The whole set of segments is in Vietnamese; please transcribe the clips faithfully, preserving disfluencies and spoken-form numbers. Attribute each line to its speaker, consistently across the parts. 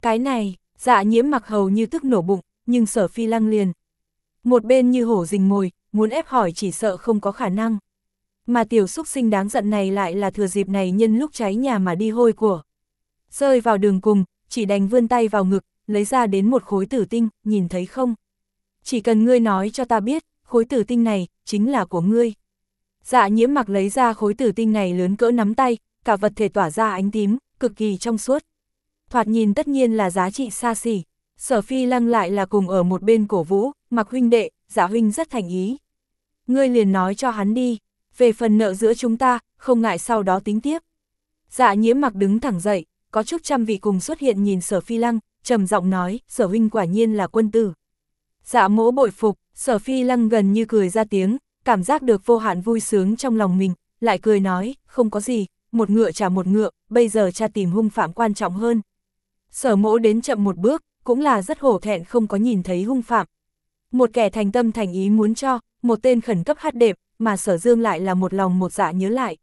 Speaker 1: Cái này, Dạ Nhiễm Mặc hầu như tức nổ bụng, nhưng Sở Phi Lăng liền. Một bên như hổ rình mồi, muốn ép hỏi chỉ sợ không có khả năng. Mà tiểu xúc sinh đáng giận này lại là thừa dịp này nhân lúc cháy nhà mà đi hôi của. Rơi vào đường cùng, chỉ đành vươn tay vào ngực, lấy ra đến một khối tử tinh, nhìn thấy không? Chỉ cần ngươi nói cho ta biết, khối tử tinh này, chính là của ngươi. Dạ Nhiễm Mặc lấy ra khối tử tinh này lớn cỡ nắm tay, cả vật thể tỏa ra ánh tím, cực kỳ trong suốt. Thoạt nhìn tất nhiên là giá trị xa xỉ. Sở Phi Lăng lại là cùng ở một bên cổ vũ, Mặc huynh đệ, Dạ huynh rất thành ý. Ngươi liền nói cho hắn đi, về phần nợ giữa chúng ta, không ngại sau đó tính tiếp. Dạ Nhiễm Mặc đứng thẳng dậy, có chút trăm vị cùng xuất hiện nhìn Sở Phi Lăng, trầm giọng nói, Sở huynh quả nhiên là quân tử. Dạ mỗ bội phục, Sở Phi Lăng gần như cười ra tiếng, cảm giác được vô hạn vui sướng trong lòng mình, lại cười nói, không có gì, một ngựa trả một ngựa, bây giờ tra tìm hung phạm quan trọng hơn. Sở mỗ đến chậm một bước, cũng là rất hổ thẹn không có nhìn thấy hung phạm. Một kẻ thành tâm thành ý muốn cho, một tên khẩn cấp hát đệm, mà Sở Dương lại là một lòng một dạ nhớ lại.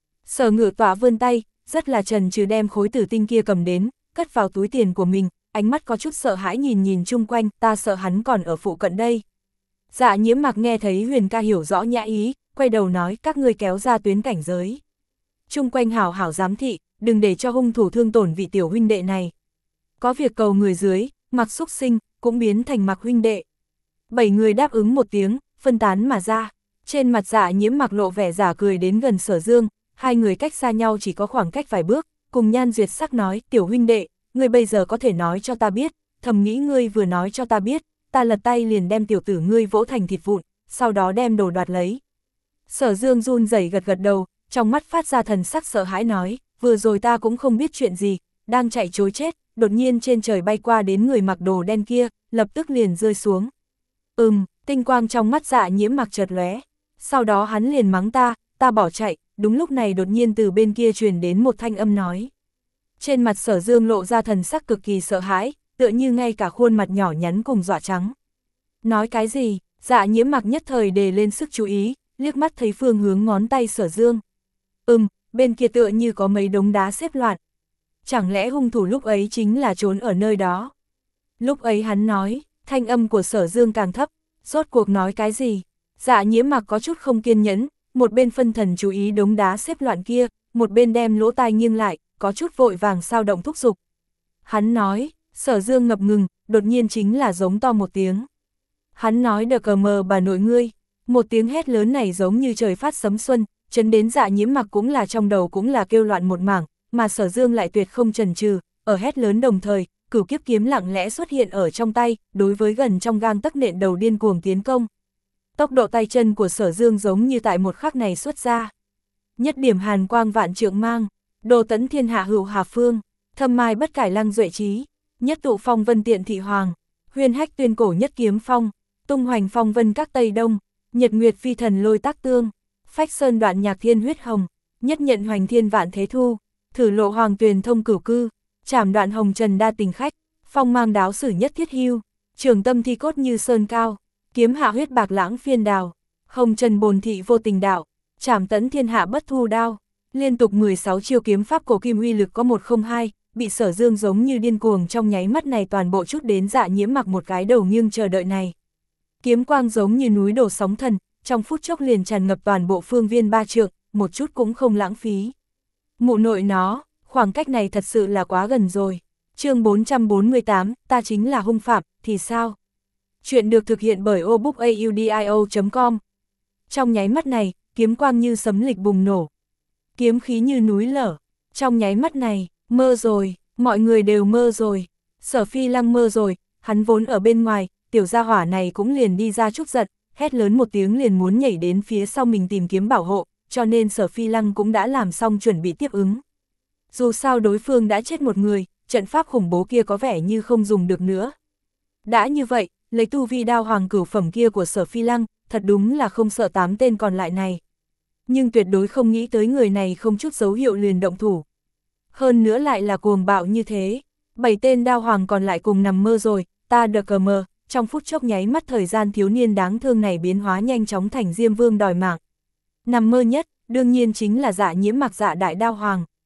Speaker 1: Sở Ngự Tọa vươn tay, rất là trần trừ đem khối tử tinh kia cầm đến, cất vào túi tiền của mình, ánh mắt có chút sợ hãi nhìn nhìn chung quanh, ta sợ hắn còn ở phụ cận đây. Dạ Nhiễm Mặc nghe thấy Huyền ca hiểu rõ nhã ý, quay đầu nói các ngươi kéo ra tuyến cảnh giới. Chung quanh hảo hảo giám thị, đừng để cho hung thủ thương tổn vị tiểu huynh đệ này. Có việc cầu người dưới, Mặc xúc sinh, cũng biến thành Mặc huynh đệ. Bảy người đáp ứng một tiếng, phân tán mà ra. Trên mặt Dạ Nhiễm Mặc lộ vẻ giả cười đến gần Sở Dương, hai người cách xa nhau chỉ có khoảng cách vài bước, cùng Nhan Duyệt Sắc nói, tiểu huynh đệ, ngươi bây giờ có thể nói cho ta biết, thầm nghĩ ngươi vừa nói cho ta biết, ta lật tay liền đem tiểu tử ngươi vỗ thành thịt vụn, sau đó đem đồ đoạt lấy. Sở Dương run rẩy gật gật đầu, trong mắt phát ra thần sắc sợ hãi nói, vừa rồi ta cũng không biết chuyện gì, đang chạy trối chết, đột nhiên trên trời bay qua đến người mặc đồ đen kia, lập tức liền rơi xuống. Ừm, tinh quang trong mắt Dạ Nhiễm Mặc chợt lóe, sau đó hắn liền mắng ta, ta bỏ chạy, đúng lúc này đột nhiên từ bên kia truyền đến một thanh âm nói. Trên mặt Sở Dương lộ ra thần sắc cực kỳ sợ hãi, tựa như ngay cả khuôn mặt nhỏ nhắn cùng dọa trắng. Nói cái gì? Dạ Nhiễm Mặc nhất thời đề lên sức chú ý, liếc mắt thấy phương hướng ngón tay Sở Dương. Ừm, bên kia tựa như có mấy đống đá xếp loạt. Chẳng lẽ hung thủ lúc ấy chính là trốn ở nơi đó? Lúc ấy hắn nói, thanh âm của Sở Dương càng thấp, rốt cuộc nói cái gì? Dạ Nhiễm Mặc có chút không kiên nhẫn, một bên phân thần chú ý đống đá xếp loạn kia, một bên đem lỗ tai nghiêng lại, có chút vội vàng sao động thúc giục. Hắn nói, Sở Dương ngập ngừng, đột nhiên chính là giống to một tiếng. Hắn nói đờ cờ mờ bà nội ngươi, một tiếng hét lớn này giống như trời phát sấm xuân, chấn đến Dạ Nhiễm Mặc cũng là trong đầu cũng là kêu loạn một mảng, mà Sở Dương lại tuyệt không chần chừ, ở hét lớn đồng thời, Cửu Kiếp kiếm lặng lẽ xuất hiện ở trong tay, đối với gần trong gang tấc nện đầu điên cuồng tiến công. Tốc độ tay chân của Sở Dương giống như tại một khắc này xuất ra. Nhất điểm hàn quang vạn trượng mang, đồ tấn thiên hạ hữu hà phương, thâm mai bất cải lăng duệ trí, nhất tụ phong vân tiện thị hoàng, huyền hách tuyên cổ nhất kiếm phong, tung hoành phong vân các tây đông, nhật nguyệt phi thần lôi tác tương, phách sơn đoạn nhạc thiên huyết hồng, nhất nhận hoành thiên vạn thế thu, thử lộ hoàng tuyền thông cửu cư, trảm đoạn hồng trần đa tình khách, phong mang đáo sử nhất thiết hưu, trường tâm thi cốt như sơn cao, kiếm hạ huyết bạc lãng phiên đào, hồng trần bồn thị vô tình đạo, trảm tấn thiên hạ bất thu đao. Liên tục mười sáu chiêu kiếm pháp cổ kim uy lực có một không hai, bị Sở Dương giống như điên cuồng trong nháy mắt này toàn bộ chút đến Dạ Nhiễm Mặc một cái đầu nghiêng chờ đợi này. Kiếm quang giống như núi đổ sóng thần, trong phút chốc liền tràn ngập toàn bộ phương viên ba trượng, một chút cũng không lãng phí. Mụ nội nó, khoảng cách này thật sự là quá gần rồi. Chương bốn trăm bốn mươi tám, ta chính là hung phạm, thì sao? Chuyện được thực hiện bởi ô book audio chấm com. Trong nháy mắt này, kiếm quang như sấm lịch bùng nổ. Kiếm khí như núi lở. Trong nháy mắt này, mơ rồi, mọi người đều mơ rồi. Sở Phi Lăng mơ rồi, hắn vốn ở bên ngoài, tiểu gia hỏa này cũng liền đi ra chút giận, hét lớn một tiếng liền muốn nhảy đến phía sau mình tìm kiếm bảo hộ, cho nên Sở Phi Lăng cũng đã làm xong chuẩn bị tiếp ứng. Dù sao đối phương đã chết một người, trận pháp khủng bố kia có vẻ như không dùng được nữa. Đã như vậy, lấy tu vi đao hoàng cửu phẩm kia của Sở Phi Lăng, thật đúng là không sợ tám tên còn lại này. Nhưng tuyệt đối không nghĩ tới người này không chút dấu hiệu liền động thủ. Hơn nữa lại là cuồng bạo như thế. Bảy tên đao hoàng còn lại cùng nằm mơ rồi, ta đờ cờ mờ, trong phút chốc nháy mắt thời gian thiếu niên đáng thương này biến hóa nhanh chóng thành Diêm Vương đòi mạng. Nằm mơ nhất, đương nhiên chính là Dạ Nhiễm Mặc Dạ đại đao hoàng.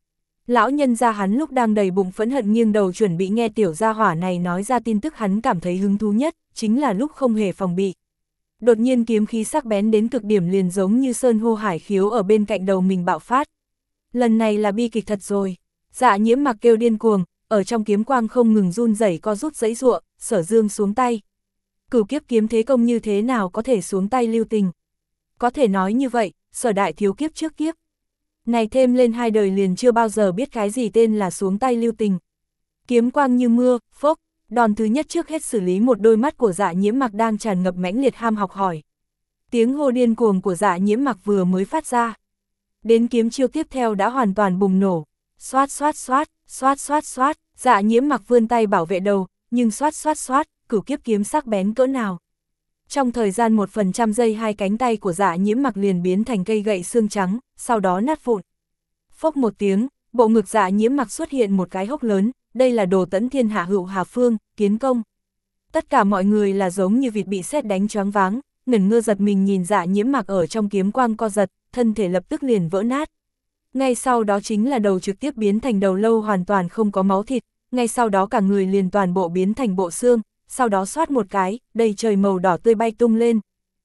Speaker 1: Lão nhân gia hắn lúc đang đầy bụng phẫn hận nghiêng đầu chuẩn bị nghe tiểu gia hỏa này nói ra tin tức hắn cảm thấy hứng thú nhất, chính là lúc không hề phòng bị. Đột nhiên kiếm khí sắc bén đến cực điểm liền giống như sơn hô hải khiếu ở bên cạnh đầu mình bạo phát. Lần này là bi kịch thật rồi. Dạ Nhiễm Mặc kêu điên cuồng, ở trong kiếm quang không ngừng run rẩy co rút giãy giụa, Sở Dương xuống tay. Cửu kiếp kiếm thế công như thế nào có thể xuống tay lưu tình. Có thể nói như vậy, Sở đại thiếu kiếp trước kiếp. Này thêm lên hai đời liền chưa bao giờ biết cái gì tên là xuống tay lưu tình. Kiếm quang như mưa, phốc, đòn thứ nhất trước hết xử lý một đôi mắt của Dạ Nhiễm Mặc đang tràn ngập mãnh liệt ham học hỏi. Tiếng hô điên cuồng của Dạ Nhiễm Mặc vừa mới phát ra. Đến kiếm chiêu tiếp theo đã hoàn toàn bùng nổ. Xoát xoát xoát, xoát xoát xoát, Dạ Nhiễm Mặc vươn tay bảo vệ đầu, nhưng xoát xoát xoát, cửu kiếp kiếm sắc bén cỡ nào. Trong thời gian một phần trăm giây hai cánh tay của Dạ Nhiễm Mặc liền biến thành cây gậy xương trắng, sau đó nát vụn. Phốc một tiếng, bộ ngực Dạ Nhiễm Mặc xuất hiện một cái hốc lớn, đây là Đồ Tẫn Thiên Hạ Hữu Hà Phương, kiến công. Tất cả mọi người là giống như vịt bị sét đánh choáng váng, ngẩn ngơ giật mình nhìn Dạ Nhiễm Mặc ở trong kiếm quang co giật, thân thể lập tức liền vỡ nát. Ngay sau đó chính là đầu trực tiếp biến thành đầu lâu hoàn toàn không có máu thịt, ngay sau đó cả người liền toàn bộ biến thành bộ xương, sau đó xoát một cái, đầy trời màu đỏ tươi bay tung lên.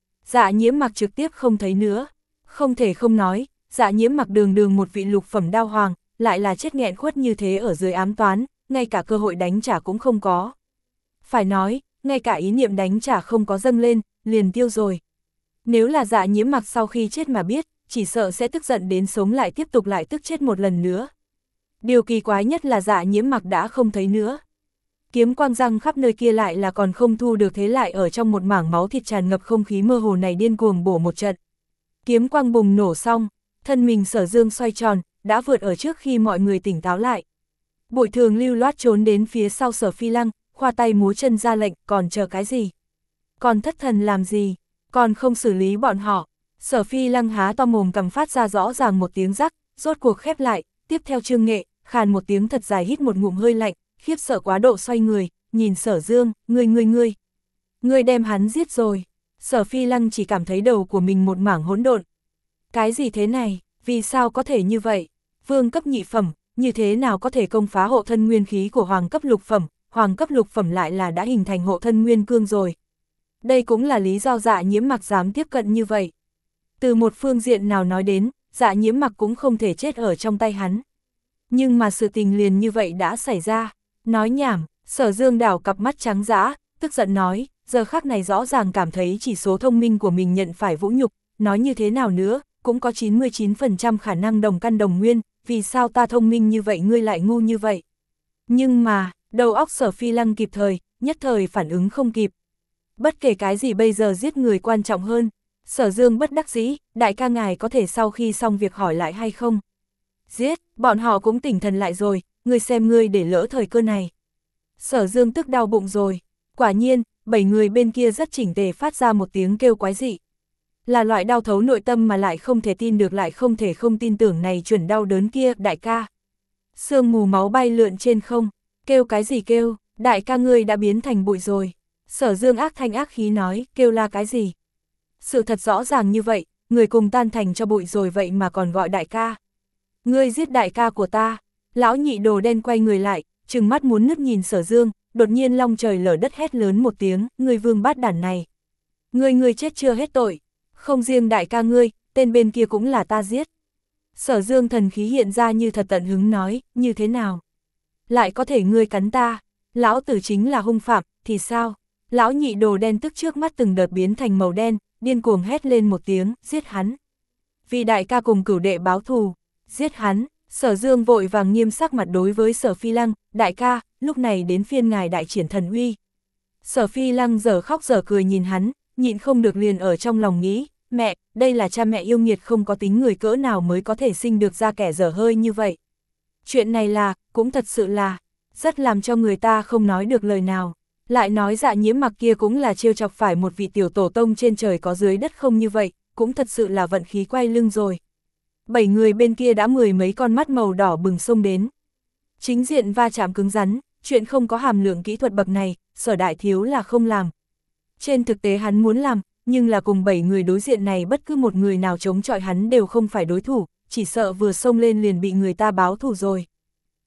Speaker 1: Dạ Nhiễm Mặc trực tiếp không thấy nữa. Không thể không nói, Dạ Nhiễm Mặc đường đường một vị lục phẩm đao hoàng, lại là chết nghẹn khuất như thế ở dưới ám toán, ngay cả cơ hội đánh trả cũng không có. Phải nói, ngay cả ý niệm đánh trả không có dâng lên, liền tiêu rồi. Nếu là Dạ Nhiễm Mặc sau khi chết mà biết, chỉ sợ sẽ tức giận đến sống lại tiếp tục lại tức chết một lần nữa. Điều kỳ quái nhất là Dạ Nhiễm Mặc đã không thấy nữa. Kiếm quang răng khắp nơi kia lại là còn không thu được, thế lại ở trong một mảng máu thịt tràn ngập không khí mơ hồ này điên cuồng bổ một trận. Kiếm quang bùng nổ xong, thân mình Sở Dương xoay tròn, đã vượt ở trước khi mọi người tỉnh táo lại. Bội Thường lưu loát trốn đến phía sau Sở Phi Lăng, khoa tay múa chân ra lệnh, còn chờ cái gì? Còn thất thần làm gì? Còn không xử lý bọn họ? Sở Phi Lăng há to mồm cầm phát ra rõ ràng một tiếng rắc, rốt cuộc khép lại, tiếp theo Trương Nghệ, khàn một tiếng thật dài hít một ngụm hơi lạnh, khiếp sợ quá độ xoay người, nhìn Sở Dương, ngươi ngươi ngươi. Ngươi đem hắn giết rồi. Sở Phi Lăng chỉ cảm thấy đầu của mình một mảng hỗn độn. Cái gì thế này, vì sao có thể như vậy? Vương cấp nhị phẩm, như thế nào có thể công phá hộ thân nguyên khí của hoàng cấp lục phẩm, hoàng cấp lục phẩm lại là đã hình thành hộ thân nguyên cương rồi. Đây cũng là lý do Dạ Nhiễm Mặc dám tiếp cận như vậy. Từ một phương diện nào nói đến, Dạ Nhiễm Mặc cũng không thể chết ở trong tay hắn. Nhưng mà sự tình liền như vậy đã xảy ra. Nói nhảm, Sở Dương đảo cặp mắt trắng dã, tức giận nói, giờ khắc này rõ ràng cảm thấy chỉ số thông minh của mình nhận phải vũ nhục, nói như thế nào nữa, cũng có chín mươi chín phần trăm khả năng đồng căn đồng nguyên, vì sao ta thông minh như vậy ngươi lại ngu như vậy. Nhưng mà, đầu óc Sở Phi Lăng kịp thời, nhất thời phản ứng không kịp. Bất kể cái gì bây giờ giết người quan trọng hơn. Sở Dương bất đắc dĩ, đại ca ngài có thể sau khi xong việc hỏi lại hay không? Giết, bọn họ cũng tỉnh thần lại rồi, ngươi xem ngươi để lỡ thời cơ này. Sở Dương tức đau bụng rồi. Quả nhiên, bảy người bên kia rất chỉnh tề phát ra một tiếng kêu quái dị. Là loại đau thấu nội tâm mà lại không thể tin được lại không thể không tin tưởng này chuẩn đau đớn kia, đại ca. Sương mù máu bay lượn trên không, kêu cái gì kêu, đại ca ngươi đã biến thành bụi rồi. Sở Dương ác thanh ác khí nói, kêu la cái gì? Sự thật rõ ràng như vậy, người cùng tan thành cho bụi rồi vậy mà còn gọi đại ca. Ngươi giết đại ca của ta. Lão nhị đồ đen quay người lại, trừng mắt muốn nứt nhìn Sở Dương, đột nhiên long trời lở đất hét lớn một tiếng, ngươi vương bát đản này. Ngươi ngươi chết chưa hết tội. Không riêng đại ca ngươi, tên bên kia cũng là ta giết. Sở Dương thần khí hiện ra như thật tận hứng nói, như thế nào? Lại có thể ngươi cắn ta, lão tử chính là hung phạm, thì sao? Lão nhị đồ đen tức trước mắt từng đợt biến thành màu đen, điên cuồng hét lên một tiếng, giết hắn. Vì đại ca cùng cửu đệ báo thù, giết hắn. Sở Dương vội vàng nghiêm sắc mặt đối với Sở Phi Lăng, đại ca, lúc này đến phiên ngài đại triển thần uy. Sở Phi Lăng giờ khóc giờ cười nhìn hắn, nhịn không được liền ở trong lòng nghĩ, mẹ, đây là cha mẹ yêu nghiệt không có tính người cỡ nào mới có thể sinh được ra kẻ dở hơi như vậy. Chuyện này là, cũng thật sự là, rất làm cho người ta không nói được lời nào. Lại nói Dạ Nhiễm Mặc kia cũng là trêu chọc phải một vị tiểu tổ tông trên trời có dưới đất không như vậy, cũng thật sự là vận khí quay lưng rồi. Bảy người bên kia đã mười mấy con mắt màu đỏ bừng xông đến. Chính diện va chạm cứng rắn, chuyện không có hàm lượng kỹ thuật bậc này, Sở đại thiếu là không làm. Trên thực tế hắn muốn làm, nhưng là cùng bảy người đối diện này bất cứ một người nào chống chọi hắn đều không phải đối thủ, chỉ sợ vừa xông lên liền bị người ta báo thù rồi.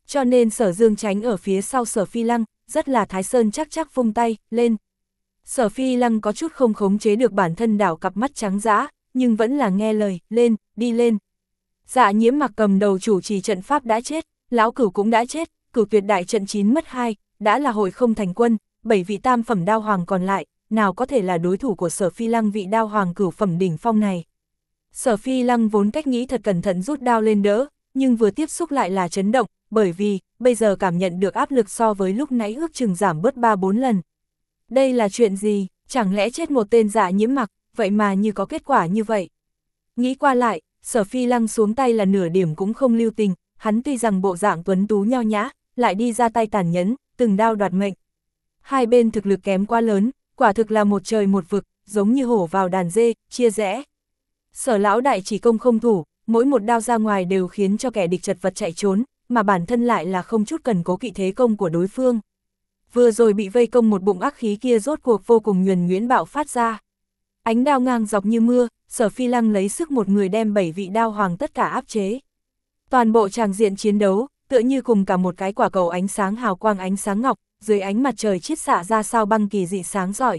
Speaker 1: Cho nên Sở Dương tránh ở phía sau Sở Phi Lăng, rất là Thái Sơn chắc chắc vung tay, lên. Sở Phi Lăng có chút không khống chế được bản thân đảo cặp mắt trắng dã, nhưng vẫn là nghe lời, lên, đi lên. Dạ Nhiễm Mặc cầm đầu chủ trì trận pháp đã chết, lão Cửu cũng đã chết, Cửu Tuyệt đại trận chín mất hai, đã là hội không thành quân, bảy vị tam phẩm đao hoàng còn lại, nào có thể là đối thủ của Sở Phi Lăng vị đao hoàng cửu phẩm đỉnh phong này. Sở Phi Lăng vốn cách nghĩ thật cẩn thận rút đao lên đỡ, nhưng vừa tiếp xúc lại là chấn động, bởi vì, bây giờ cảm nhận được áp lực so với lúc nãy ước chừng giảm bớt ba bốn lần. Đây là chuyện gì, chẳng lẽ chết một tên Dạ Nhiễm Mặc, vậy mà như có kết quả như vậy. Nghĩ qua lại, Sở Phi Lăng xuống tay là nửa điểm cũng không lưu tình, hắn tuy rằng bộ dạng tuấn tú nho nhã, lại đi ra tay tàn nhẫn, từng đao đoạt mệnh. Hai bên thực lực kém quá lớn, quả thực là một trời một vực, giống như hổ vào đàn dê, chia rẽ. Sở lão đại chỉ công không thủ, mỗi một đao ra ngoài đều khiến cho kẻ địch chật vật chạy trốn, mà bản thân lại là không chút cần cố kỵ thế công của đối phương. Vừa rồi bị vây công một bụng ác khí kia rốt cuộc vô cùng nhuần nhuyễn bạo phát ra. Ánh đao ngang dọc như mưa, Sở Phi Lăng lấy sức một người đem bảy vị đao hoàng tất cả áp chế. Toàn bộ tràng diện chiến đấu, tựa như cùng cả một cái quả cầu ánh sáng hào quang ánh sáng ngọc, dưới ánh mặt trời chiết xạ ra sao băng kỳ dị sáng rọi.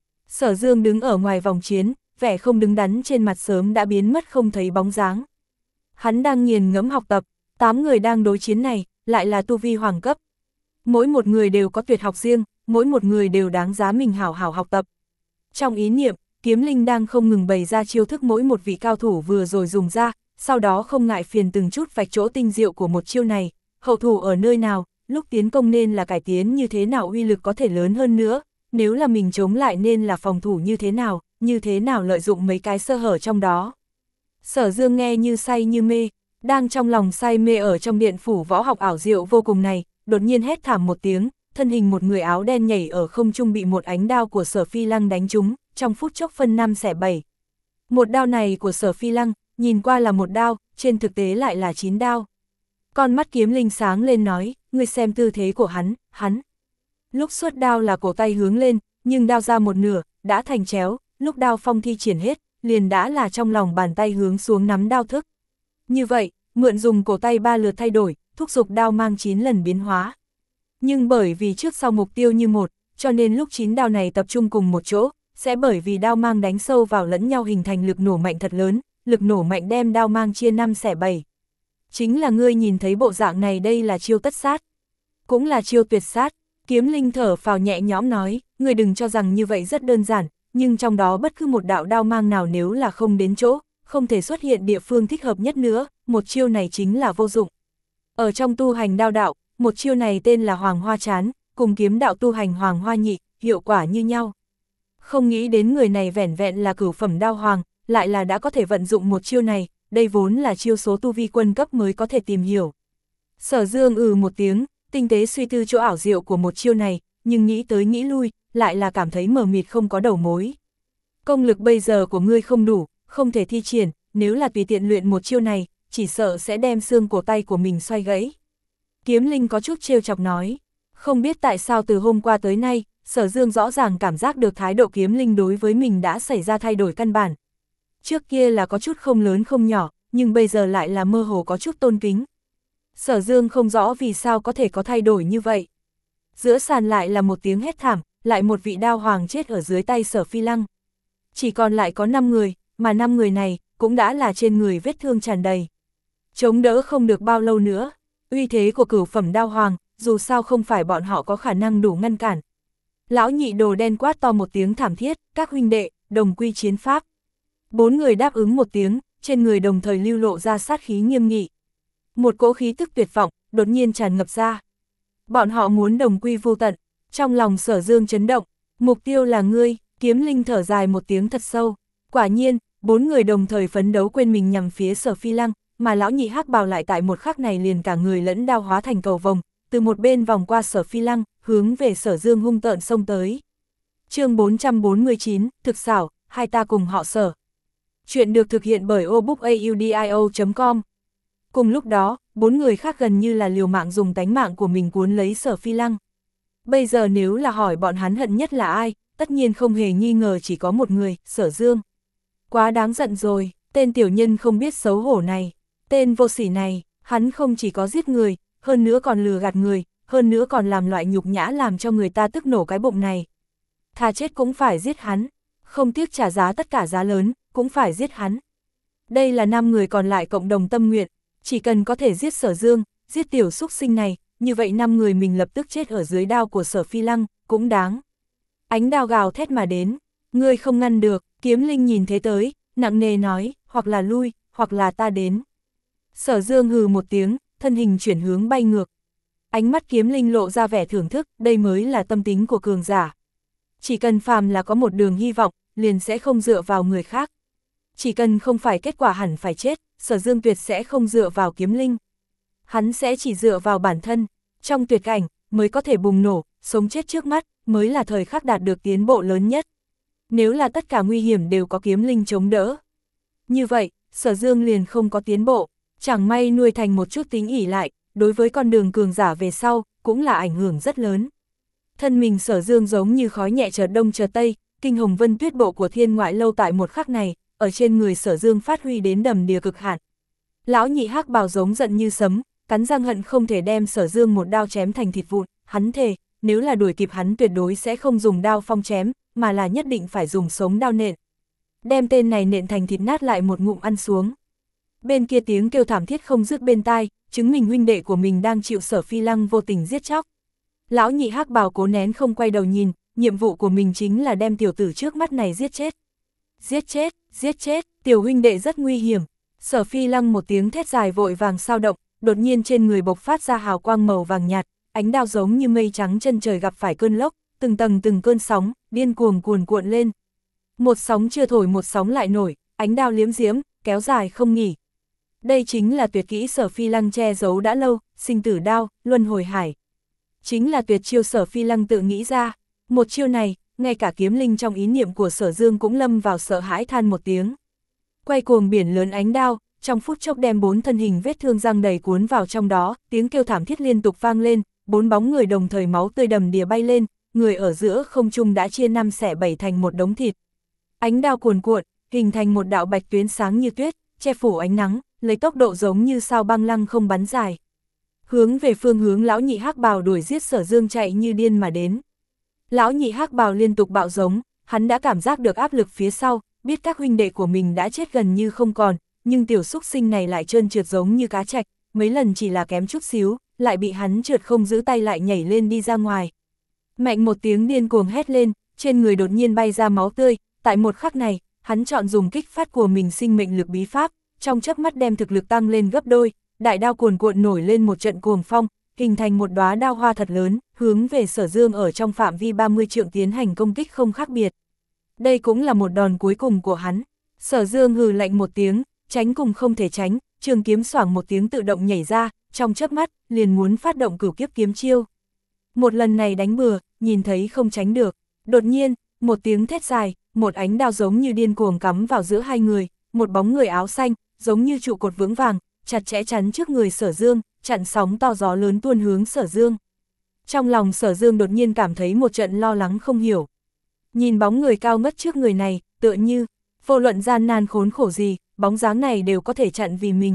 Speaker 1: Sở Dương đứng ở ngoài vòng chiến, vẻ không đứng đắn trên mặt sớm đã biến mất không thấy bóng dáng. Hắn đang nghiền ngẫm học tập, tám người đang đối chiến này, lại là tu vi hoàng cấp. Mỗi một người đều có tuyệt học riêng, mỗi một người đều đáng giá mình hảo hảo học tập. Trong ý niệm, Kiếm Linh đang không ngừng bày ra chiêu thức mỗi một vị cao thủ vừa rồi dùng ra, sau đó không ngại phiền từng chút vạch chỗ tinh diệu của một chiêu này, hậu thủ ở nơi nào, lúc tiến công nên là cải tiến như thế nào uy lực có thể lớn hơn nữa, nếu là mình chống lại nên là phòng thủ như thế nào, như thế nào lợi dụng mấy cái sơ hở trong đó. Sở Dương nghe như say như mê, đang trong lòng say mê ở trong điện phủ võ học ảo diệu vô cùng này, đột nhiên hét thảm một tiếng, thân hình một người áo đen nhảy ở không trung bị một ánh đao của Sở Phi Lăng đánh trúng, trong phút chốc phân năm xẻ bảy. Một đao này của Sở Phi Lăng, nhìn qua là một đao, trên thực tế lại là chín đao. Con mắt Kiếm Linh sáng lên nói, ngươi xem tư thế của hắn, hắn. Lúc xuất đao là cổ tay hướng lên, nhưng đao ra một nửa, đã thành chéo, lúc đao phong thi triển hết, liền đã là trong lòng bàn tay hướng xuống nắm đao thức. Như vậy, mượn dùng cổ tay ba lượt thay đổi, thúc giục đao mang chín lần biến hóa. Nhưng bởi vì trước sau mục tiêu như một, cho nên lúc chín đao này tập trung cùng một chỗ, sẽ bởi vì đao mang đánh sâu vào lẫn nhau hình thành lực nổ mạnh thật lớn, lực nổ mạnh đem đao mang chia năm xẻ bảy. Chính là ngươi nhìn thấy bộ dạng này đây là chiêu tất sát, cũng là chiêu tuyệt sát. Kiếm Linh thở phào nhẹ nhõm nói, ngươi đừng cho rằng như vậy rất đơn giản, nhưng trong đó bất cứ một đạo đao mang nào nếu là không đến chỗ, không thể xuất hiện địa phương thích hợp nhất nữa, một chiêu này chính là vô dụng. Ở trong tu hành đao đạo, một chiêu này tên là Hoàng Hoa Chán, cùng kiếm đạo tu hành Hoàng Hoa Nhị, hiệu quả như nhau. Không nghĩ đến người này vẻn vẹn là cửu phẩm đao hoàng, lại là đã có thể vận dụng một chiêu này, đây vốn là chiêu số tu vi quân cấp mới có thể tìm hiểu. Sở Dương ừ một tiếng, tinh tế suy tư chỗ ảo diệu của một chiêu này, nhưng nghĩ tới nghĩ lui, lại là cảm thấy mờ mịt không có đầu mối. Công lực bây giờ của ngươi không đủ, không thể thi triển, nếu là tùy tiện luyện một chiêu này, chỉ sợ sẽ đem xương cổ tay của mình xoay gãy. Kiếm Linh có chút trêu chọc nói, không biết tại sao từ hôm qua tới nay, Sở Dương rõ ràng cảm giác được thái độ Kiếm Linh đối với mình đã xảy ra thay đổi căn bản. Trước kia là có chút không lớn không nhỏ, nhưng bây giờ lại là mơ hồ có chút tôn kính. Sở Dương không rõ vì sao có thể có thay đổi như vậy. Giữa sàn lại là một tiếng hét thảm, lại một vị đao hoàng chết ở dưới tay Sở Phi Lăng. Chỉ còn lại có năm người, mà năm người này cũng đã là trên người vết thương tràn đầy. Chống đỡ không được bao lâu nữa, uy thế của cửu phẩm đao hoàng, dù sao không phải bọn họ có khả năng đủ ngăn cản. Lão nhị đồ đen quát to một tiếng thảm thiết, các huynh đệ, đồng quy chiến pháp. Bốn người đáp ứng một tiếng, trên người đồng thời lưu lộ ra sát khí nghiêm nghị. Một cỗ khí tức tuyệt vọng, đột nhiên tràn ngập ra. Bọn họ muốn đồng quy vô tận, trong lòng Sở Dương chấn động, mục tiêu là ngươi. Kiếm Linh thở dài một tiếng thật sâu. Quả nhiên, bốn người đồng thời phấn đấu quên mình nhằm phía Sở Phi Lăng, mà lão nhị hắc bào lại tại một khắc này liền cả người lẫn đao hóa thành cầu vồng, từ một bên vòng qua Sở Phi Lăng, hướng về Sở Dương hung tợn xông tới. Chương bốn trăm bốn mươi chín, thực xảo, hai ta cùng họ Sở. Chuyện được thực hiện bởi obookaudio chấm com. Cùng lúc đó, bốn người khác gần như là liều mạng dùng tánh mạng của mình cuốn lấy Sở Phi Lăng. Bây giờ nếu là hỏi bọn hắn hận nhất là ai, tất nhiên không hề nghi ngờ chỉ có một người, Sở Dương. Quá đáng giận rồi, tên tiểu nhân không biết xấu hổ này, tên vô sỉ này, hắn không chỉ có giết người, hơn nữa còn lừa gạt người, hơn nữa còn làm loại nhục nhã làm cho người ta tức nổ cái bụng này. Thà chết cũng phải giết hắn, không tiếc trả giá tất cả giá lớn, cũng phải giết hắn. Đây là năm người còn lại cộng đồng tâm nguyện, chỉ cần có thể giết Sở Dương, giết tiểu xúc sinh này, như vậy năm người mình lập tức chết ở dưới đao của Sở Phi Lăng, cũng đáng. Ánh đao gào thét mà đến, ngươi không ngăn được, Kiếm Linh nhìn thế tới, nặng nề nói, hoặc là lui, hoặc là ta đến. Sở Dương hừ một tiếng, thân hình chuyển hướng bay ngược. Ánh mắt Kiếm Linh lộ ra vẻ thưởng thức, đây mới là tâm tính của cường giả. Chỉ cần phàm là có một đường hy vọng, liền sẽ không dựa vào người khác. Chỉ cần không phải kết quả hẳn phải chết, Sở Dương tuyệt sẽ không dựa vào Kiếm Linh. Hắn sẽ chỉ dựa vào bản thân, trong tuyệt cảnh, mới có thể bùng nổ, sống chết trước mắt, mới là thời khắc đạt được tiến bộ lớn nhất. Nếu là tất cả nguy hiểm đều có Kiếm Linh chống đỡ. Như vậy, Sở Dương liền không có tiến bộ, chẳng may nuôi thành một chút tính ỷ lại, đối với con đường cường giả về sau, cũng là ảnh hưởng rất lớn. Thân mình Sở Dương giống như khói nhẹ chợt đông chợt tây, kinh hồng vân tuyết bộ của thiên ngoại lâu tại một khắc này, ở trên người Sở Dương phát huy đến đầm đìa cực hạn. Lão nhị hắc bào giống giận như sấm, cắn răng hận không thể đem Sở Dương một đao chém thành thịt vụn, hắn thề, nếu là đuổi kịp hắn tuyệt đối sẽ không dùng đao phong chém, mà là nhất định phải dùng sống đao nện. Đem tên này nện thành thịt nát lại một ngụm ăn xuống. Bên kia tiếng kêu thảm thiết không dứt bên tai, chứng minh huynh đệ của mình đang chịu Sở Phi Lăng vô tình giết chóc. Lão nhị hắc bào cố nén không quay đầu nhìn, nhiệm vụ của mình chính là đem tiểu tử trước mắt này giết chết. Giết chết, giết chết, tiểu huynh đệ rất nguy hiểm. Sở Phi Lăng một tiếng thét dài vội vàng sao động, đột nhiên trên người bộc phát ra hào quang màu vàng nhạt, ánh đao giống như mây trắng chân trời gặp phải cơn lốc, từng tầng từng cơn sóng, điên cuồng cuồn cuộn lên. Một sóng chưa thổi một sóng lại nổi, ánh đao liếm diếm, kéo dài không nghỉ. Đây chính là tuyệt kỹ Sở Phi Lăng che giấu đã lâu, sinh tử đao, luân hồi hải. Chính là tuyệt chiêu Sở Phi Lăng tự nghĩ ra, một chiêu này, ngay cả Kiếm Linh trong ý niệm của Sở Dương cũng lâm vào sợ hãi than một tiếng. Quay cuồng biển lớn ánh đao, trong phút chốc đem bốn thân hình vết thương răng đầy cuốn vào trong đó, tiếng kêu thảm thiết liên tục vang lên, bốn bóng người đồng thời máu tươi đầm đìa bay lên, người ở giữa không trung đã chia năm xẻ bảy thành một đống thịt. Ánh đao cuồn cuộn, hình thành một đạo bạch tuyến sáng như tuyết, che phủ ánh nắng, lấy tốc độ giống như sao băng lăng không bắn dài. Hướng về phương hướng lão nhị hắc bào đuổi giết Sở Dương chạy như điên mà đến. Lão nhị hắc bào liên tục bạo giống, hắn đã cảm giác được áp lực phía sau, biết các huynh đệ của mình đã chết gần như không còn, nhưng tiểu xúc sinh này lại trơn trượt giống như cá trạch, mấy lần chỉ là kém chút xíu, lại bị hắn trượt không giữ tay lại nhảy lên đi ra ngoài. Mạnh một tiếng điên cuồng hét lên, trên người đột nhiên bay ra máu tươi, tại một khắc này, hắn chọn dùng kích phát của mình sinh mệnh lực bí pháp, trong chớp mắt đem thực lực tăng lên gấp đôi, đại đao cuồn cuộn nổi lên một trận cuồng phong, hình thành một đóa đao hoa thật lớn, hướng về Sở Dương ở trong phạm vi ba mươi trượng tiến hành công kích không khác biệt. Đây cũng là một đòn cuối cùng của hắn. Sở Dương hừ lạnh một tiếng, tránh cùng không thể tránh, trường kiếm xoảng một tiếng tự động nhảy ra, trong chớp mắt, liền muốn phát động cửu kiếp kiếm chiêu. Một lần này đánh bừa, nhìn thấy không tránh được. Đột nhiên, một tiếng thét dài, một ánh đao giống như điên cuồng cắm vào giữa hai người, một bóng người áo xanh, giống như trụ cột vững vàng, chặt chẽ chắn trước người Sở Dương, chặn sóng to gió lớn tuôn hướng Sở Dương. Trong lòng Sở Dương đột nhiên cảm thấy một trận lo lắng không hiểu. Nhìn bóng người cao ngất trước người này, tựa như, vô luận gian nan khốn khổ gì, bóng dáng này đều có thể chặn vì mình.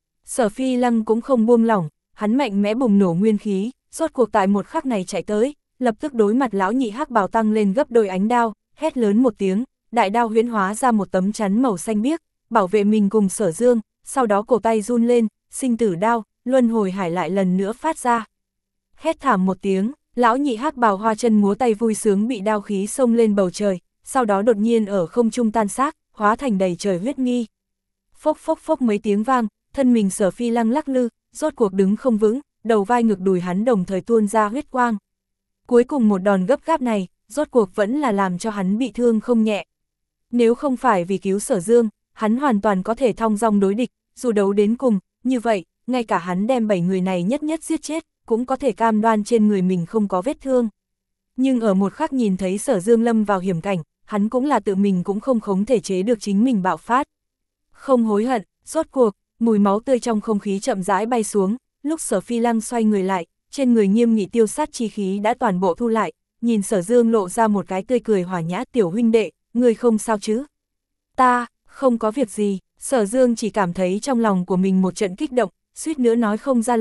Speaker 1: Sở Phi Lăng cũng không buông lỏng, hắn mạnh mẽ bùng nổ nguyên khí, rốt cuộc tại một khắc này chạy tới, lập tức đối mặt lão nhị hắc bào tăng lên gấp đôi ánh đao, hét lớn một tiếng, đại đao huyễn hóa ra một tấm chắn màu xanh biếc, bảo vệ mình cùng Sở Dương, sau đó cổ tay run lên, sinh tử đao, luân hồi hải lại lần nữa phát ra. Hét thảm một tiếng, lão nhị hắc bào hoa chân múa tay vui sướng bị đao khí xông lên bầu trời, sau đó đột nhiên ở không trung tan xác, hóa thành đầy trời huyết nghi. Phốc phốc phốc mấy tiếng vang, thân mình Sở Phi Lăng lắc lư, rốt cuộc đứng không vững, đầu vai ngực đùi hắn đồng thời tuôn ra huyết quang. Cuối cùng một đòn gấp gáp này, rốt cuộc vẫn là làm cho hắn bị thương không nhẹ. Nếu không phải vì cứu Sở Dương, hắn hoàn toàn có thể thong dong đối địch, dù đấu đến cùng, như vậy, ngay cả hắn đem bảy người này nhất nhất giết chết, cũng có thể cam đoan trên người mình không có vết thương. Nhưng ở một khắc nhìn thấy Sở Dương lâm vào hiểm cảnh, hắn cũng là tự mình cũng không khống thể chế được chính mình bạo phát. Không hối hận, rốt cuộc, mùi máu tươi trong không khí chậm rãi bay xuống, lúc Sở Phi Lăng xoay người lại, trên người nghiêm nghị tiêu sát chi khí đã toàn bộ thu lại, nhìn Sở Dương lộ ra một cái tươi cười hòa nhã, tiểu huynh đệ, người không sao chứ? Ta, không có việc gì. Sở Dương chỉ cảm thấy trong lòng của mình một trận kích động, suýt nữa nói không ra lời,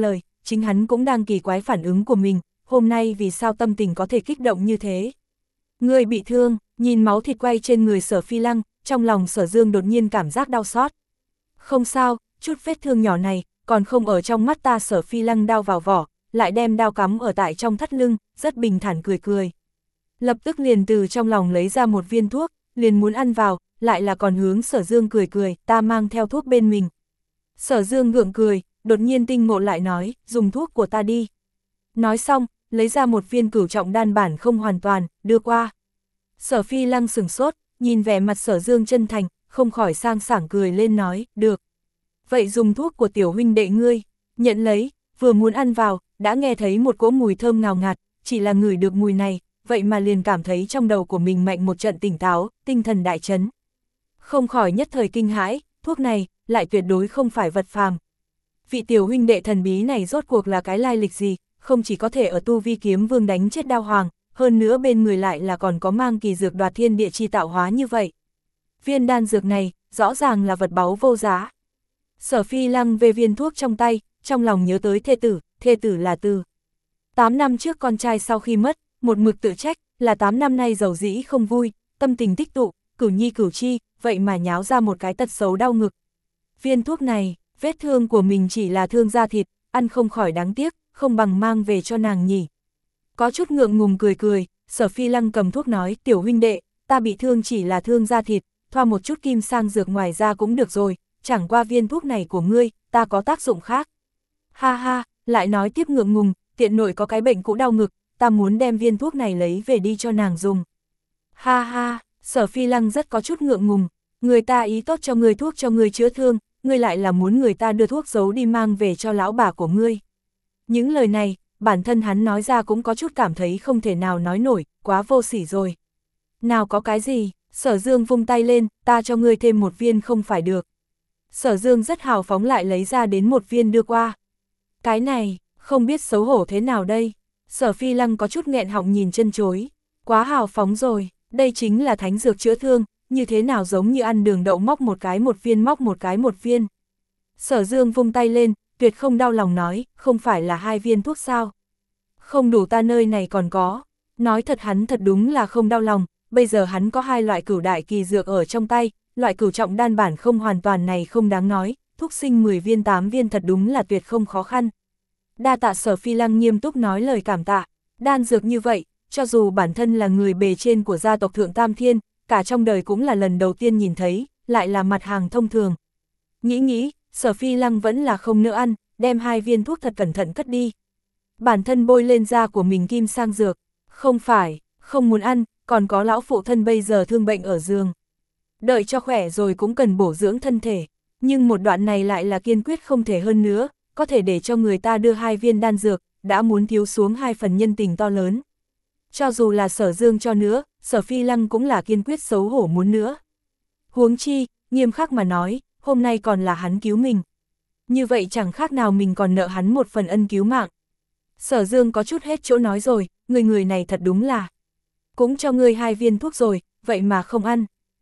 Speaker 1: chính hắn cũng đang kỳ quái phản ứng của mình, hôm nay vì sao tâm tình có thể kích động như thế. Người bị thương, nhìn máu thịt quay trên người Sở Phi Lăng, trong lòng Sở Dương đột nhiên cảm giác đau xót. Không sao, chút vết thương nhỏ này, còn không ở trong mắt ta. Sở Phi Lăng đao vào vỏ, lại đem đao cắm ở tại trong thắt lưng, rất bình thản cười cười. Lập tức liền từ trong lòng lấy ra một viên thuốc, liền muốn ăn vào, lại là còn hướng Sở Dương cười cười, ta mang theo thuốc bên mình. Sở Dương gượng cười, đột nhiên tinh ngộ lại nói, dùng thuốc của ta đi. Nói xong, lấy ra một viên cửu trọng đan bản không hoàn toàn, đưa qua. Sở Phi Lăng sửng sốt, nhìn vẻ mặt Sở Dương chân thành, không khỏi sang sảng cười lên nói, được. Vậy dùng thuốc của tiểu huynh đệ ngươi, nhận lấy, vừa muốn ăn vào, đã nghe thấy một cỗ mùi thơm ngào ngạt, chỉ là ngửi được mùi này, vậy mà liền cảm thấy trong đầu của mình mạnh một trận tỉnh táo, tinh thần đại chấn. Không khỏi nhất thời kinh hãi, thuốc này, lại tuyệt đối không phải vật phàm. Vị tiểu huynh đệ thần bí này rốt cuộc là cái lai lịch gì, không chỉ có thể ở tu vi kiếm vương đánh chết Đao Hoàng, hơn nữa bên người lại là còn có mang kỳ dược đoạt thiên địa chi tạo hóa như vậy. Viên đan dược này, rõ ràng là vật báu vô giá. Sở Phi Lăng về viên thuốc trong tay, trong lòng nhớ tới thê tử, thê tử là từ tám năm trước con trai sau khi mất, một mực tự trách, là tám năm nay giàu dĩ không vui, tâm tình tích tụ, cửu nhi cửu chi, vậy mà nháo ra một cái tật xấu đau ngực. Viên thuốc này, vết thương của mình chỉ là thương da thịt, ăn không khỏi đáng tiếc, không bằng mang về cho nàng nhỉ. Có chút ngượng ngùng cười cười, Sở Phi Lăng cầm thuốc nói, tiểu huynh đệ, ta bị thương chỉ là thương da thịt, thoa một chút kim sang dược ngoài ra cũng được rồi, chẳng qua viên thuốc này của ngươi, ta có tác dụng khác. Ha ha, lại nói tiếp ngượng ngùng, tiện nội có cái bệnh cũ đau ngực, ta muốn đem viên thuốc này lấy về đi cho nàng dùng. Ha ha, Sở Phi Lăng rất có chút ngượng ngùng, người ta ý tốt cho ngươi thuốc cho ngươi chữa thương, ngươi lại là muốn người ta đưa thuốc giấu đi mang về cho lão bà của ngươi. Những lời này, bản thân hắn nói ra cũng có chút cảm thấy không thể nào nói nổi, quá vô sỉ rồi. Nào có cái gì, Sở Dương vung tay lên, ta cho ngươi thêm một viên không phải được. Sở Dương rất hào phóng lại lấy ra đến một viên đưa qua. Cái này, không biết xấu hổ thế nào đây. Sở Phi Lăng có chút nghẹn họng nhìn chân chối. Quá hào phóng rồi, đây chính là thánh dược chữa thương, như thế nào giống như ăn đường đậu móc một cái một viên móc một cái một viên. Sở Dương vung tay lên, tuyệt không đau lòng nói, không phải là hai viên thuốc sao. Không đủ, ta nơi này còn có. Nói thật hắn thật đúng là không đau lòng, bây giờ hắn có hai loại cửu đại kỳ dược ở trong tay, loại cửu trọng đan bản không hoàn toàn này không đáng nói, thuốc sinh mười viên tám viên thật đúng là tuyệt không khó khăn. Đa tạ. Sở Phi Lăng nghiêm túc nói lời cảm tạ, đan dược như vậy, cho dù bản thân là người bề trên của gia tộc Thượng Tam Thiên, cả trong đời cũng là lần đầu tiên nhìn thấy, lại là mặt hàng thông thường. Nghĩ nghĩ, Sở Phi Lăng vẫn là không nỡ ăn, đem hai viên thuốc thật cẩn thận cất đi. Bản thân bôi lên da của mình kim sang dược, không phải, không muốn ăn, còn có lão phụ thân bây giờ thương bệnh ở giường. Đợi cho khỏe rồi cũng cần bổ dưỡng thân thể, nhưng một đoạn này lại là kiên quyết không thể hơn nữa, có thể để cho người ta đưa hai viên đan dược, đã muốn thiếu xuống hai phần nhân tình to lớn. Cho dù là Sở Dương cho nữa, Sở Phi Lăng cũng là kiên quyết xấu hổ muốn nữa. Huống chi, nghiêm khắc mà nói, hôm nay còn là hắn cứu mình. Như vậy chẳng khác nào mình còn nợ hắn một phần ân cứu mạng. Sở Dương có chút hết chỗ nói rồi, người người này thật đúng là. Cũng cho ngươi hai viên thuốc rồi, vậy mà không ăn.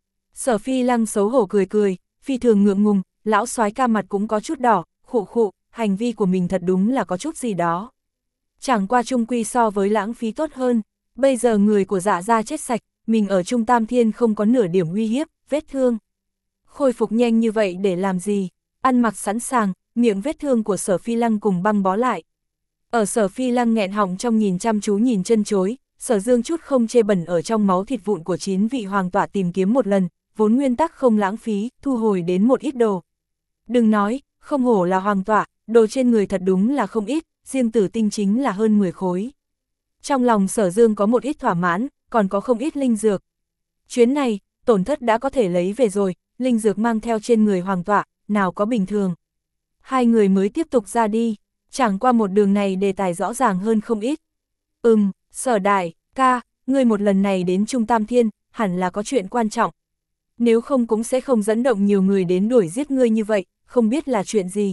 Speaker 1: Sở Phi Lăng xấu hổ cười cười, phi thường ngượng ngùng, lão soái ca mặt cũng có chút đỏ, khụ khụ, hành vi của mình thật đúng là có chút gì đó. Chẳng qua chung quy so với lãng phí tốt hơn, bây giờ người của Dạ gia chết sạch, mình ở Trung Tam Thiên không có nửa điểm uy hiếp, vết thương. Khôi phục nhanh như vậy để làm gì? Ăn mặc sẵn sàng, miệng vết thương của Sở Phi Lăng cùng băng bó lại. Ở Sở Phi Lăng nghẹn họng trong nhìn chăm chú nhìn chân chối, Sở Dương chút không chê bẩn ở trong máu thịt vụn của chín vị hoàng tọa tìm kiếm một lần, vốn nguyên tắc không lãng phí, thu hồi đến một ít đồ. Đừng nói, không hổ là hoàng tọa, đồ trên người thật đúng là không ít, riêng tử tinh chính là hơn mười khối. Trong lòng Sở Dương có một ít thỏa mãn, còn có không ít linh dược. Chuyến này, tổn thất đã có thể lấy về rồi, linh dược mang theo trên người hoàng tọa, nào có bình thường. Hai người mới tiếp tục ra đi, chẳng qua một đường này đề tài rõ ràng hơn không ít. Ừm, Sở đại ca, ngươi một lần này đến Trung Tam Thiên, hẳn là có chuyện quan trọng. Nếu không cũng sẽ không dẫn động nhiều người đến đuổi giết ngươi như vậy, không biết là chuyện gì.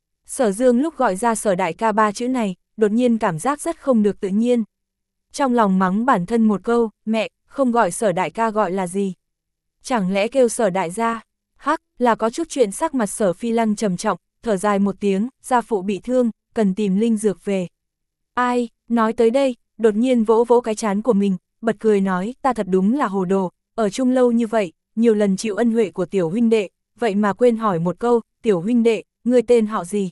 Speaker 1: Sở Dương lúc gọi ra Sở đại ca ba chữ này, đột nhiên cảm giác rất không được tự nhiên. Trong lòng mắng bản thân một câu, mẹ, không gọi Sở đại ca gọi là gì? Chẳng lẽ kêu Sở đại gia? Hắc, là có chút chuyện. Sắc mặt Sở Phi Lăng trầm trọng, thở dài một tiếng, gia phụ bị thương, cần tìm linh dược về. Ai, nói tới đây, đột nhiên vỗ vỗ cái trán của mình, bật cười nói, ta thật đúng là hồ đồ, ở chung lâu như vậy, nhiều lần chịu ân huệ của tiểu huynh đệ, vậy mà quên hỏi một câu, tiểu huynh đệ, người tên họ gì?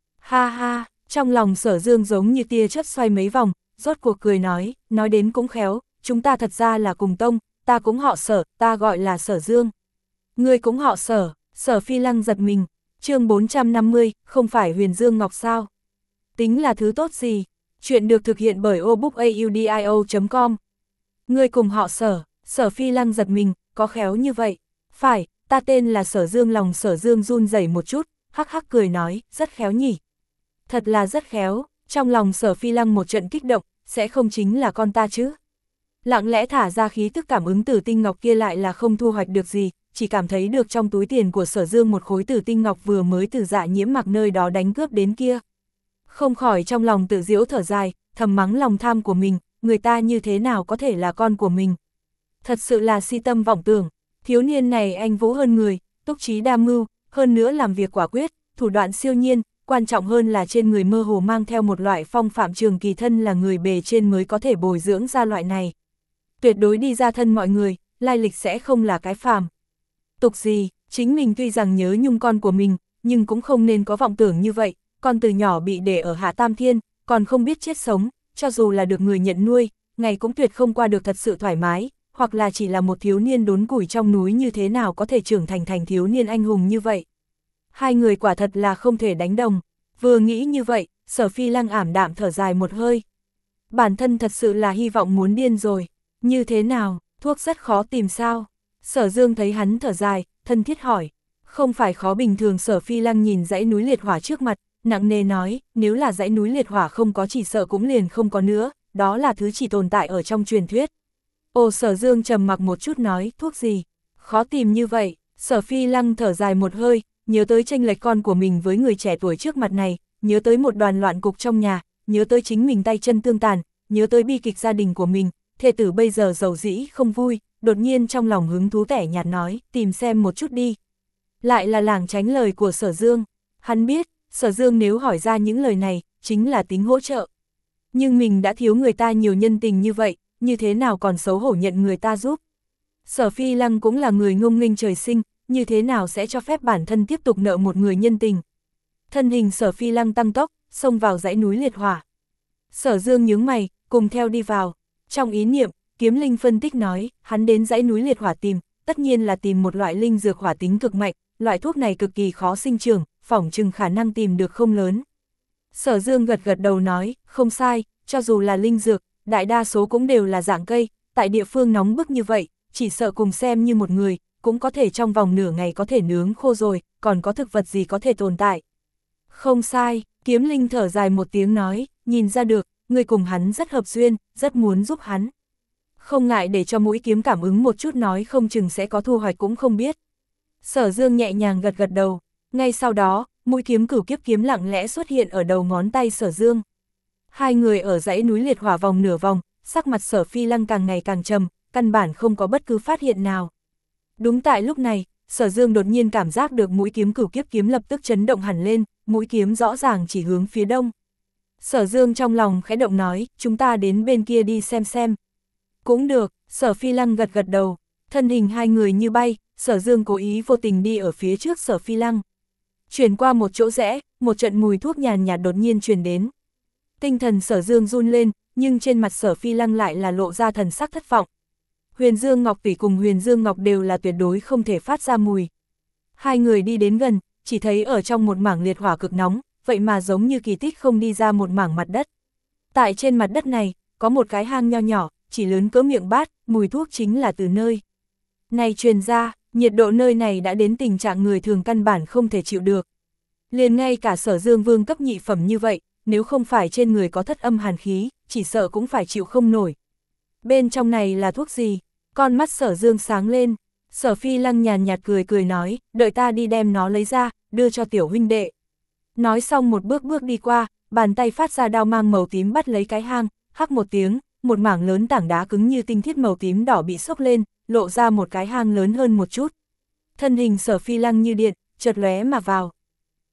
Speaker 1: Ha ha, trong lòng Sở Dương giống như tia chớp xoay mấy vòng, rốt cuộc cười nói, nói đến cũng khéo, chúng ta thật ra là cùng tông, ta cũng họ Sở, ta gọi là Sở Dương. Ngươi cũng họ Sở, Sở Phi Lăng giật mình, chương bốn trăm năm mươi, không phải Huyền Dương Ngọc sao? Tính là thứ tốt gì? Chuyện được thực hiện bởi obookaudio chấm com. Ngươi cùng họ Sở, Sở Phi Lăng giật mình, có khéo như vậy? Phải, ta tên là Sở Dương. Lòng Sở Dương run rẩy một chút, hắc hắc cười nói, rất khéo nhỉ. Thật là rất khéo, trong lòng Sở Phi Lăng một trận kích động, sẽ không chính là con ta chứ. Lặng lẽ thả ra khí tức cảm ứng tử tinh ngọc kia lại là không thu hoạch được gì, chỉ cảm thấy được trong túi tiền của Sở Dương một khối tử tinh ngọc vừa mới từ Dạ Nhiễm Mặc nơi đó đánh cướp đến kia. Không khỏi trong lòng tự giễu thở dài, thầm mắng lòng tham của mình, người ta như thế nào có thể là con của mình. Thật sự là si tâm vọng tưởng, thiếu niên này anh vũ hơn người, túc trí đa mưu, hơn nữa làm việc quả quyết, thủ đoạn siêu nhiên, quan trọng hơn là trên người mơ hồ mang theo một loại phong phạm trường kỳ thân là người bề trên mới có thể bồi dưỡng ra loại này. Tuyệt đối đi ra thân mọi người, lai lịch sẽ không là cái phàm. Tục gì, chính mình tuy rằng nhớ nhung con của mình, nhưng cũng không nên có vọng tưởng như vậy, con từ nhỏ bị để ở Hạ Tam Thiên, còn không biết chết sống, cho dù là được người nhận nuôi, ngày cũng tuyệt không qua được thật sự thoải mái, hoặc là chỉ là một thiếu niên đốn củi trong núi như thế nào có thể trưởng thành thành thiếu niên anh hùng như vậy. Hai người quả thật là không thể đánh đồng, vừa nghĩ như vậy, Sở Phi Lăng ảm đạm thở dài một hơi. Bản thân thật sự là hy vọng muốn điên rồi, như thế nào, thuốc rất khó tìm sao? Sở Dương thấy hắn thở dài, thân thiết hỏi, không phải khó bình thường. Sở Phi Lăng nhìn dãy núi liệt hỏa trước mặt, nặng nề nói, nếu là dãy núi liệt hỏa không có chỉ sợ cũng liền không có nữa, đó là thứ chỉ tồn tại ở trong truyền thuyết. Ồ, Sở Dương trầm mặc một chút nói, thuốc gì? Khó tìm như vậy. Sở Phi Lăng thở dài một hơi, nhớ tới chênh lệch con của mình với người trẻ tuổi trước mặt này, nhớ tới một đoàn loạn cục trong nhà, nhớ tới chính mình tay chân tương tàn, nhớ tới bi kịch gia đình của mình, thê tử bây giờ giàu dĩ không vui, đột nhiên trong lòng hứng thú tẻ nhạt nói, tìm xem một chút đi. Lại là lảng tránh lời của Sở Dương, hắn biết, Sở Dương nếu hỏi ra những lời này, chính là tính hỗ trợ. Nhưng mình đã thiếu người ta nhiều nhân tình như vậy, như thế nào còn xấu hổ nhận người ta giúp. Sở Phi Lăng cũng là người ngông nghênh trời sinh, như thế nào sẽ cho phép bản thân tiếp tục nợ một người nhân tình. Thân hình Sở Phi Lăng tăng tốc, xông vào dãy núi liệt hỏa. Sở Dương nhướng mày, cùng theo đi vào. Trong ý niệm, Kiếm Linh phân tích nói, hắn đến dãy núi liệt hỏa tìm, tất nhiên là tìm một loại linh dược hỏa tính cực mạnh, loại thuốc này cực kỳ khó sinh trưởng, phỏng chừng khả năng tìm được không lớn. Sở Dương gật gật đầu nói, không sai, cho dù là linh dược, đại đa số cũng đều là dạng cây, tại địa phương nóng bức như vậy, chỉ sợ cùng xem như một người, cũng có thể trong vòng nửa ngày có thể nướng khô rồi, còn có thực vật gì có thể tồn tại. Không sai, Kiếm Linh thở dài một tiếng nói, nhìn ra được, người cùng hắn rất hợp duyên, rất muốn giúp hắn. Không ngại để cho mũi kiếm cảm ứng một chút, nói không chừng sẽ có thu hoạch cũng không biết. Sở Dương nhẹ nhàng gật gật đầu, ngay sau đó, mũi kiếm Cửu Kiếp kiếm lặng lẽ xuất hiện ở đầu ngón tay Sở Dương. Hai người ở dãy núi liệt hỏa vòng nửa vòng, sắc mặt Sở Phi Lăng càng ngày càng trầm, căn bản không có bất cứ phát hiện nào. Đúng tại lúc này, Sở Dương đột nhiên cảm giác được mũi kiếm Cửu Kiếp kiếm lập tức chấn động hẳn lên, mũi kiếm rõ ràng chỉ hướng phía đông. Sở Dương trong lòng khẽ động nói, chúng ta đến bên kia đi xem xem. Cũng được, Sở Phi Lăng gật gật đầu, thân hình hai người như bay, Sở Dương cố ý vô tình đi ở phía trước Sở Phi Lăng. Chuyển qua một chỗ rẽ, một trận mùi thuốc nhàn nhạt đột nhiên truyền đến. Tinh thần Sở Dương run lên, nhưng trên mặt Sở Phi Lăng lại là lộ ra thần sắc thất vọng. Huyền Dương Ngọc Tỷ cùng Huyền Dương Ngọc đều là tuyệt đối không thể phát ra mùi. Hai người đi đến gần, chỉ thấy ở trong một mảng liệt hỏa cực nóng, vậy mà giống như kỳ tích không đi ra một mảng mặt đất. Tại trên mặt đất này, có một cái hang nho nhỏ, chỉ lớn cỡ miệng bát, mùi thuốc chính là từ nơi này truyền ra, nhiệt độ nơi này đã đến tình trạng người thường căn bản không thể chịu được. Liền ngay cả Sở Dương vương cấp nhị phẩm như vậy, nếu không phải trên người có thất âm hàn khí, chỉ sợ cũng phải chịu không nổi. Bên trong này là thuốc gì? Con mắt Sở Dương sáng lên, Sở Phi Lăng nhàn nhạt cười cười nói, đợi ta đi đem nó lấy ra, đưa cho tiểu huynh đệ. Nói xong một bước bước đi qua, bàn tay phát ra đao mang màu tím bắt lấy cái hang, hắc một tiếng, một mảng lớn tảng đá cứng như tinh thiết màu tím đỏ bị xốc lên, lộ ra một cái hang lớn hơn một chút. Thân hình Sở Phi Lăng như điện, chợt lóe mà vào.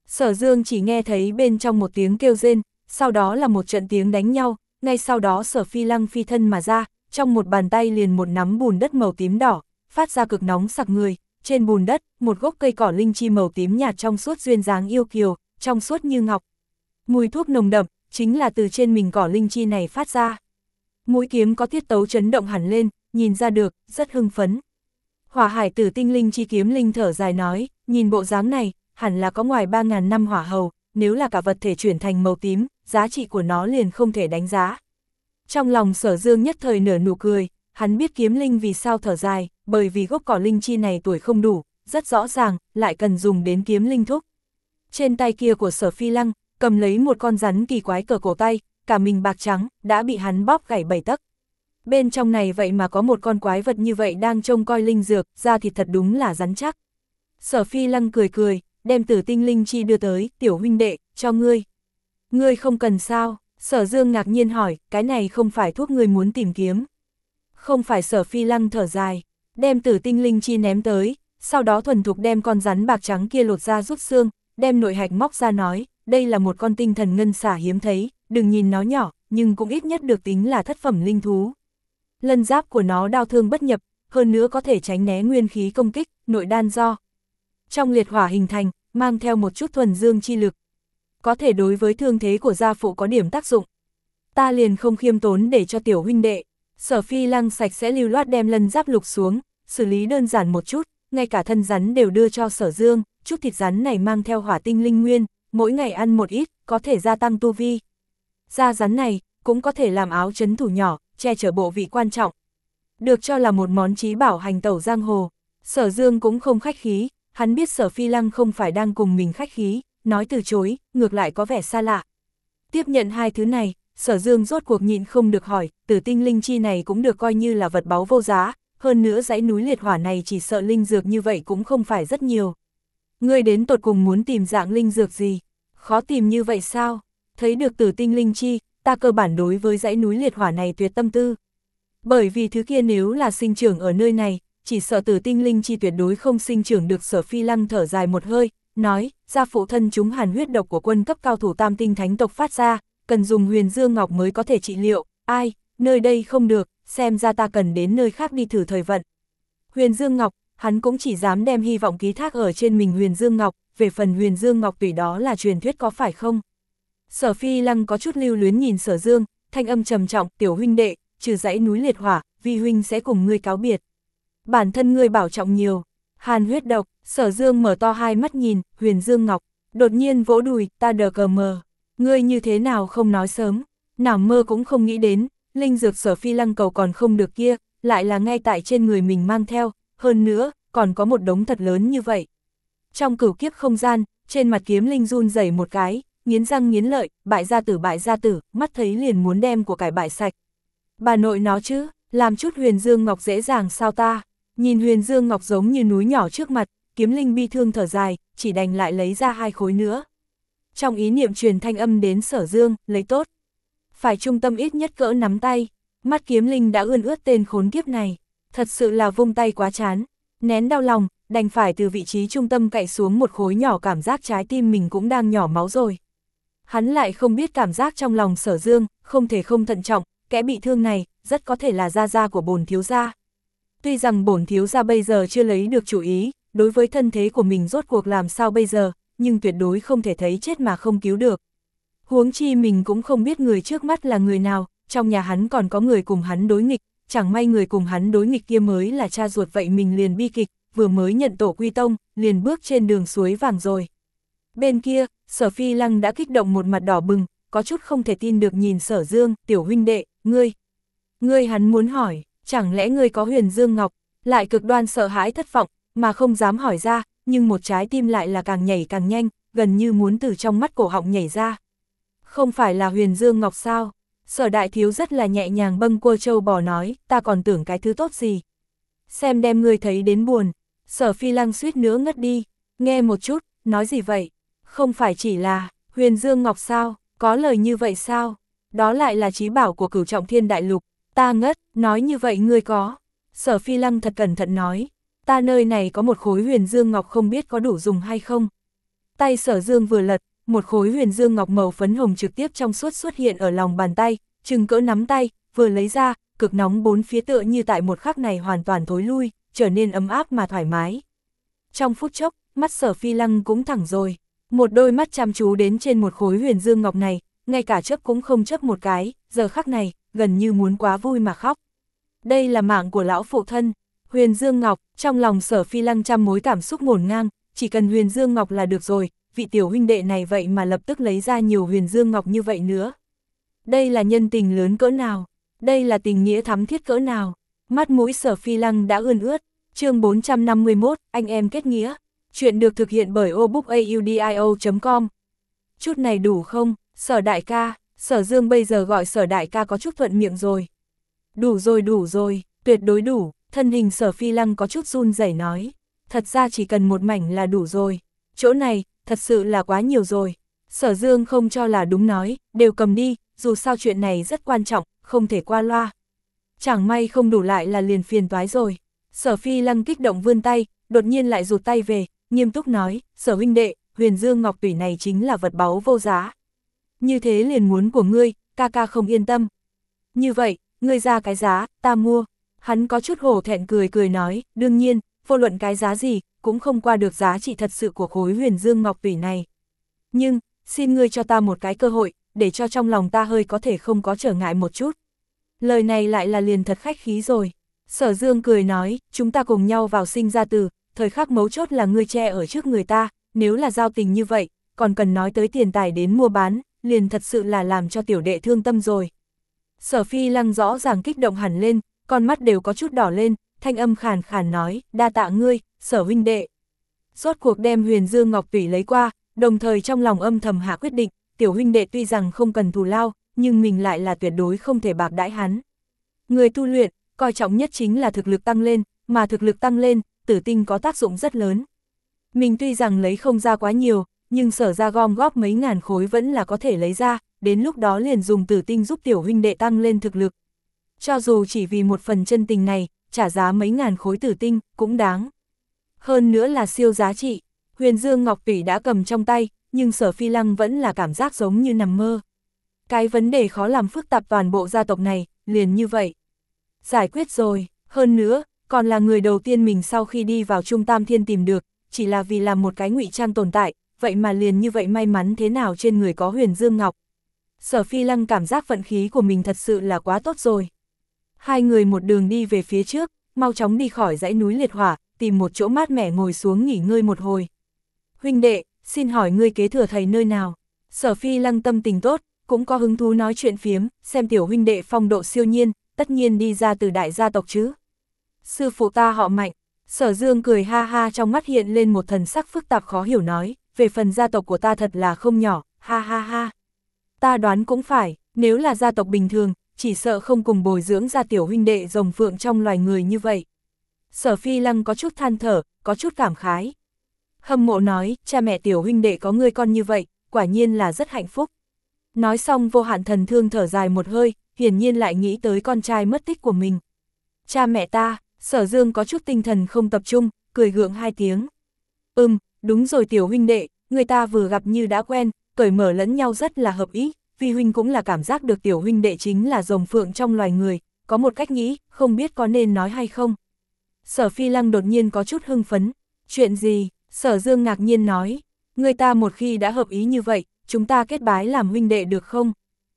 Speaker 1: Sở Dương chỉ nghe thấy bên trong một tiếng kêu rên, sau đó là một trận tiếng đánh nhau, ngay sau đó Sở Phi Lăng phi thân mà ra, trong một bàn tay liền một nắm bùn đất màu tím đỏ, phát ra cực nóng sặc người, trên bùn đất, một gốc cây cỏ linh chi màu tím nhạt trong suốt duyên dáng yêu kiều, trong suốt như ngọc. Mùi thuốc nồng đậm, chính là từ trên mình cỏ linh chi này phát ra. Mũi kiếm có tiết tấu chấn động hẳn lên, nhìn ra được, rất hưng phấn. Hỏa Hải Tử tinh linh chi kiếm linh thở dài nói, nhìn bộ dáng này, hẳn là có ngoài ba ngàn năm hỏa hầu, nếu là cả vật thể chuyển thành màu tím, giá trị của nó liền không thể đánh giá. Trong lòng Sở Dương nhất thời nở nụ cười, hắn biết kiếm linh vì sao thở dài, bởi vì gốc cỏ linh chi này tuổi không đủ, rất rõ ràng, lại cần dùng đến kiếm linh thúc. Trên tay kia của Sở Phi Lăng, cầm lấy một con rắn kỳ quái cờ cổ tay, cả mình bạc trắng, đã bị hắn bóp gãy bảy tấc. Bên trong này vậy mà có một con quái vật như vậy đang trông coi linh dược, da thịt thật đúng là rắn chắc. Sở Phi Lăng cười cười, đem Tử tinh linh chi đưa tới, tiểu huynh đệ, cho ngươi. Ngươi không cần sao? Sở Dương ngạc nhiên hỏi, cái này không phải thuốc ngươi muốn tìm kiếm. Không phải. Sở Phi Lăng thở dài, đem Tử tinh linh chi ném tới, sau đó thuần thục đem con rắn bạc trắng kia lột ra rút xương, đem nội hạch móc ra nói, đây là một con tinh thần ngân xả hiếm thấy, đừng nhìn nó nhỏ, nhưng cũng ít nhất được tính là thất phẩm linh thú. Lân giáp của nó đao thương bất nhập, hơn nữa có thể tránh né nguyên khí công kích, nội đan do trong liệt hỏa hình thành, mang theo một chút thuần dương chi lực. Có thể đối với thương thế của gia phụ có điểm tác dụng. Ta liền không khiêm tốn để cho tiểu huynh đệ. Sở Phi Lăng sạch sẽ lưu loát đem lân giáp lục xuống, xử lý đơn giản một chút, ngay cả thân rắn đều đưa cho Sở Dương, chút thịt rắn này mang theo hỏa tinh linh nguyên, mỗi ngày ăn một ít, có thể gia tăng tu vi. Da rắn này, cũng có thể làm áo trấn thủ nhỏ, che chở bộ vị quan trọng. Được cho là một món chí bảo hành tẩu giang hồ. Sở Dương cũng không khách khí, hắn biết Sở Phi Lăng không phải đang cùng mình khách khí, nói từ chối, ngược lại có vẻ xa lạ. Tiếp nhận hai thứ này, Sở Dương rốt cuộc nhịn không được hỏi, Tử tinh linh chi này cũng được coi như là vật báu vô giá, hơn nữa dãy núi liệt hỏa này chỉ sợ linh dược như vậy cũng không phải rất nhiều. Ngươi đến tột cùng muốn tìm dạng linh dược gì? Khó tìm như vậy sao? Thấy được Tử tinh linh chi, ta cơ bản đối với dãy núi liệt hỏa này tuyệt tâm tư. Bởi vì thứ kia nếu là sinh trưởng ở nơi này, chỉ sợ Tử tinh linh chi tuyệt đối không sinh trưởng được. Sở Phi Lăng thở dài một hơi, nói, gia phụ thân chúng hàn huyết độc của quân cấp cao thủ tam tinh thánh tộc phát ra, cần dùng huyền dương ngọc mới có thể trị liệu, ai, nơi đây không được, xem ra ta cần đến nơi khác đi thử thời vận. Huyền dương ngọc, hắn cũng chỉ dám đem hy vọng ký thác ở trên mình huyền dương ngọc, về phần huyền dương ngọc tùy đó là truyền thuyết có phải không? Sở Phi Lăng có chút lưu luyến nhìn Sở Dương, thanh âm trầm trọng, tiểu huynh đệ, trừ dãy núi liệt hỏa, vi huynh sẽ cùng ngươi cáo biệt. Bản thân ngươi bảo trọng nhiều. Hàn huyết độc, Sở Dương mở to hai mắt nhìn, huyền dương ngọc, đột nhiên vỗ đùi, ta đờ cờ mờ. Ngươi như thế nào không nói sớm, nào mơ cũng không nghĩ đến, linh dược Sở Phi Lăng cầu còn không được kia, lại là ngay tại trên người mình mang theo, hơn nữa, còn có một đống thật lớn như vậy. Trong cửu kiếp không gian, trên mặt kiếm linh run rẩy một cái, nghiến răng nghiến lợi, bại gia tử bại gia tử, mắt thấy liền muốn đem của cải bại sạch. Bà nội nó chứ, làm chút huyền dương ngọc dễ dàng sao ta? Nhìn huyền dương ngọc giống như núi nhỏ trước mặt, kiếm linh bi thương thở dài, chỉ đành lại lấy ra hai khối nữa. Trong ý niệm truyền thanh âm đến Sở Dương, lấy tốt. Phải trung tâm ít nhất cỡ nắm tay, mắt kiếm linh đã ươn ướt tên khốn kiếp này, thật sự là vung tay quá chán, nén đau lòng, đành phải từ vị trí trung tâm cạy xuống một khối nhỏ, cảm giác trái tim mình cũng đang nhỏ máu rồi. Hắn lại không biết cảm giác trong lòng Sở Dương, không thể không thận trọng, kẻ bị thương này, rất có thể là gia gia của bổn thiếu gia. Tuy rằng bổn thiếu gia bây giờ chưa lấy được chủ ý, đối với thân thế của mình rốt cuộc làm sao bây giờ, nhưng tuyệt đối không thể thấy chết mà không cứu được. Huống chi mình cũng không biết người trước mắt là người nào, trong nhà hắn còn có người cùng hắn đối nghịch, chẳng may người cùng hắn đối nghịch kia mới là cha ruột, vậy mình liền bi kịch, vừa mới nhận tổ quy tông, liền bước trên đường suối vàng rồi. Bên kia, Sở Phi Lăng đã kích động một mặt đỏ bừng, có chút không thể tin được nhìn Sở Dương, tiểu huynh đệ, ngươi. Ngươi hắn muốn hỏi, chẳng lẽ ngươi có huyền dương ngọc, lại cực đoan sợ hãi thất vọng, mà không dám hỏi ra, nhưng một trái tim lại là càng nhảy càng nhanh, gần như muốn từ trong mắt cổ họng nhảy ra. Không phải là huyền dương ngọc sao? Sở đại thiếu rất là nhẹ nhàng bâng quơ trâu bò nói, ta còn tưởng cái thứ tốt gì. Xem đem ngươi thấy đến buồn. Sở Phi Lăng suýt nữa ngất đi, nghe một chút, nói gì vậy? Không phải chỉ là, huyền dương ngọc sao, có lời như vậy sao? Đó lại là chí bảo của Cửu Trọng Thiên Đại Lục, ta ngất, nói như vậy ngươi có. Sở Phi Lăng thật cẩn thận nói, ta nơi này có một khối huyền dương ngọc không biết có đủ dùng hay không. Tay Sở Dương vừa lật, một khối huyền dương ngọc màu phấn hồng trực tiếp trong suốt xuất hiện ở lòng bàn tay, chừng cỡ nắm tay, vừa lấy ra, cực nóng bốn phía tựa như tại một khắc này hoàn toàn thối lui, trở nên ấm áp mà thoải mái. Trong phút chốc, mắt Sở Phi Lăng cũng thẳng rồi, một đôi mắt chăm chú đến trên một khối huyền dương ngọc này, ngay cả chớp cũng không chớp một cái, giờ khắc này, gần như muốn quá vui mà khóc. Đây là mạng của lão phụ thân, huyền dương ngọc, trong lòng Sở Phi Lăng trăm mối cảm xúc ngổn ngang, chỉ cần huyền dương ngọc là được rồi, vị tiểu huynh đệ này vậy mà lập tức lấy ra nhiều huyền dương ngọc như vậy nữa. Đây là nhân tình lớn cỡ nào, đây là tình nghĩa thắm thiết cỡ nào, mắt mũi Sở Phi Lăng đã ươn ướt. Chương bốn trăm năm mươi mốt, anh em kết nghĩa. Chuyện được thực hiện bởi obookaudio chấm com. Chút này đủ không, Sở đại ca, Sở Dương bây giờ gọi Sở đại ca có chút thuận miệng rồi. Đủ rồi đủ rồi, tuyệt đối đủ, thân hình Sở Phi Lăng có chút run rẩy nói. Thật ra chỉ cần một mảnh là đủ rồi, chỗ này, thật sự là quá nhiều rồi. Sở Dương không cho là đúng nói, đều cầm đi, dù sao chuyện này rất quan trọng, không thể qua loa. Chẳng may không đủ lại là liền phiền toái rồi. Sở Phi Lăng kích động vươn tay, đột nhiên lại rụt tay về, nghiêm túc nói, Sở huynh đệ, huyền dương ngọc tủy này chính là vật báu vô giá. Như thế liền muốn của ngươi, ca ca không yên tâm. Như vậy, ngươi ra cái giá, ta mua. Hắn có chút hổ thẹn cười cười nói, đương nhiên, vô luận cái giá gì, cũng không qua được giá trị thật sự của khối huyền dương ngọc tủy này. Nhưng, xin ngươi cho ta một cái cơ hội, để cho trong lòng ta hơi có thể không có trở ngại một chút. Lời này lại là liền thật khách khí rồi. Sở Dương cười nói, chúng ta cùng nhau vào sinh ra tử, thời khắc mấu chốt là ngươi che ở trước người ta, nếu là giao tình như vậy, còn cần nói tới tiền tài đến mua bán, liền thật sự là làm cho tiểu đệ thương tâm rồi. Sở Phi Lăng rõ ràng kích động hẳn lên, con mắt đều có chút đỏ lên, thanh âm khàn khàn nói, đa tạ ngươi, Sở huynh đệ. Rốt cuộc đem huyền dương ngọc tủy lấy qua, đồng thời trong lòng âm thầm hạ quyết định, tiểu huynh đệ tuy rằng không cần thù lao, nhưng mình lại là tuyệt đối không thể bạc đãi hắn. Người tu luyện, coi trọng nhất chính là thực lực tăng lên, mà thực lực tăng lên, tử tinh có tác dụng rất lớn. Mình tuy rằng lấy không ra quá nhiều, nhưng Sở ra gom góp mấy ngàn khối vẫn là có thể lấy ra, đến lúc đó liền dùng tử tinh giúp tiểu huynh đệ tăng lên thực lực. Cho dù chỉ vì một phần chân tình này, trả giá mấy ngàn khối tử tinh, cũng đáng. Hơn nữa là siêu giá trị, huyền dương ngọc tủy đã cầm trong tay, nhưng Sở Phi Lăng vẫn là cảm giác giống như nằm mơ. Cái vấn đề khó làm phức tạp toàn bộ gia tộc này, liền như vậy. Giải quyết rồi, hơn nữa, còn là người đầu tiên mình sau khi đi vào Trung Tam Thiên tìm được, chỉ là vì làm một cái ngụy trang tồn tại, vậy mà liền như vậy may mắn thế nào trên người có huyền dương ngọc. Sở Phi Lăng cảm giác vận khí của mình thật sự là quá tốt rồi. Hai người một đường đi về phía trước, mau chóng đi khỏi dãy núi liệt hỏa, tìm một chỗ mát mẻ ngồi xuống nghỉ ngơi một hồi. Huynh đệ, xin hỏi ngươi kế thừa thầy nơi nào? Sở Phi Lăng tâm tình tốt, cũng có hứng thú nói chuyện phiếm, xem tiểu huynh đệ phong độ siêu nhiên, tất nhiên đi ra từ đại gia tộc chứ. Sư phụ ta họ Mạnh. Sở Dương cười ha ha, trong mắt hiện lên một thần sắc phức tạp khó hiểu nói, về phần gia tộc của ta thật là không nhỏ, ha ha ha. Ta đoán cũng phải, nếu là gia tộc bình thường, chỉ sợ không cùng bồi dưỡng ra tiểu huynh đệ rồng phượng trong loài người như vậy. Sở Phi Lăng có chút than thở, có chút cảm khái. Hâm mộ nói, cha mẹ tiểu huynh đệ có người con như vậy, quả nhiên là rất hạnh phúc. Nói xong Vô Hạn Thần Thương thở dài một hơi, hiển nhiên lại nghĩ tới con trai mất tích của mình. Cha mẹ ta, Sở Dương có chút tinh thần không tập trung, cười gượng hai tiếng. Ừm, đúng rồi tiểu huynh đệ, người ta vừa gặp như đã quen, cởi mở lẫn nhau rất là hợp ý, vi huynh cũng là cảm giác được tiểu huynh đệ chính là rồng phượng trong loài người, có một cách nghĩ, không biết có nên nói hay không. Sở Phi Lăng đột nhiên có chút hưng phấn. Chuyện gì? Sở Dương ngạc nhiên nói. Người ta một khi đã hợp ý như vậy, chúng ta kết bái làm huynh đệ được không?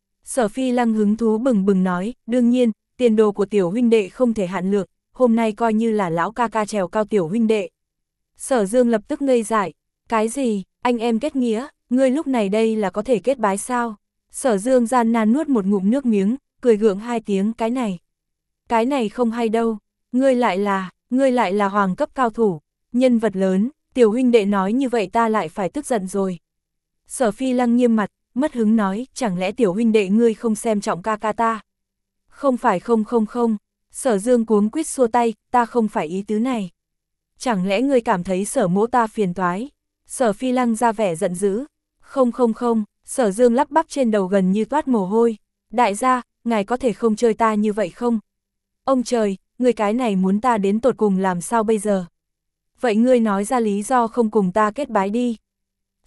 Speaker 1: Sở Phi Lăng hứng thú bừng bừng nói, đương nhiên, tiền đồ của tiểu huynh đệ không thể hạn lượng, hôm nay coi như là lão ca ca trèo cao tiểu huynh đệ. Sở Dương lập tức ngây dại, cái gì, anh em kết nghĩa, ngươi lúc này đây là có thể kết bái sao? Sở Dương gian nan nuốt một ngụm nước miếng, cười gượng hai tiếng, cái này. Cái này không hay đâu, ngươi lại là, ngươi lại là hoàng cấp cao thủ, nhân vật lớn, tiểu huynh đệ nói như vậy ta lại phải tức giận rồi. Sở Phi Lăng nghiêm mặt, mất hứng nói, chẳng lẽ tiểu huynh đệ ngươi không xem trọng ca ca ta? Không phải không không không, Sở Dương cuống quýt xua tay, ta không phải ý tứ này. Chẳng lẽ ngươi cảm thấy Sở mỗ ta phiền toái? Sở Phi Lăng ra vẻ giận dữ. Không không không, Sở Dương lắp bắp trên đầu gần như toát mồ hôi. Đại gia, ngài có thể không chơi ta như vậy không? Ông trời, ngươi cái này muốn ta đến tột cùng làm sao bây giờ? Vậy ngươi nói ra lý do không cùng ta kết bái đi.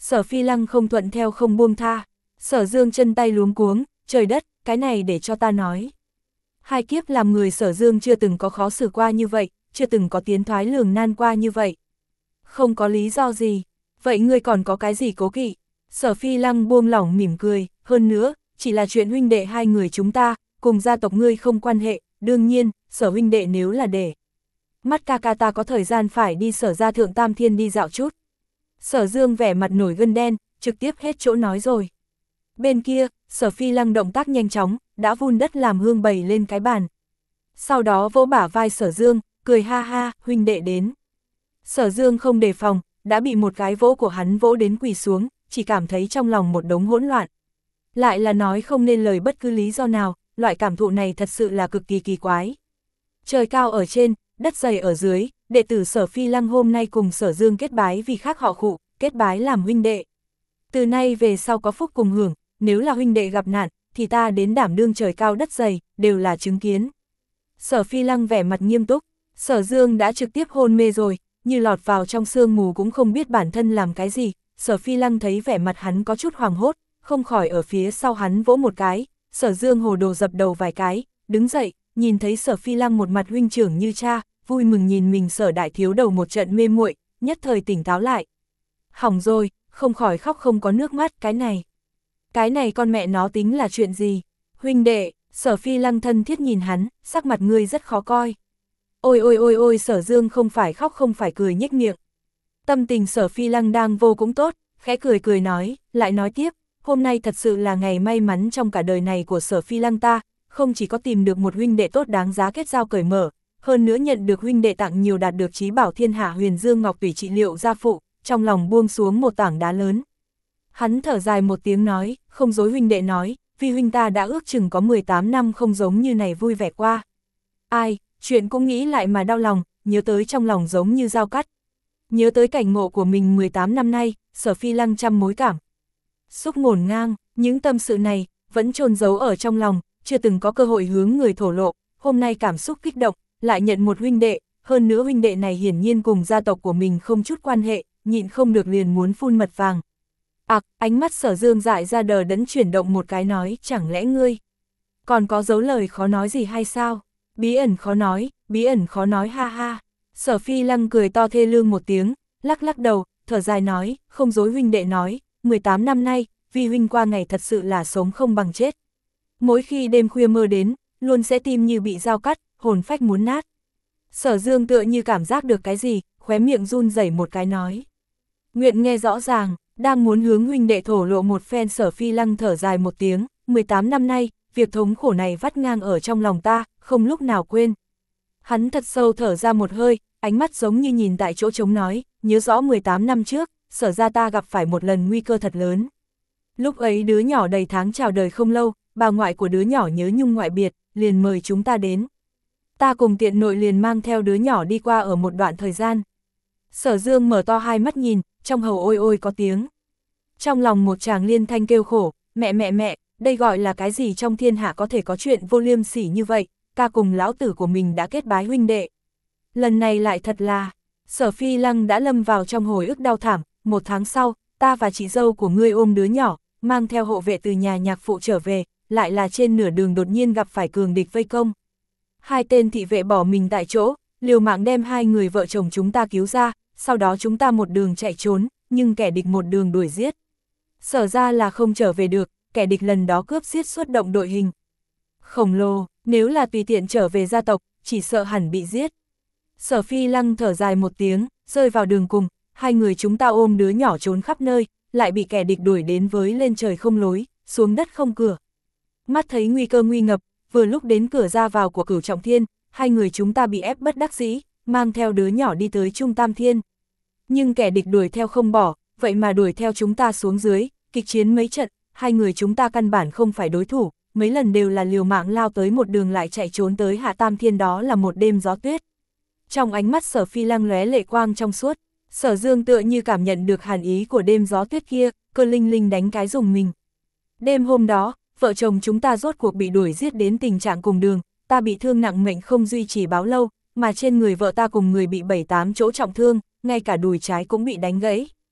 Speaker 1: Sở Phi Lăng không thuận theo không buông tha. Sở Dương chân tay luống cuống, trời đất, cái này để cho ta nói. Hai kiếp làm người Sở Dương chưa từng có khó xử qua như vậy, chưa từng có tiến thoái lường nan qua như vậy. Không có lý do gì, vậy ngươi còn có cái gì cố kỵ? Sở Phi Lăng buông lỏng mỉm cười, hơn nữa, chỉ là chuyện huynh đệ hai người chúng ta, cùng gia tộc ngươi không quan hệ, đương nhiên, Sở huynh đệ nếu là để mắt ca ca ta có thời gian phải đi Sở gia thượng tam thiên đi dạo chút. Sở Dương vẻ mặt nổi gân đen, trực tiếp hết chỗ nói rồi. Bên kia, Sở Phi Lăng động tác nhanh chóng, đã vun đất làm hương bày lên cái bàn. Sau đó vỗ bả vai Sở Dương, cười ha ha, huynh đệ đến. Sở Dương không đề phòng, đã bị một cái vỗ của hắn vỗ đến quỳ xuống, chỉ cảm thấy trong lòng một đống hỗn loạn. Lại là nói không nên lời bất cứ lý do nào, loại cảm thụ này thật sự là cực kỳ kỳ quái. Trời cao ở trên, đất dày ở dưới, đệ tử Sở Phi Lăng hôm nay cùng Sở Dương kết bái vì khác họ khụ, kết bái làm huynh đệ. Từ nay về sau có phúc cùng hưởng, nếu là huynh đệ gặp nạn, thì ta đến đảm đương trời cao đất dày, đều là chứng kiến. Sở Phi Lăng vẻ mặt nghiêm túc, Sở Dương đã trực tiếp hôn mê rồi, như lọt vào trong sương mù cũng không biết bản thân làm cái gì. Sở Phi Lăng thấy vẻ mặt hắn có chút hoảng hốt, không khỏi ở phía sau hắn vỗ một cái. Sở Dương hồ đồ dập đầu vài cái, đứng dậy, nhìn thấy Sở Phi Lăng một mặt huynh trưởng như cha, vui mừng nhìn mình Sở đại thiếu đầu một trận mê muội, nhất thời tỉnh táo lại. Hỏng rồi, không khỏi khóc không có nước mắt, cái này. Cái này con mẹ nó tính là chuyện gì? Huynh đệ, Sở Phi Lăng thân thiết nhìn hắn, sắc mặt ngươi rất khó coi. Ôi ôi ôi ôi, Sở Dương không phải khóc không phải cười nhếch miệng. Tâm tình Sở Phi Lăng đang vô cũng tốt, khẽ cười cười nói, lại nói tiếp, hôm nay thật sự là ngày may mắn trong cả đời này của Sở Phi Lăng ta, không chỉ có tìm được một huynh đệ tốt đáng giá kết giao cởi mở, hơn nữa nhận được huynh đệ tặng nhiều đạt được trí bảo thiên hạ huyền dương ngọc tùy trị liệu gia phụ, trong lòng buông xuống một tảng đá lớn. Hắn thở dài một tiếng nói, không dối huynh đệ nói, vì huynh ta đã ước chừng có mười tám năm không giống như này vui vẻ qua. Ai, chuyện cũng nghĩ lại mà đau lòng, nhớ tới trong lòng giống như dao cắt. Nhớ tới cảnh ngộ của mình mười tám năm nay, Sở Phi Lăng trăm mối cảm xúc ngổn ngang, những tâm sự này vẫn chôn giấu ở trong lòng, chưa từng có cơ hội hướng người thổ lộ, hôm nay cảm xúc kích động, lại nhận một huynh đệ, hơn nữa huynh đệ này hiển nhiên cùng gia tộc của mình không chút quan hệ, nhịn không được liền muốn phun mật vàng. Ặc, à, ánh mắt Sở Dương dại ra đờ đẫn chuyển động một cái nói, chẳng lẽ ngươi còn có dấu lời khó nói gì hay sao? Bí ẩn khó nói, bí ẩn khó nói ha ha. Sở Phi Lăng cười to thê lương một tiếng, lắc lắc đầu, thở dài nói, không dối huynh đệ nói, mười tám năm nay, vì huynh qua ngày thật sự là sống không bằng chết. Mỗi khi đêm khuya mơ đến, luôn sẽ tim như bị dao cắt, hồn phách muốn nát. Sở Dương tựa như cảm giác được cái gì, khóe miệng run rẩy một cái nói. Nguyện nghe rõ ràng, đang muốn hướng huynh đệ thổ lộ một phen. Sở Phi Lăng thở dài một tiếng, mười tám năm nay, việc thống khổ này vắt ngang ở trong lòng ta, không lúc nào quên. Hắn thật sâu thở ra một hơi, ánh mắt giống như nhìn tại chỗ trống nói, nhớ rõ mười tám năm trước, Sở ra ta gặp phải một lần nguy cơ thật lớn. Lúc ấy đứa nhỏ đầy tháng chào đời không lâu, bà ngoại của đứa nhỏ nhớ nhung ngoại biệt, liền mời chúng ta đến. Ta cùng tiện nội liền mang theo đứa nhỏ đi qua ở một đoạn thời gian. Sở Dương mở to hai mắt nhìn, trong hầu ôi ôi có tiếng. Trong lòng một chàng liên thanh kêu khổ, mẹ mẹ mẹ, đây gọi là cái gì trong thiên hạ có thể có chuyện vô liêm sỉ như vậy, ca cùng lão tử của mình đã kết bái huynh đệ. Lần này lại thật là, Sở Phi Lăng đã lâm vào trong hồi ức đau thảm, một tháng sau, ta và chị dâu của ngươi ôm đứa nhỏ, mang theo hộ vệ từ nhà nhạc phụ trở về, lại là trên nửa đường đột nhiên gặp phải cường địch vây công. Hai tên thị vệ bỏ mình tại chỗ, liều mạng đem hai người vợ chồng chúng ta cứu ra, sau đó chúng ta một đường chạy trốn, nhưng kẻ địch một đường đuổi giết. Sở ra là không trở về được, kẻ địch lần đó cướp giết xuất động đội hình khổng lồ, nếu là tùy tiện trở về gia tộc, chỉ sợ hẳn bị giết. Sở Phi Lăng thở dài một tiếng, rơi vào đường cùng, hai người chúng ta ôm đứa nhỏ trốn khắp nơi, lại bị kẻ địch đuổi đến với lên trời không lối, xuống đất không cửa. Mắt thấy nguy cơ nguy ngập, vừa lúc đến cửa ra vào của Cửu Trọng Thiên, hai người chúng ta bị ép bất đắc dĩ, mang theo đứa nhỏ đi tới Trung Tam Thiên. Nhưng kẻ địch đuổi theo không bỏ, vậy mà đuổi theo chúng ta xuống dưới, kịch chiến mấy trận, hai người chúng ta căn bản không phải đối thủ, mấy lần đều là liều mạng lao tới một đường lại chạy trốn tới Hạ Tam Thiên, đó là một đêm gió tuyết. Trong ánh mắt Sở Phi Lăng lóe lệ quang trong suốt, Sở Dương tựa như cảm nhận được hàn ý của đêm gió tuyết kia, cơ linh linh đánh cái dùng mình. Đêm hôm đó, vợ chồng chúng ta rốt cuộc bị đuổi giết đến tình trạng cùng đường, ta bị thương nặng mệnh không duy trì báo lâu, mà trên người vợ ta cùng người bị bảy tám chỗ trọng thương, ngay cả đùi trái cũng bị đánh gãy.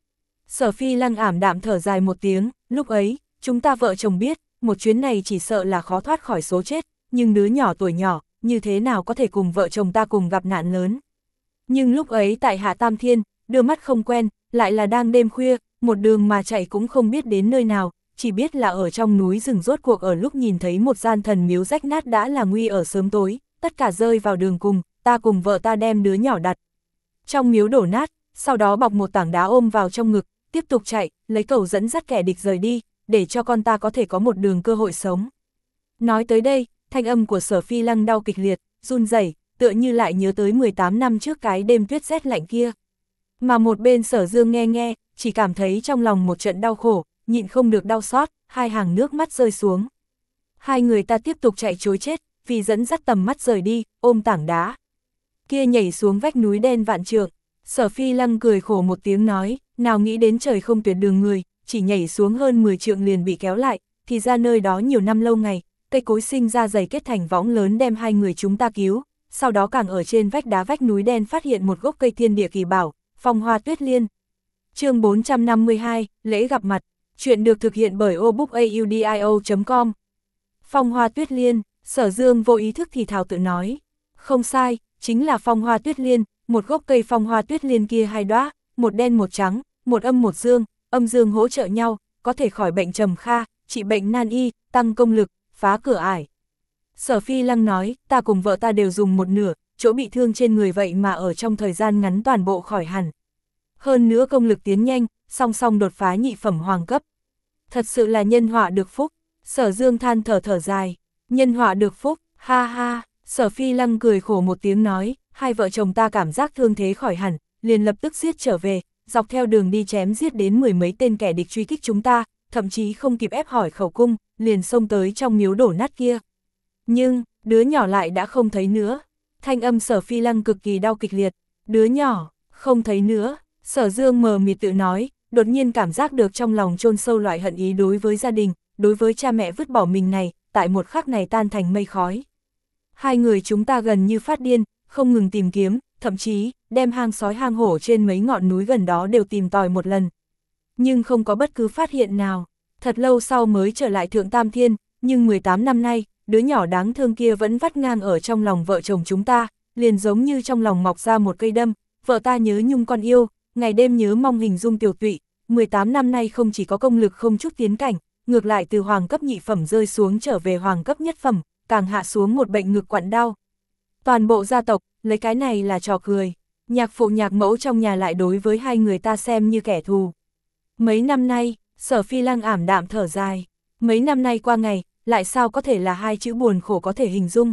Speaker 1: Sở Phi Lăng ảm đạm thở dài một tiếng, lúc ấy, chúng ta vợ chồng biết, một chuyến này chỉ sợ là khó thoát khỏi số chết, nhưng đứa nhỏ tuổi nhỏ, như thế nào có thể cùng vợ chồng ta cùng gặp nạn lớn. Nhưng lúc ấy tại Hạ Tam Thiên, đưa mắt không quen, lại là đang đêm khuya, một đường mà chạy cũng không biết đến nơi nào, chỉ biết là ở trong núi rừng rốt cuộc ở lúc nhìn thấy một gian thần miếu rách nát đã là nguy ở sớm tối, tất cả rơi vào đường cùng, ta cùng vợ ta đem đứa nhỏ đặt trong miếu đổ nát, sau đó bọc một tảng đá ôm vào trong ngực, tiếp tục chạy, lấy cầu dẫn dắt kẻ địch rời đi, để cho con ta có thể có một đường cơ hội sống. Nói tới đây, thanh âm của Sở Phi Lăng đau kịch liệt, run rẩy, tựa như lại nhớ tới mười tám năm trước cái đêm tuyết rét lạnh kia. Mà một bên Sở Dương nghe nghe, chỉ cảm thấy trong lòng một trận đau khổ, nhịn không được đau xót, hai hàng nước mắt rơi xuống. Hai người ta tiếp tục chạy trối chết, vì dẫn dắt tầm mắt rời đi, ôm tảng đá kia nhảy xuống vách núi đen vạn trượng. Sở Phi Lăng cười khổ một tiếng nói, nào nghĩ đến trời không tuyệt đường người, chỉ nhảy xuống hơn mười trượng liền bị kéo lại, thì ra nơi đó nhiều năm lâu ngày, cây cối sinh ra dày kết thành võng lớn đem hai người chúng ta cứu, sau đó càng ở trên vách đá vách núi đen phát hiện một gốc cây thiên địa kỳ bảo, phong hoa tuyết liên. Chương bốn trăm năm mươi hai, lễ gặp mặt, chuyện được thực hiện bởi obookaudio chấm com. Phong hoa tuyết liên, Sở Dương vô ý thức thì thào tự nói, không sai, chính là phong hoa tuyết liên, một gốc cây phong hoa tuyết liên kia hai đóa, một đen một trắng, một âm một dương, âm dương hỗ trợ nhau, có thể khỏi bệnh trầm kha, trị bệnh nan y, tăng công lực, phá cửa ải. Sở Phi Lăng nói, ta cùng vợ ta đều dùng một nửa, chỗ bị thương trên người vậy mà ở trong thời gian ngắn toàn bộ khỏi hẳn. Hơn nữa công lực tiến nhanh, song song đột phá nhị phẩm hoàng cấp. Thật sự là nhân họa được phúc. Sở Dương than thở thở dài, nhân họa được phúc, ha ha. Sở Phi Lăng cười khổ một tiếng nói, hai vợ chồng ta cảm giác thương thế khỏi hẳn, liền lập tức giết trở về, dọc theo đường đi chém giết đến mười mấy tên kẻ địch truy kích chúng ta, thậm chí không kịp ép hỏi khẩu cung, liền xông tới trong miếu đổ nát kia. Nhưng, đứa nhỏ lại đã không thấy nữa. Thanh âm Sở Phi Lăng cực kỳ đau kịch liệt, đứa nhỏ, không thấy nữa. Sở Dương mờ mịt tự nói, đột nhiên cảm giác được trong lòng chôn sâu loại hận ý đối với gia đình, đối với cha mẹ vứt bỏ mình này, tại một khắc này tan thành mây khói. Hai người chúng ta gần như phát điên, không ngừng tìm kiếm, thậm chí, đem hang sói hang hổ trên mấy ngọn núi gần đó đều tìm tòi một lần. Nhưng không có bất cứ phát hiện nào, thật lâu sau mới trở lại Thượng Tam Thiên, nhưng mười tám năm nay, đứa nhỏ đáng thương kia vẫn vắt ngang ở trong lòng vợ chồng chúng ta, liền giống như trong lòng mọc ra một cây đâm, vợ ta nhớ nhung con yêu, ngày đêm nhớ mong hình dung tiểu tụy, mười tám năm nay không chỉ có công lực không chút tiến cảnh, ngược lại từ hoàng cấp nhị phẩm rơi xuống trở về hoàng cấp nhất phẩm, càng hạ xuống một bệnh ngực quặn đau. Toàn bộ gia tộc, lấy cái này là trò cười, nhạc phụ nhạc mẫu trong nhà lại đối với hai người ta xem như kẻ thù. Mấy năm nay, Sở Phi Lăng ảm đạm thở dài, mấy năm nay qua ngày, lại sao có thể là hai chữ buồn khổ có thể hình dung.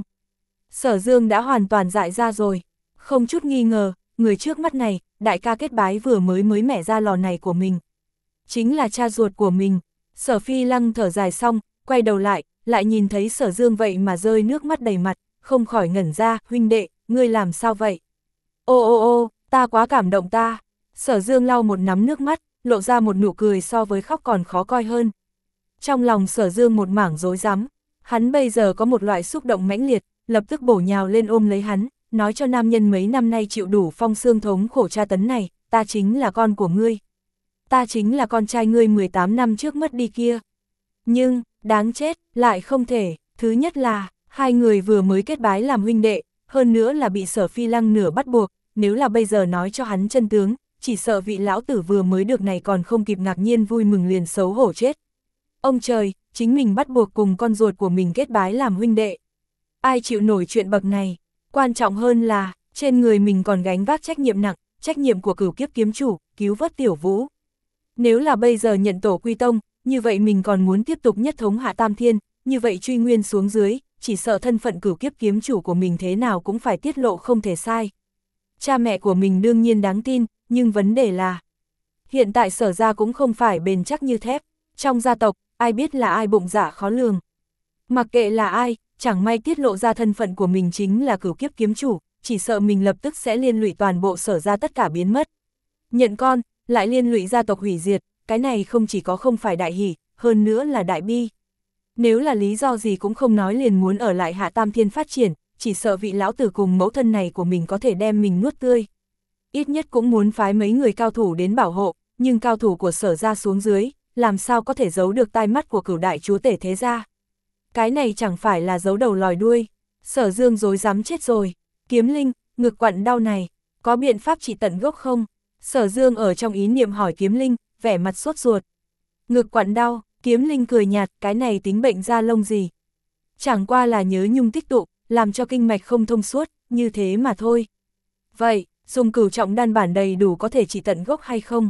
Speaker 1: Sở Dương đã hoàn toàn dại ra rồi, không chút nghi ngờ, người trước mắt này, đại ca kết bái vừa mới mới mẻ ra lò này của mình. Chính là cha ruột của mình. Sở Phi Lăng thở dài xong, quay đầu lại, lại nhìn thấy Sở Dương vậy mà rơi nước mắt đầy mặt, không khỏi ngẩn ra, huynh đệ, ngươi làm sao vậy? Ô ô ô, ta quá cảm động ta. Sở Dương lau một nắm nước mắt, lộ ra một nụ cười so với khóc còn khó coi hơn. Trong lòng Sở Dương một mảng rối rắm, hắn bây giờ có một loại xúc động mãnh liệt, lập tức bổ nhào lên ôm lấy hắn, nói cho nam nhân mấy năm nay chịu đủ phong xương thống khổ tra tấn này, ta chính là con của ngươi. Ta chính là con trai ngươi mười tám năm trước mất đi kia. Nhưng, đáng chết, lại không thể, thứ nhất là, hai người vừa mới kết bái làm huynh đệ, hơn nữa là bị Sở Phi Lăng nửa bắt buộc, nếu là bây giờ nói cho hắn chân tướng, chỉ sợ vị lão tử vừa mới được này còn không kịp ngạc nhiên vui mừng liền xấu hổ chết. Ông trời, chính mình bắt buộc cùng con ruột của mình kết bái làm huynh đệ. Ai chịu nổi chuyện bậc này, quan trọng hơn là, trên người mình còn gánh vác trách nhiệm nặng, trách nhiệm của Cửu Kiếp kiếm chủ, cứu vớt Tiểu Vũ. Nếu là bây giờ nhận tổ quy tông, như vậy mình còn muốn tiếp tục nhất thống Hạ Tam Thiên, như vậy truy nguyên xuống dưới, chỉ sợ thân phận Cửu Kiếp kiếm chủ của mình thế nào cũng phải tiết lộ không thể sai. Cha mẹ của mình đương nhiên đáng tin, nhưng vấn đề là, hiện tại Sở gia cũng không phải bền chắc như thép, trong gia tộc, ai biết là ai bụng dạ khó lường. Mặc kệ là ai, chẳng may tiết lộ ra thân phận của mình chính là Cửu Kiếp kiếm chủ, chỉ sợ mình lập tức sẽ liên lụy toàn bộ Sở gia tất cả biến mất. Nhận con, lại liên lụy gia tộc hủy diệt, cái này không chỉ có không phải đại hỷ, hơn nữa là đại bi. Nếu là lý do gì cũng không nói liền muốn ở lại Hạ Tam Thiên phát triển, chỉ sợ vị lão tử cùng mẫu thân này của mình có thể đem mình nuốt tươi. Ít nhất cũng muốn phái mấy người cao thủ đến bảo hộ, nhưng cao thủ của Sở gia xuống dưới, làm sao có thể giấu được tai mắt của Cửu đại chúa tể thế gia. Cái này chẳng phải là giấu đầu lòi đuôi. Sở Dương rối rắm chết rồi. Kiếm Linh, ngực quặn đau này, có biện pháp trị tận gốc không? Sở Dương ở trong ý niệm hỏi Kiếm Linh, vẻ mặt sốt ruột. Ngực quặn đau, Kiếm Linh cười nhạt, cái này tính bệnh da lông gì? Chẳng qua là nhớ nhung tích tụ, làm cho kinh mạch không thông suốt, như thế mà thôi. Vậy, dùng cửu trọng đan bản đầy đủ có thể trị tận gốc hay không?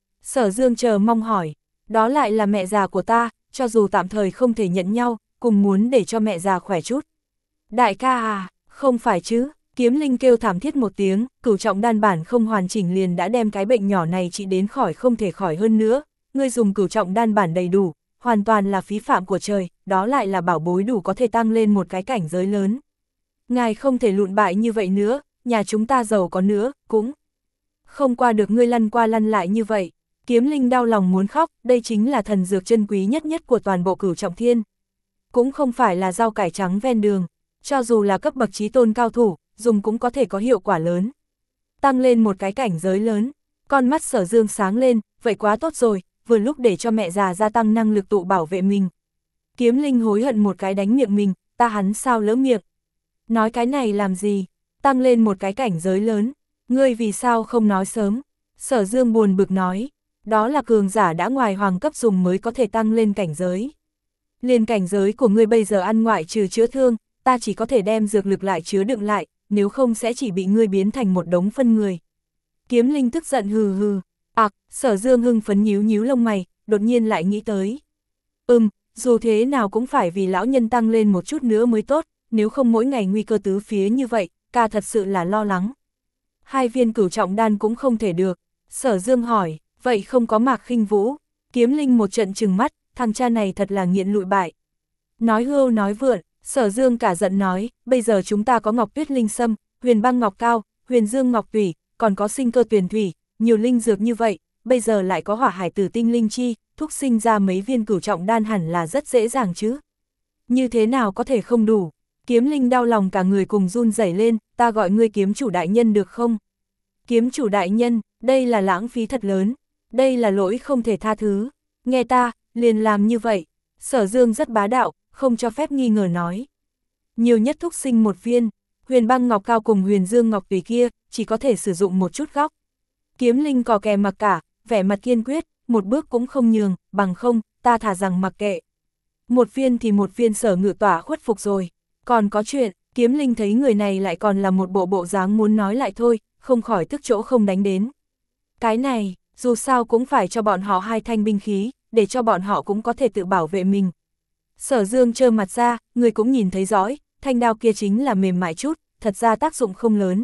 Speaker 1: Sở Dương chờ mong hỏi, đó lại là mẹ già của ta, cho dù tạm thời không thể nhận nhau, cùng muốn để cho mẹ già khỏe chút. Đại ca à, không phải chứ, Kiếm Linh kêu thảm thiết một tiếng, cửu trọng đan bản không hoàn chỉnh liền đã đem cái bệnh nhỏ này trị đến khỏi không thể khỏi hơn nữa, ngươi dùng cửu trọng đan bản đầy đủ, hoàn toàn là phí phạm của trời, đó lại là bảo bối đủ có thể tăng lên một cái cảnh giới lớn. Ngài không thể lụn bại như vậy nữa, nhà chúng ta giàu có nữa, cũng không qua được ngươi lăn qua lăn lại như vậy. Kiếm Linh đau lòng muốn khóc, đây chính là thần dược chân quý nhất nhất của toàn bộ cửu trọng thiên. Cũng không phải là rau cải trắng ven đường, cho dù là cấp bậc chí tôn cao thủ, dùng cũng có thể có hiệu quả lớn. Tăng lên một cái cảnh giới lớn, con mắt Sở Dương sáng lên, vậy quá tốt rồi, vừa lúc để cho mẹ già gia tăng năng lực tụ bảo vệ mình. Kiếm Linh hối hận một cái đánh miệng mình, ta hắn sao lỡ miệng. Nói cái này làm gì, tăng lên một cái cảnh giới lớn, ngươi vì sao không nói sớm. Sở Dương buồn bực nói, đó là cường giả đã ngoài hoàng cấp dùng mới có thể tăng lên cảnh giới. Liên cảnh giới của ngươi bây giờ ăn ngoại trừ chữa thương, ta chỉ có thể đem dược lực lại chứa đựng lại, nếu không sẽ chỉ bị ngươi biến thành một đống phân người. Kiếm Linh tức giận hừ hừ, ạc, Sở Dương hưng phấn nhíu nhíu lông mày, đột nhiên lại nghĩ tới. Ừm, dù thế nào cũng phải vì lão nhân tăng lên một chút nữa mới tốt, nếu không mỗi ngày nguy cơ tứ phía như vậy, ca thật sự là lo lắng. Hai viên cửu trọng đan cũng không thể được. Sở Dương hỏi, vậy không có Mạc Khinh Vũ? Kiếm Linh một trận trừng mắt, thằng cha này thật là nghiện lụi bại. Nói hưu nói vượn, Sở Dương cả giận nói, bây giờ chúng ta có Ngọc Tuyết Linh Sâm, Huyền Băng Ngọc Cao, Huyền Dương Ngọc Tủy, còn có Sinh Cơ Tuyền Thủy, nhiều linh dược như vậy, bây giờ lại có Hỏa Hải Tử Tinh Linh Chi, thúc sinh ra mấy viên cửu trọng đan hẳn là rất dễ dàng chứ. Như thế nào có thể không đủ? Kiếm Linh đau lòng cả người cùng run rẩy lên, ta gọi ngươi kiếm chủ đại nhân được không? Kiếm chủ đại nhân, đây là lãng phí thật lớn, đây là lỗi không thể tha thứ. Nghe ta, liền làm như vậy. Sở Dương rất bá đạo, không cho phép nghi ngờ nói. Nhiều nhất thúc sinh một viên, Huyền Băng Ngọc Cao cùng Huyền Dương Ngọc Tùy kia, chỉ có thể sử dụng một chút góc. Kiếm Linh cò kè mặc cả, vẻ mặt kiên quyết, một bước cũng không nhường, bằng không, ta thả rằng mặc kệ. Một viên thì một viên Sở Ngự Tỏa khuất phục rồi. Còn có chuyện, Kiếm Linh thấy người này lại còn là một bộ bộ dáng muốn nói lại thôi, không khỏi tức chỗ không đánh đến. Cái này, dù sao cũng phải cho bọn họ hai thanh binh khí, để cho bọn họ cũng có thể tự bảo vệ mình. Sở Dương trơ mặt ra, người cũng nhìn thấy rõ, thanh đao kia chính là mềm mại chút, thật ra tác dụng không lớn.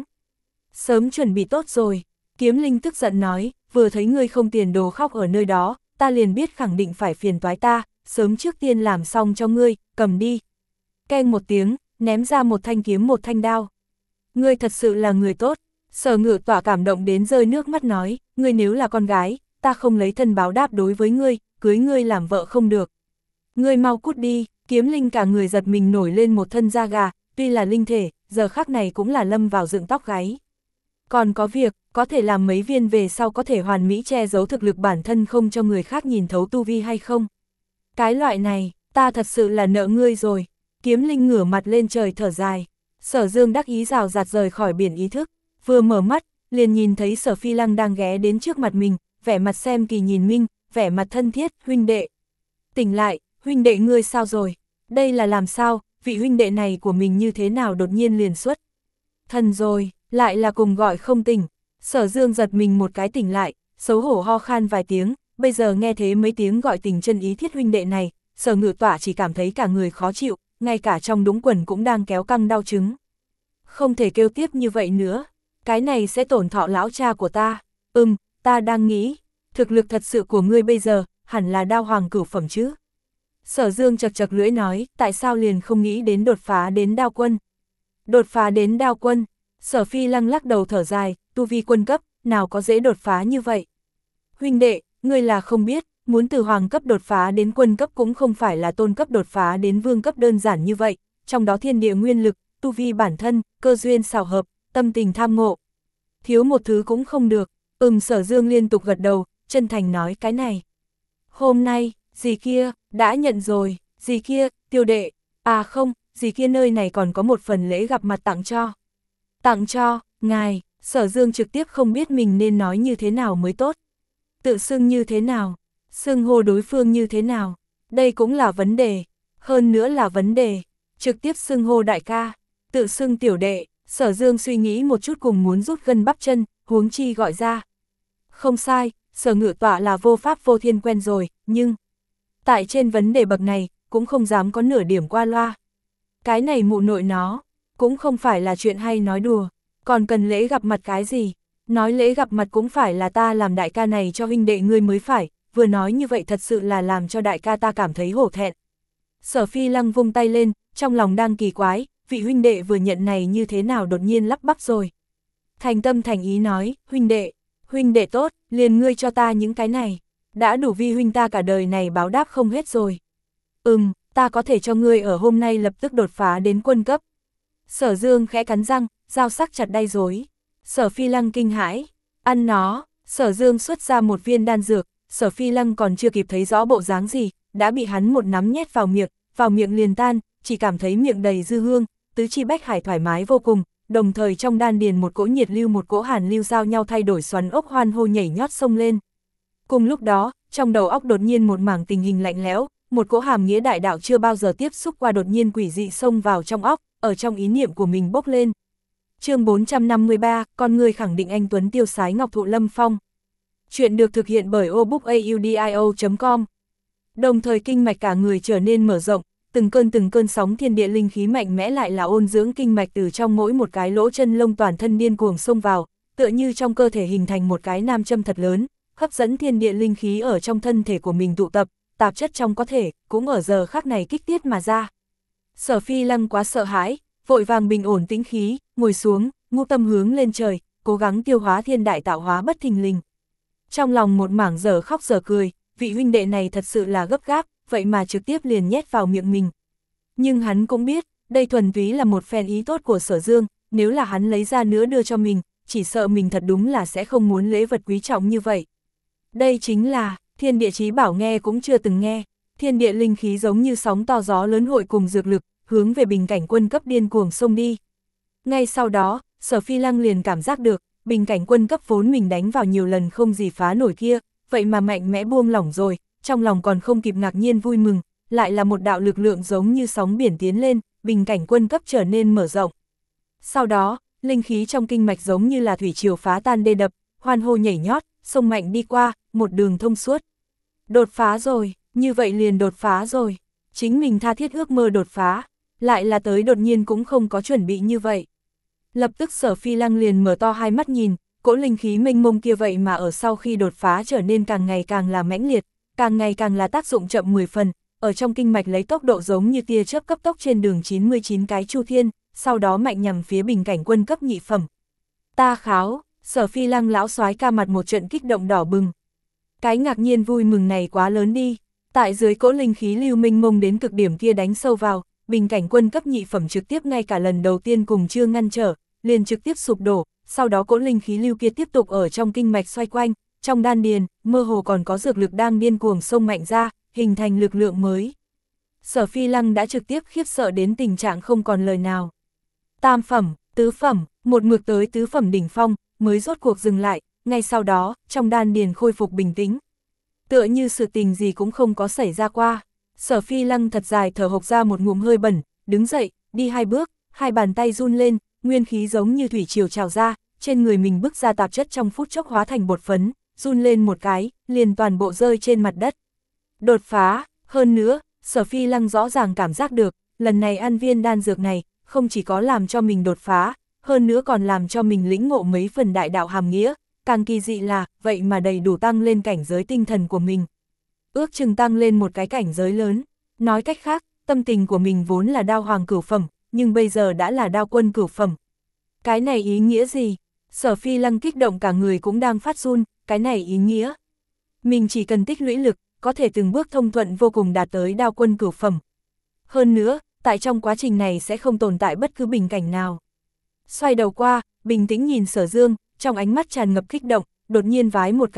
Speaker 1: Sớm chuẩn bị tốt rồi, Kiếm Linh tức giận nói, vừa thấy ngươi không tiền đồ khóc ở nơi đó, ta liền biết khẳng định phải phiền toái ta, sớm trước tiên làm xong cho ngươi, cầm đi. Keng một tiếng, ném ra một thanh kiếm một thanh đao. Ngươi thật sự là người tốt. Sở Ngự Tỏa cảm động đến rơi nước mắt nói, ngươi nếu là con gái, ta không lấy thân báo đáp đối với ngươi, cưới ngươi làm vợ không được. Ngươi mau cút đi. Kiếm Linh cả người giật mình nổi lên một thân da gà, tuy là linh thể, giờ khắc này cũng là lâm vào dựng tóc gáy. Còn có việc, có thể làm mấy viên về sau có thể hoàn mỹ che giấu thực lực bản thân không cho người khác nhìn thấu tu vi hay không. Cái loại này, ta thật sự là nợ ngươi rồi. Kiếm Linh ngửa mặt lên trời thở dài. Sở Dương đắc ý rào rạt rời khỏi biển ý thức, vừa mở mắt, liền nhìn thấy Sở Phi Lăng đang ghé đến trước mặt mình, vẻ mặt xem kỳ nhìn minh, vẻ mặt thân thiết, huynh đệ. Tỉnh lại, huynh đệ ngươi sao rồi? Đây là làm sao, vị huynh đệ này của mình như thế nào đột nhiên liền xuất? Thần rồi, lại là cùng gọi không tỉnh. Sở Dương giật mình một cái tỉnh lại, xấu hổ ho khan vài tiếng, bây giờ nghe thế mấy tiếng gọi tình chân ý thiết huynh đệ này, Sở Ngự Tỏa chỉ cảm thấy cả người khó chịu, ngay cả trong đúng quần cũng đang kéo căng đau chứng. Không thể kêu tiếp như vậy nữa, cái này sẽ tổn thọ lão cha của ta. Ừm, ta đang nghĩ, thực lực thật sự của ngươi bây giờ, hẳn là đao hoàng cửu phẩm chứ. Sở Dương chật chật lưỡi nói, tại sao liền không nghĩ đến đột phá đến đao quân? Đột phá đến đao quân, Sở Phi Lăng lắc đầu thở dài, tu vi quân cấp, nào có dễ đột phá như vậy. Huynh đệ, ngươi là không biết, muốn từ hoàng cấp đột phá đến quân cấp cũng không phải là tôn cấp đột phá đến vương cấp đơn giản như vậy, trong đó thiên địa nguyên lực, tu vi bản thân, cơ duyên xào hợp, tâm tình tham ngộ. Thiếu một thứ cũng không được. Ừm, Sở Dương liên tục gật đầu, chân thành nói cái này. Hôm nay, dì kia, đã nhận rồi, dì kia, Tiêu đệ, à không, dì kia nơi này còn có một phần lễ gặp mặt tặng cho. Tặng cho, ngài, Sở Dương trực tiếp không biết mình nên nói như thế nào mới tốt. Tự xưng như thế nào, xưng hô đối phương như thế nào, đây cũng là vấn đề, hơn nữa là vấn đề, trực tiếp xưng hô đại ca, tự xưng tiểu đệ, Sở Dương suy nghĩ một chút cùng muốn rút gân bắp chân, huống chi gọi ra. Không sai, Sở Ngự Tọa là vô pháp vô thiên quen rồi, nhưng tại trên vấn đề bậc này, cũng không dám có nửa điểm qua loa. Cái này mụ nội nó, cũng không phải là chuyện hay nói đùa, còn cần lễ gặp mặt cái gì, nói lễ gặp mặt cũng phải là ta làm đại ca này cho huynh đệ ngươi mới phải, vừa nói như vậy thật sự là làm cho đại ca ta cảm thấy hổ thẹn. Sở Phi Lăng vung tay lên, trong lòng đang kỳ quái, vị huynh đệ vừa nhận này như thế nào đột nhiên lắp bắp rồi. Thành tâm thành ý nói, huynh đệ, huynh đệ tốt, liền ngươi cho ta những cái này, đã đủ vi huynh ta cả đời này báo đáp không hết rồi. Ừm, ta có thể cho ngươi ở hôm nay lập tức đột phá đến quân cấp. Sở Dương khẽ cắn răng, dao sắc chặt đay rối. Sở Phi Lăng kinh hãi, ăn nó, Sở Dương xuất ra một viên đan dược, Sở Phi Lăng còn chưa kịp thấy rõ bộ dáng gì, đã bị hắn một nắm nhét vào miệng, vào miệng liền tan, chỉ cảm thấy miệng đầy dư hương, tứ chi bách hải thoải mái vô cùng, đồng thời trong đan điền một cỗ nhiệt lưu một cỗ hàn lưu giao nhau thay đổi xoắn ốc hoan hô nhảy nhót sông lên. Cùng lúc đó, trong đầu óc đột nhiên một mảng tình hình lạnh lẽo, một cỗ hàm nghĩa đại đạo chưa bao giờ tiếp xúc qua đột nhiên quỷ dị xông vào trong óc, ở trong ý niệm của mình bốc lên. Chương bốn trăm năm mươi ba, con người khẳng định anh tuấn tiêu sái ngọc thụ lâm phong. Chuyện được thực hiện bởi obookaudio chấm com. Đồng thời kinh mạch cả người trở nên mở rộng, từng cơn từng cơn sóng thiên địa linh khí mạnh mẽ lại là ôn dưỡng kinh mạch từ trong mỗi một cái lỗ chân lông toàn thân điên cuồng xông vào, tựa như trong cơ thể hình thành một cái nam châm thật lớn, hấp dẫn thiên địa linh khí ở trong thân thể của mình tụ tập, tạp chất trong có thể, cũng ở giờ khắc này kích tiết mà ra. Sở Phi Lăng quá sợ hãi, vội vàng bình ổn tĩnh khí, ngồi xuống, ngũ tâm hướng lên trời, cố gắng tiêu hóa thiên đại tạo hóa bất thình lình. Trong lòng một mảng dở khóc dở cười, vị huynh đệ này thật sự là gấp gáp, vậy mà trực tiếp liền nhét vào miệng mình. Nhưng hắn cũng biết, đây thuần túy là một phen ý tốt của Sở Dương, nếu là hắn lấy ra nữa đưa cho mình, chỉ sợ mình thật đúng là sẽ không muốn lễ vật quý trọng như vậy. Đây chính là, thiên địa chí bảo nghe cũng chưa từng nghe, thiên địa linh khí giống như sóng to gió lớn hội cùng dược lực, hướng về bình cảnh quân cấp điên cuồng xông đi. Ngay sau đó, Sở Phi Lăng liền cảm giác được, bình cảnh quân cấp vốn mình đánh vào nhiều lần không gì phá nổi kia, vậy mà mạnh mẽ buông lỏng rồi, trong lòng còn không kịp ngạc nhiên vui mừng, lại là một đạo lực lượng giống như sóng biển tiến lên, bình cảnh quân cấp trở nên mở rộng. Sau đó, linh khí trong kinh mạch giống như là thủy triều phá tan đê đập, hoan hô nhảy nhót, sông mạnh đi qua, một đường thông suốt. Đột phá rồi, như vậy liền đột phá rồi, chính mình tha thiết ước mơ đột phá, lại là tới đột nhiên cũng không có chuẩn bị như vậy. Lập tức Sở Phi Lăng liền mở to hai mắt nhìn, cỗ linh khí mênh mông kia vậy mà ở sau khi đột phá trở nên càng ngày càng là mãnh liệt, càng ngày càng là tác dụng chậm mười phần, ở trong kinh mạch lấy tốc độ giống như tia chớp cấp tốc trên đường chín mươi chín cái chu thiên, sau đó mạnh nhằm phía bình cảnh quân cấp nhị phẩm. Ta kháo, Sở Phi Lăng lão soái ca mặt một trận kích động đỏ bừng. Cái ngạc nhiên vui mừng này quá lớn đi, tại dưới cỗ linh khí lưu mênh mông đến cực điểm kia đánh sâu vào, bình cảnh quân cấp nhị phẩm trực tiếp ngay cả lần đầu tiên cùng chưa ngăn trở, liền trực tiếp sụp đổ, sau đó cỗ linh khí lưu kia tiếp tục ở trong kinh mạch xoay quanh, trong đan điền, mơ hồ còn có dược lực đang điên cuồng xông mạnh ra, hình thành lực lượng mới. Sở Phi Lăng đã trực tiếp khiếp sợ đến tình trạng không còn lời nào. Tam phẩm, tứ phẩm, một mực tới tứ phẩm đỉnh phong, mới rốt cuộc dừng lại, ngay sau đó, trong đan điền khôi phục bình tĩnh. Tựa như sự tình gì cũng không có xảy ra qua. Sở Phi Lăng thật dài thở hộc ra một ngụm hơi bẩn, đứng dậy, đi hai bước, hai bàn tay run lên, nguyên khí giống như thủy triều trào ra, trên người mình bức ra tạp chất trong phút chốc hóa thành bột phấn, run lên một cái, liền toàn bộ rơi trên mặt đất. Đột phá, hơn nữa, Sở Phi Lăng rõ ràng cảm giác được, lần này ăn viên đan dược này, không chỉ có làm cho mình đột phá, hơn nữa còn làm cho mình lĩnh ngộ mấy phần đại đạo hàm nghĩa, càng kỳ dị là, vậy mà đầy đủ tăng lên cảnh giới tinh thần của mình. Ước chừng tăng lên một cái cảnh giới lớn, nói cách khác, tâm tình của mình vốn là đao hoàng cửu phẩm, nhưng bây giờ đã là đao quân cửu phẩm. Cái này ý nghĩa gì? Sở Phi Lăng kích động cả người cũng đang phát run, cái này ý nghĩa. Mình chỉ cần tích lũy lực, có thể từng bước thông thuận vô cùng đạt tới đao quân cửu phẩm. Hơn nữa, tại trong quá trình này sẽ không tồn tại bất cứ bình cảnh nào. Xoay đầu qua, bình tĩnh nhìn Sở Dương, trong ánh mắt tràn ngập kích động, đột nhiên vái một cái,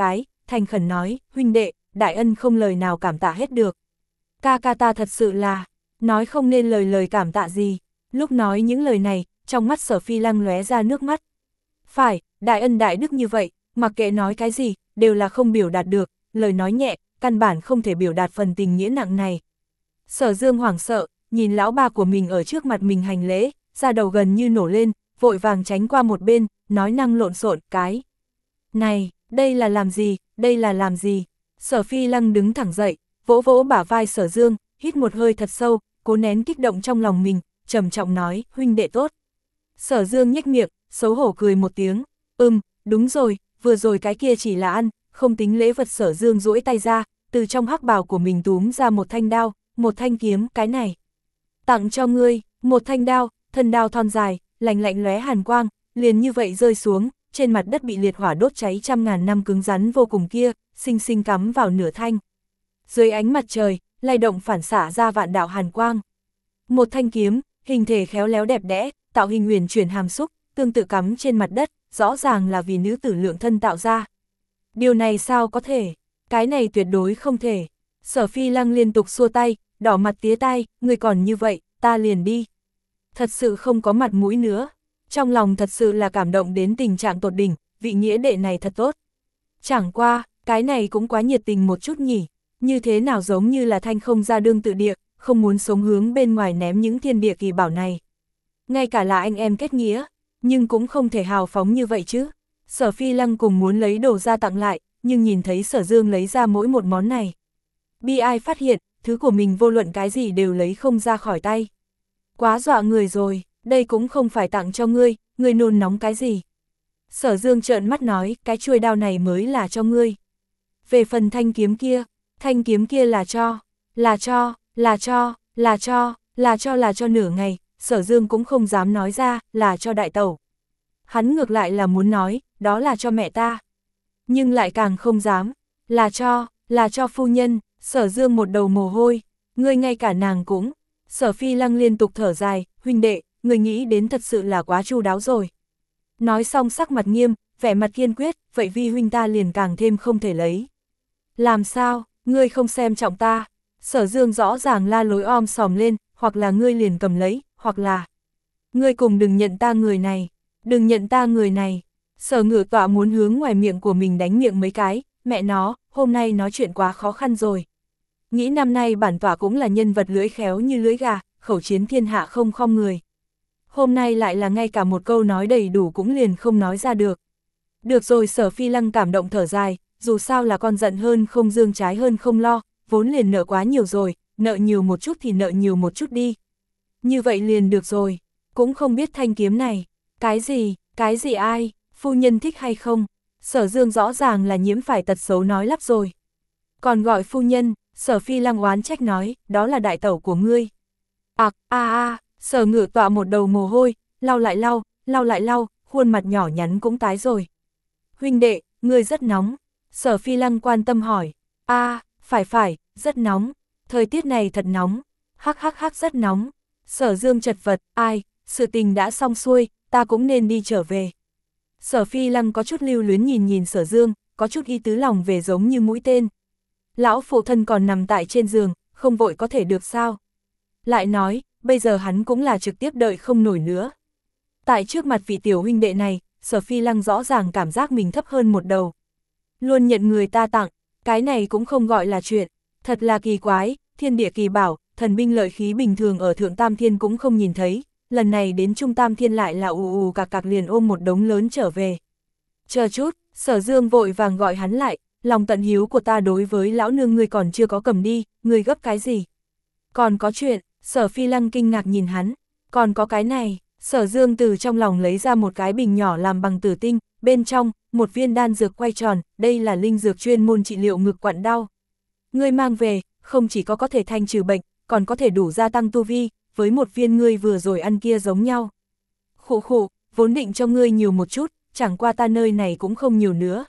Speaker 1: thành khẩn nói, huynh đệ, đại ân không lời nào cảm tạ hết được. Ca ca ta thật sự là, nói không nên lời lời cảm tạ gì. Lúc nói những lời này, trong mắt Sở Phi Lăng lóe ra nước mắt. Phải, đại ân đại đức như vậy, mặc kệ nói cái gì, đều là không biểu đạt được, lời nói nhẹ, căn bản không thể biểu đạt phần tình nghĩa nặng này. Sở Dương hoảng sợ, nhìn lão ba của mình ở trước mặt mình hành lễ, da đầu gần như nổ lên, vội vàng tránh qua một bên, nói năng lộn xộn cái. Này, đây là làm gì, đây là làm gì? Sở Phi Lăng đứng thẳng dậy, vỗ vỗ bả vai Sở Dương, hít một hơi thật sâu, cố nén kích động trong lòng mình, trầm trọng nói, huynh đệ tốt. Sở Dương nhếch miệng, xấu hổ cười một tiếng, ừm, đúng rồi, vừa rồi cái kia chỉ là ăn, không tính lễ vật. Sở Dương duỗi tay ra, từ trong hắc bào của mình túm ra một thanh đao, một thanh kiếm, cái này. Tặng cho ngươi, một thanh đao, thân đao thon dài, lạnh lạnh lóe hàn quang, liền như vậy rơi xuống, trên mặt đất bị liệt hỏa đốt cháy trăm ngàn năm cứng rắn vô cùng kia, xinh xinh cắm vào nửa thanh. Dưới ánh mặt trời, lay động phản xạ ra vạn đạo hàn quang. Một thanh kiếm, hình thể khéo léo đẹp đẽ, tạo hình huyền chuyển hàm xúc, tương tự cắm trên mặt đất, rõ ràng là vì nữ tử lượng thân tạo ra. Điều này sao có thể? Cái này tuyệt đối không thể. Sở Phi Lăng liên tục xua tay, đỏ mặt tía tai, người còn như vậy, ta liền đi. Thật sự không có mặt mũi nữa. Trong lòng thật sự là cảm động đến tình trạng tột đỉnh, vị nghĩa đệ này thật tốt. Chẳng qua, cái này cũng quá nhiệt tình một chút nhỉ, như thế nào giống như là thanh không ra đương tự địa, không muốn sống hướng bên ngoài ném những thiên địa kỳ bảo này. Ngay cả là anh em kết nghĩa, nhưng cũng không thể hào phóng như vậy chứ. Sở Phi Lăng cùng muốn lấy đồ ra tặng lại, nhưng nhìn thấy Sở Dương lấy ra mỗi một món này. Bi ai phát hiện, thứ của mình vô luận cái gì đều lấy không ra khỏi tay. Quá dọa người rồi, đây cũng không phải tặng cho ngươi, ngươi nôn nóng cái gì. Sở Dương trợn mắt nói, cái chuôi đao này mới là cho ngươi. Về phần thanh kiếm kia, thanh kiếm kia là cho, là cho, là cho, là cho, là cho là cho nửa ngày, Sở Dương cũng không dám nói ra, là cho đại tẩu. Hắn ngược lại là muốn nói, đó là cho mẹ ta. Nhưng lại càng không dám, là cho, là cho phu nhân. Sở Dương một đầu mồ hôi, ngươi ngay cả nàng cũng. Sở Phi Lăng liên tục thở dài, huynh đệ, ngươi nghĩ đến thật sự là quá chu đáo rồi. Nói xong sắc mặt nghiêm, vẻ mặt kiên quyết, vậy vi huynh ta liền càng thêm không thể lấy. Làm sao, ngươi không xem trọng ta? Sở Dương rõ ràng la lối om sòm lên, hoặc là ngươi liền cầm lấy, hoặc là ngươi cùng đừng nhận ta người này, đừng nhận ta người này. Sở Ngự Tọa muốn hướng ngoài miệng của mình đánh miệng mấy cái, mẹ nó, hôm nay nói chuyện quá khó khăn rồi. Nghĩ năm nay bản tọa cũng là nhân vật lưỡi khéo như lưỡi gà, khẩu chiến thiên hạ không khom người. Hôm nay lại là ngay cả một câu nói đầy đủ cũng liền không nói ra được. Được rồi. Sở Phi Lăng cảm động thở dài, dù sao là con giận hơn không dương trái hơn không lo, vốn liền nợ quá nhiều rồi, nợ nhiều một chút thì nợ nhiều một chút đi. Như vậy liền được rồi, cũng không biết thanh kiếm này, cái gì, cái gì ai, phu nhân thích hay không? Sở Dương rõ ràng là nhiễm phải tật xấu nói lắp rồi. Còn gọi phu nhân, Sở Phi Lăng oán trách nói, đó là đại tẩu của ngươi. Ặc, a a, Sở Ngự Tọa một đầu mồ hôi, lau lại lau, lau lại lau, khuôn mặt nhỏ nhắn cũng tái rồi. Huynh đệ, ngươi rất nóng. Sở Phi Lăng quan tâm hỏi. A, phải phải, rất nóng. Thời tiết này thật nóng. Hắc hắc hắc rất nóng. Sở Dương chật vật, ai, sự tình đã xong xuôi, ta cũng nên đi trở về. Sở Phi Lăng có chút lưu luyến nhìn nhìn Sở Dương, có chút ý tứ lòng về giống như mũi tên. Lão phụ thân còn nằm tại trên giường, không vội có thể được sao? Lại nói, bây giờ hắn cũng là trực tiếp đợi không nổi nữa. Tại trước mặt vị tiểu huynh đệ này, Sở Phi Lăng rõ ràng cảm giác mình thấp hơn một đầu. Luôn nhận người ta tặng, cái này cũng không gọi là chuyện. Thật là kỳ quái, thiên địa kỳ bảo, thần binh lợi khí bình thường ở Thượng Tam Thiên cũng không nhìn thấy. Lần này đến Trung Tam Thiên lại là ù ù cạc cạc liền ôm một đống lớn trở về. Chờ chút, Sở Dương vội vàng gọi hắn lại, lòng tận hiếu của ta đối với lão nương ngươi còn chưa có cầm đi, ngươi gấp cái gì? Còn có chuyện, Sở Phi Lăng kinh ngạc nhìn hắn, còn có cái này. Sở Dương từ trong lòng lấy ra một cái bình nhỏ làm bằng tử tinh, bên trong, một viên đan dược quay tròn, đây là linh dược chuyên môn trị liệu ngực quặn đau. Ngươi mang về, không chỉ có có thể thanh trừ bệnh, còn có thể đủ gia tăng tu vi, với một viên ngươi vừa rồi ăn kia giống nhau. Khụ khụ, vốn định cho ngươi nhiều một chút, chẳng qua ta nơi này cũng không nhiều nữa.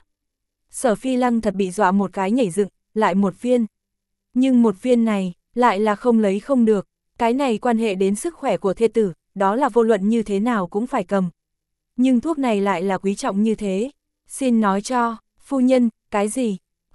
Speaker 1: Sở Phi Lăng thật bị dọa một cái nhảy dựng, lại một viên. Nhưng một viên này, lại là không lấy không được, cái này quan hệ đến sức khỏe của thê tử, đó là vô luận như thế nào cũng phải cầm. Nhưng thuốc này lại là quý trọng như thế. Xin nói cho, phu nhân, cái gì?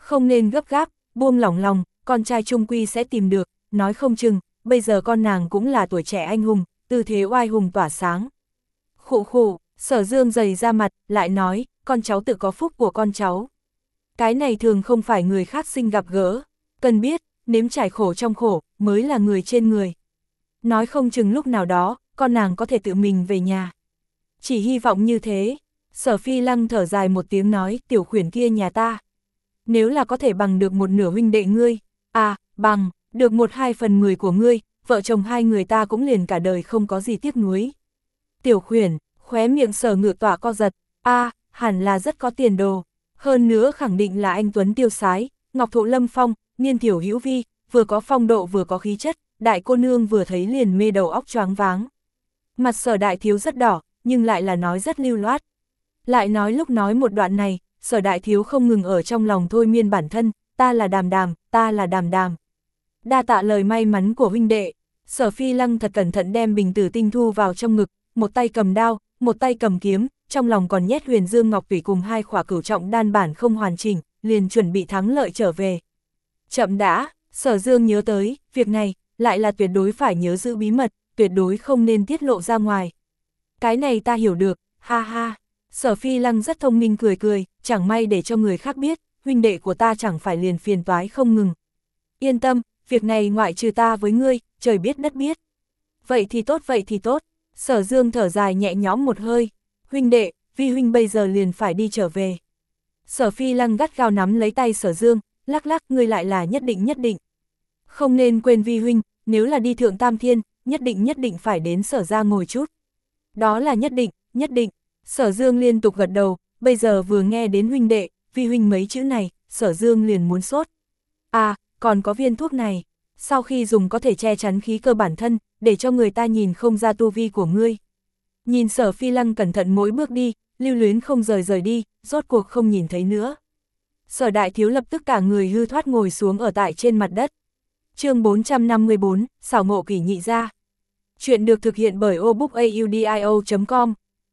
Speaker 1: Không nên gấp gáp, buông lỏng lòng, con trai trung quy sẽ tìm được, nói không chừng, bây giờ con nàng cũng là tuổi trẻ anh hùng, tư thế oai hùng tỏa sáng. Khụ khụ, Sở Dương dày ra mặt, lại nói, con cháu tự có phúc của con cháu. Cái này thường không phải người khác sinh gặp gỡ, cần biết, nếm trải khổ trong khổ, mới là người trên người. Nói không chừng lúc nào đó, con nàng có thể tự mình về nhà. Chỉ hy vọng như thế. Sở Phi Lăng thở dài một tiếng nói, tiểu khuyển kia nhà ta. Nếu là có thể bằng được một nửa huynh đệ ngươi, à, bằng, được một hai phần mười của ngươi, vợ chồng hai người ta cũng liền cả đời không có gì tiếc nuối. Tiểu khuyển, khóe miệng Sở Ngự Tỏa co giật, a à, hẳn là rất có tiền đồ. Hơn nữa khẳng định là anh tuấn tiêu sái, ngọc thụ lâm phong, niên thiểu hữu vi, vừa có phong độ vừa có khí chất, đại cô nương vừa thấy liền mê đầu óc choáng váng. Mặt Sở đại thiếu rất đỏ, nhưng lại là nói rất lưu loát. Lại nói lúc nói một đoạn này, Sở đại thiếu không ngừng ở trong lòng thôi miên bản thân, ta là đàm đàm, ta là đàm đàm. Đa tạ lời may mắn của huynh đệ. Sở Phi Lăng thật cẩn thận đem bình tử tinh thu vào trong ngực, một tay cầm đao, một tay cầm kiếm, trong lòng còn nhét huyền dương ngọc tủy cùng hai khỏa cửu trọng đan bản không hoàn chỉnh, liền chuẩn bị thắng lợi trở về. Chậm đã, Sở Dương nhớ tới, việc này, lại là tuyệt đối phải nhớ giữ bí mật, tuyệt đối không nên tiết lộ ra ngoài. Cái này ta hiểu được, ha ha. Sở Phi Lăng rất thông minh cười cười, chẳng may để cho người khác biết, huynh đệ của ta chẳng phải liền phiền toái không ngừng. Yên tâm, việc này ngoại trừ ta với ngươi, trời biết đất biết. Vậy thì tốt, vậy thì tốt. Sở Dương thở dài nhẹ nhõm một hơi. Huynh đệ, vi huynh bây giờ liền phải đi trở về. Sở Phi Lăng gắt gao nắm lấy tay Sở Dương, lắc lắc, ngươi lại là nhất định nhất định. Không nên quên vi huynh, nếu là đi thượng tam thiên, nhất định nhất định phải đến Sở ra ngồi chút. Đó là nhất định, nhất định. Sở Dương liên tục gật đầu, bây giờ vừa nghe đến huynh đệ, vi huynh mấy chữ này, Sở Dương liền muốn sốt. À, còn có viên thuốc này, sau khi dùng có thể che chắn khí cơ bản thân, để cho người ta nhìn không ra tu vi của ngươi. Nhìn Sở Phi Lăng cẩn thận mỗi bước đi, lưu luyến không rời rời đi, rốt cuộc không nhìn thấy nữa. Sở đại thiếu lập tức cả người hư thoát ngồi xuống ở tại trên mặt đất. Chương bốn trăm năm mươi bốn, xảo ngộ kỷ nhị gia. Chuyện được thực hiện bởi obookaudio chấm com.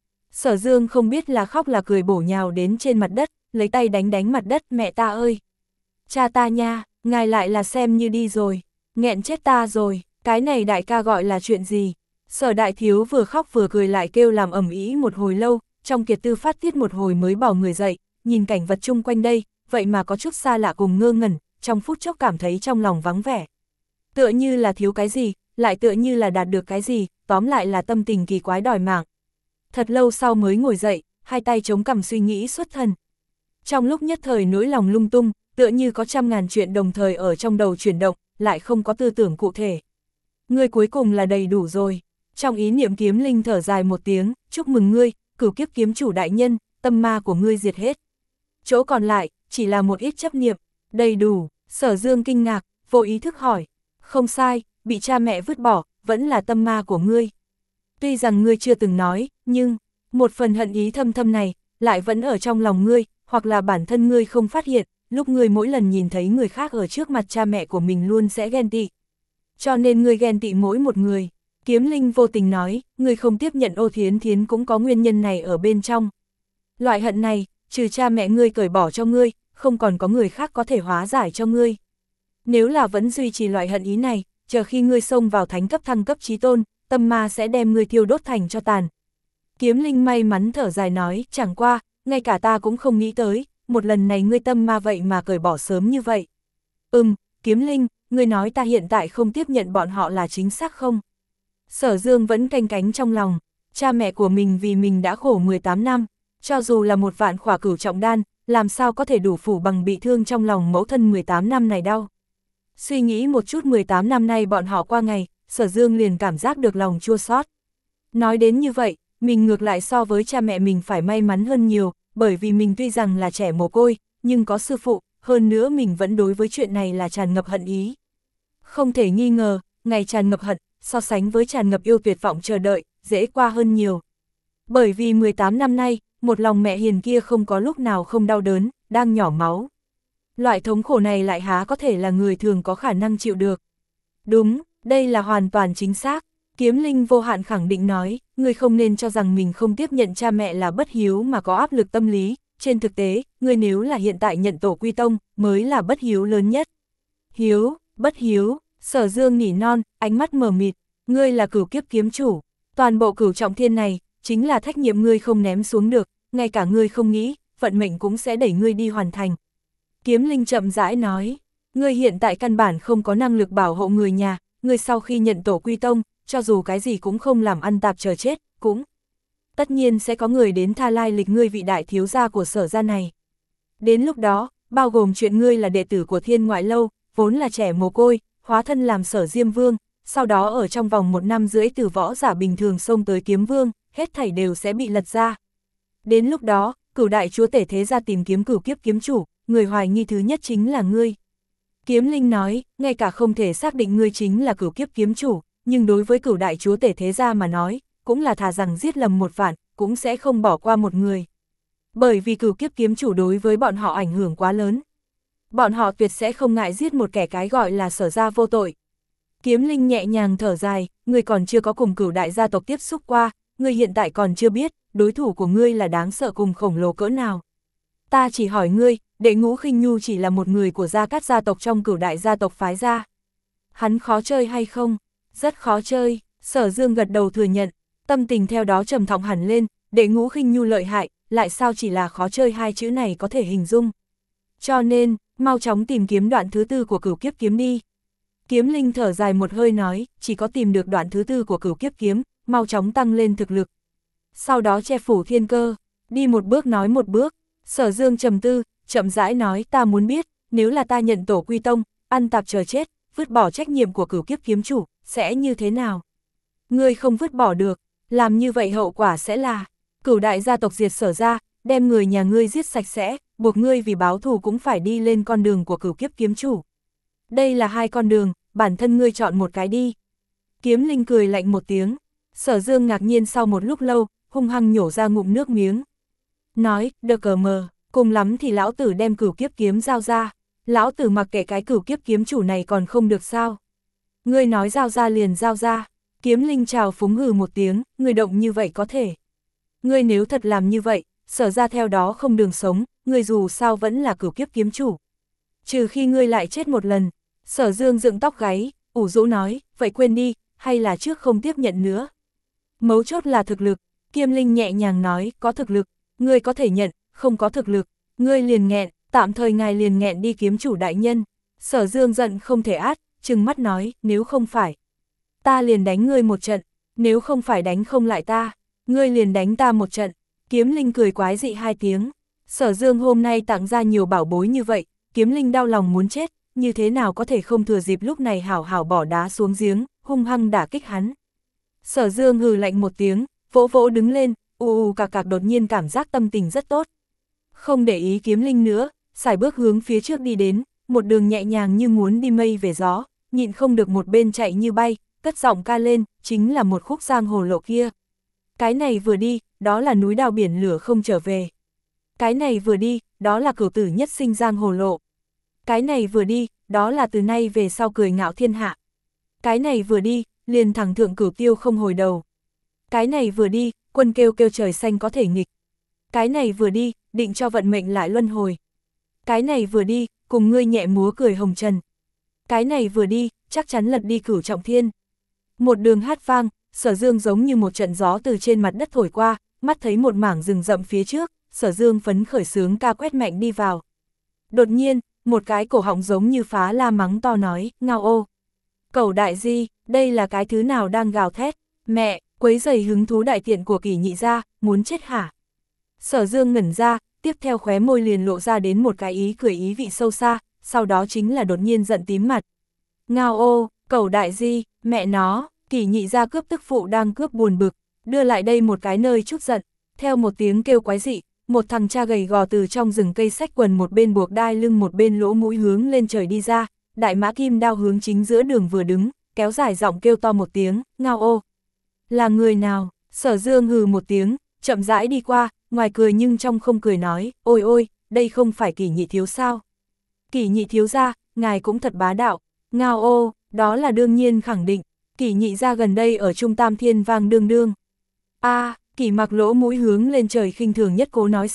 Speaker 1: Sở Dương không biết là khóc là cười bổ nhào đến trên mặt đất, lấy tay đánh đánh mặt đất, mẹ ta ơi. Cha ta nha, ngài lại là xem như đi rồi, nghẹn chết ta rồi, cái này đại ca gọi là chuyện gì. Sở đại thiếu vừa khóc vừa cười lại kêu làm ầm ĩ một hồi lâu, trong kiệt tư phát tiết một hồi mới bỏ người dậy, nhìn cảnh vật chung quanh đây, vậy mà có chút xa lạ cùng ngơ ngẩn, trong phút chốc cảm thấy trong lòng vắng vẻ. Tựa như là thiếu cái gì, lại tựa như là đạt được cái gì, tóm lại là tâm tình kỳ quái đòi mạng. Thật lâu sau mới ngồi dậy, hai tay chống cằm suy nghĩ xuất thần. Trong lúc nhất thời nỗi lòng lung tung, tựa như có trăm ngàn chuyện đồng thời ở trong đầu chuyển động, lại không có tư tưởng cụ thể. Ngươi cuối cùng là đầy đủ rồi. Trong ý niệm Kiếm Linh thở dài một tiếng, chúc mừng ngươi, cửu kiếp kiếm chủ đại nhân, tâm ma của ngươi diệt hết. Chỗ còn lại, chỉ là một ít chấp niệm, đầy đủ. Sở Dương kinh ngạc, vô ý thức hỏi. Không sai, bị cha mẹ vứt bỏ, vẫn là tâm ma của ngươi. Tuy rằng ngươi chưa từng nói, nhưng, một phần hận ý thâm thâm này, lại vẫn ở trong lòng ngươi, hoặc là bản thân ngươi không phát hiện, lúc ngươi mỗi lần nhìn thấy người khác ở trước mặt cha mẹ của mình luôn sẽ ghen tị. Cho nên ngươi ghen tị mỗi một người. Kiếm Linh vô tình nói, ngươi không tiếp nhận Ô Thiến Thiến cũng có nguyên nhân này ở bên trong. Loại hận này, trừ cha mẹ ngươi cởi bỏ cho ngươi, không còn có người khác có thể hóa giải cho ngươi. Nếu là vẫn duy trì loại hận ý này, chờ khi ngươi xông vào thánh cấp thăng cấp chí tôn, tâm ma sẽ đem ngươi thiêu đốt thành cho tàn. Kiếm Linh may mắn thở dài nói, chẳng qua, ngay cả ta cũng không nghĩ tới, một lần này ngươi tâm ma vậy mà cởi bỏ sớm như vậy. Ừm, Kiếm Linh, ngươi nói ta hiện tại không tiếp nhận bọn họ là chính xác không? Sở Dương vẫn canh cánh trong lòng, cha mẹ của mình vì mình đã khổ mười tám năm, cho dù là một vạn khỏa cửu trọng đan, làm sao có thể đủ phủ bằng bị thương trong lòng mẫu thân mười tám năm này đâu. Suy nghĩ một chút mười tám năm nay bọn họ qua ngày, Sở Dương liền cảm giác được lòng chua xót. Nói đến như vậy, mình ngược lại so với cha mẹ mình phải may mắn hơn nhiều, bởi vì mình tuy rằng là trẻ mồ côi, nhưng có sư phụ, hơn nữa mình vẫn đối với chuyện này là tràn ngập hận ý. Không thể nghi ngờ, ngày tràn ngập hận, so sánh với tràn ngập yêu tuyệt vọng chờ đợi, dễ qua hơn nhiều. Bởi vì mười tám năm nay, một lòng mẹ hiền kia không có lúc nào không đau đớn, đang nhỏ máu. Loại thống khổ này lại há có thể là người thường có khả năng chịu được. Đúng, đây là hoàn toàn chính xác. Kiếm Linh vô hạn khẳng định nói, người không nên cho rằng mình không tiếp nhận cha mẹ là bất hiếu mà có áp lực tâm lý, trên thực tế, ngươi nếu là hiện tại nhận tổ quy tông, mới là bất hiếu lớn nhất. Hiếu, bất hiếu, Sở Dương nỉ non, ánh mắt mờ mịt, ngươi là cửu kiếp kiếm chủ, toàn bộ cửu trọng thiên này, chính là trách nhiệm ngươi không ném xuống được, ngay cả ngươi không nghĩ, vận mệnh cũng sẽ đẩy ngươi đi hoàn thành. Kiếm Linh chậm rãi nói, ngươi hiện tại căn bản không có năng lực bảo hộ người nhà, ngươi sau khi nhận tổ quy tông, cho dù cái gì cũng không làm ăn tạp chờ chết, cũng tất nhiên sẽ có người đến tha lai lịch ngươi vị đại thiếu gia của Sở gia này. Đến lúc đó, bao gồm chuyện ngươi là đệ tử của Thiên Ngoại Lâu, vốn là trẻ mồ côi, hóa thân làm Sở Diêm Vương, sau đó ở trong vòng một năm rưỡi từ võ giả bình thường xông tới kiếm vương, hết thảy đều sẽ bị lật ra. Đến lúc đó, cửu đại chúa tể thế gia tìm kiếm cửu kiếp kiếm chủ, người hoài nghi thứ nhất chính là ngươi. Kiếm Linh nói, ngay cả không thể xác định ngươi chính là cửu kiếp kiếm chủ, nhưng đối với cửu đại chúa tể thế gia mà nói, cũng là thà rằng giết lầm một vạn, cũng sẽ không bỏ qua một người. Bởi vì cửu kiếp kiếm chủ đối với bọn họ ảnh hưởng quá lớn. Bọn họ tuyệt sẽ không ngại giết một kẻ cái gọi là Sở gia vô tội. Kiếm Linh nhẹ nhàng thở dài, ngươi còn chưa có cùng cửu đại gia tộc tiếp xúc qua, ngươi hiện tại còn chưa biết, đối thủ của ngươi là đáng sợ cùng khổng lồ cỡ nào. Ta chỉ hỏi ngươi, Đệ Ngũ Khinh Nhu chỉ là một người của Gia Cát gia tộc trong cửu đại gia tộc phái ra. Hắn khó chơi hay không? Rất khó chơi, Sở Dương gật đầu thừa nhận, tâm tình theo đó trầm thọng hẳn lên, Đệ Ngũ Khinh Nhu lợi hại, lại sao chỉ là khó chơi hai chữ này có thể hình dung. Cho nên, mau chóng tìm kiếm đoạn thứ tư của cửu kiếp kiếm đi. Kiếm Linh thở dài một hơi nói, chỉ có tìm được đoạn thứ tư của cửu kiếp kiếm, mau chóng tăng lên thực lực. Sau đó che phủ thiên cơ, đi một bước nói một bước, Sở Dương trầm tư, chậm rãi nói ta muốn biết, nếu là ta nhận tổ quy tông, ăn tạp chờ chết, vứt bỏ trách nhiệm của cửu kiếp kiếm chủ, sẽ như thế nào? Ngươi không vứt bỏ được, làm như vậy hậu quả sẽ là, cửu đại gia tộc diệt Sở gia, đem người nhà ngươi giết sạch sẽ, buộc ngươi vì báo thù cũng phải đi lên con đường của cửu kiếp kiếm chủ. Đây là hai con đường, bản thân ngươi chọn một cái đi. Kiếm Linh cười lạnh một tiếng, Sở Dương ngạc nhiên sau một lúc lâu, hung hăng nhổ ra ngụm nước miếng. Nói, đờ cờ mờ, cùng lắm thì lão tử đem cửu kiếp kiếm giao ra, lão tử mặc kệ cái cửu kiếp kiếm chủ này còn không được sao. Ngươi nói giao ra liền giao ra, Kiếm Linh chào phúng hừ một tiếng, ngươi động như vậy có thể. Ngươi nếu thật làm như vậy, Sở ra theo đó không đường sống, ngươi dù sao vẫn là cửu kiếp kiếm chủ. Trừ khi ngươi lại chết một lần. Sở Dương dựng tóc gáy, ủ rũ nói, vậy quên đi, hay là trước không tiếp nhận nữa. Mấu chốt là thực lực, Kiếm Linh nhẹ nhàng nói, có thực lực, ngươi có thể nhận, không có thực lực, ngươi liền nghẹn, tạm thời ngài liền nghẹn đi kiếm chủ đại nhân. Sở Dương giận không thể át, trừng mắt nói, nếu không phải, ta liền đánh ngươi một trận, nếu không phải đánh không lại ta, ngươi liền đánh ta một trận. Kiếm Linh cười quái dị hai tiếng, Sở Dương hôm nay tặng ra nhiều bảo bối như vậy, Kiếm Linh đau lòng muốn chết, như thế nào có thể không thừa dịp lúc này hảo hảo bỏ đá xuống giếng, hung hăng đả kích hắn. Sở Dương hừ lạnh một tiếng, vỗ vỗ đứng lên, ù ù cạc cạc đột nhiên cảm giác tâm tình rất tốt. Không để ý Kiếm Linh nữa, sải bước hướng phía trước đi đến, một đường nhẹ nhàng như muốn đi mây về gió, nhịn không được một bên chạy như bay, cất giọng ca lên, chính là một khúc giang hồ lộ kia. Cái này vừa đi, đó là núi đao biển lửa không trở về. Cái này vừa đi, đó là cửu tử nhất sinh giang hồ lộ. Cái này vừa đi, đó là từ nay về sau cười ngạo thiên hạ. Cái này vừa đi, liền thẳng thượng cửu tiêu không hồi đầu. Cái này vừa đi, quân kêu kêu trời xanh có thể nghịch. Cái này vừa đi, định cho vận mệnh lại luân hồi. Cái này vừa đi, cùng ngươi nhẹ múa cười hồng trần. Cái này vừa đi, chắc chắn lật đi cửu trọng thiên. Một đường hát vang, Sở Dương giống như một trận gió từ trên mặt đất thổi qua, mắt thấy một mảng rừng rậm phía trước, Sở Dương phấn khởi sướng ca quét mạnh đi vào. Đột nhiên, một cái cổ họng giống như phá la mắng to nói, ngao ô. Cẩu đại di, đây là cái thứ nào đang gào thét, mẹ, quấy rầy hứng thú đại tiện của Kỷ nhị gia, muốn chết hả? Sở Dương ngẩn ra, tiếp theo khóe môi liền lộ ra đến một cái ý cười ý vị sâu xa, sau đó chính là đột nhiên giận tím mặt. Ngao ô, cẩu đại di, mẹ nó, Kỷ nhị gia cướp tức phụ đang cướp buồn bực, đưa lại đây một cái nơi chút giận, theo một tiếng kêu quái dị, một thằng cha gầy gò từ trong rừng cây xách quần một bên buộc đai lưng một bên lỗ mũi hướng lên trời đi ra, đại mã kim đao hướng chính giữa đường vừa đứng, kéo dài giọng kêu to một tiếng, ngao ô. Là người nào? Sở Dương hừ một tiếng, chậm rãi đi qua, ngoài cười nhưng trong không cười nói, ôi ôi, đây không phải Kỷ nhị thiếu sao? Kỷ nhị thiếu gia, ngài cũng thật bá đạo, ngao ô, đó là đương nhiên khẳng định, Kỷ nhị gia gần đây ở Trung Tam Thiên vang đương đương. A, Kỷ Mặc lỗ mũi hướng lên trời khinh thường nhất cố nói xong,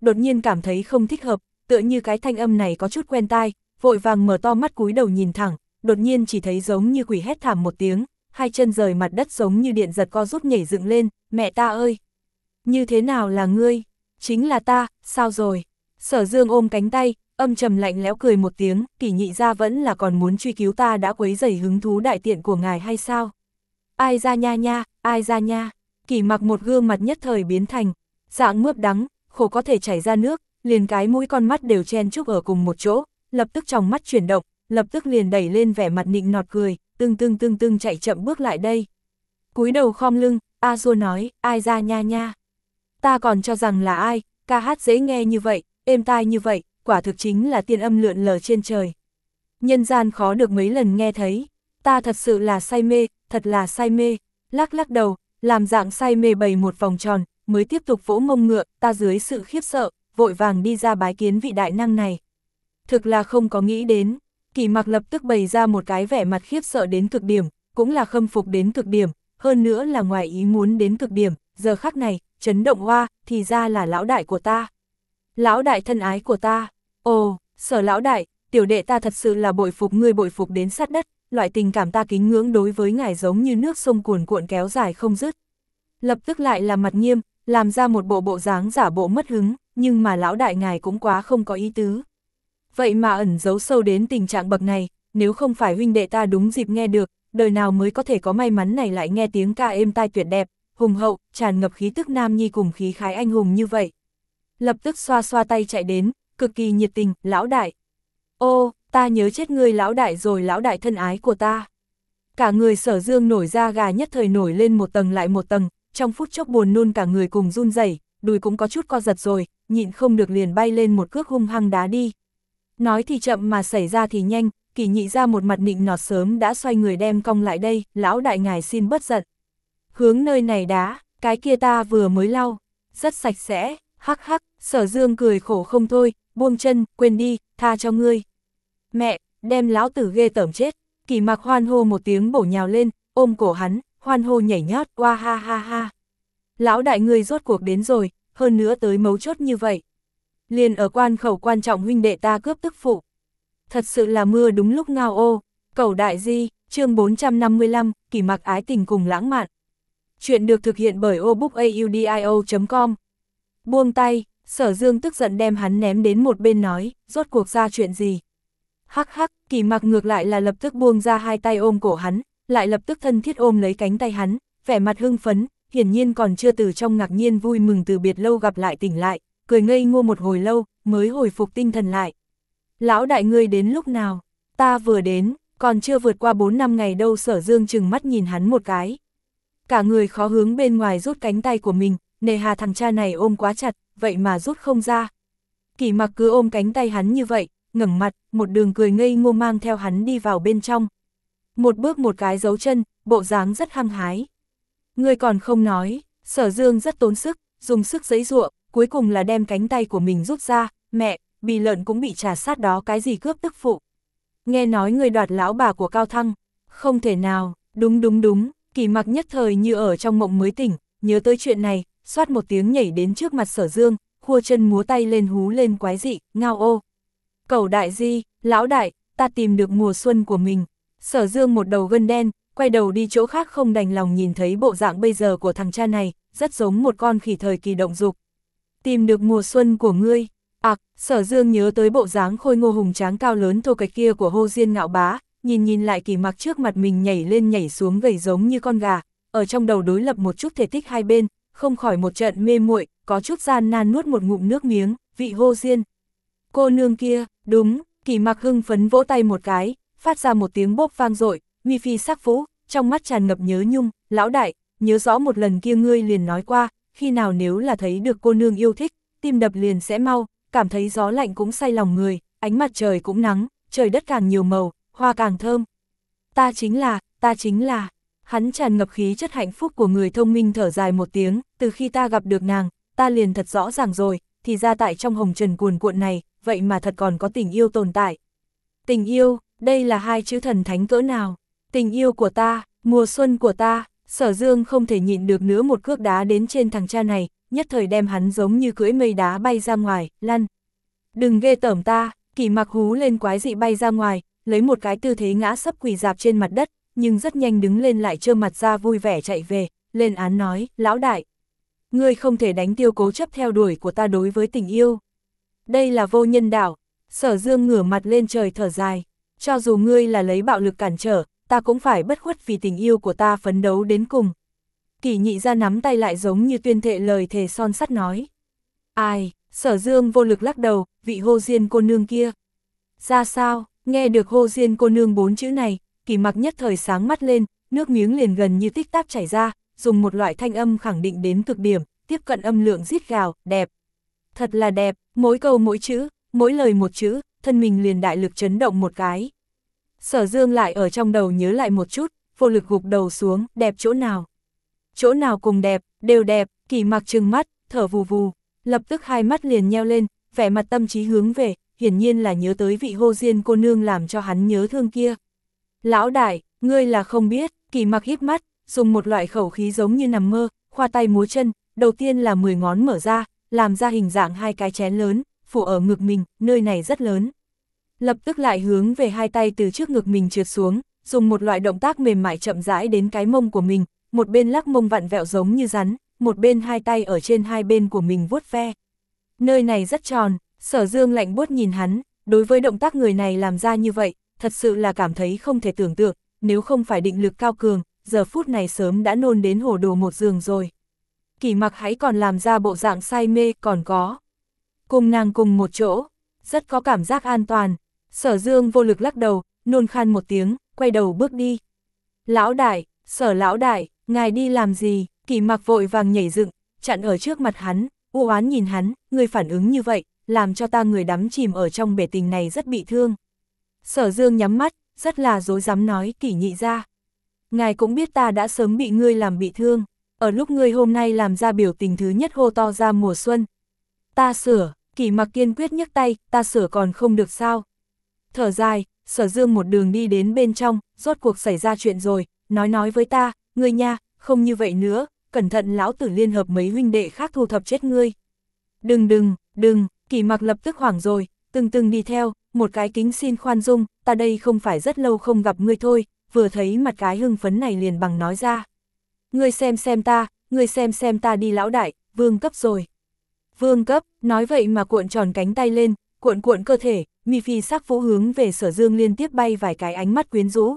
Speaker 1: đột nhiên cảm thấy không thích hợp, tựa như cái thanh âm này có chút quen tai, vội vàng mở to mắt cúi đầu nhìn thẳng, đột nhiên chỉ thấy giống như quỷ hét thảm một tiếng, hai chân rời mặt đất giống như điện giật co rút nhảy dựng lên, mẹ ta ơi! Như thế nào là ngươi? Chính là ta, sao rồi? Sở Dương ôm cánh tay, âm trầm lạnh lẽo cười một tiếng, Kỷ nhị gia vẫn là còn muốn truy cứu ta đã quấy rầy hứng thú đại tiện của ngài hay sao? Ai ra nha nha, ai ra nha? Kỷ Mặc một gương mặt nhất thời biến thành dạng mướp đắng, khổ có thể chảy ra nước, liền cái mũi con mắt đều chen chúc ở cùng một chỗ, lập tức trong mắt chuyển động, lập tức liền đẩy lên vẻ mặt nịnh nọt cười, tưng tưng tưng tưng chạy chậm bước lại đây. Cúi đầu khom lưng, A Dua nói, ai ra nha nha. Ta còn cho rằng là ai, ca hát dễ nghe như vậy, êm tai như vậy, quả thực chính là tiên âm lượn lờ trên trời. Nhân gian khó được mấy lần nghe thấy, ta thật sự là say mê, thật là say mê, lắc lắc đầu, làm dạng say mê bày một vòng tròn, mới tiếp tục vỗ mông ngựa, ta dưới sự khiếp sợ, vội vàng đi ra bái kiến vị đại năng này. Thực là không có nghĩ đến, Kỷ Mặc lập tức bày ra một cái vẻ mặt khiếp sợ đến cực điểm, cũng là khâm phục đến cực điểm, hơn nữa là ngoài ý muốn đến cực điểm, giờ khắc này, chấn động hoa, thì ra là lão đại của ta. Lão đại thân ái của ta, ồ, Sở lão đại, tiểu đệ ta thật sự là bội phục ngươi bội phục đến sát đất, loại tình cảm ta kính ngưỡng đối với ngài giống như nước sông cuồn cuộn kéo dài không dứt. Lập tức lại là mặt nghiêm, làm ra một bộ bộ dáng giả bộ mất hứng, nhưng mà lão đại ngài cũng quá không có ý tứ. Vậy mà ẩn giấu sâu đến tình trạng bậc này, nếu không phải huynh đệ ta đúng dịp nghe được, đời nào mới có thể có may mắn này lại nghe tiếng ca êm tai tuyệt đẹp, hùng hậu, tràn ngập khí tức nam nhi cùng khí khái anh hùng như vậy. Lập tức xoa xoa tay chạy đến, cực kỳ nhiệt tình, lão đại. Ô, ta nhớ chết ngươi lão đại rồi lão đại thân ái của ta. Cả người Sở Dương nổi da gà nhất thời nổi lên một tầng lại một tầng, trong phút chốc buồn nôn cả người cùng run rẩy, đùi cũng có chút co giật rồi, nhịn không được liền bay lên một cước hung hăng đá đi. Nói thì chậm mà xảy ra thì nhanh, Kỷ nhị ra một mặt nịnh nọt sớm đã xoay người đem cong lại đây, lão đại ngài xin bớt giận. Hướng nơi này đá, cái kia ta vừa mới lau, rất sạch sẽ, hắc hắc, Sở Dương cười khổ không thôi, buông chân, quên đi, tha cho ngươi. Mẹ, đem lão tử ghê tởm chết, Kỷ Mặc hoan hô một tiếng bổ nhào lên, ôm cổ hắn, hoan hô nhảy nhót, oa ha ha ha. Lão đại ngươi rốt cuộc đến rồi, hơn nữa tới mấu chốt như vậy. Liền ở quan khẩu quan trọng huynh đệ ta cướp tức phụ. Thật sự là mưa đúng lúc ngao ô, cẩu đại di, chương bốn trăm năm mươi lăm, Kỷ Mặc ái tình cùng lãng mạn. Chuyện được thực hiện bởi obookaudio chấm com. Buông tay, Sở Dương tức giận đem hắn ném đến một bên nói, rốt cuộc ra chuyện gì. Hắc hắc, Kỷ Mặc ngược lại là lập tức buông ra hai tay ôm cổ hắn, lại lập tức thân thiết ôm lấy cánh tay hắn, vẻ mặt hưng phấn, hiển nhiên còn chưa từ trong ngạc nhiên vui mừng từ biệt lâu gặp lại tỉnh lại, cười ngây ngô một hồi lâu, mới hồi phục tinh thần lại. Lão đại ngươi đến lúc nào? Ta vừa đến, còn chưa vượt qua bốn năm ngày đâu. Sở Dương chừng mắt nhìn hắn một cái. Cả người khó hướng bên ngoài rút cánh tay của mình, nề hà thằng cha này ôm quá chặt, vậy mà rút không ra. Kỷ Mặc cứ ôm cánh tay hắn như vậy, ngẩng mặt, một đường cười ngây ngô mang theo hắn đi vào bên trong. Một bước một cái dấu chân, bộ dáng rất hăng hái. Ngươi còn không nói, Sở Dương rất tốn sức, dùng sức giãy giụa, cuối cùng là đem cánh tay của mình rút ra, mẹ, bì lợn cũng bị trả sát đó cái gì cướp tức phụ. Nghe nói người đoạt lão bà của Cao Thăng, không thể nào, đúng đúng đúng, Kỷ Mặc nhất thời như ở trong mộng mới tỉnh, nhớ tới chuyện này, xoát một tiếng nhảy đến trước mặt Sở Dương, khua chân múa tay lên hú lên quái dị, ngao ô. Cẩu đại di, lão đại, ta tìm được mùa xuân của mình. Sở Dương một đầu gân đen, quay đầu đi chỗ khác không đành lòng nhìn thấy bộ dạng bây giờ của thằng cha này, rất giống một con khỉ thời kỳ động dục. Tìm được mùa xuân của ngươi. À, Sở Dương nhớ tới bộ dáng khôi ngô hùng tráng cao lớn thô kệch kia của Hồ Diên Ngạo Bá, nhìn nhìn lại Kỷ Mặc trước mặt mình nhảy lên nhảy xuống gầy giống như con gà, ở trong đầu đối lập một chút thể tích hai bên, không khỏi một trận mê muội, có chút gian nan nuốt một ngụm nước miếng, vị Hồ Diên. Cô nương kia, đúng, Kỷ Mặc hưng phấn vỗ tay một cái, phát ra một tiếng bốp vang dội, mi phi sắc vũ, trong mắt tràn ngập nhớ nhung, lão đại, nhớ rõ một lần kia ngươi liền nói qua, khi nào nếu là thấy được cô nương yêu thích, tim đập liền sẽ mau, cảm thấy gió lạnh cũng say lòng người, ánh mặt trời cũng nắng, trời đất càng nhiều màu, hoa càng thơm. Ta chính là, ta chính là, hắn tràn ngập khí chất hạnh phúc của người thông minh thở dài một tiếng, từ khi ta gặp được nàng, ta liền thật rõ ràng rồi, thì ra tại trong hồng trần cuồn cuộn này, vậy mà thật còn có tình yêu tồn tại. Tình yêu, đây là hai chữ thần thánh cỡ nào, tình yêu của ta, mùa xuân của ta. Sở Dương không thể nhịn được nữa một cước đá đến trên thằng cha này, nhất thời đem hắn giống như cưỡi mây đá bay ra ngoài, lăn. Đừng ghê tởm ta, Kỷ Mặc hú lên quái dị bay ra ngoài, lấy một cái tư thế ngã sấp quỳ dạp trên mặt đất, nhưng rất nhanh đứng lên lại trơ mặt ra vui vẻ chạy về, lên án nói, lão đại. Ngươi không thể đánh tiêu cố chấp theo đuổi của ta đối với tình yêu. Đây là vô nhân đạo. Sở Dương ngửa mặt lên trời thở dài, cho dù ngươi là lấy bạo lực cản trở, ta cũng phải bất khuất vì tình yêu của ta phấn đấu đến cùng. Kỷ Nhị ra nắm tay lại giống như tuyên thệ lời thề son sắt nói. Ai, Sở Dương vô lực lắc đầu, vị Hồ Diên cô nương kia. Ra sao, nghe được Hồ Diên cô nương bốn chữ này, Kỷ Mặc nhất thời sáng mắt lên, nước miếng liền gần như tích tắc chảy ra, dùng một loại thanh âm khẳng định đến cực điểm, tiếp cận âm lượng rít gào, đẹp. Thật là đẹp, mỗi câu mỗi chữ, mỗi lời một chữ, thân mình liền đại lực chấn động một cái. Sở Dương lại ở trong đầu nhớ lại một chút, vô lực gục đầu xuống, đẹp chỗ nào? Chỗ nào cùng đẹp, đều đẹp, Kỷ Mặc trừng mắt, thở vù vù, lập tức hai mắt liền nheo lên, vẻ mặt tâm trí hướng về, hiển nhiên là nhớ tới vị Hồ Diên cô nương làm cho hắn nhớ thương kia. Lão đại, ngươi là không biết, Kỷ Mặc híp mắt, dùng một loại khẩu khí giống như nằm mơ, khoa tay múa chân, đầu tiên là mười ngón mở ra, làm ra hình dạng hai cái chén lớn, phủ ở ngực mình, nơi này rất lớn. Lập tức lại hướng về hai tay từ trước ngực mình trượt xuống, dùng một loại động tác mềm mại chậm rãi đến cái mông của mình, một bên lắc mông vặn vẹo giống như rắn, một bên hai tay ở trên hai bên của mình vuốt ve. Nơi này rất tròn, Sở Dương lạnh buốt nhìn hắn, đối với động tác người này làm ra như vậy, thật sự là cảm thấy không thể tưởng tượng, nếu không phải định lực cao cường, giờ phút này sớm đã nôn đến hổ đồ một giường rồi. Kỷ Mặc hãy còn làm ra bộ dạng say mê, còn có cùng nàng cùng một chỗ, rất có cảm giác an toàn. Sở Dương vô lực lắc đầu, nôn khan một tiếng, quay đầu bước đi. Lão đại, Sở lão đại, ngài đi làm gì? Kỷ Mặc vội vàng nhảy dựng, chặn ở trước mặt hắn, u oán nhìn hắn, người phản ứng như vậy, làm cho ta người đắm chìm ở trong bể tình này rất bị thương. Sở Dương nhắm mắt, rất là dối dám nói, Kỷ nhị ra. Ngài cũng biết ta đã sớm bị ngươi làm bị thương, ở lúc ngươi hôm nay làm ra biểu tình thứ nhất hô to ra mùa xuân. Ta sửa, Kỷ Mặc kiên quyết nhấc tay, ta sửa còn không được sao. Thở dài, Sở Dương một đường đi đến bên trong, rốt cuộc xảy ra chuyện rồi, nói nói với ta, ngươi nha, không như vậy nữa, cẩn thận lão tử liên hợp mấy huynh đệ khác thu thập chết ngươi. Đừng đừng, đừng, Kỷ Mặc lập tức hoảng rồi, từng từng đi theo, một cái kính xin khoan dung, ta đây không phải rất lâu không gặp ngươi thôi, vừa thấy mặt cái hưng phấn này liền bằng nói ra. Ngươi xem xem ta, ngươi xem xem ta đi lão đại, vương cấp rồi. Vương cấp, nói vậy mà cuộn tròn cánh tay lên, cuộn cuộn cơ thể, mi phi sắc vũ hướng về Sở Dương liên tiếp bay vài cái ánh mắt quyến rũ.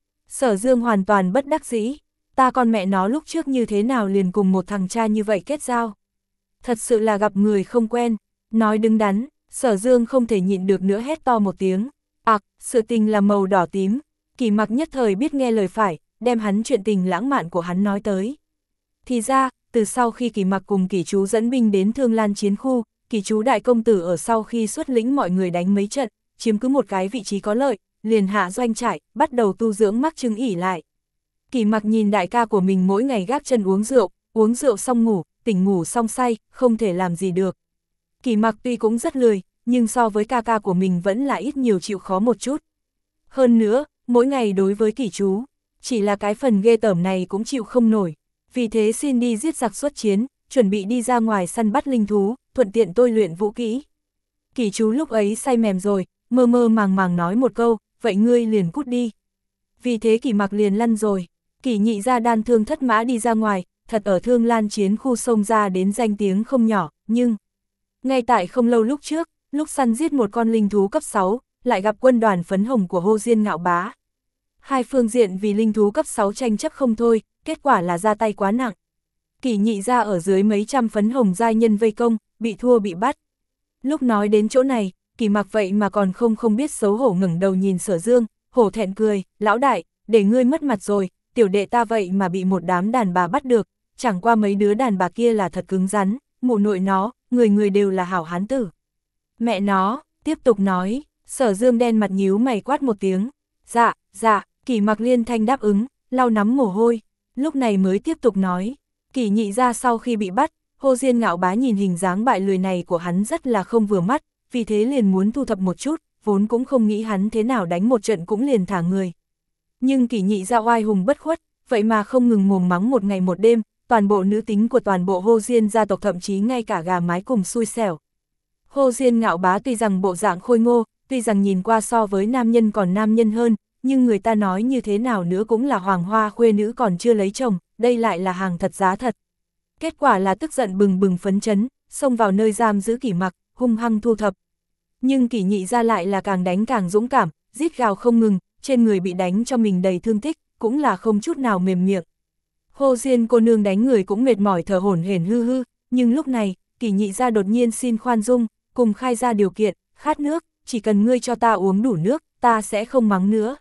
Speaker 1: Sở Dương hoàn toàn bất đắc dĩ, ta con mẹ nó lúc trước như thế nào liền cùng một thằng cha như vậy kết giao. Thật sự là gặp người không quen, nói đứng đắn, Sở Dương không thể nhịn được nữa hét to một tiếng. Ặc, à, sự tình là màu đỏ tím, Kỷ Mặc nhất thời biết nghe lời phải, đem hắn chuyện tình lãng mạn của hắn nói tới. Thì ra, từ sau khi Kỷ Mặc cùng Kỷ chú dẫn binh đến Thương Lan chiến khu, Kỷ chú đại công tử ở sau khi xuất lĩnh mọi người đánh mấy trận, chiếm cứ một cái vị trí có lợi, liền hạ doanh trại, bắt đầu tu dưỡng mắc chứng ỉ lại. Kỷ Mặc nhìn đại ca của mình mỗi ngày gác chân uống rượu, uống rượu xong ngủ, tỉnh ngủ xong say, không thể làm gì được. Kỷ Mặc tuy cũng rất lười, nhưng so với ca ca của mình vẫn là ít nhiều chịu khó một chút. Hơn nữa, mỗi ngày đối với Kỷ chú, chỉ là cái phần ghê tởm này cũng chịu không nổi. Vì thế xin đi giết giặc xuất chiến, chuẩn bị đi ra ngoài săn bắt linh thú, thuận tiện tôi luyện vũ kỹ. Kỷ chú lúc ấy say mềm rồi, mơ mơ màng màng nói một câu, vậy ngươi liền cút đi. Vì thế Kỷ Mặc liền lăn rồi. Kỷ nhị ra đan thương thất mã đi ra ngoài, thật ở Thương Lan chiến khu sông ra đến danh tiếng không nhỏ, nhưng ngay tại không lâu lúc trước, lúc săn giết một con linh thú cấp sáu, lại gặp quân đoàn phấn hồng của Hồ Diên Ngạo Bá. Hai phương diện vì linh thú cấp sáu tranh chấp không thôi, kết quả là ra tay quá nặng. Kỷ nhị ra ở dưới mấy trăm phấn hồng giai nhân vây công, bị thua bị bắt. Lúc nói đến chỗ này, Kỷ Mặc vậy mà còn không không biết xấu hổ ngẩng đầu nhìn Sở Dương, hổ thẹn cười, lão đại, để ngươi mất mặt rồi, tiểu đệ ta vậy mà bị một đám đàn bà bắt được, chẳng qua mấy đứa đàn bà kia là thật cứng rắn, mụ nội nó, người người đều là hảo hán tử. Mẹ nó, tiếp tục nói, Sở Dương đen mặt nhíu mày quát một tiếng, dạ, dạ, Kỷ Mặc liên thanh đáp ứng, lau nắm mồ hôi, lúc này mới tiếp tục nói, Kỷ nhị ra sau khi bị bắt, Hồ Diên Ngạo Bá nhìn hình dáng bại lười này của hắn rất là không vừa mắt, vì thế liền muốn thu thập một chút, vốn cũng không nghĩ hắn thế nào đánh một trận cũng liền thả người. Nhưng Kỷ nhị ra oai hùng bất khuất, vậy mà không ngừng mồm mắng một ngày một đêm, toàn bộ nữ tính của toàn bộ Hồ Diên gia tộc, thậm chí ngay cả gà mái cùng xui xẻo. Hồ Diên Ngạo Bá tuy rằng bộ dạng khôi ngô, tuy rằng nhìn qua so với nam nhân còn nam nhân hơn, nhưng người ta nói như thế nào nữa cũng là hoàng hoa khuê nữ còn chưa lấy chồng, đây lại là hàng thật giá thật. Kết quả là tức giận bừng bừng phấn chấn, xông vào nơi giam giữ Kỷ Mặc, hung hăng thu thập. Nhưng Kỷ Nhị gia lại là càng đánh càng dũng cảm, rít gào không ngừng, trên người bị đánh cho mình đầy thương tích, cũng là không chút nào mềm miệng. Hồ Diên cô nương đánh người cũng mệt mỏi thở hổn hển hư hư, nhưng lúc này, Kỷ Nhị gia đột nhiên xin khoan dung, cùng khai ra điều kiện, khát nước, chỉ cần ngươi cho ta uống đủ nước, ta sẽ không mắng nữa.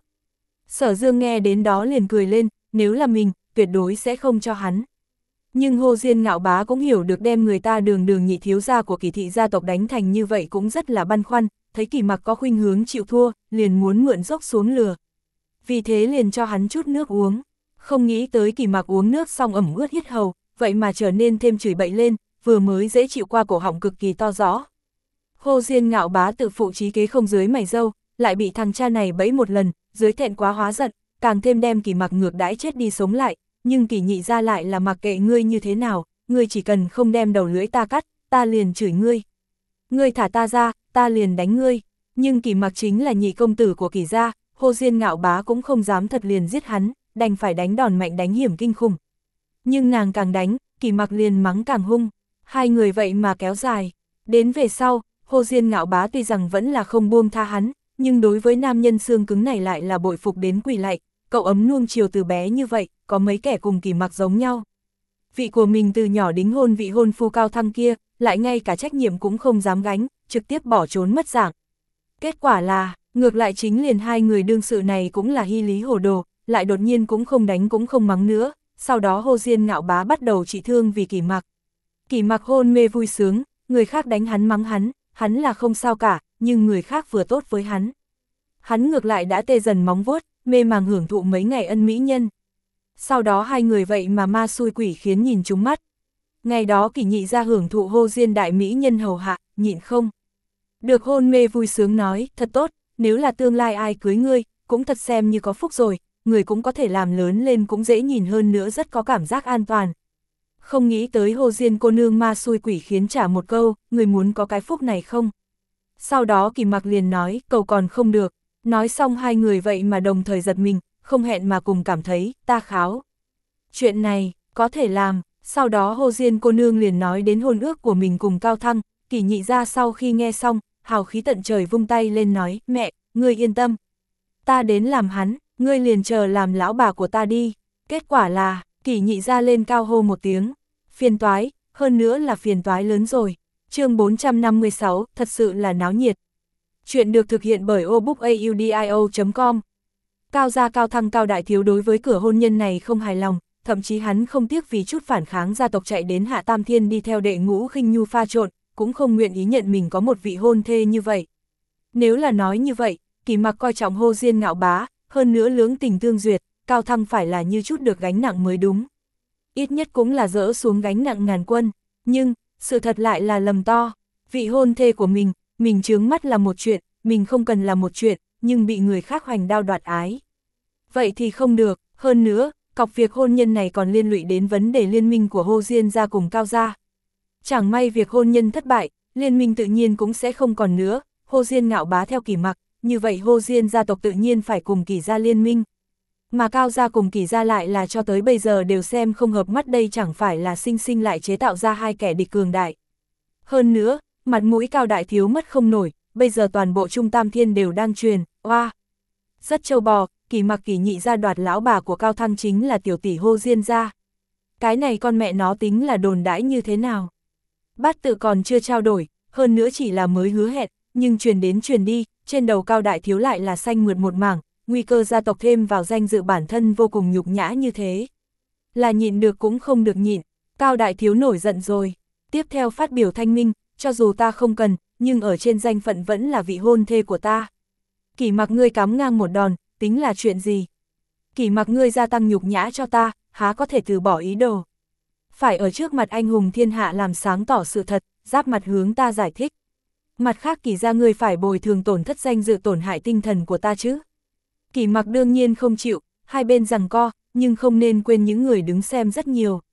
Speaker 1: Sở Dương nghe đến đó liền cười lên, nếu là mình, tuyệt đối sẽ không cho hắn. Nhưng Hồ Diên Ngạo Bá cũng hiểu được đem người ta đường đường nhị thiếu gia của Kỷ thị gia tộc đánh thành như vậy cũng rất là băn khoăn, thấy Kỷ Mặc có khuynh hướng chịu thua, liền muốn mượn dốc xuống lừa. Vì thế liền cho hắn chút nước uống, không nghĩ tới Kỷ Mặc uống nước xong ẩm ướt hết hầu, vậy mà trở nên thêm chửi bậy lên, vừa mới dễ chịu qua cổ họng cực kỳ to rõ. Hồ Diên Ngạo Bá tự phụ trí kế không dưới mày râu, lại bị thằng cha này bẫy một lần, dưới thẹn quá hóa giận, càng thêm đem Kỷ Mặc ngược đãi chết đi sống lại, nhưng Kỷ Nhị gia lại là mặc kệ ngươi như thế nào, ngươi chỉ cần không đem đầu lưỡi ta cắt, ta liền chửi ngươi. Ngươi thả ta ra, ta liền đánh ngươi, nhưng Kỷ Mặc chính là nhị công tử của Kỷ gia, Hồ Diên Ngạo Bá cũng không dám thật liền giết hắn, đành phải đánh đòn mạnh đánh hiểm kinh khủng. Nhưng nàng càng đánh, Kỷ Mặc liền mắng càng hung, hai người vậy mà kéo dài, đến về sau, Hồ Diên Ngạo Bá tuy rằng vẫn là không buông tha hắn, nhưng đối với nam nhân xương cứng này lại là bội phục đến quỳ lạy, cậu ấm nuông chiều từ bé như vậy, có mấy kẻ cùng Kỷ Mặc giống nhau. Vị của mình từ nhỏ đính hôn vị hôn phu cao thăng kia, lại ngay cả trách nhiệm cũng không dám gánh, trực tiếp bỏ trốn mất dạng. Kết quả là, ngược lại chính liền hai người đương sự này cũng là hy lý hồ đồ, lại đột nhiên cũng không đánh cũng không mắng nữa, sau đó Hồ Diên Ngạo Bá bắt đầu trị thương vì Kỷ Mặc. Kỷ Mặc hôn mê vui sướng, người khác đánh hắn mắng hắn, hắn là không sao cả, nhưng người khác vừa tốt với hắn. Hắn ngược lại đã tê dần móng vuốt, mê màng hưởng thụ mấy ngày ân mỹ nhân. Sau đó hai người vậy mà ma xui quỷ khiến nhìn trúng mắt. Ngày đó Kỷ Nhị gia hưởng thụ Hồ Diên đại mỹ nhân hầu hạ, nhịn không được hôn mê vui sướng nói, thật tốt, nếu là tương lai ai cưới ngươi, cũng thật xem như có phúc rồi, người cũng có thể làm lớn lên cũng dễ nhìn hơn nữa, rất có cảm giác an toàn. Không nghĩ tới Hồ Diên cô nương ma xui quỷ khiến trả một câu, người muốn có cái phúc này không? Sau đó Kỷ Mặc liền nói, cầu còn không được, nói xong hai người vậy mà đồng thời giật mình, không hẹn mà cùng cảm thấy, ta kháo. Chuyện này, có thể làm, sau đó Hồ Diên cô nương liền nói đến hôn ước của mình cùng Cao Thăng, Kỷ Nhị gia sau khi nghe xong, hào khí tận trời vung tay lên nói, mẹ, ngươi yên tâm. Ta đến làm hắn, ngươi liền chờ làm lão bà của ta đi. Kết quả là, Kỷ Nhị gia lên cao hô một tiếng, phiền toái, hơn nữa là phiền toái lớn rồi. Chương bốn trăm năm mươi sáu, thật sự là náo nhiệt. Chuyện được thực hiện bởi obookaudio chấm com. Cao gia Cao Thăng Cao đại thiếu đối với cửa hôn nhân này không hài lòng, thậm chí hắn không tiếc vì chút phản kháng gia tộc chạy đến Hạ Tam Thiên đi theo đệ ngũ khinh nhu pha trộn, cũng không nguyện ý nhận mình có một vị hôn thê như vậy. Nếu là nói như vậy, Kỷ Mặc coi trọng Hồ Diên Ngạo Bá, hơn nữa lưỡng tình tương duyệt, Cao Thăng phải là như chút được gánh nặng mới đúng. Ít nhất cũng là dỡ xuống gánh nặng ngàn quân, nhưng, sự thật lại là lầm to. Vị hôn thê của mình, mình chướng mắt là một chuyện, mình không cần là một chuyện, nhưng bị người khác hoành đao đoạt ái. Vậy thì không được, hơn nữa, cọc việc hôn nhân này còn liên lụy đến vấn đề liên minh của Hồ Diên gia cùng Cao gia. Chẳng may việc hôn nhân thất bại, liên minh tự nhiên cũng sẽ không còn nữa, Hồ Diên Ngạo Bá theo Kỷ Mặc, như vậy Hồ Diên gia tộc tự nhiên phải cùng Kỷ gia liên minh. Mà Cao gia cùng Kỷ gia lại là cho tới bây giờ đều xem không hợp mắt, đây chẳng phải là sinh sinh lại chế tạo ra hai kẻ địch cường đại. Hơn nữa, mặt mũi Cao đại thiếu mất không nổi, bây giờ toàn bộ Trung Tam Thiên đều đang truyền, oa. Rất trâu bò, Kỷ Mặc Kỷ Nhị gia đoạt lão bà của Cao Thăng chính là tiểu tỷ Hồ Diên gia. Cái này con mẹ nó tính là đồn đãi như thế nào? Bát tự còn chưa trao đổi, hơn nữa chỉ là mới hứa hẹn, nhưng truyền đến truyền đi, trên đầu Cao đại thiếu lại là xanh mượt một mảng, nguy cơ gia tộc thêm vào danh dự bản thân vô cùng nhục nhã như thế. Là nhịn được cũng không được nhịn, Cao đại thiếu nổi giận rồi. Tiếp theo phát biểu thanh minh, cho dù ta không cần, nhưng ở trên danh phận vẫn là vị hôn thê của ta. Kỷ Mặc ngươi cắm ngang một đòn, tính là chuyện gì? Kỷ Mặc ngươi gia tăng nhục nhã cho ta, há có thể từ bỏ ý đồ. Phải ở trước mặt anh hùng thiên hạ làm sáng tỏ sự thật, giáp mặt hướng ta giải thích. Mặt khác Kỷ gia ngươi phải bồi thường tổn thất danh dự tổn hại tinh thần của ta chứ. Kỷ Mặc đương nhiên không chịu, hai bên giằng co, nhưng không nên quên những người đứng xem rất nhiều.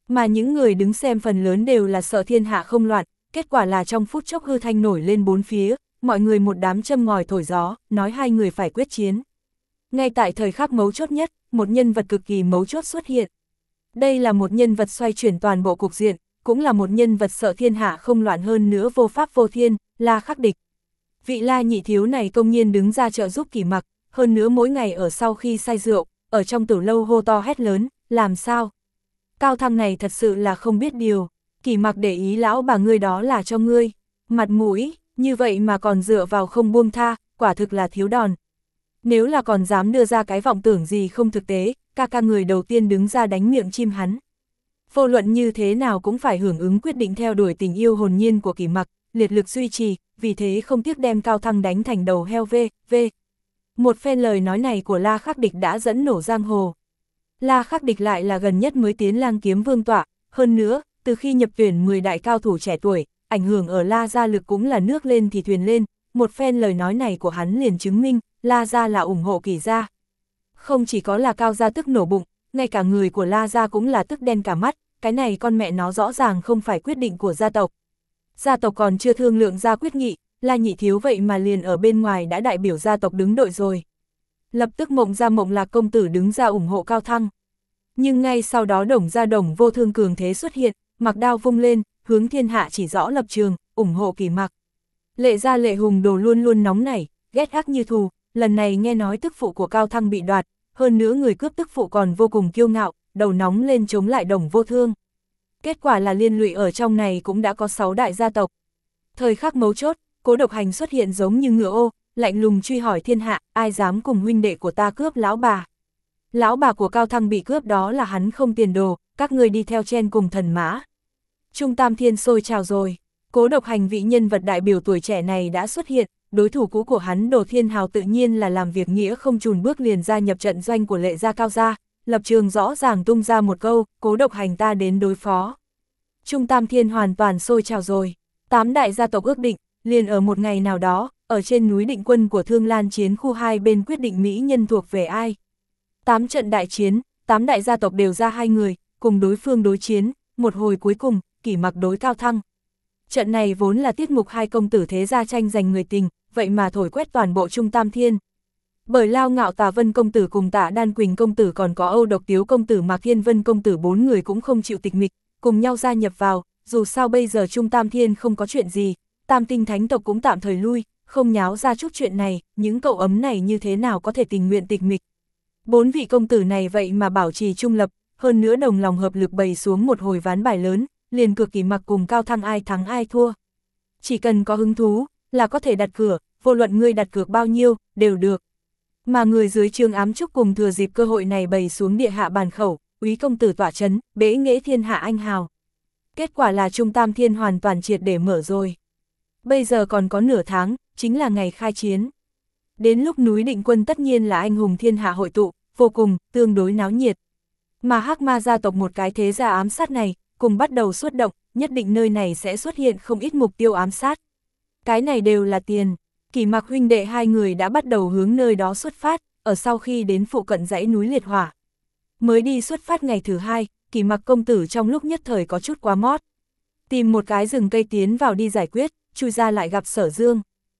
Speaker 1: Mà những người đứng xem phần lớn đều là sợ thiên hạ không loạn, kết quả là trong phút chốc hư thanh nổi lên bốn phía, mọi người một đám châm ngòi thổi gió, nói hai người phải quyết chiến. Ngay tại thời khắc mấu chốt nhất, một nhân vật cực kỳ mấu chốt xuất hiện. Đây là một nhân vật xoay chuyển toàn bộ cục diện, cũng là một nhân vật sợ thiên hạ không loạn hơn nữa vô pháp vô thiên, La Khắc Địch. Vị La nhị thiếu này công nhiên đứng ra trợ giúp Kỷ Mặc, hơn nữa mỗi ngày ở sau khi say rượu, ở trong tử lâu hô to hét lớn, làm sao? Cao Thăng này thật sự là không biết điều, Kỷ Mặc để ý lão bà ngươi đó là cho ngươi, mặt mũi, như vậy mà còn dựa vào không buông tha, quả thực là thiếu đòn. Nếu là còn dám đưa ra cái vọng tưởng gì không thực tế, ca ca người đầu tiên đứng ra đánh miệng chim hắn. Vô luận như thế nào cũng phải hưởng ứng quyết định theo đuổi tình yêu hồn nhiên của Kỷ Mặc, liệt lực duy trì, vì thế không tiếc đem Cao Thăng đánh thành đầu heo v, v. Một phen lời nói này của La Khắc Địch đã dẫn nổ giang hồ. La Khắc Địch lại là gần nhất mới tiến Lang Kiếm Vương tọa, hơn nữa, từ khi nhập tuyển mười đại cao thủ trẻ tuổi, ảnh hưởng ở La gia lực cũng là nước lên thì thuyền lên, một phen lời nói này của hắn liền chứng minh, La gia là ủng hộ Kỷ gia. Không chỉ có là Cao gia tức nổ bụng, ngay cả người của La gia cũng là tức đen cả mắt, cái này con mẹ nó rõ ràng không phải quyết định của gia tộc. Gia tộc còn chưa thương lượng ra quyết nghị, La nhị thiếu vậy mà liền ở bên ngoài đã đại biểu gia tộc đứng đội rồi. Lập tức Mộng gia Mộng Lạc công tử đứng ra ủng hộ Cao Thăng. Nhưng ngay sau đó Đồng gia Đồng Vô Thương cường thế xuất hiện, mặc đao vung lên, hướng thiên hạ chỉ rõ lập trường, ủng hộ Kỷ Mặc. Lệ gia Lệ Hùng Đồ luôn luôn nóng nảy, ghét ác như thù, lần này nghe nói tức phụ của Cao Thăng bị đoạt, hơn nữa người cướp tức phụ còn vô cùng kiêu ngạo, đầu nóng lên chống lại Đồng Vô Thương. Kết quả là liên lụy ở trong này cũng đã có sáu đại gia tộc. Thời khắc mấu chốt, Cố Độc Hành xuất hiện giống như ngựa ô, lạnh lùng truy hỏi thiên hạ, ai dám cùng huynh đệ của ta cướp lão bà. Lão bà của Cao Thăng bị cướp đó là hắn không tiền đồ, các người đi theo chen cùng thần mã. Trung Tam Thiên sôi trào rồi, Cố Độc Hành vị nhân vật đại biểu tuổi trẻ này đã xuất hiện, đối thủ cũ của hắn Đồ Thiên Hào tự nhiên là làm việc nghĩa không chùn bước liền gia nhập trận doanh của Lệ gia Cao gia, lập trường rõ ràng tung ra một câu, Cố Độc Hành ta đến đối phó. Trung Tam Thiên hoàn toàn sôi trào rồi, tám đại gia tộc ước định, liền ở một ngày nào đó, ở trên núi Định Quân của Thương Lan chiến khu hai bên quyết định mỹ nhân thuộc về ai. Tám trận đại chiến, tám đại gia tộc đều ra hai người, cùng đối phương đối chiến, một hồi cuối cùng, Kỷ Mặc đối Cao Thăng. Trận này vốn là tiết mục hai công tử thế gia tranh giành người tình, vậy mà thổi quét toàn bộ Trung Tam Thiên. Bởi Lao Ngạo Tà Vân công tử cùng Tạ Đan Quỳnh công tử còn có Âu Độc Tiếu công tử Mạc Thiên Vân công tử bốn người cũng không chịu tịch mịch, cùng nhau gia nhập vào, dù sao bây giờ Trung Tam Thiên không có chuyện gì, Tam Tinh Thánh tộc cũng tạm thời lui, không nháo ra chút chuyện này, những cậu ấm này như thế nào có thể tình nguyện tịch mịch. Bốn vị công tử này vậy mà bảo trì trung lập, hơn nữa đồng lòng hợp lực bày xuống một hồi ván bài lớn, liền cược Kỷ Mặc cùng Cao Thăng ai thắng ai thua. Chỉ cần có hứng thú, là có thể đặt cược, vô luận ngươi đặt cược bao nhiêu, đều được. Mà người dưới trướng ám trúc cùng thừa dịp cơ hội này bày xuống địa hạ bàn khẩu, úy công tử tỏa chấn, bế nghệ thiên hạ anh hào. Kết quả là Trung Tam Thiên hoàn toàn triệt để mở rồi. Bây giờ còn có nửa tháng, chính là ngày khai chiến. Đến lúc núi Định Quân tất nhiên là anh hùng thiên hạ hội tụ, vô cùng, tương đối náo nhiệt. Mà Hắc Ma gia tộc một cái thế gia ám sát này, cùng bắt đầu xuất động, nhất định nơi này sẽ xuất hiện không ít mục tiêu ám sát. Cái này đều là tiền. Kỷ Mặc huynh đệ hai người đã bắt đầu hướng nơi đó xuất phát, ở sau khi đến phụ cận dãy núi Liệt Hỏa. Mới đi xuất phát ngày thứ hai, Kỷ Mặc công tử trong lúc nhất thời có chút quá mót. Tìm một cái rừng cây tiến vào đi giải quyết, chui ra lại gặp Sở Dương.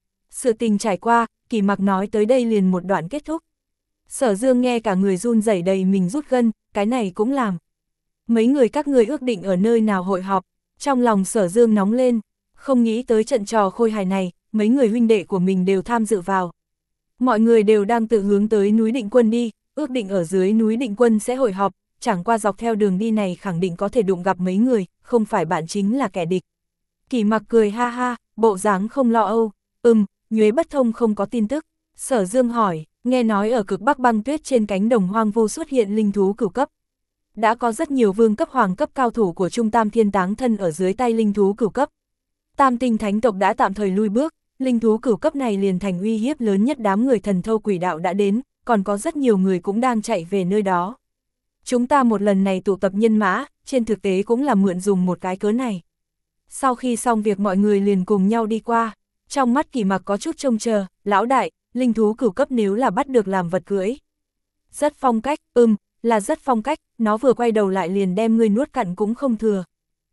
Speaker 1: Sự tình trải qua, Kỷ Mặc nói tới đây liền một đoạn kết thúc. Sở Dương nghe cả người run rẩy đầy mình rút gân, cái này cũng làm. Mấy người các người ước định ở nơi nào hội họp, trong lòng Sở Dương nóng lên, không nghĩ tới trận trò khôi hài này, mấy người huynh đệ của mình đều tham dự vào. Mọi người đều đang tự hướng tới núi Định Quân đi, ước định ở dưới núi Định Quân sẽ hội họp, chẳng qua dọc theo đường đi này khẳng định có thể đụng gặp mấy người, không phải bạn chính là kẻ địch. Kỷ Mặc cười ha ha, bộ dáng không lo âu, ừm, Nhuế Bất Thông không có tin tức. Sở Dương hỏi, nghe nói ở cực Bắc băng tuyết trên cánh đồng hoang vu xuất hiện linh thú cửu cấp. Đã có rất nhiều vương cấp hoàng cấp cao thủ của Trung Tam Thiên táng thân ở dưới tay linh thú cửu cấp. Tam Tinh Thánh tộc đã tạm thời lui bước, linh thú cửu cấp này liền thành uy hiếp lớn nhất, đám người thần thâu quỷ đạo đã đến, còn có rất nhiều người cũng đang chạy về nơi đó. Chúng ta một lần này tụ tập nhân mã, trên thực tế cũng là mượn dùng một cái cớ này. Sau khi xong việc mọi người liền cùng nhau đi qua, trong mắt Kỷ Mặc có chút trông chờ, lão đại, linh thú cửu cấp nếu là bắt được làm vật cưỡi. Rất phong cách, ừm, là rất phong cách, nó vừa quay đầu lại liền đem ngươi nuốt cặn cũng không thừa.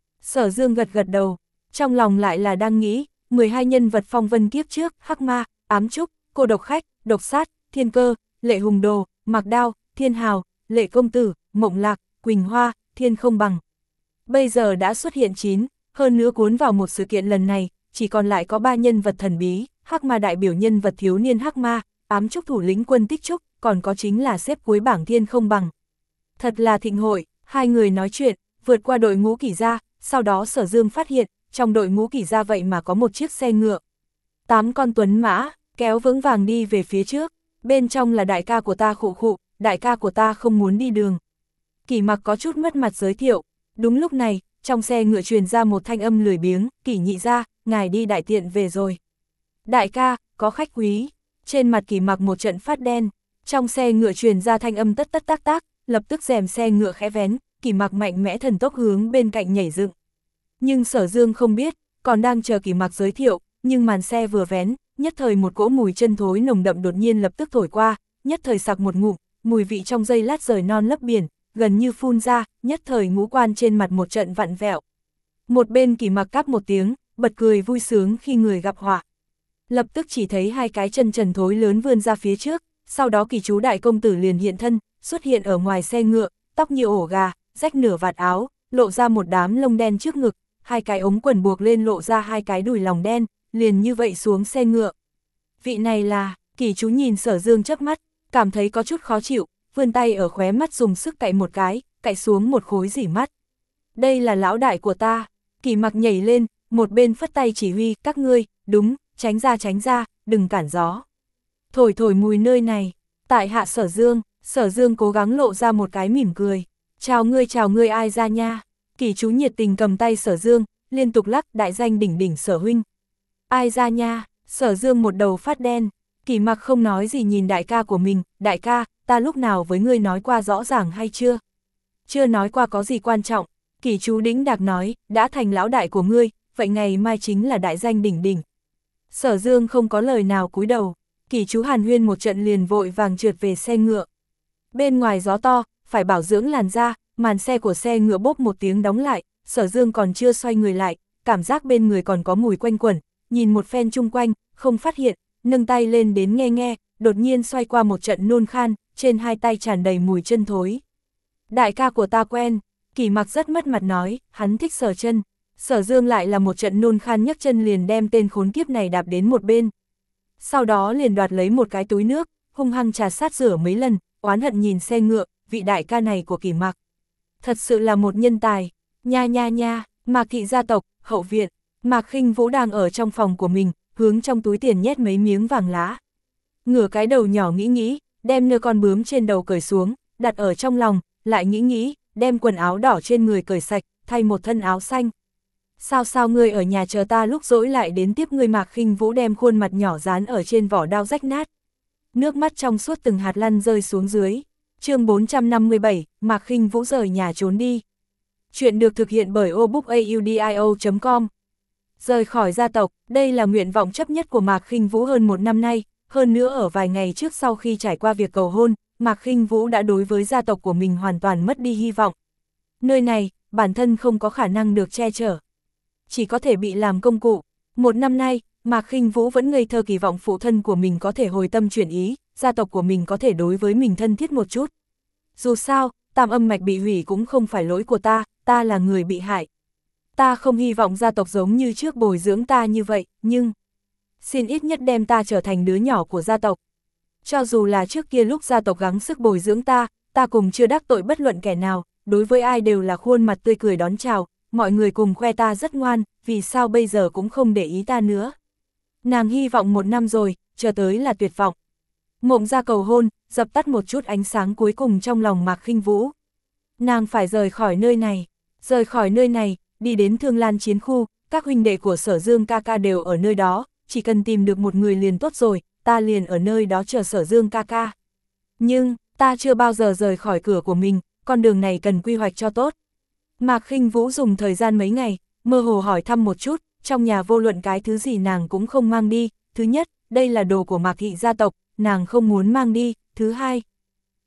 Speaker 1: Sở Dương gật gật đầu, trong lòng lại là đang nghĩ, mười hai nhân vật phong vân kiếp trước, Hắc Ma, Ám Trúc, Cô Độc Khách, Độc Sát, Thiên Cơ, Lệ Hùng Đồ, Mạc Đao, Thiên Hào, Lệ Công Tử, Mộng Lạc, Quỳnh Hoa, Thiên Không Bằng. Bây giờ đã xuất hiện chín, hơn nữa cuốn vào một sự kiện lần này, chỉ còn lại có ba nhân vật thần bí, Hắc Ma đại biểu nhân vật thiếu niên Hắc Ma, Ám Trúc thủ lĩnh quân Tích Trúc, còn có chính là xếp cuối bảng Thiên Không Bằng. Thật là thịnh hội, hai người nói chuyện, vượt qua đội ngũ Kỷ gia, sau đó Sở Dương phát hiện, trong đội ngũ Kỷ gia vậy mà có một chiếc xe ngựa. Tám con tuấn mã, kéo vững vàng đi về phía trước, bên trong là đại ca của ta Khụ Khụ, đại ca của ta không muốn đi đường. Kỷ Mặc có chút mất mặt giới thiệu, đúng lúc này, trong xe ngựa truyền ra một thanh âm lười biếng, Kỷ nhị gia, ngài đi đại tiện về rồi. Đại ca, có khách quý, trên mặt Kỷ Mặc một trận phát đen, trong xe ngựa truyền ra thanh âm tất tất tác tác, lập tức rèm xe ngựa khẽ vén, Kỷ Mặc mạnh mẽ thần tốc hướng bên cạnh nhảy dựng. Nhưng Sở Dương không biết, còn đang chờ Kỷ Mặc giới thiệu, nhưng màn xe vừa vén, nhất thời một cỗ mùi chân thối nồng đậm đột nhiên lập tức thổi qua, nhất thời sặc một ngụm, mùi vị trong giây lát rời non lấp biển, gần như phun ra, nhất thời ngũ quan trên mặt một trận vặn vẹo. Một bên Kỷ Mặc cắp một tiếng, bật cười vui sướng khi người gặp họa. Lập tức chỉ thấy hai cái chân trần thối lớn vươn ra phía trước, sau đó Kỳ chú đại công tử liền hiện thân, xuất hiện ở ngoài xe ngựa, tóc như ổ gà, rách nửa vạt áo, lộ ra một đám lông đen trước ngực, hai cái ống quần buộc lên lộ ra hai cái đùi lòng đen, liền như vậy xuống xe ngựa. Vị này là, Kỳ chú nhìn Sở Dương chớp mắt, cảm thấy có chút khó chịu, vươn tay ở khóe mắt dùng sức cạy một cái, cạy xuống một khối rỉ mắt. Đây là lão đại của ta. Kỷ Mặc nhảy lên, một bên phất tay chỉ huy, các ngươi, đúng, tránh ra tránh ra, đừng cản gió. Thổi thổi mùi nơi này, tại hạ Sở Dương, Sở Dương cố gắng lộ ra một cái mỉm cười. Chào ngươi chào ngươi ai ra nha. Kỷ chú nhiệt tình cầm tay Sở Dương, liên tục lắc, đại danh đỉnh đỉnh Sở huynh. Ai ra nha, Sở Dương một đầu phát đen. Kỷ Mặc không nói gì nhìn đại ca của mình, đại ca, ta lúc nào với ngươi nói qua rõ ràng hay chưa? Chưa nói qua có gì quan trọng. Kỷ chú đĩnh đạc nói, đã thành lão đại của ngươi, vậy ngày mai chính là đại danh đỉnh đỉnh. Sở Dương không có lời nào cúi đầu, Kỷ chú hàn huyên một trận liền vội vàng trượt về xe ngựa. Bên ngoài gió to, phải bảo dưỡng làn da, màn xe của xe ngựa bốp một tiếng đóng lại, Sở Dương còn chưa xoay người lại, cảm giác bên người còn có mùi quanh quẩn, nhìn một phen chung quanh, không phát hiện, nâng tay lên đến nghe nghe, đột nhiên xoay qua một trận nôn khan, trên hai tay tràn đầy mùi chân thối. Đại ca của ta quen, Kỷ Mặc rất mất mặt nói, hắn thích Sở chân. Sở Dương lại là một trận nôn khan nhấc chân liền đem tên khốn kiếp này đạp đến một bên. Sau đó liền đoạt lấy một cái túi nước, hung hăng trà sát rửa mấy lần, oán hận nhìn xe ngựa, vị đại ca này của Kỷ Mặc. Thật sự là một nhân tài, nha nha nha, Mạc thị gia tộc, hậu viện, Mạc Khinh Vũ đang ở trong phòng của mình, hướng trong túi tiền nhét mấy miếng vàng lá. Ngửa cái đầu nhỏ nghĩ nghĩ, đem nơ con bướm trên đầu cởi xuống, đặt ở trong lòng, lại nghĩ nghĩ, đem quần áo đỏ trên người cởi sạch, thay một thân áo xanh. Sao sao ngươi ở nhà chờ ta lúc rỗi lại đến tiếp ngươi. Mạc Khinh Vũ đem khuôn mặt nhỏ dán ở trên vỏ đao rách nát. Nước mắt trong suốt từng hạt lăn rơi xuống dưới. Chương bốn trăm năm mươi bảy, Mạc Khinh Vũ rời nhà trốn đi. Chuyện được thực hiện bởi o book audio chấm com. Rời khỏi gia tộc, đây là nguyện vọng chấp nhất của Mạc Khinh Vũ hơn một năm nay, hơn nữa ở vài ngày trước sau khi trải qua việc cầu hôn, Mạc Khinh Vũ đã đối với gia tộc của mình hoàn toàn mất đi hy vọng. Nơi này, bản thân không có khả năng được che chở, chỉ có thể bị làm công cụ. Một năm nay, Mạc Khinh Vũ vẫn ngây thơ kỳ vọng phụ thân của mình có thể hồi tâm chuyển ý, gia tộc của mình có thể đối với mình thân thiết một chút. Dù sao, tam âm mạch bị hủy cũng không phải lỗi của ta, ta là người bị hại. Ta không hy vọng gia tộc giống như trước bồi dưỡng ta như vậy, nhưng xin ít nhất đem ta trở thành đứa nhỏ của gia tộc. Cho dù là trước kia lúc gia tộc gắng sức bồi dưỡng ta, ta cùng chưa đắc tội bất luận kẻ nào, đối với ai đều là khuôn mặt tươi cười đón chào, mọi người cùng khoe ta rất ngoan, vì sao bây giờ cũng không để ý ta nữa. Nàng hy vọng một năm rồi, chờ tới là tuyệt vọng. Mộng ra cầu hôn, dập tắt một chút ánh sáng cuối cùng trong lòng Mạc Khinh Vũ. Nàng phải rời khỏi nơi này, rời khỏi nơi này, đi đến Thương Lan chiến khu, các huynh đệ của Sở Dương ca ca đều ở nơi đó, chỉ cần tìm được một người liền tốt rồi, ta liền ở nơi đó chờ Sở Dương ca ca. Nhưng, ta chưa bao giờ rời khỏi cửa của mình, con đường này cần quy hoạch cho tốt. Mạc Khinh Vũ dùng thời gian mấy ngày, mơ hồ hỏi thăm một chút, trong nhà vô luận cái thứ gì nàng cũng không mang đi. Thứ nhất, đây là đồ của Mạc thị gia tộc, nàng không muốn mang đi. Thứ hai,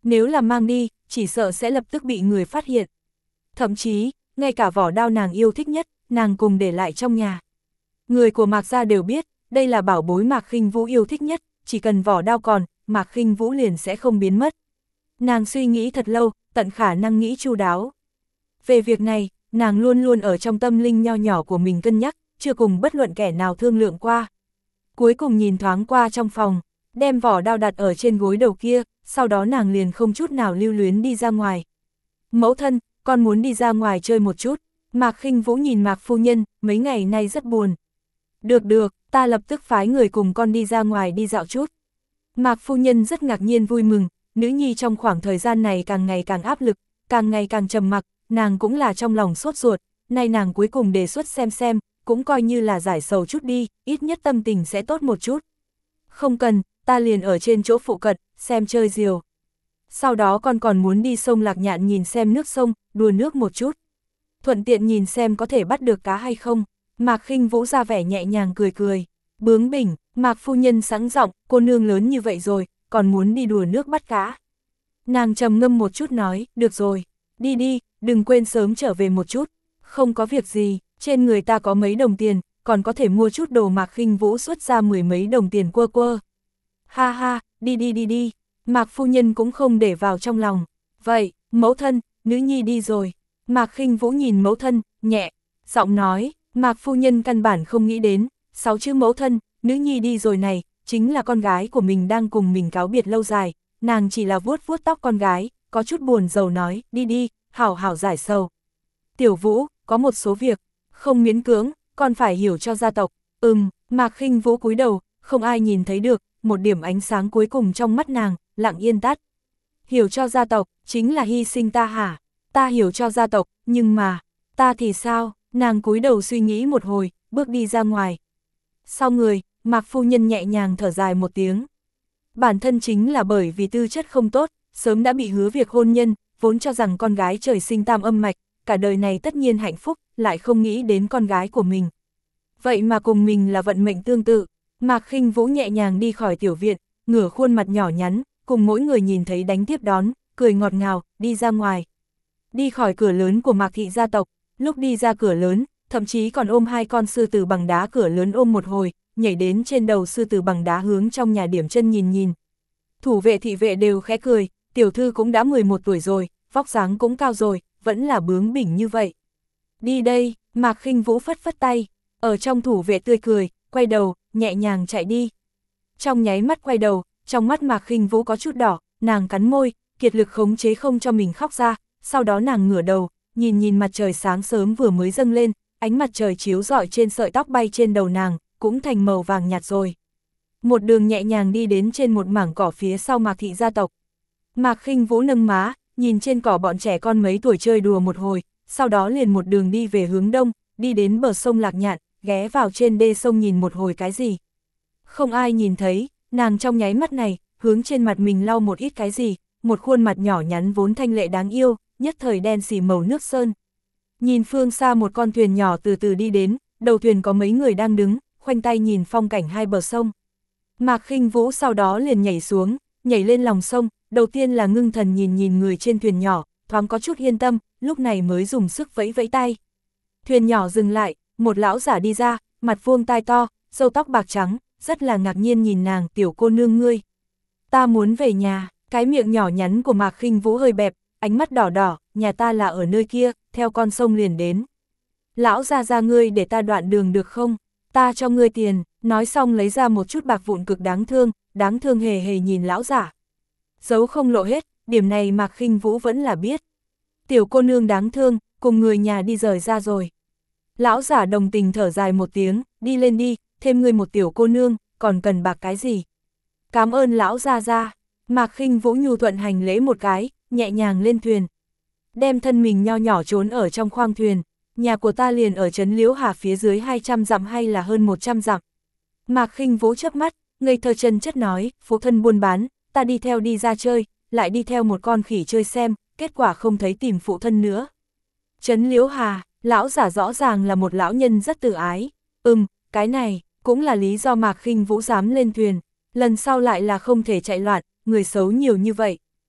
Speaker 1: Nếu là mang đi, chỉ sợ sẽ lập tức bị người phát hiện. Thậm chí, ngay cả vỏ đao nàng yêu thích nhất, nàng cùng để lại trong nhà. Người của Mạc gia đều biết, đây là bảo bối Mạc Khinh Vũ yêu thích nhất, chỉ cần vỏ đao còn, Mạc Khinh Vũ liền sẽ không biến mất. Nàng suy nghĩ thật lâu, tận khả năng nghĩ chu đáo. Về việc này, nàng luôn luôn ở trong tâm linh nho nhỏ của mình cân nhắc, chưa cùng bất luận kẻ nào thương lượng qua. Cuối cùng nhìn thoáng qua trong phòng, đem vỏ đao đặt ở trên gối đầu kia, sau đó nàng liền không chút nào lưu luyến đi ra ngoài. Mẫu thân, con muốn đi ra ngoài chơi một chút. Mạc Khinh Vũ nhìn Mạc phu nhân, mấy ngày nay rất buồn. Được được, ta lập tức phái người cùng con đi ra ngoài đi dạo chút. Mạc phu nhân rất ngạc nhiên vui mừng, nữ nhi trong khoảng thời gian này càng ngày càng áp lực, càng ngày càng trầm mặc, nàng cũng là trong lòng sốt ruột, nay nàng cuối cùng đề xuất xem xem, cũng coi như là giải sầu chút đi, ít nhất tâm tình sẽ tốt một chút. Không cần, ta liền ở trên chỗ phụ cận, xem chơi diều. Sau đó con còn muốn đi sông Lạc Nhạn nhìn xem nước sông, đùa nước một chút. Thuận tiện nhìn xem có thể bắt được cá hay không. Mạc Khinh Vũ ra vẻ nhẹ nhàng cười cười. Bướng bỉnh, Mạc phu nhân sẵn giọng, cô nương lớn như vậy rồi, còn muốn đi đùa nước bắt cá. Nàng trầm ngâm một chút nói, được rồi, đi đi, đừng quên sớm trở về một chút. Không có việc gì, trên người ta có mấy đồng tiền, còn có thể mua chút đồ. Mạc Khinh Vũ xuất ra mười mấy đồng tiền quơ quơ. Ha ha, đi đi đi đi. Mạc phu nhân cũng không để vào trong lòng. Vậy, mẫu thân, nữ nhi đi rồi. Mạc Khinh Vũ nhìn mẫu thân, nhẹ, giọng nói, Mạc phu nhân căn bản không nghĩ đến, sáu chữ mẫu thân, nữ nhi đi rồi này, chính là con gái của mình đang cùng mình cáo biệt lâu dài, nàng chỉ là vuốt vuốt tóc con gái, có chút buồn rầu nói, đi đi, hảo hảo giải sầu. Tiểu Vũ, có một số việc, không miễn cưỡng, con phải hiểu cho gia tộc. Ừm, Mạc Khinh Vũ cúi đầu, không ai nhìn thấy được, một điểm ánh sáng cuối cùng trong mắt nàng, lặng yên tắt. Hiểu cho gia tộc, chính là hy sinh ta hả? Ta hiểu cho gia tộc, nhưng mà, ta thì sao? Nàng cúi đầu suy nghĩ một hồi, bước đi ra ngoài. Sau người, Mạc phu nhân nhẹ nhàng thở dài một tiếng. Bản thân chính là bởi vì tư chất không tốt, sớm đã bị hứa việc hôn nhân, vốn cho rằng con gái trời sinh tam âm mạch, cả đời này tất nhiên hạnh phúc, lại không nghĩ đến con gái của mình. Vậy mà cùng mình là vận mệnh tương tự. Mạc Khinh Vũ nhẹ nhàng đi khỏi tiểu viện, ngửa khuôn mặt nhỏ nhắn, cùng mỗi người nhìn thấy đánh tiếp đón, cười ngọt ngào, đi ra ngoài. Đi khỏi cửa lớn của Mạc thị gia tộc, lúc đi ra cửa lớn, thậm chí còn ôm hai con sư tử bằng đá cửa lớn ôm một hồi, nhảy đến trên đầu sư tử bằng đá hướng trong nhà điểm chân nhìn nhìn. Thủ vệ thị vệ đều khẽ cười, tiểu thư cũng đã mười một tuổi rồi, vóc dáng cũng cao rồi, vẫn là bướng bỉnh như vậy. Đi đây, Mạc Khinh Vũ phất phất tay, ở trong thủ vệ tươi cười, quay đầu, nhẹ nhàng chạy đi. Trong nháy mắt quay đầu, trong mắt Mạc Khinh Vũ có chút đỏ, nàng cắn môi, kiệt lực khống chế không cho mình khóc ra, sau đó nàng ngửa đầu, nhìn nhìn mặt trời sáng sớm vừa mới dâng lên, ánh mặt trời chiếu rọi trên sợi tóc bay trên đầu nàng, cũng thành màu vàng nhạt rồi. Một đường nhẹ nhàng đi đến trên một mảng cỏ phía sau Mạc thị gia tộc. Mạc Khinh Vũ nâng má, nhìn trên cỏ bọn trẻ con mấy tuổi chơi đùa một hồi, sau đó liền một đường đi về hướng đông, đi đến bờ sông Lạc Nhạn, ghé vào trên đê sông nhìn một hồi cái gì. Không ai nhìn thấy, nàng trong nháy mắt này, hướng trên mặt mình lau một ít cái gì, một khuôn mặt nhỏ nhắn vốn thanh lệ đáng yêu, nhất thời đen xì màu nước sơn. Nhìn phương xa một con thuyền nhỏ từ từ đi đến, đầu thuyền có mấy người đang đứng, khoanh tay nhìn phong cảnh hai bờ sông. Mạc Khinh Vũ sau đó liền nhảy xuống, nhảy lên lòng sông, đầu tiên là ngưng thần nhìn nhìn người trên thuyền nhỏ, thoáng có chút yên tâm, lúc này mới dùng sức vẫy vẫy tay. Thuyền nhỏ dừng lại, một lão giả đi ra, mặt vuông tai to, râu tóc bạc trắng, rất là ngạc nhiên nhìn nàng, tiểu cô nương ngươi. Ta muốn về nhà, cái miệng nhỏ nhắn của Mạc Khinh Vũ hơi bẹp, ánh mắt đỏ đỏ, nhà ta là ở nơi kia, theo con sông liền đến. Lão gia gia ngươi để ta đoạn đường được không? Ta cho ngươi tiền, nói xong lấy ra một chút bạc vụn cực đáng thương, đáng thương hề hề nhìn lão giả. Giấu không lộ hết, điểm này Mạc Khinh Vũ vẫn là biết. Tiểu cô nương đáng thương, cùng người nhà đi rời ra rồi. Lão giả đồng tình thở dài một tiếng, đi lên đi, thêm ngươi một tiểu cô nương, còn cần bạc cái gì? Cảm ơn lão gia gia. Mạc Khinh Vũ nhu thuận hành lễ một cái, nhẹ nhàng lên thuyền. Đem thân mình nho nhỏ trốn ở trong khoang thuyền, nhà của ta liền ở trấn Liễu Hà phía dưới hai trăm dặm hay là hơn một trăm dặm. Mạc Khinh Vũ chớp mắt, ngây thơ chân chất nói, phụ thân buôn bán, ta đi theo đi ra chơi, lại đi theo một con khỉ chơi xem, kết quả không thấy tìm phụ thân nữa. Trấn Liễu Hà, lão giả rõ ràng là một lão nhân rất tự ái. Ừm, cái này, cũng là lý do Mạc Khinh Vũ dám lên thuyền, lần sau lại là không thể chạy loạn, người xấu nhiều như vậy.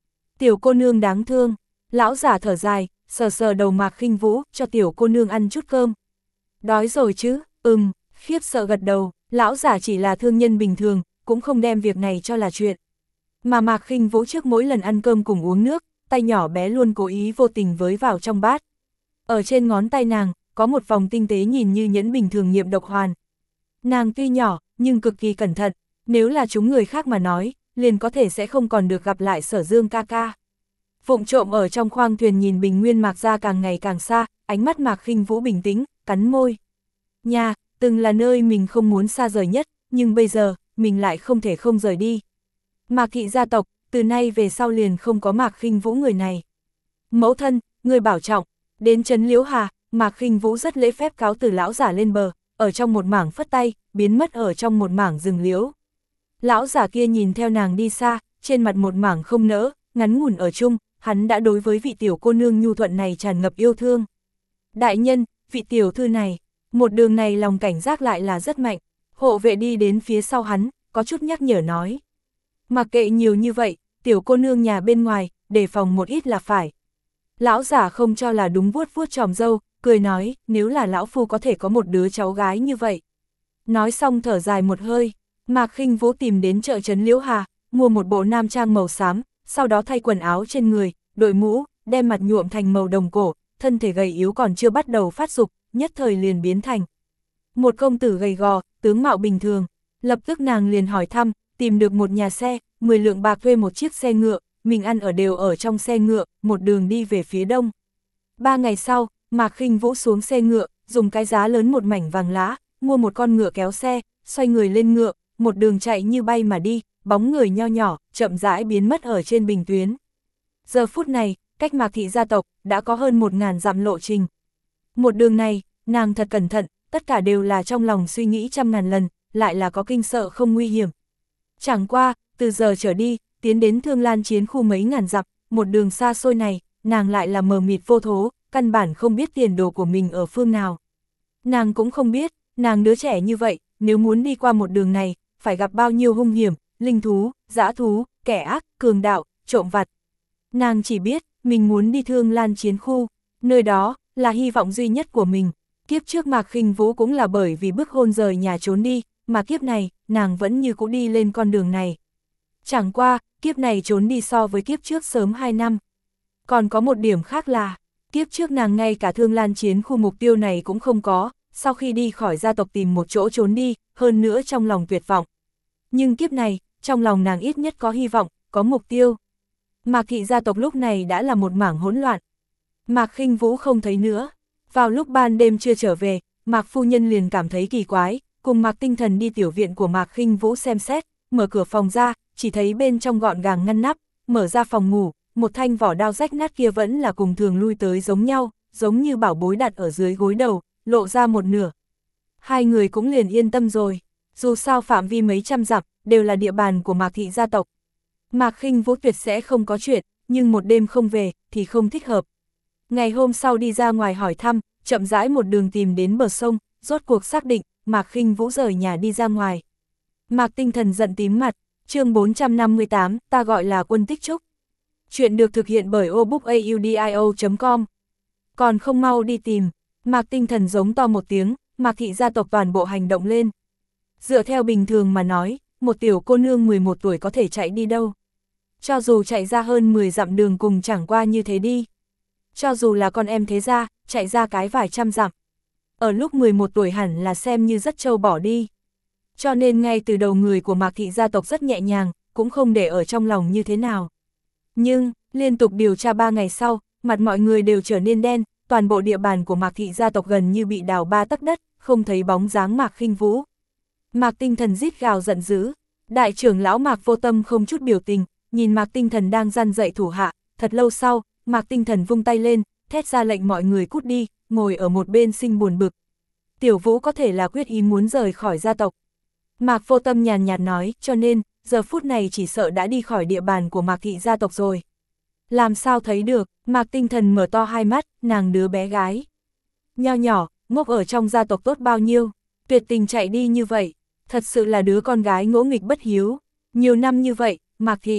Speaker 1: tiểu cô nương đáng thương. Lão giả thở dài, sờ sờ đầu Mạc Khinh Vũ, cho tiểu cô nương ăn chút cơm. Đói rồi chứ? Ừm, khiếp sợ gật đầu, lão giả chỉ là thương nhân bình thường, cũng không đem việc này cho là chuyện. Mà Mạc Khinh Vũ trước mỗi lần ăn cơm cùng uống nước, tay nhỏ bé luôn cố ý vô tình với vào trong bát. Ở trên ngón tay nàng, có một vòng tinh tế nhìn như nhẫn bình thường nghiệm độc hoàn. Nàng tuy nhỏ, nhưng cực kỳ cẩn thận, nếu là chúng người khác mà nói, liền có thể sẽ không còn được gặp lại Sở Dương ca ca. Vụng trộm ở trong khoang thuyền nhìn bình nguyên Mạc ra càng ngày càng xa, ánh mắt Mạc Khinh Vũ bình tĩnh, cắn môi. Nhà, từng là nơi mình không muốn xa rời nhất, nhưng bây giờ, mình lại không thể không rời đi. Mạc thị gia tộc, từ nay về sau liền không có Mạc Khinh Vũ người này. Mẫu thân, người bảo trọng. Đến trấn Liễu Hà, Mạc Khinh Vũ rất lễ phép cáo từ lão giả lên bờ, ở trong một mảng phất tay, biến mất ở trong một mảng rừng liễu. Lão giả kia nhìn theo nàng đi xa, trên mặt một mảng không nỡ, ngắn ngủn ở chung, hắn đã đối với vị tiểu cô nương nhu thuận này tràn ngập yêu thương. Đại nhân, vị tiểu thư này, một đường này lòng cảnh giác lại là rất mạnh, hộ vệ đi đến phía sau hắn, có chút nhắc nhở nói. Mặc kệ nhiều như vậy, tiểu cô nương nhà bên ngoài, đề phòng một ít là phải. Lão giả không cho là đúng, vuốt vuốt tròm râu, cười nói, nếu là lão phu có thể có một đứa cháu gái như vậy. Nói xong thở dài một hơi, Mạc Khinh Vũ tìm đến chợ trấn Liễu Hà, mua một bộ nam trang màu xám, sau đó thay quần áo trên người, đội mũ, đem mặt nhuộm thành màu đồng cổ, thân thể gầy yếu còn chưa bắt đầu phát dục, nhất thời liền biến thành một công tử gầy gò, tướng mạo bình thường. Lập tức nàng liền hỏi thăm, tìm được một nhà xe, mười lượng bạc thuê một chiếc xe ngựa, mình ăn ở đều ở trong xe ngựa, một đường đi về phía đông. Ba ngày sau, Mạc Khinh Vũ xuống xe ngựa, dùng cái giá lớn một mảnh vàng lá, mua một con ngựa kéo xe, xoay người lên ngựa, một đường chạy như bay mà đi, bóng người nho nhỏ, chậm rãi biến mất ở trên bình tuyến. Giờ phút này, cách Mạc thị gia tộc, đã có hơn một ngàn dặm lộ trình. Một đường này, nàng thật cẩn thận, tất cả đều là trong lòng suy nghĩ trăm ngàn lần, lại là có kinh sợ không nguy hiểm. Chẳng qua, từ giờ trở đi, tiến đến Thương Lan chiến khu mấy ngàn dặm, một đường xa xôi này, nàng lại là mờ mịt vô thố, căn bản không biết tiền đồ của mình ở phương nào. Nàng cũng không biết, nàng đứa trẻ như vậy, nếu muốn đi qua một đường này, phải gặp bao nhiêu hung hiểm, linh thú, dã thú, kẻ ác, cường đạo, trộm vặt. Nàng chỉ biết, mình muốn đi Thương Lan chiến khu, nơi đó, là hy vọng duy nhất của mình. Kiếp trước Mạc Khinh Vũ cũng là bởi vì bức hôn rời nhà trốn đi, mà kiếp này, nàng vẫn như cũ đi lên con đường này. Chẳng qua, kiếp này trốn đi so với kiếp trước sớm hai năm. Còn có một điểm khác là, kiếp trước nàng ngay cả Thương Lan chiến khu mục tiêu này cũng không có, sau khi đi khỏi gia tộc tìm một chỗ trốn đi, hơn nữa trong lòng tuyệt vọng. Nhưng kiếp này, trong lòng nàng ít nhất có hy vọng, có mục tiêu. Mạc thị gia tộc lúc này đã là một mảng hỗn loạn. Mạc Khinh Vũ không thấy nữa. Vào lúc ban đêm chưa trở về, Mạc phu nhân liền cảm thấy kỳ quái, cùng Mạc Tinh Thần đi tiểu viện của Mạc Khinh Vũ xem xét, mở cửa phòng ra, chỉ thấy bên trong gọn gàng ngăn nắp, mở ra phòng ngủ, một thanh vỏ đao rách nát kia vẫn là cùng thường lui tới giống nhau, giống như bảo bối đặt ở dưới gối đầu, lộ ra một nửa. Hai người cũng liền yên tâm rồi, dù sao phạm vi mấy trăm dặm, đều là địa bàn của Mạc thị gia tộc. Mạc Khinh Vũ tuyệt sẽ không có chuyện, nhưng một đêm không về, thì không thích hợp. Ngày hôm sau đi ra ngoài hỏi thăm, chậm rãi một đường tìm đến bờ sông, rốt cuộc xác định, Mạc Khinh Vũ rời nhà đi ra ngoài. Mạc Tinh Thần giận tím mặt, chương bốn trăm năm mươi tám, ta gọi là Quân Tích Trúc. Chuyện được thực hiện bởi obookaudio chấm com. Còn không mau đi tìm, Mạc Tinh Thần giống to một tiếng, Mạc thị gia tộc toàn bộ hành động lên. Dựa theo bình thường mà nói, một tiểu cô nương mười một tuổi có thể chạy đi đâu. Cho dù chạy ra hơn mười dặm đường cùng chẳng qua như thế đi. Cho dù là con em thế gia, chạy ra cái vài trăm dặm. Ở lúc mười một tuổi hẳn là xem như rất trâu bỏ đi. Cho nên ngay từ đầu người của Mạc thị gia tộc rất nhẹ nhàng, cũng không để ở trong lòng như thế nào. Nhưng, liên tục điều tra ba ngày sau, mặt mọi người đều trở nên đen, toàn bộ địa bàn của Mạc thị gia tộc gần như bị đào ba tấc đất, không thấy bóng dáng Mạc Khinh Vũ. Mạc Tinh Thần rít gào giận dữ, đại trưởng lão Mạc Vô Tâm không chút biểu tình, nhìn Mạc Tinh Thần đang răn dạy thủ hạ, thật lâu sau, Mạc Tinh Thần vung tay lên, thét ra lệnh mọi người cút đi, ngồi ở một bên sinh buồn bực. Tiểu Vũ có thể là quyết ý muốn rời khỏi gia tộc. Mạc Vô Tâm nhàn nhạt nói, cho nên, giờ phút này chỉ sợ đã đi khỏi địa bàn của Mạc thị gia tộc rồi. Làm sao thấy được, Mạc Tinh Thần mở to hai mắt, nàng đứa bé gái. Nho nhỏ, ngốc ở trong gia tộc tốt bao nhiêu, tuyệt tình chạy đi như vậy, thật sự là đứa con gái ngỗ nghịch bất hiếu. Nhiều năm như vậy, Mạc thị,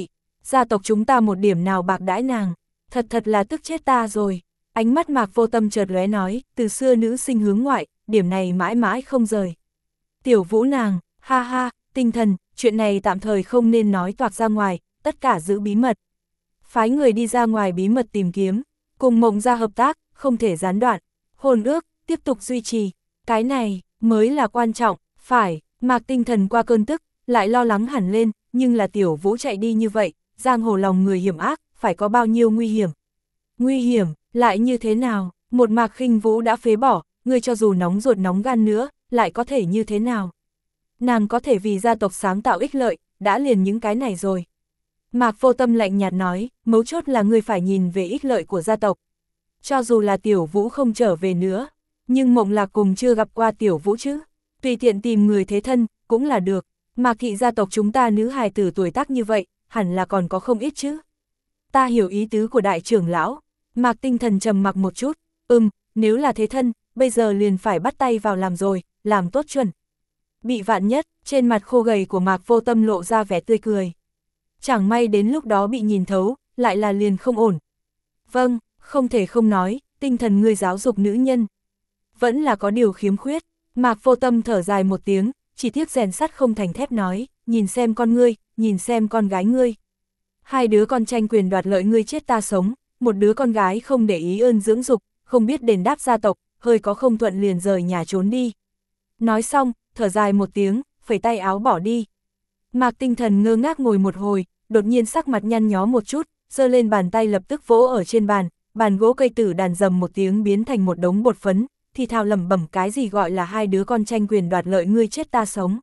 Speaker 1: gia tộc chúng ta một điểm nào bạc đãi nàng, thật thật là tức chết ta rồi. Ánh mắt Mạc Vô Tâm chợt lóe nói, từ xưa nữ sinh hướng ngoại, điểm này mãi mãi không rời. Tiểu Vũ nàng, ha ha, tinh thần, chuyện này tạm thời không nên nói toạc ra ngoài, tất cả giữ bí mật. Phái người đi ra ngoài bí mật tìm kiếm, cùng Mộng Gia hợp tác, không thể gián đoạn, hôn ước, tiếp tục duy trì, cái này, mới là quan trọng, phải, Mạc Tinh Thần qua cơn tức, lại lo lắng hẳn lên, nhưng là Tiểu Vũ chạy đi như vậy, giang hồ lòng người hiểm ác, phải có bao nhiêu nguy hiểm. Nguy hiểm, lại như thế nào, một Mạc Khinh Vũ đã phế bỏ, người cho dù nóng ruột nóng gan nữa, lại có thể như thế nào. Nàng có thể vì gia tộc sáng tạo ích lợi, đã liền những cái này rồi. Mạc Vô Tâm lạnh nhạt nói, mấu chốt là người phải nhìn về ích lợi của gia tộc. Cho dù là Tiểu Vũ không trở về nữa, nhưng Mộng Lạc cùng chưa gặp qua Tiểu Vũ chứ, tùy tiện tìm người thế thân, cũng là được. Mạc thị gia tộc chúng ta nữ hài tử tuổi tác như vậy, hẳn là còn có không ít chứ. Ta hiểu ý tứ của đại trưởng lão. Mạc Tinh Thần trầm mặc một chút, ừm, nếu là thế thân, bây giờ liền phải bắt tay vào làm rồi, làm tốt chuẩn. Bị vạn nhất, trên mặt khô gầy của Mạc Vô Tâm lộ ra vẻ tươi cười. Chẳng may đến lúc đó bị nhìn thấu, lại là liền không ổn. Vâng, không thể không nói, tinh thần ngươi giáo dục nữ nhân. Vẫn là có điều khiếm khuyết. Mạc Vô Tâm thở dài một tiếng, chỉ tiếc rèn sắt không thành thép nói, nhìn xem con ngươi, nhìn xem con gái ngươi. Hai đứa con tranh quyền đoạt lợi ngươi chết ta sống, một đứa con gái không để ý ơn dưỡng dục, không biết đền đáp gia tộc, hơi có không thuận liền rời nhà trốn đi. Nói xong, thở dài một tiếng, phẩy tay áo bỏ đi. Mạc Tinh Thần ngơ ngác ngồi một hồi, đột nhiên sắc mặt nhăn nhó một chút, giơ lên bàn tay lập tức vỗ ở trên bàn, bàn gỗ cây tử đàn dầm một tiếng biến thành một đống bột phấn, thì thào lẩm bẩm cái gì gọi là hai đứa con tranh quyền đoạt lợi ngươi chết ta sống.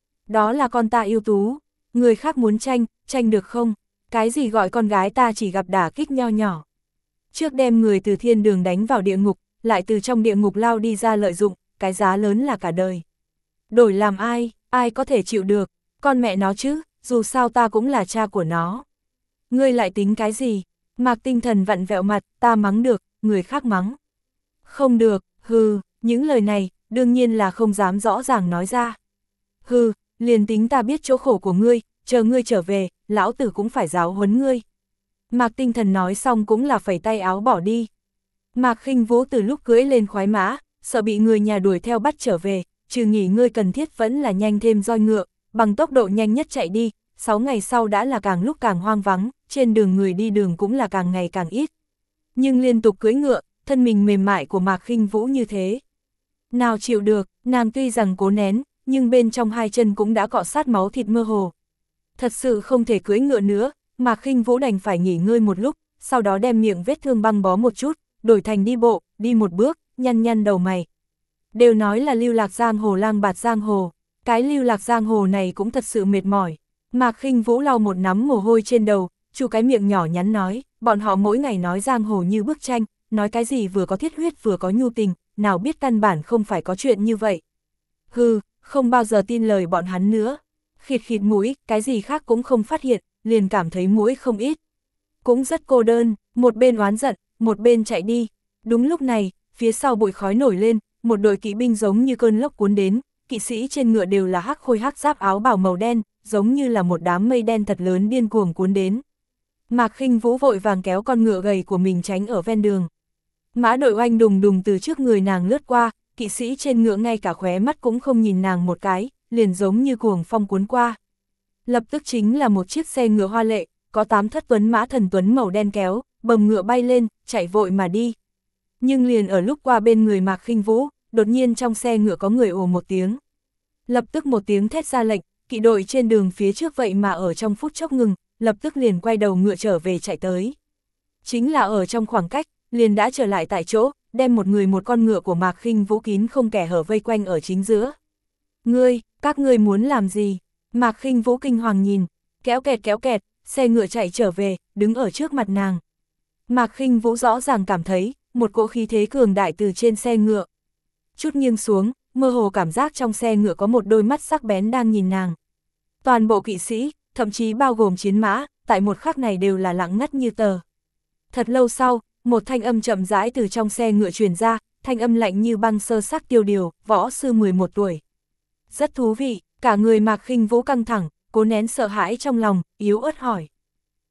Speaker 1: Đó là con ta ưu tú, người khác muốn tranh, tranh được không? Cái gì gọi con gái ta chỉ gặp đả kích nho nhỏ. Trước đem người từ thiên đường đánh vào địa ngục, lại từ trong địa ngục lao đi ra lợi dụng, cái giá lớn là cả đời. Đổi làm ai, ai có thể chịu được, con mẹ nó chứ, dù sao ta cũng là cha của nó. Ngươi lại tính cái gì? Mạc Tinh Thần vặn vẹo mặt, ta mắng được, người khác mắng. Không được, hừ, những lời này, đương nhiên là không dám rõ ràng nói ra. Hừ, liền tính ta biết chỗ khổ của ngươi, chờ ngươi trở về, lão tử cũng phải giáo huấn ngươi. Mạc Tinh Thần nói xong cũng là phẩy tay áo bỏ đi. Mạc Khinh Vũ từ lúc cưỡi lên khoái mã, sợ bị người nhà đuổi theo bắt trở về, trừ nghỉ ngơi cần thiết vẫn là nhanh thêm roi ngựa, bằng tốc độ nhanh nhất chạy đi, sáu ngày sau đã là càng lúc càng hoang vắng, trên đường người đi đường cũng là càng ngày càng ít. Nhưng liên tục cưỡi ngựa, thân mình mềm mại của Mạc Khinh Vũ như thế. Nào chịu được, nàng tuy rằng cố nén, nhưng bên trong hai chân cũng đã cọ sát máu thịt mơ hồ. Thật sự không thể cưỡi ngựa nữa, Mạc Khinh Vũ đành phải nghỉ ngơi một lúc, sau đó đem miệng vết thương băng bó một chút, đổi thành đi bộ, đi một bước, nhăn nhăn đầu mày. Đều nói là lưu lạc giang hồ lang bạt giang hồ, cái lưu lạc giang hồ này cũng thật sự mệt mỏi. Mạc Khinh Vũ lau một nắm mồ hôi trên đầu, chu cái miệng nhỏ nhắn nói, bọn họ mỗi ngày nói giang hồ như bức tranh, nói cái gì vừa có thiết huyết vừa có nhu tình, nào biết căn bản không phải có chuyện như vậy. Hừ, không bao giờ tin lời bọn hắn nữa. Khịt khịt mũi, cái gì khác cũng không phát hiện, liền cảm thấy mũi không ít. Cũng rất cô đơn, một bên oán giận, một bên chạy đi. Đúng lúc này, phía sau bụi khói nổi lên, một đội kỵ binh giống như cơn lốc cuốn đến, kỵ sĩ trên ngựa đều là hắc khôi hắc giáp áo bào màu đen, giống như là một đám mây đen thật lớn điên cuồng cuốn đến. Mạc Khinh Vũ vội vàng kéo con ngựa gầy của mình tránh ở ven đường. Mã đội oanh đùng đùng từ trước người nàng lướt qua, kỵ sĩ trên ngựa ngay cả khóe mắt cũng không nhìn nàng một cái, liền giống như cuồng phong cuốn qua. Lập tức chính là một chiếc xe ngựa hoa lệ, có tám thất tuấn mã thần tuấn màu đen kéo, bầm ngựa bay lên, chạy vội mà đi. Nhưng liền ở lúc qua bên người Mạc Khinh Vũ, đột nhiên trong xe ngựa có người ồ một tiếng. Lập tức một tiếng thét ra lệnh, kỵ đội trên đường phía trước vậy mà ở trong phút chốc ngừng, lập tức liền quay đầu ngựa trở về chạy tới. Chính là ở trong khoảng cách, liền đã trở lại tại chỗ, đem một người một con ngựa của Mạc Khinh Vũ kín không kẻ hở vây quanh ở chính giữa. Ngươi, các ngươi muốn làm gì? Mạc Khinh Vũ kinh hoàng nhìn, kéo kẹt kéo kẹt, xe ngựa chạy trở về, đứng ở trước mặt nàng. Mạc Khinh Vũ rõ ràng cảm thấy, một cỗ khí thế cường đại từ trên xe ngựa. Chút nghiêng xuống, mơ hồ cảm giác trong xe ngựa có một đôi mắt sắc bén đang nhìn nàng. Toàn bộ kỵ sĩ, thậm chí bao gồm chiến mã, tại một khắc này đều là lặng ngắt như tờ. Thật lâu sau, một thanh âm chậm rãi từ trong xe ngựa truyền ra, thanh âm lạnh như băng sơ sắc tiêu điều, võ sư mười một tuổi. Rất thú vị, cả người Mạc Khinh Vũ căng thẳng, cố nén sợ hãi trong lòng, yếu ớt hỏi.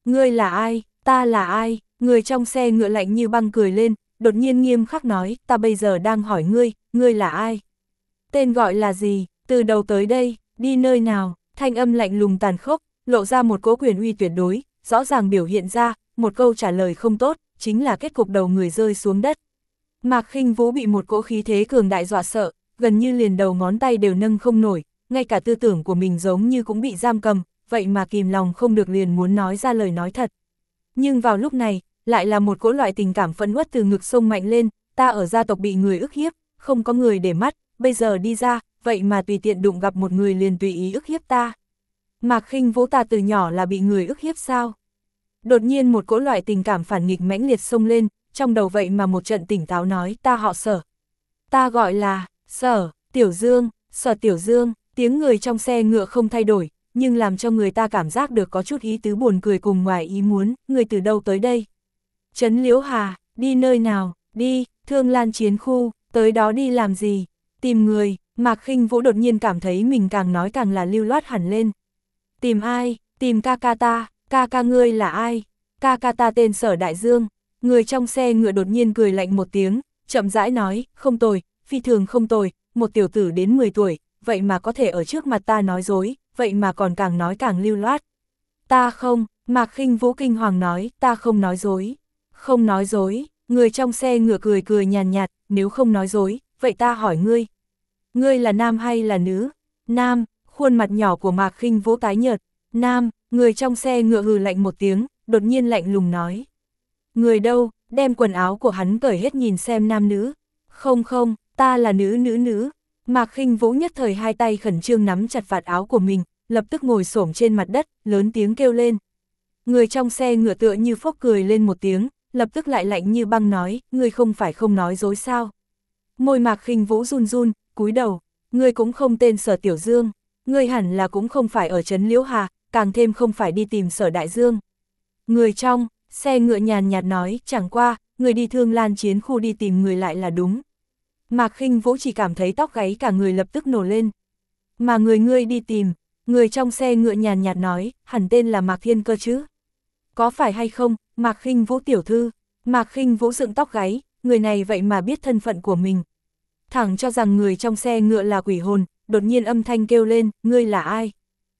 Speaker 1: Ngươi là ai, ta là ai? Người trong xe ngựa lạnh như băng cười lên, đột nhiên nghiêm khắc nói, ta bây giờ đang hỏi ngươi, ngươi là ai? Tên gọi là gì, từ đầu tới đây, đi nơi nào? Thanh âm lạnh lùng tàn khốc, lộ ra một cỗ quyền uy tuyệt đối, rõ ràng biểu hiện ra, một câu trả lời không tốt, chính là kết cục đầu người rơi xuống đất. Mạc Khinh Vũ bị một cỗ khí thế cường đại dọa sợ, gần như liền đầu ngón tay đều nâng không nổi, ngay cả tư tưởng của mình giống như cũng bị giam cầm, vậy mà kìm lòng không được liền muốn nói ra lời nói thật. Nhưng vào lúc này, lại là một cỗ loại tình cảm phẫn uất từ ngực sông mạnh lên, ta ở gia tộc bị người ức hiếp, không có người để mắt, bây giờ đi ra, vậy mà tùy tiện đụng gặp một người liền tùy ý ức hiếp ta. Mạc Khinh Vũ, ta từ nhỏ là bị người ức hiếp sao? Đột nhiên một cỗ loại tình cảm phản nghịch mãnh liệt xông lên, trong đầu vậy mà một trận tỉnh táo nói, ta họ Sở. Ta gọi là, Sở, Tiểu Dương, Sở Tiểu Dương, tiếng người trong xe ngựa không thay đổi, nhưng làm cho người ta cảm giác được có chút ý tứ buồn cười cùng ngoài ý muốn, người từ đâu tới đây? Trấn Liễu Hà, đi nơi nào, đi, Thương Lan chiến khu, tới đó đi làm gì? Tìm người, Mạc Khinh Vũ đột nhiên cảm thấy mình càng nói càng là lưu loát hẳn lên. Tìm ai? Tìm ca ca ta, ca ca ngươi là ai? Ca ca ta tên Sở Đại Dương. Người trong xe ngựa đột nhiên cười lạnh một tiếng, chậm rãi nói, không tồi, phi thường không tồi, một tiểu tử đến mười tuổi, vậy mà có thể ở trước mặt ta nói dối, vậy mà còn càng nói càng lưu loát. Ta không, Mạc Khinh Vũ kinh hoàng nói, ta không nói dối. Không nói dối, người trong xe ngựa cười cười nhàn nhạt, nếu không nói dối, vậy ta hỏi ngươi. Ngươi là nam hay là nữ? Nam, khuôn mặt nhỏ của Mạc Khinh Vũ tái nhợt. Nam, người trong xe ngựa hừ lạnh một tiếng, đột nhiên lạnh lùng nói. Người đâu, đem quần áo của hắn cởi hết nhìn xem nam nữ. Không không, ta là nữ nữ nữ. Mạc Khinh Vũ nhất thời hai tay khẩn trương nắm chặt vạt áo của mình, lập tức ngồi xổm trên mặt đất, lớn tiếng kêu lên. Người trong xe ngựa tựa như phốc cười lên một tiếng, lập tức lại lạnh như băng nói, ngươi không phải không nói dối sao. Môi Mạc Khinh Vũ run run, cúi đầu, ngươi cũng không tên Sở Tiểu Dương, ngươi hẳn là cũng không phải ở Trấn Liễu Hà, càng thêm không phải đi tìm Sở Đại Dương. Người trong xe ngựa nhàn nhạt nói, chẳng qua, người đi Thương Lan chiến khu đi tìm người lại là đúng. Mạc Khinh Vũ chỉ cảm thấy tóc gáy cả người lập tức nổ lên. Mà người ngươi đi tìm, người trong xe ngựa nhàn nhạt nói, hẳn tên là Mạc Thiên Cơ chứ. Có phải hay không, Mạc Khinh Vũ tiểu thư? Mạc Khinh Vũ dựng tóc gáy, người này vậy mà biết thân phận của mình. Thẳng cho rằng người trong xe ngựa là quỷ hồn, đột nhiên âm thanh kêu lên, ngươi là ai?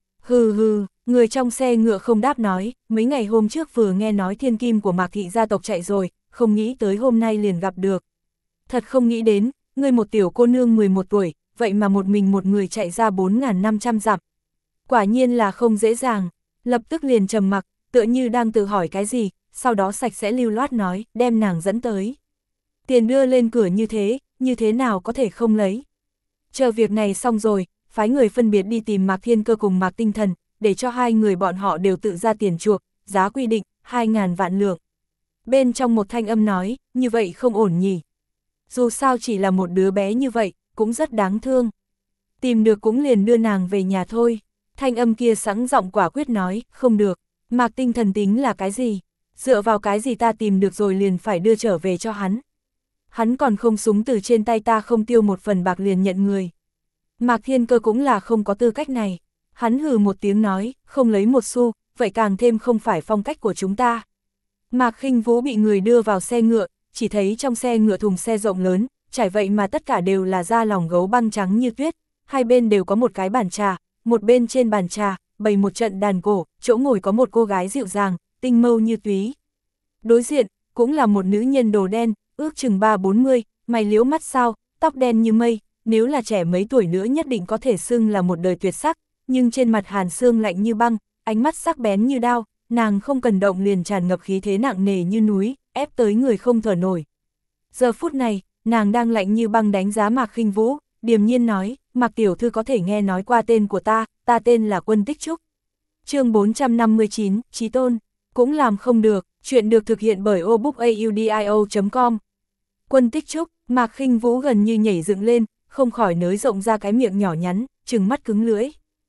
Speaker 1: Hừ hừ, người trong xe ngựa không đáp nói, mấy ngày hôm trước vừa nghe nói thiên kim của Mạc thị gia tộc chạy rồi, không nghĩ tới hôm nay liền gặp được. Thật không nghĩ đến, ngươi một tiểu cô nương mười một tuổi, vậy mà một mình một người chạy ra bốn nghìn năm trăm dặm. Quả nhiên là không dễ dàng, lập tức liền trầm mặc, tựa như đang tự hỏi cái gì, sau đó sạch sẽ lưu loát nói, đem nàng dẫn tới. Tiền đưa lên cửa như thế, như thế nào có thể không lấy. Chờ việc này xong rồi, phái người phân biệt đi tìm Mạc Thiên Cơ cùng Mạc Tinh Thần, để cho hai người bọn họ đều tự ra tiền chuộc, giá quy định, hai ngàn vạn lượng. Bên trong một thanh âm nói, như vậy không ổn nhỉ. Dù sao chỉ là một đứa bé như vậy, cũng rất đáng thương. Tìm được cũng liền đưa nàng về nhà thôi. Thanh âm kia sẵn giọng quả quyết nói, không được. Mạc Tinh Thần tính là cái gì? Dựa vào cái gì ta tìm được rồi liền phải đưa trở về cho hắn? Hắn còn không súng từ trên tay ta không tiêu một phần bạc liền nhận người. Mạc Thiên Cơ cũng là không có tư cách này. Hắn hừ một tiếng nói, không lấy một xu, vậy càng thêm không phải phong cách của chúng ta. Mạc Khinh Vũ bị người đưa vào xe ngựa, chỉ thấy trong xe ngựa thùng xe rộng lớn, trải vậy mà tất cả đều là da lòng gấu băng trắng như tuyết, hai bên đều có một cái bàn trà, một bên trên bàn trà, bày một trận đàn cổ, chỗ ngồi có một cô gái dịu dàng, tinh mâu như túy. Đối diện, cũng là một nữ nhân đồ đen, ước chừng ba bốn mươi, mày liễu mắt sao, tóc đen như mây, nếu là trẻ mấy tuổi nữa nhất định có thể xưng là một đời tuyệt sắc, nhưng trên mặt hàn xương lạnh như băng, ánh mắt sắc bén như đao, nàng không cần động liền tràn ngập khí thế nặng nề như núi, ép tới người không thở nổi. Giờ phút này, nàng đang lạnh như băng đánh giá Mạc Khinh Vũ, điềm nhiên nói, Mạc tiểu thư có thể nghe nói qua tên của ta, ta tên là Quân Tích Trúc. Chương bốn trăm năm mươi chín, Chí Tôn, cũng làm không được, chuyện được thực hiện bởi obookaudio chấm com. Quân Tích Trúc, Mạc Khinh Vũ gần như nhảy dựng lên, không khỏi nới rộng ra cái miệng nhỏ nhắn, trừng mắt cứng lưỡi.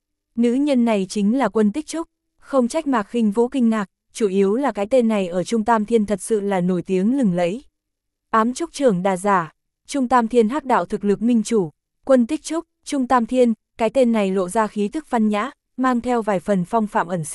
Speaker 1: Nữ nhân này chính là Quân Tích Trúc, không trách Mạc Khinh Vũ kinh ngạc, chủ yếu là cái tên này ở Trung Tam Thiên thật sự là nổi tiếng lừng lẫy. Ám Trúc trưởng đà giả, Trung Tam Thiên hắc đạo thực lực minh chủ, Quân Tích Trúc, Trung Tam Thiên, cái tên này lộ ra khí tức văn nhã, mang theo vài phần phong phạm ẩn sĩ,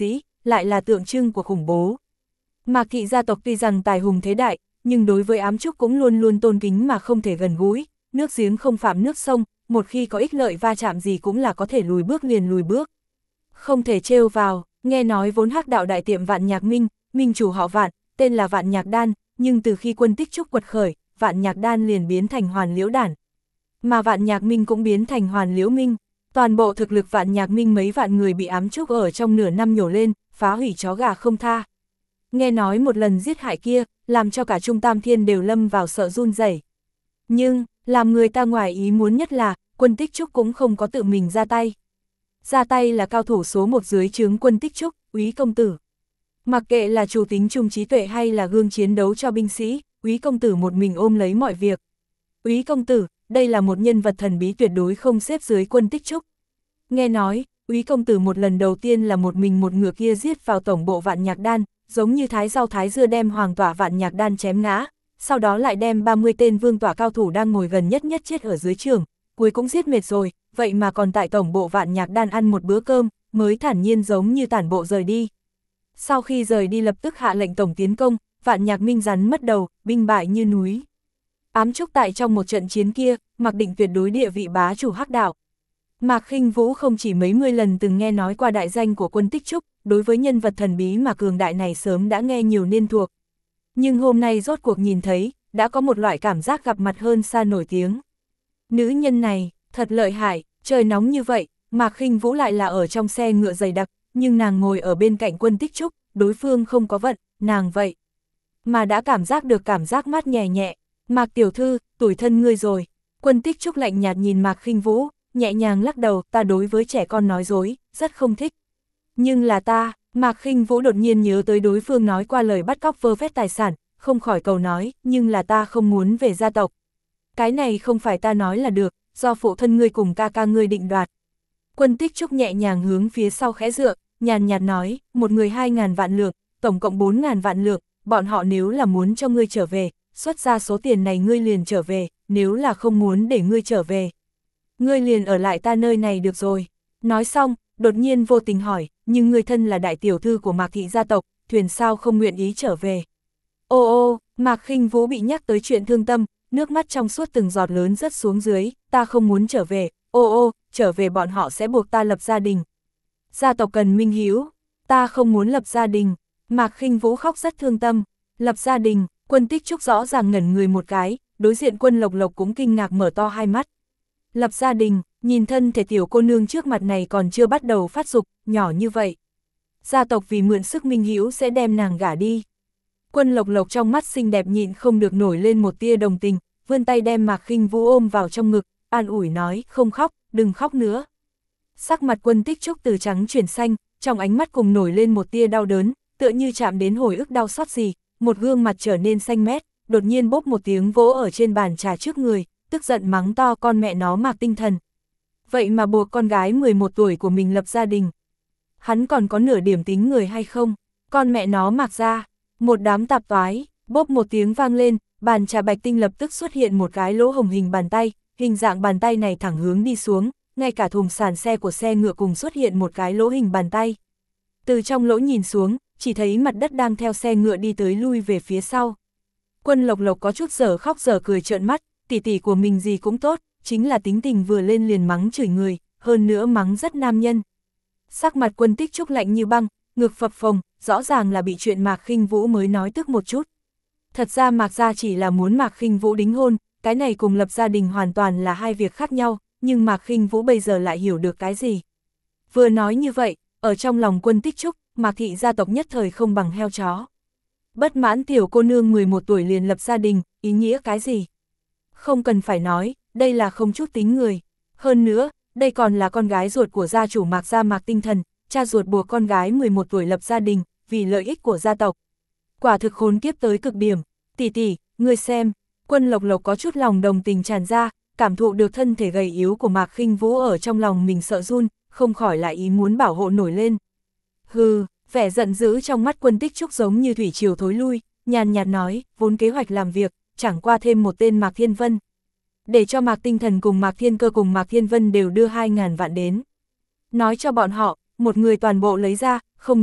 Speaker 1: lại là tượng trưng của khủng bố. Mạc thị gia tộc tuy rằng tài hùng thế đại, nhưng đối với ám trúc cũng luôn luôn tôn kính mà không thể gần gũi, nước giếng không phạm nước sông, một khi có ích lợi va chạm gì cũng là có thể lùi bước liền lùi bước. Không thể trêu vào, nghe nói vốn hắc đạo đại tiệm Vạn Nhạc Minh, minh chủ họ Vạn, tên là Vạn Nhạc Đan, nhưng từ khi quân Tích Trúc quật khởi, Vạn Nhạc Đan liền biến thành Hoàn Liễu Đản. Mà Vạn Nhạc Minh cũng biến thành Hoàn Liễu Minh, toàn bộ thực lực Vạn Nhạc Minh mấy vạn người bị ám trúc ở trong nửa năm nhổ lên, phá hủy chó gà không tha. Nghe nói một lần giết hại kia, làm cho cả Trung Tam Thiên đều lâm vào sợ run rẩy. Nhưng, làm người ta ngoài ý muốn nhất là, quân Tích Trúc cũng không có tự mình ra tay. Ra tay là cao thủ số một dưới trướng quân Tích Trúc, Úy công tử. Mặc kệ là chủ tính trung trí tuệ hay là gương chiến đấu cho binh sĩ, Úy công tử một mình ôm lấy mọi việc. Úy công tử, đây là một nhân vật thần bí tuyệt đối không xếp dưới quân Tích Trúc. Nghe nói, Úy công tử một lần đầu tiên là một mình một ngựa kia giết vào tổng bộ Vạn Nhạc Đan, giống như thái rau thái dưa đem hoàng tỏa Vạn Nhạc Đan chém ngã, sau đó lại đem ba mươi tên vương tỏa cao thủ đang ngồi gần nhất nhất chết ở dưới trường, cuối cũng giết mệt rồi, vậy mà còn tại tổng bộ Vạn Nhạc Đan ăn một bữa cơm, mới thản nhiên giống như tản bộ rời đi. Sau khi rời đi lập tức hạ lệnh tổng tiến công, Vạn Nhạc Minh rắn mất đầu, binh bại như núi. Ám trúc tại trong một trận chiến kia, mặc định tuyệt đối địa vị bá chủ hắc đạo. Mạc Khinh Vũ không chỉ mấy mươi lần từng nghe nói qua đại danh của quân Tích Trúc, đối với nhân vật thần bí mà cường đại này sớm đã nghe nhiều nên thuộc. Nhưng hôm nay rốt cuộc nhìn thấy, đã có một loại cảm giác gặp mặt hơn xa nổi tiếng. Nữ nhân này, thật lợi hại, trời nóng như vậy, Mạc Khinh Vũ lại là ở trong xe ngựa dày đặc, nhưng nàng ngồi ở bên cạnh quân Tích Trúc, đối phương không có vận, nàng vậy. Mà đã cảm giác được cảm giác mát nhẹ nhẹ, Mạc tiểu thư, tủi thân ngươi rồi. Quân Tích Trúc lạnh nhạt nhìn Mạc Khinh Vũ, nhẹ nhàng lắc đầu, ta đối với trẻ con nói dối, rất không thích. Nhưng là ta, Mạc Khinh Vũ đột nhiên nhớ tới đối phương nói qua lời bắt cóc vơ vét tài sản, không khỏi cầu nói, nhưng là ta không muốn về gia tộc. Cái này không phải ta nói là được, do phụ thân ngươi cùng ca ca ngươi định đoạt. Quân Tích Trúc nhẹ nhàng hướng phía sau khẽ dựa, nhàn nhạt nói, một người hai ngàn vạn lượng, tổng cộng bốn ngàn vạn lượng, bọn họ nếu là muốn cho ngươi trở về, xuất ra số tiền này ngươi liền trở về, nếu là không muốn để ngươi trở về. Ngươi liền ở lại ta nơi này được rồi. Nói xong, đột nhiên vô tình hỏi, nhưng ngươi thân là đại tiểu thư của Mạc thị gia tộc, thuyền sao không nguyện ý trở về. Ô ô, Mạc Khinh Vũ bị nhắc tới chuyện thương tâm, nước mắt trong suốt từng giọt lớn rớt xuống dưới, ta không muốn trở về, ô ô, trở về bọn họ sẽ buộc ta lập gia đình. Gia tộc cần minh hiếu, ta không muốn lập gia đình. Mạc Khinh Vũ khóc rất thương tâm, lập gia đình, quân Tích Trúc rõ ràng ngẩn người một cái, đối diện quân Lộc Lộc cũng kinh ngạc mở to hai mắt. Lập gia đình, nhìn thân thể tiểu cô nương trước mặt này còn chưa bắt đầu phát dục, nhỏ như vậy. Gia tộc vì mượn sức minh hữu sẽ đem nàng gả đi. Quân Lộc Lộc trong mắt xinh đẹp nhịn không được nổi lên một tia đồng tình, vươn tay đem Mạc Khinh Vũ ôm vào trong ngực, an ủi nói, không khóc, đừng khóc nữa. Sắc mặt quân Tích Trúc từ trắng chuyển xanh, trong ánh mắt cùng nổi lên một tia đau đớn, tựa như chạm đến hồi ức đau xót gì, một gương mặt trở nên xanh mét, đột nhiên bốp một tiếng vỗ ở trên bàn trà trước người, tức giận mắng to con mẹ nó Mạc Tinh Thần. Vậy mà buộc con gái mười một tuổi của mình lập gia đình. Hắn còn có nửa điểm tính người hay không? Con mẹ nó Mạc ra, một đám tạp toái, bốp một tiếng vang lên, bàn trà bạch tinh lập tức xuất hiện một cái lỗ hồng hình bàn tay, hình dạng bàn tay này thẳng hướng đi xuống, ngay cả thùng sàn xe của xe ngựa cùng xuất hiện một cái lỗ hình bàn tay. Từ trong lỗ nhìn xuống, chỉ thấy mặt đất đang theo xe ngựa đi tới lui về phía sau. Quân Lộc Lộc có chút dở khóc dở cười trợn mắt, tỷ tỷ của mình gì cũng tốt, chính là tính tình vừa lên liền mắng chửi người, hơn nữa mắng rất nam nhân. Sắc mặt quân Tích Trúc lạnh như băng, ngực phập phồng, rõ ràng là bị chuyện Mạc Khinh Vũ mới nói tức một chút. Thật ra Mạc gia chỉ là muốn Mạc Khinh Vũ đính hôn, cái này cùng lập gia đình hoàn toàn là hai việc khác nhau, nhưng Mạc Khinh Vũ bây giờ lại hiểu được cái gì. Vừa nói như vậy, ở trong lòng quân Tích Trúc, Mạc thị gia tộc nhất thời không bằng heo chó. Bất mãn tiểu cô nương mười một tuổi liền lập gia đình, ý nghĩa cái gì? Không cần phải nói, đây là không chút tính người. Hơn nữa, đây còn là con gái ruột của gia chủ Mạc gia Mạc Tinh Thần, cha ruột buộc con gái mười một tuổi lập gia đình, vì lợi ích của gia tộc. Quả thực khốn kiếp tới cực điểm. Tỷ tỷ, ngươi xem, quân Lộc Lộc có chút lòng đồng tình tràn ra, cảm thụ được thân thể gầy yếu của Mạc Khinh Vũ ở trong lòng mình sợ run, không khỏi lại ý muốn bảo hộ nổi lên. Hừ, vẻ giận dữ trong mắt quân Tích Trúc giống như thủy triều thối lui, nhàn nhạt nói, vốn kế hoạch làm việc, chẳng qua thêm một tên Mạc Thiên Vân. Để cho Mạc Tinh Thần cùng Mạc Thiên Cơ cùng Mạc Thiên Vân đều đưa hai ngàn vạn đến. Nói cho bọn họ, một người toàn bộ lấy ra, không được,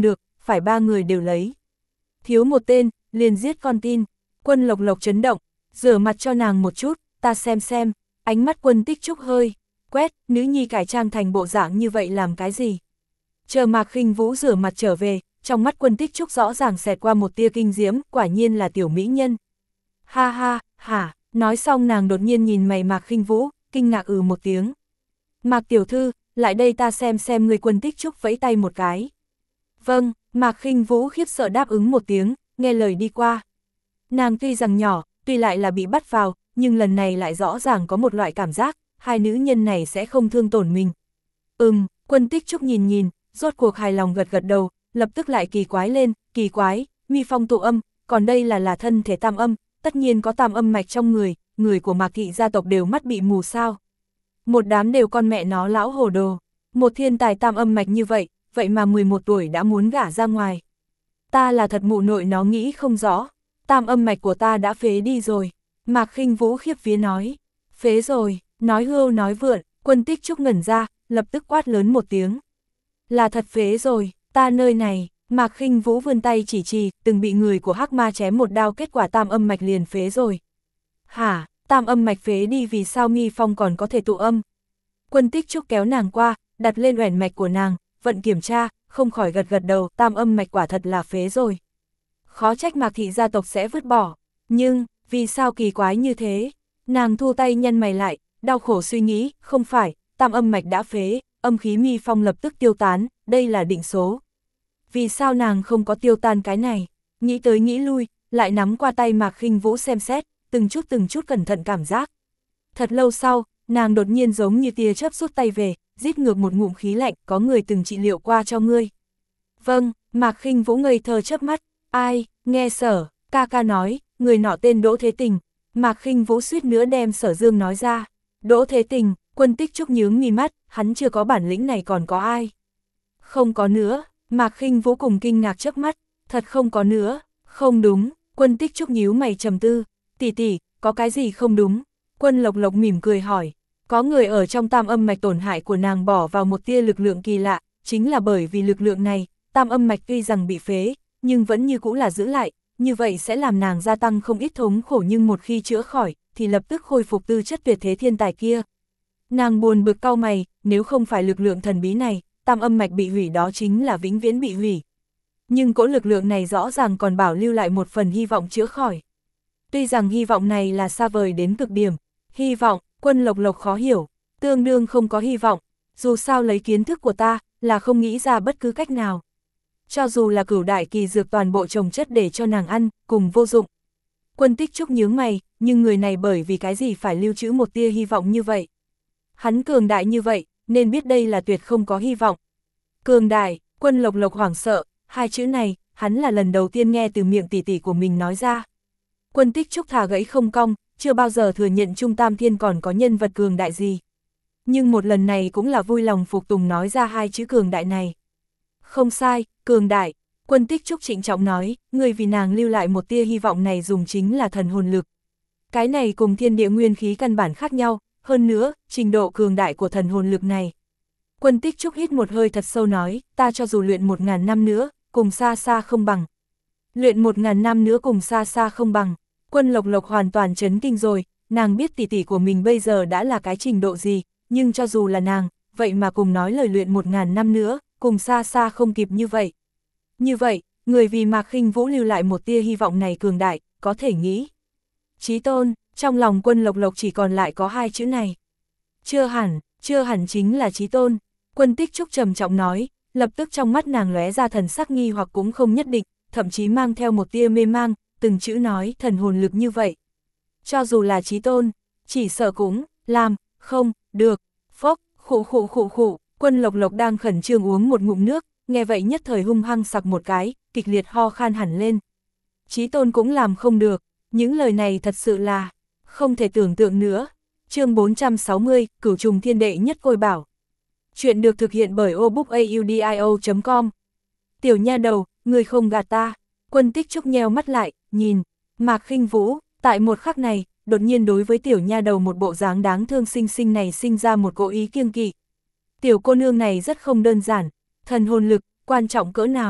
Speaker 1: phải ba người đều lấy. Thiếu một tên, liền giết con tin. Quân Lộc Lộc chấn động, rửa mặt cho nàng một chút, ta xem xem. Ánh mắt Quân Tích Trúc hơi quét, nữ nhi cải trang thành bộ dạng như vậy làm cái gì? Chờ Mạc Khinh Vũ rửa mặt trở về, trong mắt Quân Tích Trúc rõ ràng xẹt qua một tia kinh diễm, quả nhiên là tiểu mỹ nhân. Ha ha, hả, nói xong nàng đột nhiên nhìn mày Mạc Khinh Vũ, kinh ngạc ừ một tiếng. Mạc tiểu thư, lại đây ta xem xem người. Quân Tích Trúc vẫy tay một cái. Vâng, Mạc Khinh Vũ khiếp sợ đáp ứng một tiếng, nghe lời đi qua. Nàng tuy rằng nhỏ, tuy lại là bị bắt vào, nhưng lần này lại rõ ràng có một loại cảm giác, hai nữ nhân này sẽ không thương tổn mình. Ừm, Quân Tích Trúc nhìn nhìn, rốt cuộc hài lòng gật gật đầu, lập tức lại kỳ quái lên, kỳ quái, mi phong tụ âm, còn đây là là thân thể tam âm, tất nhiên có tam âm mạch trong người, người của Mạc thị gia tộc đều mắt bị mù sao. Một đám đều con mẹ nó lão hồ đồ, một thiên tài tam âm mạch như vậy, vậy mà mười một tuổi đã muốn gả ra ngoài. Ta là thật mụ nội nó nghĩ không rõ, tam âm mạch của ta đã phế đi rồi. Mạc Khinh Vũ khiếp vía nói, phế rồi, nói hưu nói vượn. Quân Tích Trúc ngẩn ra, lập tức quát lớn một tiếng. Là thật phế rồi, ta nơi này. Mạc Khinh Vũ vươn tay chỉ trì, từng bị người của Hắc Ma chém một đao, kết quả tam âm mạch liền phế rồi. Hả, tam âm mạch phế đi vì sao mi phong còn có thể tụ âm? Quân Tích Trúc kéo nàng qua, đặt lên uyển mạch của nàng, vận kiểm tra, không khỏi gật gật đầu, tam âm mạch quả thật là phế rồi. Khó trách Mạc thị gia tộc sẽ vứt bỏ, nhưng, vì sao kỳ quái như thế? Nàng thu tay nhăn mày lại, đau khổ suy nghĩ, không phải, tam âm mạch đã phế, âm khí mi phong lập tức tiêu tán, đây là định số. Vì sao nàng không có tiêu tan cái này? Nghĩ tới nghĩ lui, lại nắm qua tay Mạc Khinh Vũ xem xét, từng chút từng chút cẩn thận cảm giác. Thật lâu sau, nàng đột nhiên giống như tia chớp rút tay về, rít ngược một ngụm khí lạnh, có người từng trị liệu qua cho ngươi. Vâng, Mạc Khinh Vũ ngây thơ chớp mắt, ai, nghe Sở, ca ca nói, người nọ tên Đỗ Thế Tình. Mạc Khinh Vũ suýt nữa đem Sở Dương nói ra. Đỗ Thế Tình, Quân Tích Trúc nhướng mi mắt, hắn chưa có bản lĩnh này còn có ai? Không có nữa, Mạc Khinh Vũ cùng kinh ngạc chớp mắt, thật không có nữa, không đúng. Quân Tích Trúc nhíu mày trầm tư, tỷ tỷ, có cái gì không đúng? Quân Lộc Lộc mỉm cười hỏi, có người ở trong tam âm mạch tổn hại của nàng bỏ vào một tia lực lượng kỳ lạ, chính là bởi vì lực lượng này, tam âm mạch tuy rằng bị phế, nhưng vẫn như cũ là giữ lại, như vậy sẽ làm nàng gia tăng không ít thống khổ, nhưng một khi chữa khỏi, thì lập tức khôi phục tư chất tuyệt thế thiên tài kia. Nàng buồn bực cau mày, nếu không phải lực lượng thần bí này, tam âm mạch bị hủy đó chính là vĩnh viễn bị hủy. Nhưng cỗ lực lượng này rõ ràng còn bảo lưu lại một phần hy vọng chữa khỏi. Tuy rằng hy vọng này là xa vời đến cực điểm, hy vọng, Quân Lộc Lộc khó hiểu, tương đương không có hy vọng, dù sao lấy kiến thức của ta, là không nghĩ ra bất cứ cách nào. Cho dù là cửu đại kỳ dược toàn bộ trồng chất để cho nàng ăn, cùng vô dụng. Quân Tích Trúc nhướng mày, nhưng người này bởi vì cái gì phải lưu trữ một tia hy vọng như vậy? Hắn cường đại như vậy, nên biết đây là tuyệt không có hy vọng. Cường đại, Quân Lộc Lộc hoảng sợ, hai chữ này, hắn là lần đầu tiên nghe từ miệng tỷ tỷ của mình nói ra. Quân Tích Trúc thả gãy không cong, chưa bao giờ thừa nhận Trung Tam Thiên còn có nhân vật cường đại gì. Nhưng một lần này cũng là vui lòng phục tùng nói ra hai chữ cường đại này. Không sai, cường đại. Quân Tích Trúc trịnh trọng nói, người vì nàng lưu lại một tia hy vọng này dùng chính là thần hồn lực. Cái này cùng thiên địa nguyên khí căn bản khác nhau, hơn nữa, trình độ cường đại của thần hồn lực này. Quân Tích Trúc hít một hơi thật sâu nói, ta cho dù luyện một ngàn năm nữa, cùng xa xa không bằng. Luyện một ngàn năm nữa cùng xa xa không bằng. Quân Lộc Lộc hoàn toàn chấn kinh rồi, nàng biết tỷ tỷ của mình bây giờ đã là cái trình độ gì, nhưng cho dù là nàng, vậy mà cùng nói lời luyện một ngàn năm nữa, cùng xa xa không kịp như vậy. Như vậy, người vì Mạc Khinh Vũ lưu lại một tia hy vọng này cường đại, có thể nghĩ. Chí tôn, trong lòng Quân Lộc Lộc chỉ còn lại có hai chữ này. Chưa hẳn, chưa hẳn chính là chí tôn. Quân Tích Trúc trầm trọng nói, lập tức trong mắt nàng lóe ra thần sắc nghi hoặc cũng không nhất định, thậm chí mang theo một tia mê mang, từng chữ nói thần hồn lực như vậy. Cho dù là chí tôn, chỉ sợ cũng, làm, không, được, phốc, khụ khụ khụ khụ. Quân Lộc Lộc đang khẩn trương uống một ngụm nước, nghe vậy nhất thời hung hăng sặc một cái, kịch liệt ho khan hẳn lên. Chí tôn cũng làm không được, những lời này thật sự là không thể tưởng tượng nữa. Chương bốn trăm sáu mươi, Cửu Trùng Thiên Đệ Nhất Côi Bảo. Chuyện được thực hiện bởi obookaudio chấm com. Tiểu nha đầu, người không gạt ta. Quân Tích Trúc nheo mắt lại, nhìn Mạc Khinh Vũ, tại một khắc này, đột nhiên đối với tiểu nha đầu một bộ dáng đáng thương xinh xinh này sinh ra một cố ý kiêng kỵ. Tiểu cô nương này rất không đơn giản, thần hồn lực, quan trọng cỡ nào.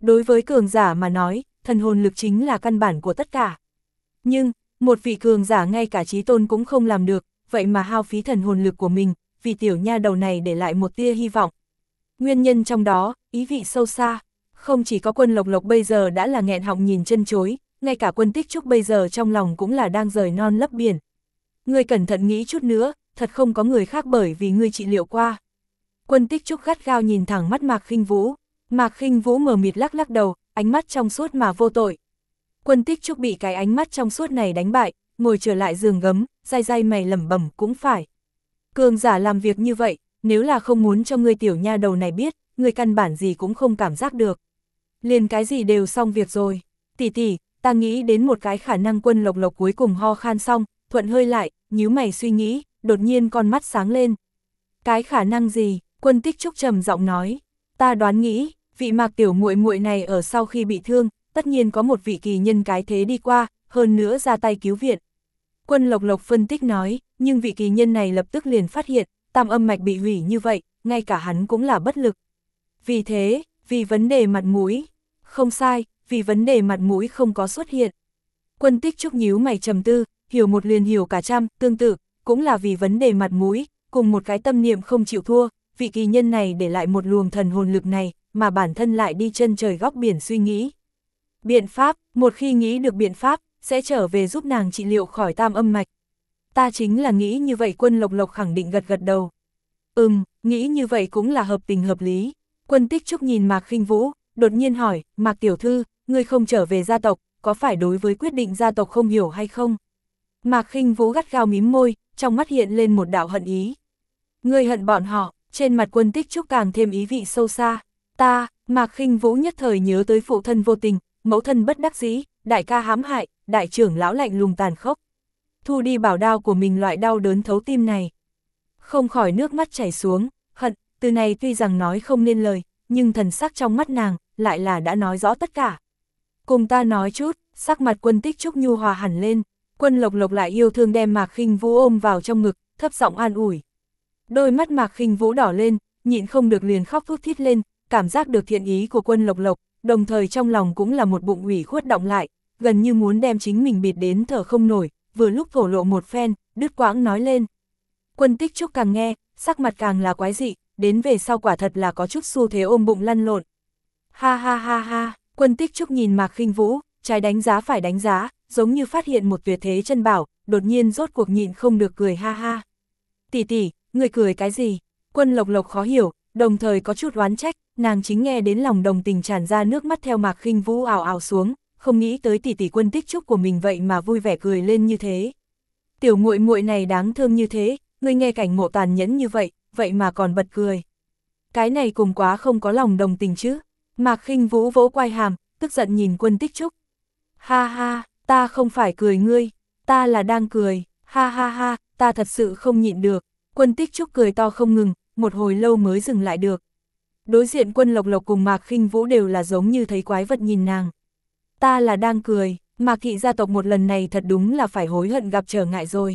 Speaker 1: Đối với cường giả mà nói, thần hồn lực chính là căn bản của tất cả. Nhưng, một vị cường giả ngay cả chí tôn cũng không làm được, vậy mà hao phí thần hồn lực của mình, vì tiểu nha đầu này để lại một tia hy vọng. Nguyên nhân trong đó, ý vị sâu xa, không chỉ có Quân Lộc Lộc bây giờ đã là nghẹn họng nhìn chân chối, ngay cả Quân Tích Trúc bây giờ trong lòng cũng là đang rời non lấp biển. Ngươi cẩn thận nghĩ chút nữa, thật không có người khác bởi vì ngươi trị liệu qua. Quân Tích Trúc gắt gao nhìn thẳng mắt Mạc Khinh Vũ, Mạc Khinh Vũ mờ mịt lắc lắc đầu, ánh mắt trong suốt mà vô tội. Quân Tích Trúc bị cái ánh mắt trong suốt này đánh bại, ngồi trở lại giường gấm, day day mày lẩm bẩm cũng phải. Cường giả làm việc như vậy, nếu là không muốn cho ngươi tiểu nha đầu này biết, ngươi căn bản gì cũng không cảm giác được. Liền cái gì đều xong việc rồi. Tỷ tỷ, ta nghĩ đến một cái khả năng. Quân Lộc Lộc cuối cùng ho khan xong, thuận hơi lại, nhíu mày suy nghĩ, đột nhiên con mắt sáng lên. Cái khả năng gì? Quân Tích Trúc trầm giọng nói. Ta đoán nghĩ, vị Mạc tiểu muội muội này ở sau khi bị thương, tất nhiên có một vị kỳ nhân cái thế đi qua, hơn nữa ra tay cứu viện. Quân Lộc Lộc phân tích nói, nhưng vị kỳ nhân này lập tức liền phát hiện, tam âm mạch bị hủy như vậy, ngay cả hắn cũng là bất lực. Vì thế, vì vấn đề mặt mũi, không sai, vì vấn đề mặt mũi không có xuất hiện. Quân Tích Trúc nhíu mày trầm tư, hiểu một liền hiểu cả trăm, tương tự, cũng là vì vấn đề mặt mũi, cùng một cái tâm niệm không chịu thua, vị kỳ nhân này để lại một luồng thần hồn lực này, mà bản thân lại đi chân trời góc biển suy nghĩ. Biện pháp, một khi nghĩ được biện pháp, sẽ trở về giúp nàng trị liệu khỏi tam âm mạch. Ta chính là nghĩ như vậy. Quân Lộc Lộc khẳng định gật gật đầu. Ừm, nghĩ như vậy cũng là hợp tình hợp lý. Quân Tích Trúc nhìn Mạc Khinh Vũ, đột nhiên hỏi, Mạc tiểu thư, ngươi không trở về gia tộc, có phải đối với quyết định gia tộc không hiểu hay không? Mạc Khinh Vũ gắt gao mím môi, trong mắt hiện lên một đạo hận ý. Ngươi hận bọn họ, trên mặt Quân Tích Trúc càng thêm ý vị sâu xa. Ta, Mạc Khinh Vũ nhất thời nhớ tới phụ thân vô tình, mẫu thân bất đắc dĩ, đại ca hãm hại, đại trưởng lão lạnh lùng tàn khốc. Thu đi bảo đao của mình, loại đau đớn thấu tim này. Không khỏi nước mắt chảy xuống, hận, từ này tuy rằng nói không nên lời, nhưng thần sắc trong mắt nàng, lại là đã nói rõ tất cả. Cùng ta nói chút, sắc mặt Quân Tích Trúc nhu hòa hẳn lên, Quân Lộc Lộc lại yêu thương đem Mạc Khinh Vũ ôm vào trong ngực, thấp giọng an ủi. Đôi mắt Mạc Khinh Vũ đỏ lên, nhịn không được liền khóc thút thít lên, cảm giác được thiện ý của Quân Lộc Lộc, đồng thời trong lòng cũng là một bụng ủy khuất động lại, gần như muốn đem chính mình bịt đến thở không nổi, vừa lúc thổ lộ một phen, đứt quãng nói lên. Quân Tích Trúc càng nghe, sắc mặt càng là quái dị, đến về sau quả thật là có chút xu thế ôm bụng lăn lộn. Ha ha ha ha, Quân Tích Trúc nhìn Mạc Khinh Vũ, trái đánh giá phải đánh giá, giống như phát hiện một tuyệt thế chân bảo, đột nhiên rốt cuộc nhịn không được cười ha ha. Tỷ tỷ, người cười cái gì? Quân Lộc Lộc khó hiểu, đồng thời có chút oán trách, nàng chính nghe đến lòng đồng tình tràn ra nước mắt theo Mạc Khinh Vũ ào ào xuống, không nghĩ tới tỷ tỷ Quân Tích Trúc của mình vậy mà vui vẻ cười lên như thế. Tiểu muội muội này đáng thương như thế, ngươi nghe cảnh ngộ tàn nhẫn như vậy, vậy mà còn bật cười. Cái này cùng quá không có lòng đồng tình chứ. Mạc Khinh Vũ vỗ quai hàm, tức giận nhìn Quân Tích Trúc. Ha ha, ta không phải cười ngươi, ta là đang cười, ha ha ha, ta thật sự không nhịn được. Quân Tích Trúc cười to không ngừng, một hồi lâu mới dừng lại được. Đối diện Quân Lộc Lộc cùng Mạc Khinh Vũ đều là giống như thấy quái vật nhìn nàng. Ta là đang cười, Mạc thị gia tộc một lần này thật đúng là phải hối hận gặp trở ngại rồi.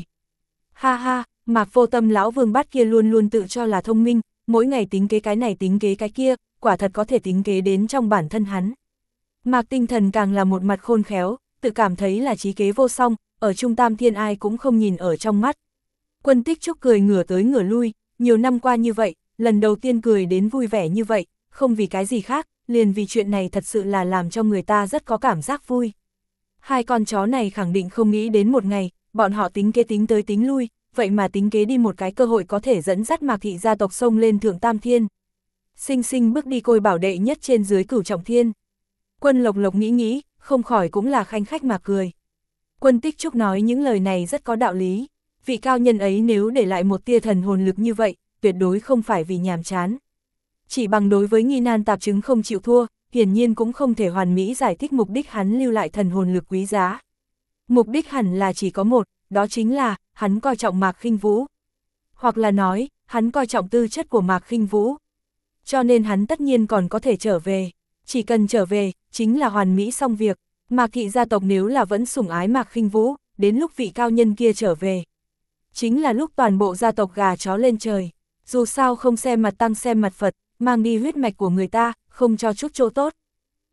Speaker 1: Ha ha, Mạc Vô Tâm lão vương bát kia luôn luôn tự cho là thông minh, mỗi ngày tính kế cái này tính kế cái kia, quả thật có thể tính kế đến trong bản thân hắn. Mạc Tinh Thần càng là một mặt khôn khéo, tự cảm thấy là trí kế vô song, ở Trung Tam Thiên ai cũng không nhìn ở trong mắt. Quân Tích Trúc cười ngửa tới ngửa lui, nhiều năm qua như vậy, lần đầu tiên cười đến vui vẻ như vậy, không vì cái gì khác, liền vì chuyện này thật sự là làm cho người ta rất có cảm giác vui. Hai con chó này khẳng định không nghĩ đến một ngày, bọn họ tính kế tính tới tính lui, vậy mà tính kế đi một cái cơ hội có thể dẫn dắt Mạc thị gia tộc sông lên thượng Tam Thiên. Sinh sinh bước đi côi bảo đệ nhất trên dưới cửu trọng thiên. Quân Lộc Lộc nghĩ nghĩ, không khỏi cũng là khanh khách mà cười. Quân Tích Trúc nói những lời này rất có đạo lý. Vị cao nhân ấy nếu để lại một tia thần hồn lực như vậy, tuyệt đối không phải vì nhàm chán. Chỉ bằng đối với nghi nan tạp chứng không chịu thua, hiển nhiên cũng không thể hoàn mỹ giải thích mục đích hắn lưu lại thần hồn lực quý giá. Mục đích hẳn là chỉ có một, đó chính là, hắn coi trọng Mạc Khinh Vũ. Hoặc là nói, hắn coi trọng tư chất của Mạc Khinh Vũ. Cho nên hắn tất nhiên còn có thể trở về. Chỉ cần trở về, chính là hoàn mỹ xong việc. Mạc thị gia tộc nếu là vẫn sủng ái Mạc Khinh Vũ, đến lúc vị cao nhân kia trở về. Chính là lúc toàn bộ gia tộc gà chó lên trời. Dù sao không xem mặt tăng xem mặt Phật, mang đi huyết mạch của người ta, không cho chút chỗ tốt.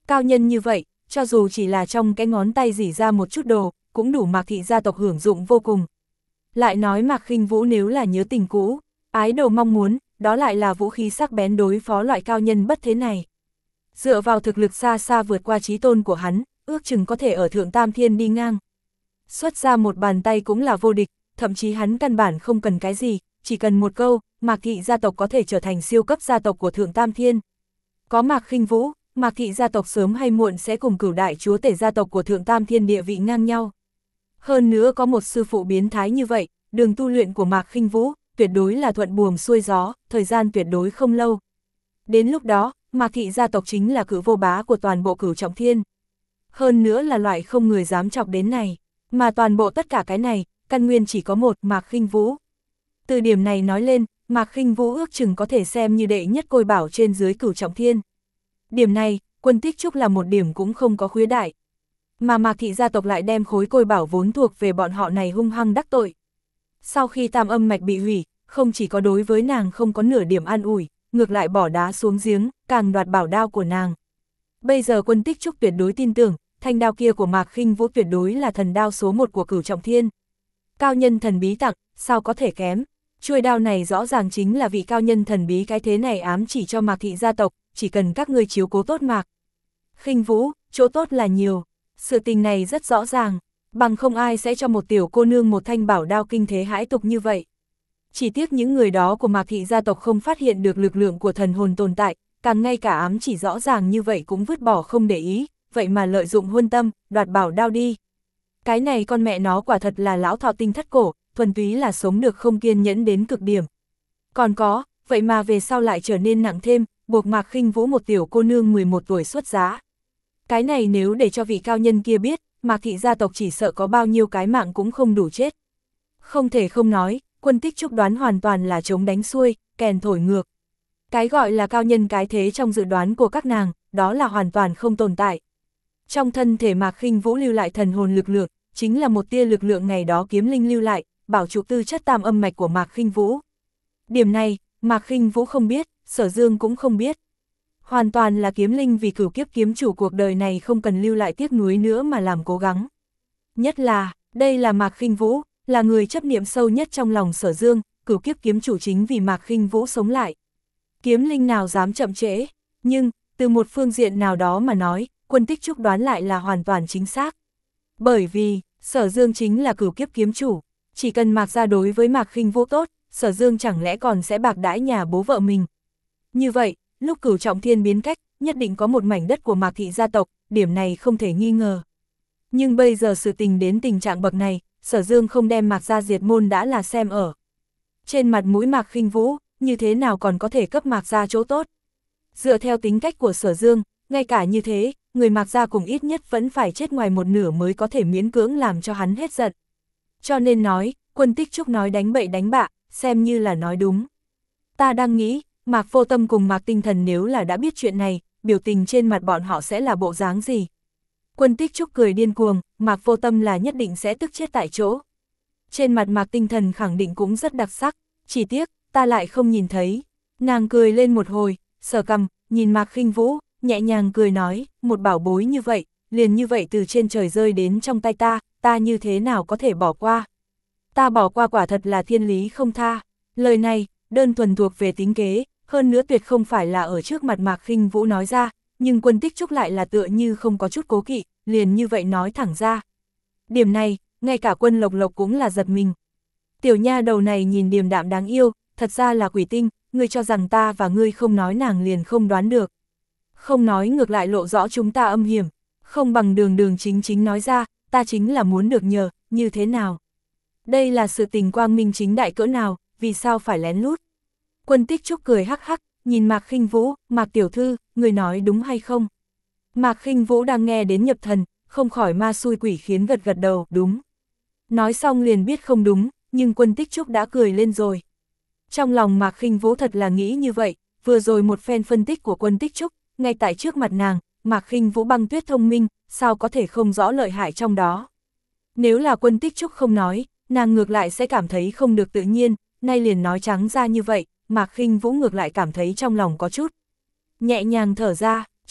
Speaker 1: Cao nhân như vậy, cho dù chỉ là trong cái ngón tay rỉ ra một chút đồ, cũng đủ Mạc thị gia tộc hưởng dụng vô cùng. Lại nói Mạc Khinh Vũ nếu là nhớ tình cũ, ái đồ mong muốn, đó lại là vũ khí sắc bén đối phó loại cao nhân bất thế này. Dựa vào thực lực xa xa vượt qua trí tôn của hắn, ước chừng có thể ở thượng tam thiên đi ngang. Xuất ra một bàn tay cũng là vô địch, thậm chí hắn căn bản không cần cái gì, chỉ cần một câu, Mạc thị gia tộc có thể trở thành siêu cấp gia tộc của thượng tam thiên. Có Mạc Khinh Vũ, Mạc thị gia tộc sớm hay muộn sẽ cùng Cửu đại chúa tể gia tộc của thượng tam thiên địa vị ngang nhau. Hơn nữa có một sư phụ biến thái như vậy, đường tu luyện của Mạc Khinh Vũ tuyệt đối là thuận buồm xuôi gió, thời gian tuyệt đối không lâu. Đến lúc đó, Mạc thị gia tộc chính là cự vô bá của toàn bộ Cửu Trọng Thiên. Hơn nữa là loại không người dám chọc đến này, mà toàn bộ tất cả cái này, căn nguyên chỉ có một, Mạc Khinh Vũ. Từ điểm này nói lên, Mạc Khinh Vũ ước chừng có thể xem như đệ nhất côi bảo trên dưới Cửu Trọng Thiên. Điểm này, Quân Tích Trúc là một điểm cũng không có khuyết đại. Mà Mạc thị gia tộc lại đem khối côi bảo vốn thuộc về bọn họ này hung hăng đắc tội. Sau khi tam âm mạch bị hủy, không chỉ có đối với nàng không có nửa điểm an ủi, ngược lại bỏ đá xuống giếng, càng đoạt bảo đao của nàng. Bây giờ Quân Tích Trúc tuyệt đối tin tưởng, thanh đao kia của Mạc Khinh Vũ tuyệt đối là thần đao số một của Cửu Trọng Thiên. Cao nhân thần bí tặng, sao có thể kém? Chuôi đao này rõ ràng chính là vị cao nhân thần bí cái thế này ám chỉ cho Mạc thị gia tộc, chỉ cần các ngươi chiếu cố tốt Mạc Khinh Vũ, chỗ tốt là nhiều. Sự tình này rất rõ ràng, bằng không ai sẽ cho một tiểu cô nương một thanh bảo đao kinh thế hãi tục như vậy. Chỉ tiếc những người đó của Mạc thị gia tộc không phát hiện được lực lượng của thần hồn tồn tại, càng ngay cả ám chỉ rõ ràng như vậy cũng vứt bỏ không để ý, vậy mà lợi dụng huân tâm, đoạt bảo đao đi. Cái này con mẹ nó quả thật là lão thọ tinh thất cổ, thuần túy là sống được không kiên nhẫn đến cực điểm. Còn có, vậy mà về sau lại trở nên nặng thêm, buộc Mạc Khinh Vũ một tiểu cô nương mười một tuổi xuất giá. Cái này nếu để cho vị cao nhân kia biết, Mạc thị gia tộc chỉ sợ có bao nhiêu cái mạng cũng không đủ chết. Không thể không nói, Quân Tích Trúc đoán hoàn toàn là chống đánh xuôi, kèn thổi ngược. Cái gọi là cao nhân cái thế trong dự đoán của các nàng, đó là hoàn toàn không tồn tại. Trong thân thể Mạc Khinh Vũ lưu lại thần hồn lực lượng, chính là một tia lực lượng ngày đó kiếm linh lưu lại, bảo trụ tư chất tam âm mạch của Mạc Khinh Vũ. Điểm này, Mạc Khinh Vũ không biết, Sở Dương cũng không biết. Hoàn toàn là kiếm linh vì cửu kiếp kiếm chủ cuộc đời này không cần lưu lại tiếc nuối nữa mà làm cố gắng. Nhất là, đây là Mạc Khinh Vũ, là người chấp niệm sâu nhất trong lòng Sở Dương, cửu kiếp kiếm chủ chính vì Mạc Khinh Vũ sống lại. Kiếm linh nào dám chậm trễ, nhưng, từ một phương diện nào đó mà nói, Quân Tích Trúc đoán lại là hoàn toàn chính xác. Bởi vì, Sở Dương chính là cửu kiếp kiếm chủ, chỉ cần Mạc gia đối với Mạc Khinh Vũ tốt, Sở Dương chẳng lẽ còn sẽ bạc đãi nhà bố vợ mình. Như vậy, lúc Cửu Trọng Thiên biến cách, nhất định có một mảnh đất của Mạc thị gia tộc, điểm này không thể nghi ngờ. Nhưng bây giờ sự tình đến tình trạng bậc này, Sở Dương không đem Mạc gia diệt môn đã là xem ở. Trên mặt mũi Mạc Khinh Vũ, như thế nào còn có thể cấp Mạc gia chỗ tốt. Dựa theo tính cách của Sở Dương, ngay cả như thế, người Mạc gia cùng ít nhất vẫn phải chết ngoài một nửa mới có thể miễn cưỡng làm cho hắn hết giận. Cho nên nói, Quân Tích Trúc nói đánh bậy đánh bạ, xem như là nói đúng. Ta đang nghĩ, Mạc Vô Tâm cùng Mạc Tinh Thần nếu là đã biết chuyện này, biểu tình trên mặt bọn họ sẽ là bộ dáng gì? Quân Tích Trúc cười điên cuồng, Mạc Vô Tâm là nhất định sẽ tức chết tại chỗ. Trên mặt Mạc Tinh Thần khẳng định cũng rất đặc sắc, chỉ tiếc, ta lại không nhìn thấy. Nàng cười lên một hồi, sờ cằm, nhìn Mạc Khinh Vũ, nhẹ nhàng cười nói, một bảo bối như vậy, liền như vậy từ trên trời rơi đến trong tay ta, ta như thế nào có thể bỏ qua? Ta bỏ qua quả thật là thiên lý không tha. Lời này, đơn thuần thuộc về tính kế, hơn nữa tuyệt không phải là ở trước mặt Mạc Khinh Vũ nói ra, nhưng Quân Tích Trúc lại là tựa như không có chút cố kỵ, liền như vậy nói thẳng ra. Điểm này, ngay cả Quân Lộc Lộc cũng là giật mình. Tiểu nha đầu này nhìn điềm đạm đáng yêu, thật ra là quỷ tinh, ngươi cho rằng ta và ngươi không nói nàng liền không đoán được. Không nói ngược lại lộ rõ chúng ta âm hiểm, không bằng đường đường chính chính nói ra, ta chính là muốn được nhờ, như thế nào? Đây là sự tình quang minh chính đại cỡ nào, vì sao phải lén lút? Quân Tích Trúc cười hắc hắc, nhìn Mạc Khinh Vũ, Mạc tiểu thư, người nói đúng hay không? Mạc Khinh Vũ đang nghe đến nhập thần, không khỏi ma xui quỷ khiến gật gật đầu, đúng. Nói xong liền biết không đúng, nhưng Quân Tích Trúc đã cười lên rồi. Trong lòng Mạc Khinh Vũ thật là nghĩ như vậy, vừa rồi một phen phân tích của Quân Tích Trúc, ngay tại trước mặt nàng, Mạc Khinh Vũ băng tuyết thông minh, sao có thể không rõ lợi hại trong đó. Nếu là Quân Tích Trúc không nói, nàng ngược lại sẽ cảm thấy không được tự nhiên, nay liền nói trắng ra như vậy, Mạc Khinh Vũ ngược lại cảm thấy trong lòng có chút nhẹ nhàng thở ra,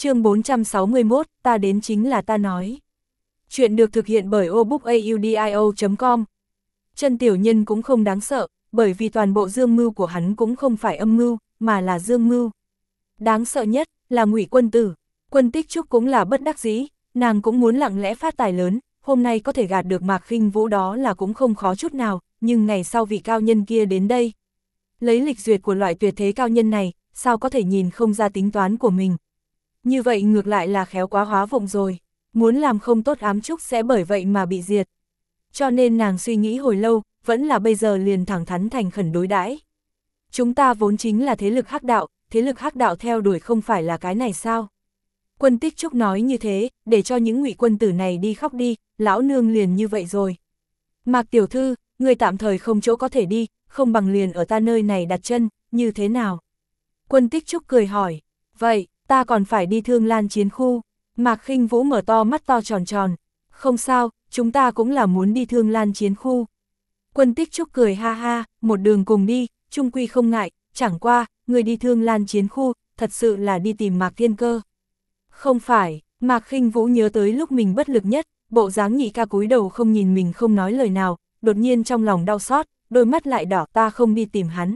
Speaker 1: chương bốn trăm sáu mươi mốt, ta đến chính là ta nói. Chuyện được thực hiện bởi obookaudio chấm com. Chân tiểu nhân cũng không đáng sợ, bởi vì toàn bộ dương mưu của hắn cũng không phải âm mưu, mà là dương mưu. Đáng sợ nhất là Ngụy Quân Tử. Quân Tích Trúc cũng là bất đắc dĩ, nàng cũng muốn lặng lẽ phát tài lớn, hôm nay có thể gạt được Mạc Khinh Vũ đó là cũng không khó chút nào, nhưng ngày sau vị cao nhân kia đến đây. Lấy lịch duyệt của loại tuyệt thế cao nhân này, sao có thể nhìn không ra tính toán của mình. Như vậy ngược lại là khéo quá hóa vụng rồi, muốn làm không tốt ám trúc sẽ bởi vậy mà bị diệt. Cho nên nàng suy nghĩ hồi lâu, vẫn là bây giờ liền thẳng thắn thành khẩn đối đãi. Chúng ta vốn chính là thế lực hắc đạo, thế lực hắc đạo theo đuổi không phải là cái này sao? Quân Tích Trúc nói như thế, để cho những Ngụy Quân Tử này đi khóc đi, lão nương liền như vậy rồi. Mạc tiểu thư, người tạm thời không chỗ có thể đi, không bằng liền ở ta nơi này đặt chân, như thế nào? Quân Tích Trúc cười hỏi, vậy, ta còn phải đi Thương Lan chiến khu. Mạc Khinh Vũ mở to mắt to tròn tròn, không sao, chúng ta cũng là muốn đi Thương Lan chiến khu. Quân Tích Trúc cười ha ha, một đường cùng đi, chung quy không ngại, chẳng qua, người đi Thương Lan chiến khu, thật sự là đi tìm Mạc Thiên Cơ. Không phải, Mạc Khinh Vũ nhớ tới lúc mình bất lực nhất, bộ dáng nhị ca cúi đầu không nhìn mình không nói lời nào, đột nhiên trong lòng đau xót, đôi mắt lại đỏ, ta không đi tìm hắn.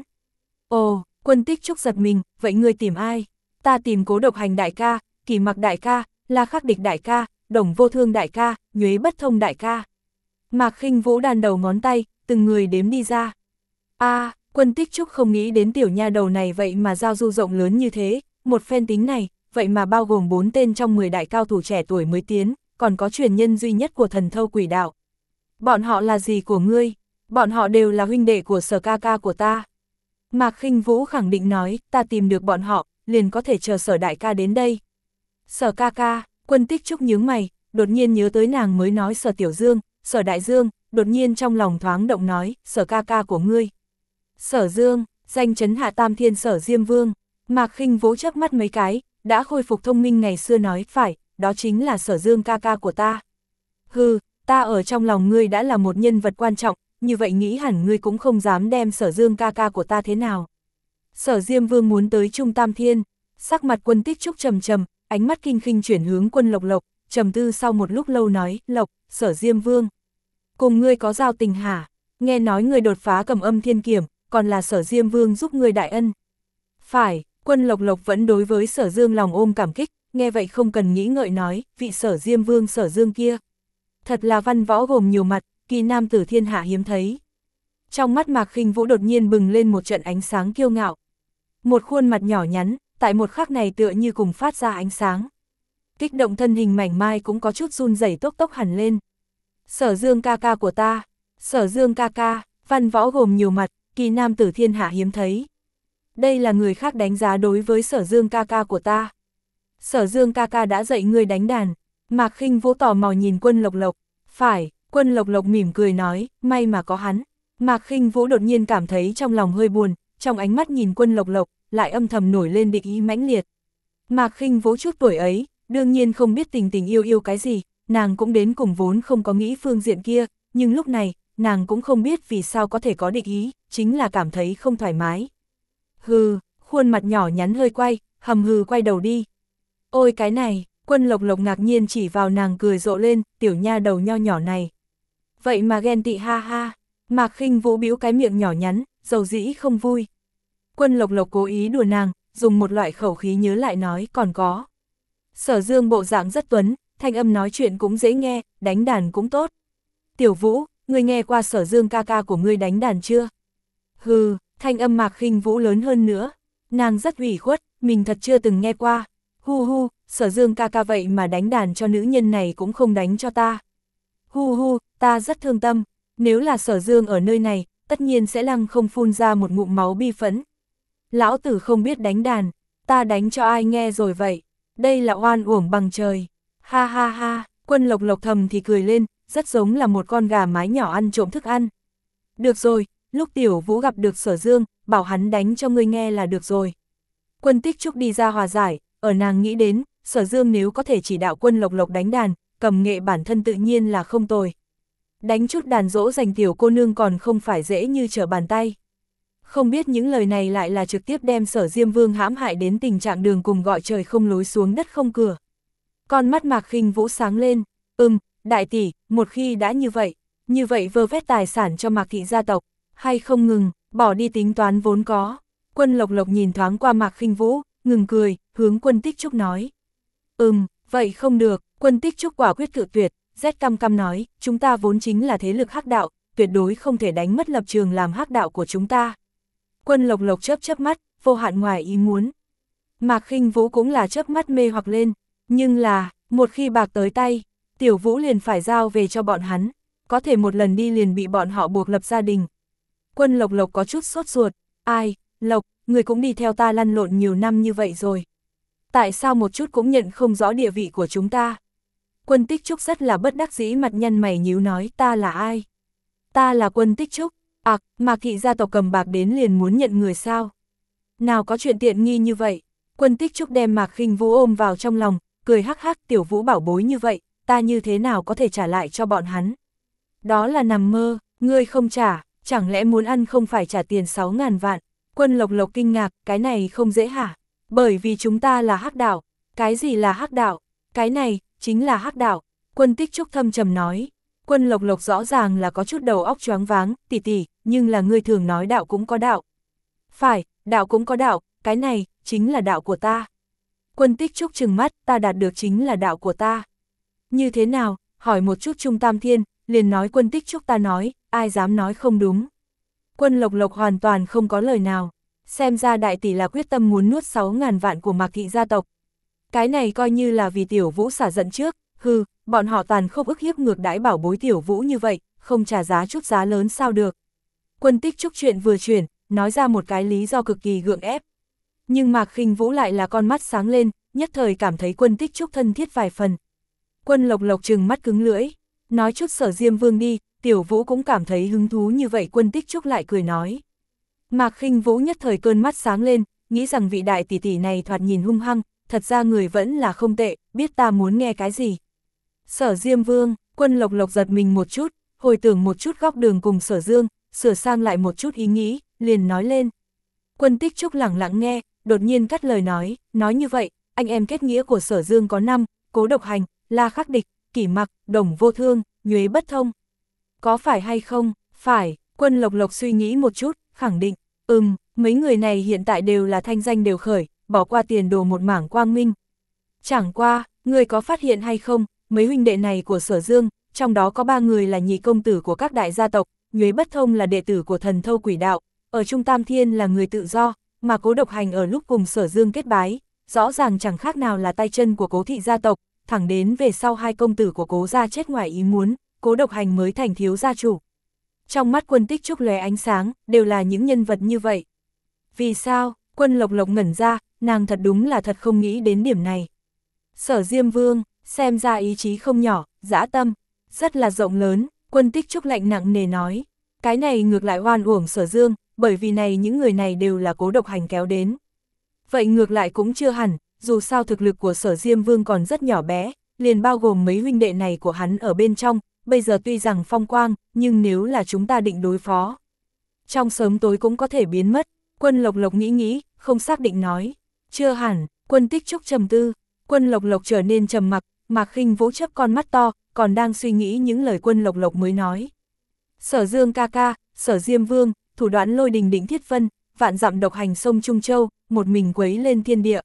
Speaker 1: Ồ, Quân Tích Trúc giật mình, vậy ngươi tìm ai? Ta tìm Cố Độc Hành đại ca, Kỳ Mặc đại ca, La Khắc Địch đại ca, Đồng Vô Thương đại ca, Nhuế Bất Thông đại ca. Mạc Khinh Vũ đàn đầu ngón tay, từng người đếm đi ra. A, à, Quân Tích Trúc không nghĩ đến tiểu nha đầu này vậy mà giao du rộng lớn như thế, một phen tính này, vậy mà bao gồm bốn tên trong mười đại cao thủ trẻ tuổi mới tiến, còn có truyền nhân duy nhất của Thần Thâu Quỷ đạo. Bọn họ là gì của ngươi? Bọn họ đều là huynh đệ của Sở ca ca của ta. Mạc Khinh Vũ khẳng định nói, ta tìm được bọn họ, liền có thể chờ Sở đại ca đến đây. Sở ca ca, Quân Tích Trúc nhướng mày, đột nhiên nhớ tới nàng mới nói Sở Tiểu Dương, Sở Đại Dương, đột nhiên trong lòng thoáng động nói, Sở ca ca của ngươi. Sở Dương, danh chấn hạ tam thiên Sở Diêm Vương. Mạc Khinh Vũ chớp mắt mấy cái, đã khôi phục thông minh ngày xưa nói, phải, đó chính là Sở Dương ca ca của ta. Hừ, ta ở trong lòng ngươi đã là một nhân vật quan trọng, như vậy nghĩ hẳn ngươi cũng không dám đem Sở Dương ca ca của ta thế nào. Sở Diêm Vương muốn tới Trung Tam Thiên, sắc mặt Quân Tích Trúc trầm trầm, ánh mắt kinh khinh chuyển hướng Quân Lộc Lộc, trầm tư sau một lúc lâu nói, Lộc, Sở Diêm Vương. Cùng ngươi có giao tình hả? Nghe nói ngươi đột phá Cầm Âm Thiên Kiểm, còn là Sở Diêm Vương giúp ngươi đại ân. Phải, Quân Lộc Lộc vẫn đối với Sở Dương lòng ôm cảm kích, nghe vậy không cần nghĩ ngợi nói, vị Sở Diêm Vương Sở Dương kia. Thật là văn võ gồm nhiều mặt, kỳ nam tử thiên hạ hiếm thấy. Trong mắt Mạc Khinh Vũ đột nhiên bừng lên một trận ánh sáng kiêu ngạo. Một khuôn mặt nhỏ nhắn, tại một khắc này tựa như cùng phát ra ánh sáng. Kích động thân hình mảnh mai cũng có chút run rẩy tốc tốc hẳn lên. Sở Dương ca ca của ta, Sở Dương ca ca, văn võ gồm nhiều mặt, kỳ nam tử thiên hạ hiếm thấy. Đây là người khác đánh giá đối với Sở Dương ca ca của ta. Sở Dương ca ca đã dạy ngươi đánh đàn. Mạc Khinh Vũ tò mò nhìn Quân Lộc Lộc. Phải, Quân Lộc Lộc mỉm cười nói, may mà có hắn. Mạc Khinh Vũ đột nhiên cảm thấy trong lòng hơi buồn, trong ánh mắt nhìn Quân Lộc Lộc, lại âm thầm nổi lên địch ý mãnh liệt. Mạc Khinh Vũ chút tuổi ấy, đương nhiên không biết tình tình yêu yêu cái gì, nàng cũng đến cùng vốn không có nghĩ phương diện kia, nhưng lúc này, nàng cũng không biết vì sao có thể có địch ý, chính là cảm thấy không thoải mái. Hừ, khuôn mặt nhỏ nhắn hơi quay, hầm hừ quay đầu đi. Ôi cái này, Quân Lộc Lộc ngạc nhiên chỉ vào nàng cười rộ lên, tiểu nha đầu nho nhỏ này. Vậy mà ghen tị ha ha, Mạc Khinh Vũ bĩu cái miệng nhỏ nhắn, dầu dĩ không vui. Quân Lộc Lộc cố ý đùa nàng, dùng một loại khẩu khí nhớ lại nói còn có. Sở Dương bộ dạng rất tuấn, thanh âm nói chuyện cũng dễ nghe, đánh đàn cũng tốt. Tiểu Vũ, ngươi nghe qua Sở Dương ca ca của ngươi đánh đàn chưa? Hừ, thanh âm Mạc Khinh Vũ lớn hơn nữa. Nàng rất ủy khuất, mình thật chưa từng nghe qua. Hu hu, Sở Dương ca ca vậy mà đánh đàn cho nữ nhân này cũng không đánh cho ta. Hu hu, ta rất thương tâm. Nếu là Sở Dương ở nơi này, tất nhiên sẽ lăng không phun ra một ngụm máu bi phẫn. Lão tử không biết đánh đàn, ta đánh cho ai nghe rồi vậy? Đây là oan uổng bằng trời. Ha ha ha, Quân Lộc Lộc thầm thì cười lên, rất giống là một con gà mái nhỏ ăn trộm thức ăn. Được rồi, lúc Tiểu Vũ gặp được Sở Dương, bảo hắn đánh cho ngươi nghe là được rồi. Quân Tích Trúc đi ra hòa giải, ở nàng nghĩ đến, Sở Dương nếu có thể chỉ đạo Quân Lộc Lộc đánh đàn, cầm nghệ bản thân tự nhiên là không tồi. Đánh chút đàn dỗ dành tiểu cô nương còn không phải dễ như trở bàn tay. Không biết những lời này lại là trực tiếp đem Sở Diêm Vương hãm hại đến tình trạng đường cùng gọi trời không lối xuống đất không cửa. Con mắt Mạc Khinh Vũ sáng lên, ừm, đại tỷ, một khi đã như vậy, như vậy vơ vét tài sản cho Mạc thị gia tộc, hay không ngừng, bỏ đi tính toán vốn có. Quân Lộc Lộc nhìn thoáng qua Mạc Khinh Vũ, ngừng cười, hướng Quân Tích Trúc nói. Ừm, vậy không được, Quân Tích Trúc quả quyết cự tuyệt, rét căm căm nói, chúng ta vốn chính là thế lực hắc đạo, tuyệt đối không thể đánh mất lập trường làm hắc đạo của chúng ta. Quân Lộc Lộc chớp chớp mắt, vô hạn ngoài ý muốn. Mạc Khinh Vũ cũng là chớp mắt mê hoặc lên, nhưng là, một khi bạc tới tay, Tiểu Vũ liền phải giao về cho bọn hắn, có thể một lần đi liền bị bọn họ buộc lập gia đình. Quân Lộc Lộc có chút sốt ruột, ai, Lộc, người cũng đi theo ta lăn lộn nhiều năm như vậy rồi. Tại sao một chút cũng nhận không rõ địa vị của chúng ta? Quân Tích Trúc rất là bất đắc dĩ, mặt nhăn mày nhíu nói, ta là ai? Ta là Quân Tích Trúc. À, Mạc thị gia tộc cầm bạc đến liền muốn nhận người sao? Nào có chuyện tiện nghi như vậy? Quân Tích Trúc đem Mạc Khinh Vũ ôm vào trong lòng, cười hắc hắc, Tiểu Vũ bảo bối như vậy, ta như thế nào có thể trả lại cho bọn hắn? Đó là nằm mơ, ngươi không trả, chẳng lẽ muốn ăn không phải trả tiền sáu ngàn vạn? Quân Lộc Lộc kinh ngạc, cái này không dễ hả? Bởi vì chúng ta là hắc đạo. Cái gì là hắc đạo? Cái này, chính là hắc đạo. Quân Tích Trúc thâm trầm nói. Quân Lộc Lộc rõ ràng là có chút đầu óc choáng váng, tỷ tỷ, nhưng là ngươi thường nói đạo cũng có đạo. Phải, đạo cũng có đạo, cái này, chính là đạo của ta. Quân Tích Trúc trừng mắt, ta đạt được chính là đạo của ta. Như thế nào, hỏi một chút Trung Tam Thiên, liền nói Quân Tích Trúc ta nói, ai dám nói không đúng. Quân Lộc Lộc hoàn toàn không có lời nào, xem ra đại tỷ là quyết tâm muốn nuốt sáu ngàn vạn của Mạc thị gia tộc. Cái này coi như là vì Tiểu Vũ xả giận trước, hừ, bọn họ tàn khốc ức hiếp ngược đãi bảo bối Tiểu Vũ như vậy, không trả giá chút giá lớn sao được. Quân Tích Trúc chuyện vừa chuyển, nói ra một cái lý do cực kỳ gượng ép. Nhưng Mạc Khinh Vũ lại là con mắt sáng lên, nhất thời cảm thấy Quân Tích Trúc thân thiết vài phần. Quân Lộc Lộc trừng mắt cứng lưỡi, nói chút Sở Diêm Vương đi, Tiểu Vũ cũng cảm thấy hứng thú như vậy. Quân Tích Trúc lại cười nói. Mạc Khinh Vũ nhất thời cơn mắt sáng lên, nghĩ rằng vị đại tỷ tỷ này thoạt nhìn hung hăng, thật ra người vẫn là không tệ, biết ta muốn nghe cái gì. Sở Diêm Vương, Quân Lộc Lộc giật mình một chút, hồi tưởng một chút góc đường cùng Sở Dương, sửa sang lại một chút ý nghĩ, liền nói lên. Quân Tích Trúc lẳng lặng nghe, đột nhiên cắt lời nói, nói như vậy, anh em kết nghĩa của Sở Dương có năm, Cố Độc Hành, La Khắc Địch, Kỷ Mặc, Đồng Vô Thương, Nhuế Bất Thông. Có phải hay không? Phải, Quân Lộc Lộc suy nghĩ một chút, khẳng định, ừm, mấy người này hiện tại đều là thanh danh đều khởi, bỏ qua tiền đồ một mảng quang minh. Chẳng qua, người có phát hiện hay không, mấy huynh đệ này của Sở Dương, trong đó có ba người là nhị công tử của các đại gia tộc, Nhuế Bất Thông là đệ tử của Thần Thâu Quỷ Đạo, ở Trung Tam Thiên là người tự do, mà Cố Độc Hành ở lúc cùng Sở Dương kết bái, rõ ràng chẳng khác nào là tay chân của Cố thị gia tộc, thẳng đến về sau hai công tử của Cố gia chết ngoài ý muốn, Cố Độc Hành mới thành thiếu gia chủ. Trong mắt Quân Tích Trúc lóe ánh sáng, đều là những nhân vật như vậy. Vì sao? Quân Lộc Lộc ngẩn ra, nàng thật đúng là thật không nghĩ đến điểm này. Sở Diêm Vương, xem ra ý chí không nhỏ, dã tâm, rất là rộng lớn. Quân Tích Trúc lạnh nặng nề nói. Cái này ngược lại oan uổng Sở Dương, bởi vì này những người này đều là Cố Độc Hành kéo đến. Vậy ngược lại cũng chưa hẳn, dù sao thực lực của Sở Diêm Vương còn rất nhỏ bé, liền bao gồm mấy huynh đệ này của hắn ở bên trong, bây giờ tuy rằng phong quang, nhưng nếu là chúng ta định đối phó, trong sớm tối cũng có thể biến mất. Quân Lộc Lộc nghĩ nghĩ, không xác định nói. Chưa hẳn. Quân Tích Trúc trầm tư. Quân Lộc Lộc trở nên trầm mặc, Mạc Khinh Vũ chớp con mắt to, còn đang suy nghĩ những lời Quân Lộc Lộc mới nói. Sở Dương ca ca, Sở Diêm Vương, thủ đoạn lôi đình đỉnh thiết vân, vạn dặm độc hành sông Trung Châu, một mình quấy lên thiên địa.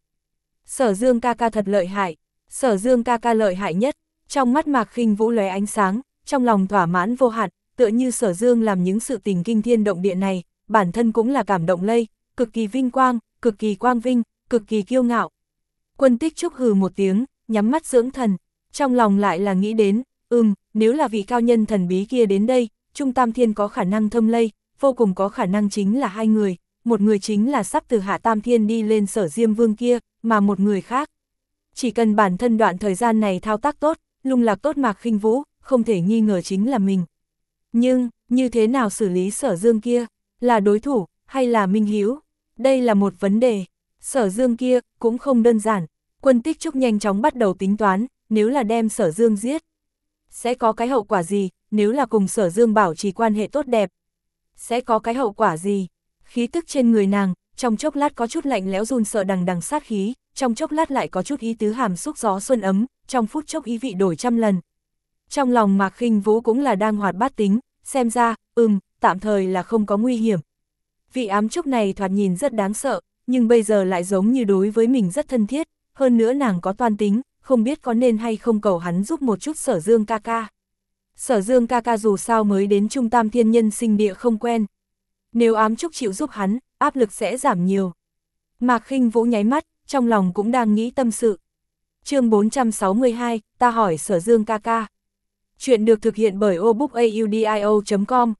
Speaker 1: Sở Dương ca ca thật lợi hại, Sở Dương ca ca lợi hại nhất. Trong mắt Mạc Khinh Vũ lóe ánh sáng, trong lòng thỏa mãn vô hạn, tựa như Sở Dương làm những sự tình kinh thiên động địa này, bản thân cũng là cảm động lây, cực kỳ vinh quang, cực kỳ quang vinh, cực kỳ kiêu ngạo. Quân Tích Trúc hừ một tiếng, nhắm mắt dưỡng thần, trong lòng lại là nghĩ đến, ừm, nếu là vị cao nhân thần bí kia đến đây, Trung Tam Thiên có khả năng thâm lây, vô cùng có khả năng chính là hai người, một người chính là sắp từ Hạ Tam Thiên đi lên Sở Diêm Vương kia, mà một người khác. Chỉ cần bản thân đoạn thời gian này thao tác tốt, lung lạc tốt Mạc Khinh Vũ, không thể nghi ngờ chính là mình. Nhưng, như thế nào xử lý Sở Dương kia? Là đối thủ, hay là minh hữu? Đây là một vấn đề. Sở Dương kia, cũng không đơn giản. Quân Tích Trúc nhanh chóng bắt đầu tính toán, nếu là đem Sở Dương giết, sẽ có cái hậu quả gì? Nếu là cùng Sở Dương bảo trì quan hệ tốt đẹp, sẽ có cái hậu quả gì? Khí tức trên người nàng, trong chốc lát có chút lạnh lẽo run sợ đằng đằng sát khí, trong chốc lát lại có chút ý tứ hàm xúc gió xuân ấm, trong phút chốc ý vị đổi trăm lần. Trong lòng Mạc Khinh Vũ cũng là đang hoạt bát tính, xem ra, ừm, tạm thời là không có nguy hiểm. Vị ám trúc này thoạt nhìn rất đáng sợ, nhưng bây giờ lại giống như đối với mình rất thân thiết, hơn nữa nàng có toan tính, không biết có nên hay không cầu hắn giúp một chút Sở Dương ca ca. Sở Dương ca ca dù sao mới đến Trung Tam Thiên Nhân Sinh Địa không quen. Nếu ám trúc chịu giúp hắn, áp lực sẽ giảm nhiều. Mạc Khinh Vũ nháy mắt, trong lòng cũng đang nghĩ tâm sự. Chương bốn trăm sáu mươi hai, ta hỏi Sở Dương ca ca. Chuyện được thực hiện bởi obookaudio chấm com.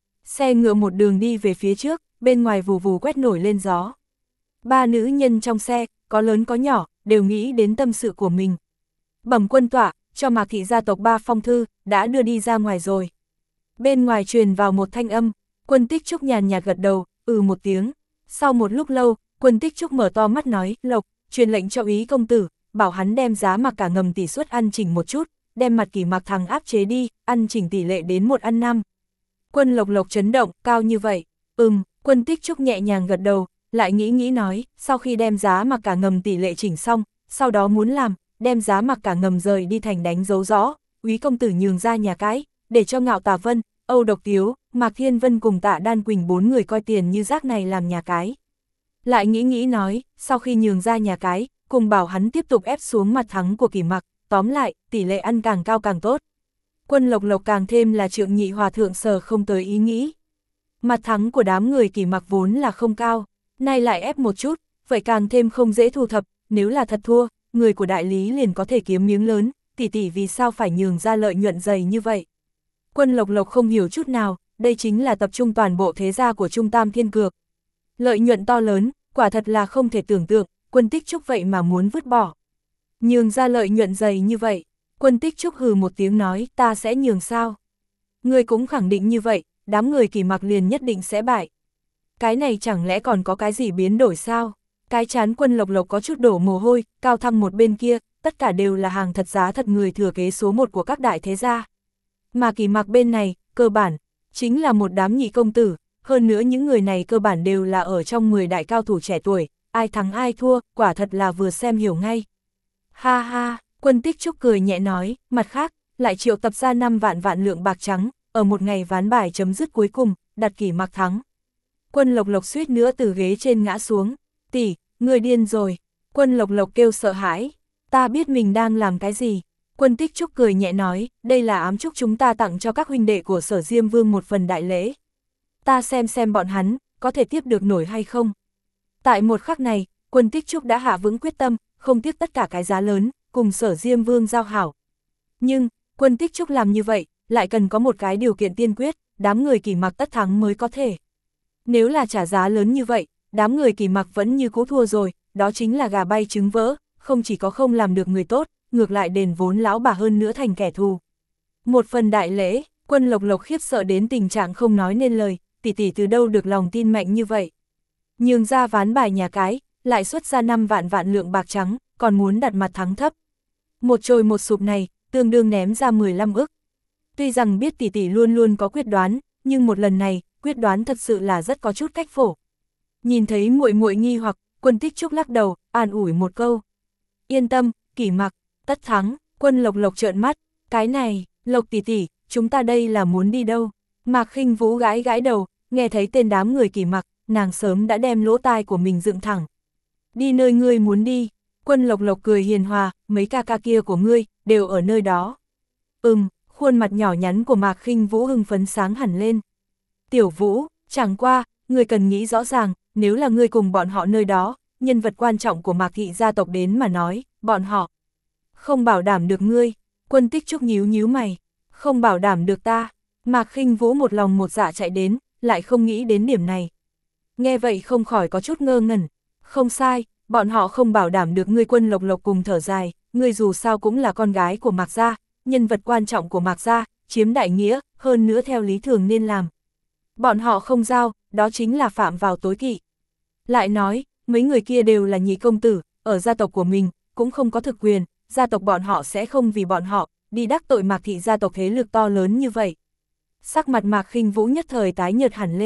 Speaker 1: Xe ngựa một đường đi về phía trước, bên ngoài vù vù quét nổi lên gió. Ba nữ nhân trong xe, có lớn có nhỏ, đều nghĩ đến tâm sự của mình. Bẩm quân tọa, cho Mạc thị gia tộc ba phong thư, đã đưa đi ra ngoài rồi. Bên ngoài truyền vào một thanh âm, Quân Tích Trúc nhàn nhạt gật đầu, ừ một tiếng. Sau một lúc lâu, Quân Tích Trúc mở to mắt nói, Lộc, truyền lệnh cho Úy công tử, bảo hắn đem giá Mạc cả ngầm tỷ suất ăn chỉnh một chút, đem mặt Kỷ Mạc thằng áp chế đi, ăn chỉnh tỷ lệ đến một ăn năm. Quân Lộc Lộc chấn động, cao như vậy. Ừm, Quân Tích Trúc nhẹ nhàng gật đầu, lại nghĩ nghĩ nói, sau khi đem giá Mạc cả ngầm tỷ lệ chỉnh xong, sau đó muốn làm, đem giá Mạc cả ngầm rời đi thành đánh dấu rõ, Úy công tử nhường ra nhà cái, để cho Ngạo Tà Vân, Âu Độc Tiếu, Mạc Thiên Vân cùng Tạ Đan Quỳnh bốn người coi tiền như rác này làm nhà cái. Lại nghĩ nghĩ nói, sau khi nhường ra nhà cái, cùng bảo hắn tiếp tục ép xuống mặt thắng của Kỷ Mạc, tóm lại, tỷ lệ ăn càng cao càng tốt. Quân Lộc Lộc càng thêm là Trượng Nhị Hòa thượng sở không tới ý nghĩ. Mặt thắng của đám người Kỷ Mạc vốn là không cao, nay lại ép một chút, vậy càng thêm không dễ thu thập, nếu là thật thua, người của đại lý liền có thể kiếm miếng lớn, tỷ tỷ vì sao phải nhường ra lợi nhuận dày như vậy. Quân Lộc Lộc không hiểu chút nào, đây chính là tập trung toàn bộ thế gia của Trung Tam Thiên Cược. Lợi nhuận to lớn, quả thật là không thể tưởng tượng, Quân Tích Trúc vậy mà muốn vứt bỏ. Nhường ra lợi nhuận dày như vậy, Quân Tích Trúc hừ một tiếng nói, ta sẽ nhường sao? Người cũng khẳng định như vậy, đám người Kỷ Mạc liền nhất định sẽ bại. Cái này chẳng lẽ còn có cái gì biến đổi sao? Cái chán Quân Lộc Lộc có chút đổ mồ hôi, Cao Thăng một bên kia, tất cả đều là hàng thật giá thật người thừa kế số một của các đại thế gia. Mà Kỷ Mạc bên này, cơ bản, chính là một đám nhị công tử, hơn nữa những người này cơ bản đều là ở trong mười đại cao thủ trẻ tuổi, ai thắng ai thua, quả thật là vừa xem hiểu ngay. Ha ha, Quân Tích Trúc cười nhẹ nói, mặt khác, lại triệu tập ra năm vạn vạn lượng bạc trắng, ở một ngày ván bài chấm dứt cuối cùng, đặt Kỷ Mạc thắng. Quân Lộc Lộc suýt nữa từ ghế trên ngã xuống, tỷ, người điên rồi. Quân Lộc Lộc kêu sợ hãi, ta biết mình đang làm cái gì. Quân Tích Trúc cười nhẹ nói, đây là ám trúc chúng ta tặng cho các huynh đệ của Sở Diêm Vương một phần đại lễ. Ta xem xem bọn hắn, có thể tiếp được nổi hay không. Tại một khắc này, Quân Tích Trúc đã hạ vững quyết tâm, không tiếc tất cả cái giá lớn, cùng Sở Diêm Vương giao hảo. Nhưng, Quân Tích Trúc làm như vậy, lại cần có một cái điều kiện tiên quyết, đám người Kỷ Mạc tất thắng mới có thể. Nếu là trả giá lớn như vậy, đám người Kỷ Mạc vẫn như cũ thua rồi, đó chính là gà bay trứng vỡ, không chỉ có không làm được người tốt, ngược lại đền vốn lão bà hơn nữa thành kẻ thù. Một phần đại lễ, Quân Lộc Lộc khiếp sợ đến tình trạng không nói nên lời, tỷ tỷ từ đâu được lòng tin mạnh như vậy. Nhường ra ván bài nhà cái, lại xuất ra năm vạn vạn lượng bạc trắng, còn muốn đặt mặt thắng thấp. Một trồi một sụp này, tương đương ném ra mười lăm ức. Tuy rằng biết tỷ tỷ luôn luôn có quyết đoán, nhưng một lần này, quyết đoán thật sự là rất có chút cách phổ. Nhìn thấy muội muội nghi hoặc, Quân Tích Trúc lắc đầu, an ủi một câu. Yên tâm, Kỷ Mạc, tất thắng. Quân Lộc Lộc trợn mắt, cái này, Lộc tỷ tỷ, chúng ta đây là muốn đi đâu? Mạc Khinh Vũ gãi gãi đầu, nghe thấy tên đám người Kỷ Mạc, nàng sớm đã đem lỗ tai của mình dựng thẳng. Đi nơi ngươi muốn đi. Quân Lộc Lộc cười hiền hòa, mấy ca ca kia của ngươi, đều ở nơi đó. Ừm, khuôn mặt nhỏ nhắn của Mạc Khinh Vũ hưng phấn sáng hẳn lên. Tiểu Vũ, chẳng qua, ngươi cần nghĩ rõ ràng, nếu là ngươi cùng bọn họ nơi đó, nhân vật quan trọng của Mạc thị gia tộc đến mà nói, bọn họ không bảo đảm được ngươi. Quân Tích Trúc nhíu nhíu mày, không bảo đảm được ta. Mạc Khinh Vũ một lòng một dạ chạy đến, lại không nghĩ đến điểm này. Nghe vậy không khỏi có chút ngơ ngẩn. Không sai, bọn họ không bảo đảm được ngươi. Quân Lộc Lộc cùng thở dài, ngươi dù sao cũng là con gái của Mạc gia, nhân vật quan trọng của Mạc gia, chiếm đại nghĩa, hơn nữa theo lý thường nên làm. Bọn họ không giao, đó chính là phạm vào tối kỵ. Lại nói, mấy người kia đều là nhị công tử, ở gia tộc của mình, cũng không có thực quyền, gia tộc bọn họ sẽ không vì bọn họ, đi đắc tội Mạc thị gia tộc thế lực to lớn như vậy. Sắc mặt Mạc Khinh Vũ nhất thời tái nhợt hẳn lên,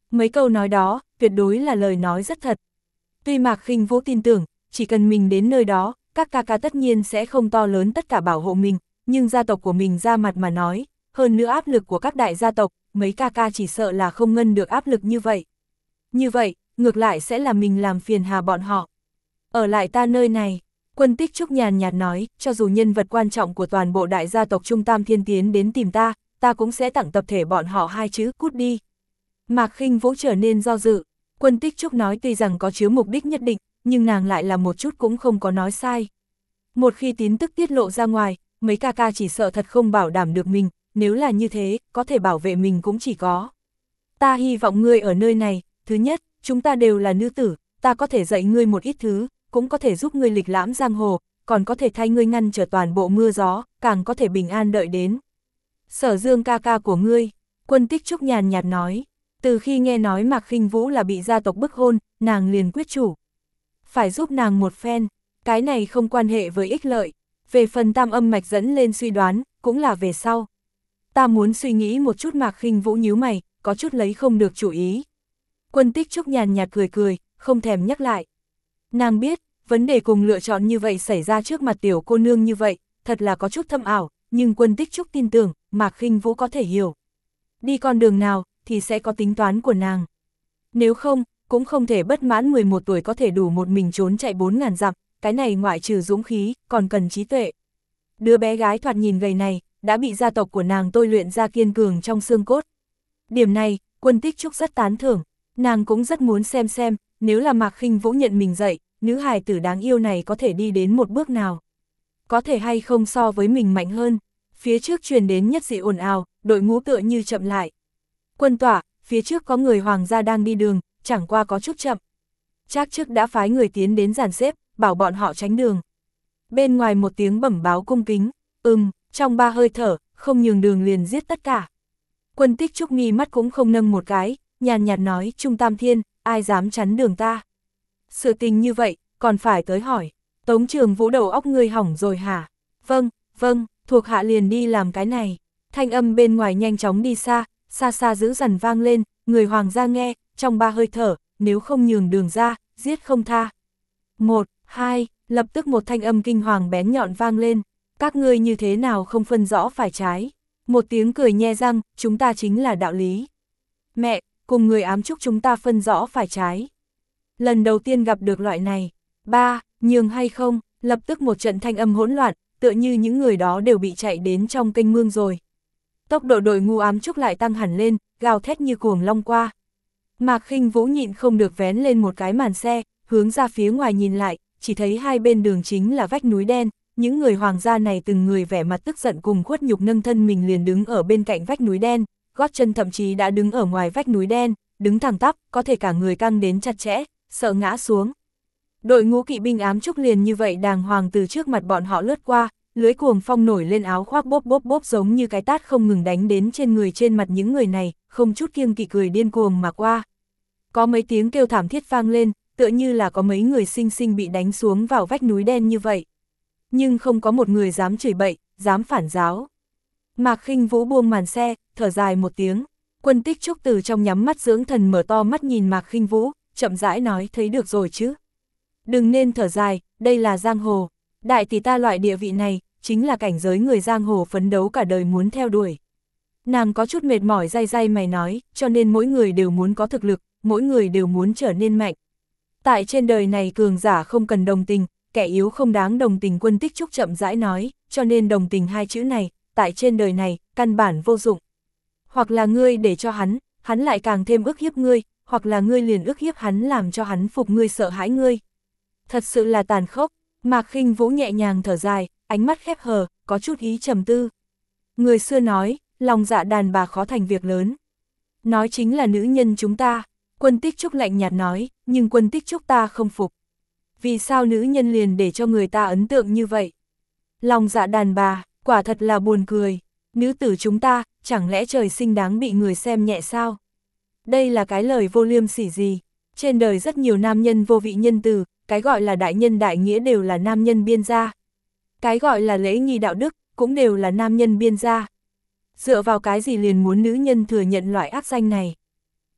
Speaker 1: Mấy câu nói đó, tuyệt đối là lời nói rất thật. Tuy Mạc Khinh Vũ tin tưởng, chỉ cần mình đến nơi đó, các ca ca tất nhiên sẽ không to lớn tất cả bảo hộ mình, nhưng gia tộc của mình ra mặt mà nói, hơn nữa áp lực của các đại gia tộc, mấy ca ca chỉ sợ là không ngăn được áp lực như vậy. Như vậy, ngược lại sẽ là mình làm phiền hà bọn họ. Ở lại ta nơi này, Quân Tích Trúc nhàn nhạt nói, cho dù nhân vật quan trọng của toàn bộ đại gia tộc Trung Tam Thiên tiến đến tìm ta, ta cũng sẽ tặng tập thể bọn họ hai chữ, cút đi. Mạc Khinh Vũ trở nên do dự, Quân Tích Trúc nói tuy rằng có chứa mục đích nhất định, nhưng nàng lại là một chút cũng không có nói sai. Một khi tin tức tiết lộ ra ngoài, mấy ca ca chỉ sợ thật không bảo đảm được mình, nếu là như thế, có thể bảo vệ mình cũng chỉ có. Ta hy vọng ngươi ở nơi này, thứ nhất, chúng ta đều là nữ tử, ta có thể dạy ngươi một ít thứ, cũng có thể giúp ngươi lịch lãm giang hồ, còn có thể thay ngươi ngăn trở toàn bộ mưa gió, càng có thể bình an đợi đến. Sở Dương ca ca của ngươi, Quân Tích Trúc nhàn nhạt nói, từ khi nghe nói Mạc Khinh Vũ là bị gia tộc bức hôn, nàng liền quyết chủ. Phải giúp nàng một phen, cái này không quan hệ với ích lợi, về phần tam âm mạch dẫn lên suy đoán, cũng là về sau. Ta muốn suy nghĩ một chút. Mạc Khinh Vũ nhíu mày, có chút lấy không được chủ ý. Quân Tích Trúc nhàn nhạt cười cười, không thèm nhắc lại. Nàng biết, vấn đề cùng lựa chọn như vậy xảy ra trước mặt tiểu cô nương như vậy, thật là có chút thâm ảo, nhưng Quân Tích Trúc tin tưởng, Mạc Khinh Vũ có thể hiểu. Đi con đường nào, thì sẽ có tính toán của nàng. Nếu không, cũng không thể bất mãn mười một tuổi có thể đủ một mình trốn chạy bốn ngàn dặm, cái này ngoại trừ dũng khí, còn cần trí tuệ. Đứa bé gái thoạt nhìn gầy này, đã bị gia tộc của nàng tôi luyện ra kiên cường trong xương cốt. Điểm này, Quân Tích Trúc rất tán thưởng, nàng cũng rất muốn xem xem, nếu là Mạc Khinh Vũ nhận mình dạy, nữ hài tử đáng yêu này có thể đi đến một bước nào. Có thể hay không so với mình mạnh hơn. Phía trước truyền đến nhất dị ồn ào, đội ngũ tựa như chậm lại. Quân tỏa, phía trước có người hoàng gia đang đi đường, chẳng qua có chút chậm. Trác Trước đã phái người tiến đến dàn xếp, bảo bọn họ tránh đường. Bên ngoài một tiếng bẩm báo cung kính, ừm, trong ba hơi thở, không nhường đường liền giết tất cả. Quân Tích Trúc mi mắt cũng không nâng một cái, nhàn nhạt nói, Trung Tam Thiên, ai dám chắn đường ta. Sự tình như vậy, còn phải tới hỏi, Tống Trường Vũ đầu óc ngươi hỏng rồi hả? Vâng, vâng, thuộc hạ liền đi làm cái này. Thanh âm bên ngoài nhanh chóng đi xa, xa xa dữ dằn vang lên, người hoàng gia nghe, trong ba hơi thở, nếu không nhường đường ra, giết không tha. Một, hai, lập tức một thanh âm kinh hoàng bén nhọn vang lên, các ngươi như thế nào không phân rõ phải trái. Một tiếng cười nhe răng, chúng ta chính là đạo lý. Mẹ, cùng người ám chúc chúng ta phân rõ phải trái. Lần đầu tiên gặp được loại này. Ba, nhường hay không, lập tức một trận thanh âm hỗn loạn, tựa như những người đó đều bị chạy đến trong kênh mương rồi. Tốc độ đội ngu ám trúc lại tăng hẳn lên, gào thét như cuồng long qua. Mạc Khinh Vũ nhịn không được vén lên một cái màn xe, hướng ra phía ngoài nhìn lại, chỉ thấy hai bên đường chính là vách núi đen, những người hoàng gia này từng người vẻ mặt tức giận cùng khuất nhục nâng thân mình liền đứng ở bên cạnh vách núi đen, gót chân thậm chí đã đứng ở ngoài vách núi đen, đứng thẳng tắp, có thể cả người căng đến chặt chẽ, sợ ngã xuống. Đội ngũ kỵ binh ám trúc liền như vậy đàng hoàng từ trước mặt bọn họ lướt qua, lưới cuồng phong nổi lên áo khoác bốp bốp bốp giống như cái tát không ngừng đánh đến trên người trên mặt những người này, không chút kiêng kỵ cười điên cuồng mà qua. Có mấy tiếng kêu thảm thiết vang lên, tựa như là có mấy người xinh xinh bị đánh xuống vào vách núi đen như vậy. Nhưng không có một người dám chửi bậy, dám phản giáo. Mạc Khinh Vũ buông màn xe, thở dài một tiếng. Quân Tích Trúc từ trong nhắm mắt dưỡng thần mở to mắt nhìn Mạc Khinh Vũ, chậm rãi nói, thấy được rồi chứ. Đừng nên thở dài, đây là giang hồ. Đại tỷ ta loại địa vị này, chính là cảnh giới người giang hồ phấn đấu cả đời muốn theo đuổi. Nàng có chút mệt mỏi day day mày nói, cho nên mỗi người đều muốn có thực lực, mỗi người đều muốn trở nên mạnh. Tại trên đời này cường giả không cần đồng tình, kẻ yếu không đáng đồng tình. Quân Tích Trúc chậm rãi nói, cho nên đồng tình hai chữ này, tại trên đời này, căn bản vô dụng. Hoặc là ngươi để cho hắn, hắn lại càng thêm ức hiếp ngươi, hoặc là ngươi liền ức hiếp hắn làm cho hắn phục ngươi sợ hãi ngươi. Thật sự là tàn khốc. Mạc Khinh Vũ nhẹ nhàng thở dài, ánh mắt khép hờ, có chút ý trầm tư. Người xưa nói, lòng dạ đàn bà khó thành việc lớn. Nói chính là nữ nhân chúng ta. Quân Tích Trúc lạnh nhạt nói, nhưng Quân Tích Trúc ta không phục. Vì sao nữ nhân liền để cho người ta ấn tượng như vậy? Lòng dạ đàn bà, quả thật là buồn cười. Nữ tử chúng ta, chẳng lẽ trời sinh đáng bị người xem nhẹ sao? Đây là cái lời vô liêm sỉ gì? Trên đời rất nhiều nam nhân vô vị nhân từ, cái gọi là đại nhân đại nghĩa đều là nam nhân biên ra. Cái gọi là lễ nghi đạo đức, cũng đều là nam nhân biên ra. Dựa vào cái gì liền muốn nữ nhân thừa nhận loại ác danh này?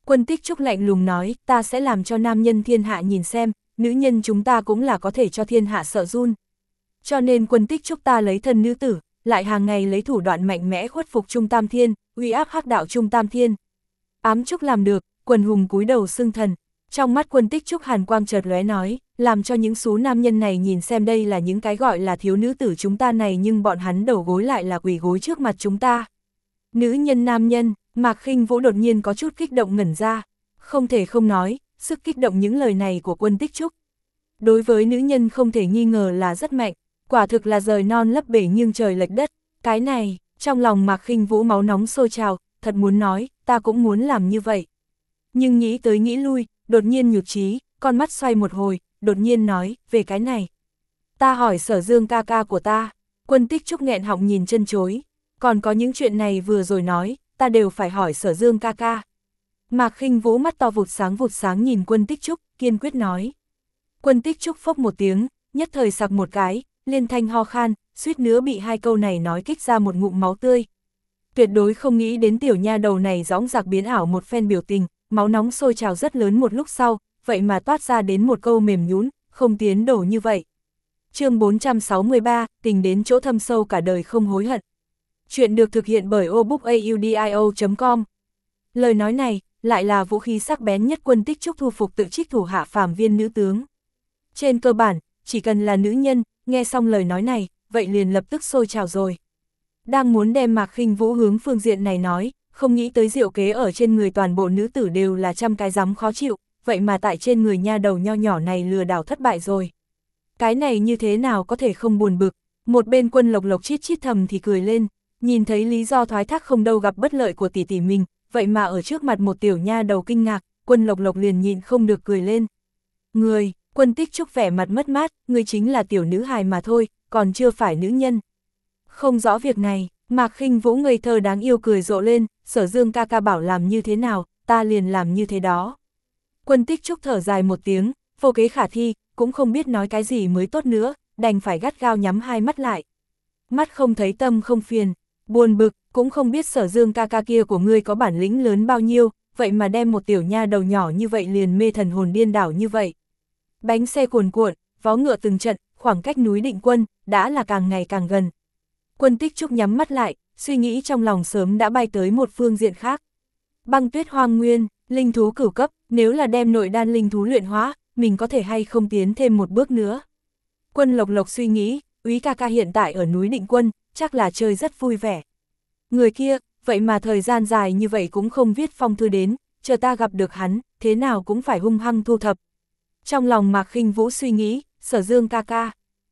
Speaker 1: Quân Tích Trúc lạnh lùng nói, ta sẽ làm cho nam nhân thiên hạ nhìn xem, nữ nhân chúng ta cũng là có thể cho thiên hạ sợ run. Cho nên Quân Tích Trúc ta lấy thân nữ tử, lại hàng ngày lấy thủ đoạn mạnh mẽ khuất phục Trung Tam Thiên, uy áp hắc đạo Trung Tam Thiên. Ám Trúc làm được, quần hùng cúi đầu xưng thần. Trong mắt Quân Tích Trúc hàn quang chợt lóe nói, làm cho những số nam nhân này nhìn xem đây là những cái gọi là thiếu nữ tử chúng ta này, nhưng bọn hắn đầu gối lại là quỳ gối trước mặt chúng ta. Nữ nhân nam nhân, Mạc Khinh Vũ đột nhiên có chút kích động ngẩn ra, không thể không nói, sức kích động những lời này của Quân Tích Trúc. Đối với nữ nhân không thể nghi ngờ là rất mạnh, quả thực là rời non lấp bể nghiêng trời lệch đất, cái này, trong lòng Mạc Khinh Vũ máu nóng sôi trào, thật muốn nói, ta cũng muốn làm như vậy. Nhưng nghĩ tới nghĩ lui, đột nhiên nhụt chí, con mắt xoay một hồi, đột nhiên nói, về cái này. Ta hỏi Sở Dương ca ca của ta. Quân Tích Trúc nghẹn họng nhìn chân chối, còn có những chuyện này vừa rồi nói, ta đều phải hỏi Sở Dương ca ca. Mạc Khinh Vũ mắt to vụt sáng vụt sáng nhìn Quân Tích Trúc, kiên quyết nói. Quân Tích Trúc phốc một tiếng, nhất thời sặc một cái, liên thanh ho khan, suýt nữa bị hai câu này nói kích ra một ngụm máu tươi. Tuyệt đối không nghĩ đến tiểu nha đầu này dõng dạc biến ảo một phen biểu tình, máu nóng sôi trào rất lớn một lúc sau, vậy mà toát ra đến một câu mềm nhũn, không tiến đổ như vậy. Chương bốn trăm sáu mươi ba, tình đến chỗ thâm sâu cả đời không hối hận. Chuyện được thực hiện bởi obookaudio chấm com. Lời nói này, lại là vũ khí sắc bén nhất Quân Tích Trúc thu phục tự trích thủ hạ phàm viên nữ tướng. Trên cơ bản, chỉ cần là nữ nhân, nghe xong lời nói này, vậy liền lập tức sôi trào rồi. Đang muốn đem Mạc Khinh Vũ hướng phương diện này nói, không nghĩ tới diệu kế ở trên người toàn bộ nữ tử đều là trăm cái rắm khó chịu, vậy mà tại trên người nha đầu nho nhỏ này lừa đảo thất bại rồi. Cái này như thế nào có thể không buồn bực, một bên Quân Lộc Lộc chít chít thầm thì cười lên, nhìn thấy lý do thoái thác không đâu gặp bất lợi của tỷ tỷ mình, vậy mà ở trước mặt một tiểu nha đầu kinh ngạc, Quân Lộc Lộc liền nhịn không được cười lên. Người, Quân Tích Trúc vẻ mặt mất mát, người chính là tiểu nữ hài mà thôi, còn chưa phải nữ nhân. Không rõ việc này, Mạc Khinh Vũ ngây thơ đáng yêu cười rộ lên, Sở Dương ca ca bảo làm như thế nào, ta liền làm như thế đó. Quân Tích Trúc thở dài một tiếng, vô kế khả thi, cũng không biết nói cái gì mới tốt nữa, đành phải gắt gao nhắm hai mắt lại. Mắt không thấy tâm không phiền, buồn bực, cũng không biết Sở Dương ca ca kia của ngươi có bản lĩnh lớn bao nhiêu, vậy mà đem một tiểu nha đầu nhỏ như vậy liền mê thần hồn điên đảo như vậy. Bánh xe cuồn cuộn, vó ngựa từng trận, khoảng cách núi Định Quân, đã là càng ngày càng gần. Quân Tích Trúc nhắm mắt lại, suy nghĩ trong lòng sớm đã bay tới một phương diện khác. Băng tuyết hoang nguyên, linh thú cửu cấp, nếu là đem nội đan linh thú luyện hóa, mình có thể hay không tiến thêm một bước nữa. Quân Lộc Lộc suy nghĩ, Úy ca ca hiện tại ở núi Định Quân, chắc là chơi rất vui vẻ. Người kia, vậy mà thời gian dài như vậy cũng không viết phong thư đến, chờ ta gặp được hắn, thế nào cũng phải hung hăng thu thập. Trong lòng Mạc Khinh Vũ suy nghĩ, Sở Dương ca ca.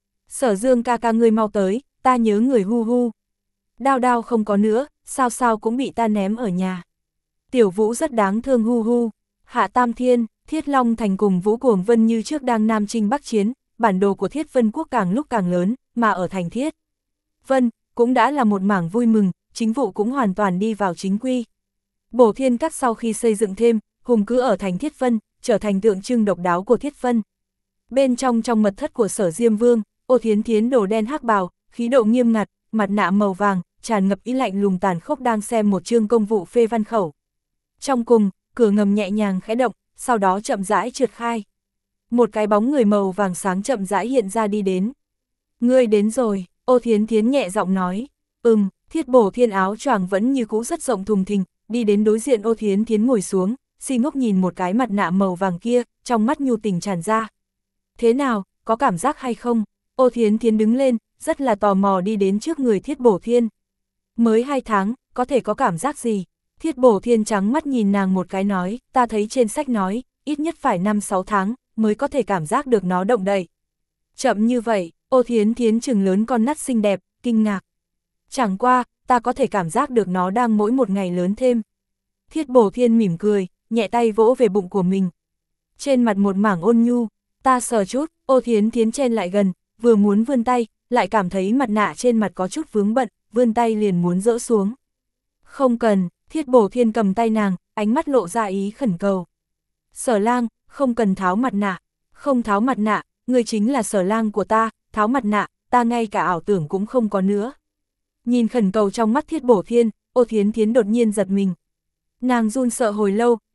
Speaker 1: Sở Dương ca ca ngươi mau tới, ta nhớ người hu hu. Đao đao không có nữa, sao sao cũng bị ta ném ở nhà. Tiểu Vũ rất đáng thương hu hu. Hạ Tam Thiên, Thiết Long Thành cùng Vũ Cuồng Vân như trước đang Nam Chinh Bắc Chiến, bản đồ của Thiết Vân Quốc càng lúc càng lớn, mà ở thành Thiết Vân, cũng đã là một mảng vui mừng, chính vụ cũng hoàn toàn đi vào chính quy. Bổ Thiên Các sau khi xây dựng thêm, hùng cứ ở thành Thiết Vân, trở thành tượng trưng độc đáo của Thiết Vân. Bên trong trong mật thất của Sở Diêm Vương, Ô Thiến Thiến đồ đen hắc bào, khí độ nghiêm ngặt, mặt nạ màu vàng, tràn ngập ý lạnh lùng tàn khốc đang xem một chương công vụ phê văn khẩu. Trong cùng, cửa ngầm nhẹ nhàng khẽ động, sau đó chậm rãi trượt khai. Một cái bóng người màu vàng sáng chậm rãi hiện ra đi đến. Ngươi đến rồi, Ô Thiến Thiến nhẹ giọng nói. Ừm, Thiết Bổ Thiên áo choàng vẫn như cũ rất rộng thùng thình, đi đến đối diện Ô Thiến Thiến ngồi xuống, si ngốc nhìn một cái mặt nạ màu vàng kia, trong mắt nhu tình tràn ra. Thế nào, có cảm giác hay không? Ô Thiến Thiến đứng lên, rất là tò mò đi đến trước người Thiết Bổ Thiên. Mới hai tháng, có thể có cảm giác gì? Thiết Bổ Thiên trắng mắt nhìn nàng một cái nói, ta thấy trên sách nói, ít nhất phải năm sáu tháng, mới có thể cảm giác được nó động đậy. Chậm như vậy, Ô Thiến Thiến trừng lớn con nắt xinh đẹp, kinh ngạc. Chẳng qua, ta có thể cảm giác được nó đang mỗi một ngày lớn thêm. Thiết Bổ Thiên mỉm cười, nhẹ tay vỗ về bụng của mình. Trên mặt một mảng ôn nhu, ta sờ chút, Ô Thiến Thiến chen lại gần, vừa muốn vươn tay, lại cảm thấy mặt nạ trên mặt có chút vướng bận, vươn tay liền muốn dỡ xuống. Không cần, Thiết Bổ Thiên cầm tay nàng, ánh mắt lộ ra ý khẩn cầu. Sở lang, không cần tháo mặt nạ, không tháo mặt nạ, người chính là Sở lang của ta, tháo mặt nạ, ta ngay cả ảo tưởng cũng không có nữa. Nhìn khẩn cầu trong mắt Thiết Bổ Thiên, Ô Thiến Thiến đột nhiên giật mình. Nàng run sợ hồi lâu,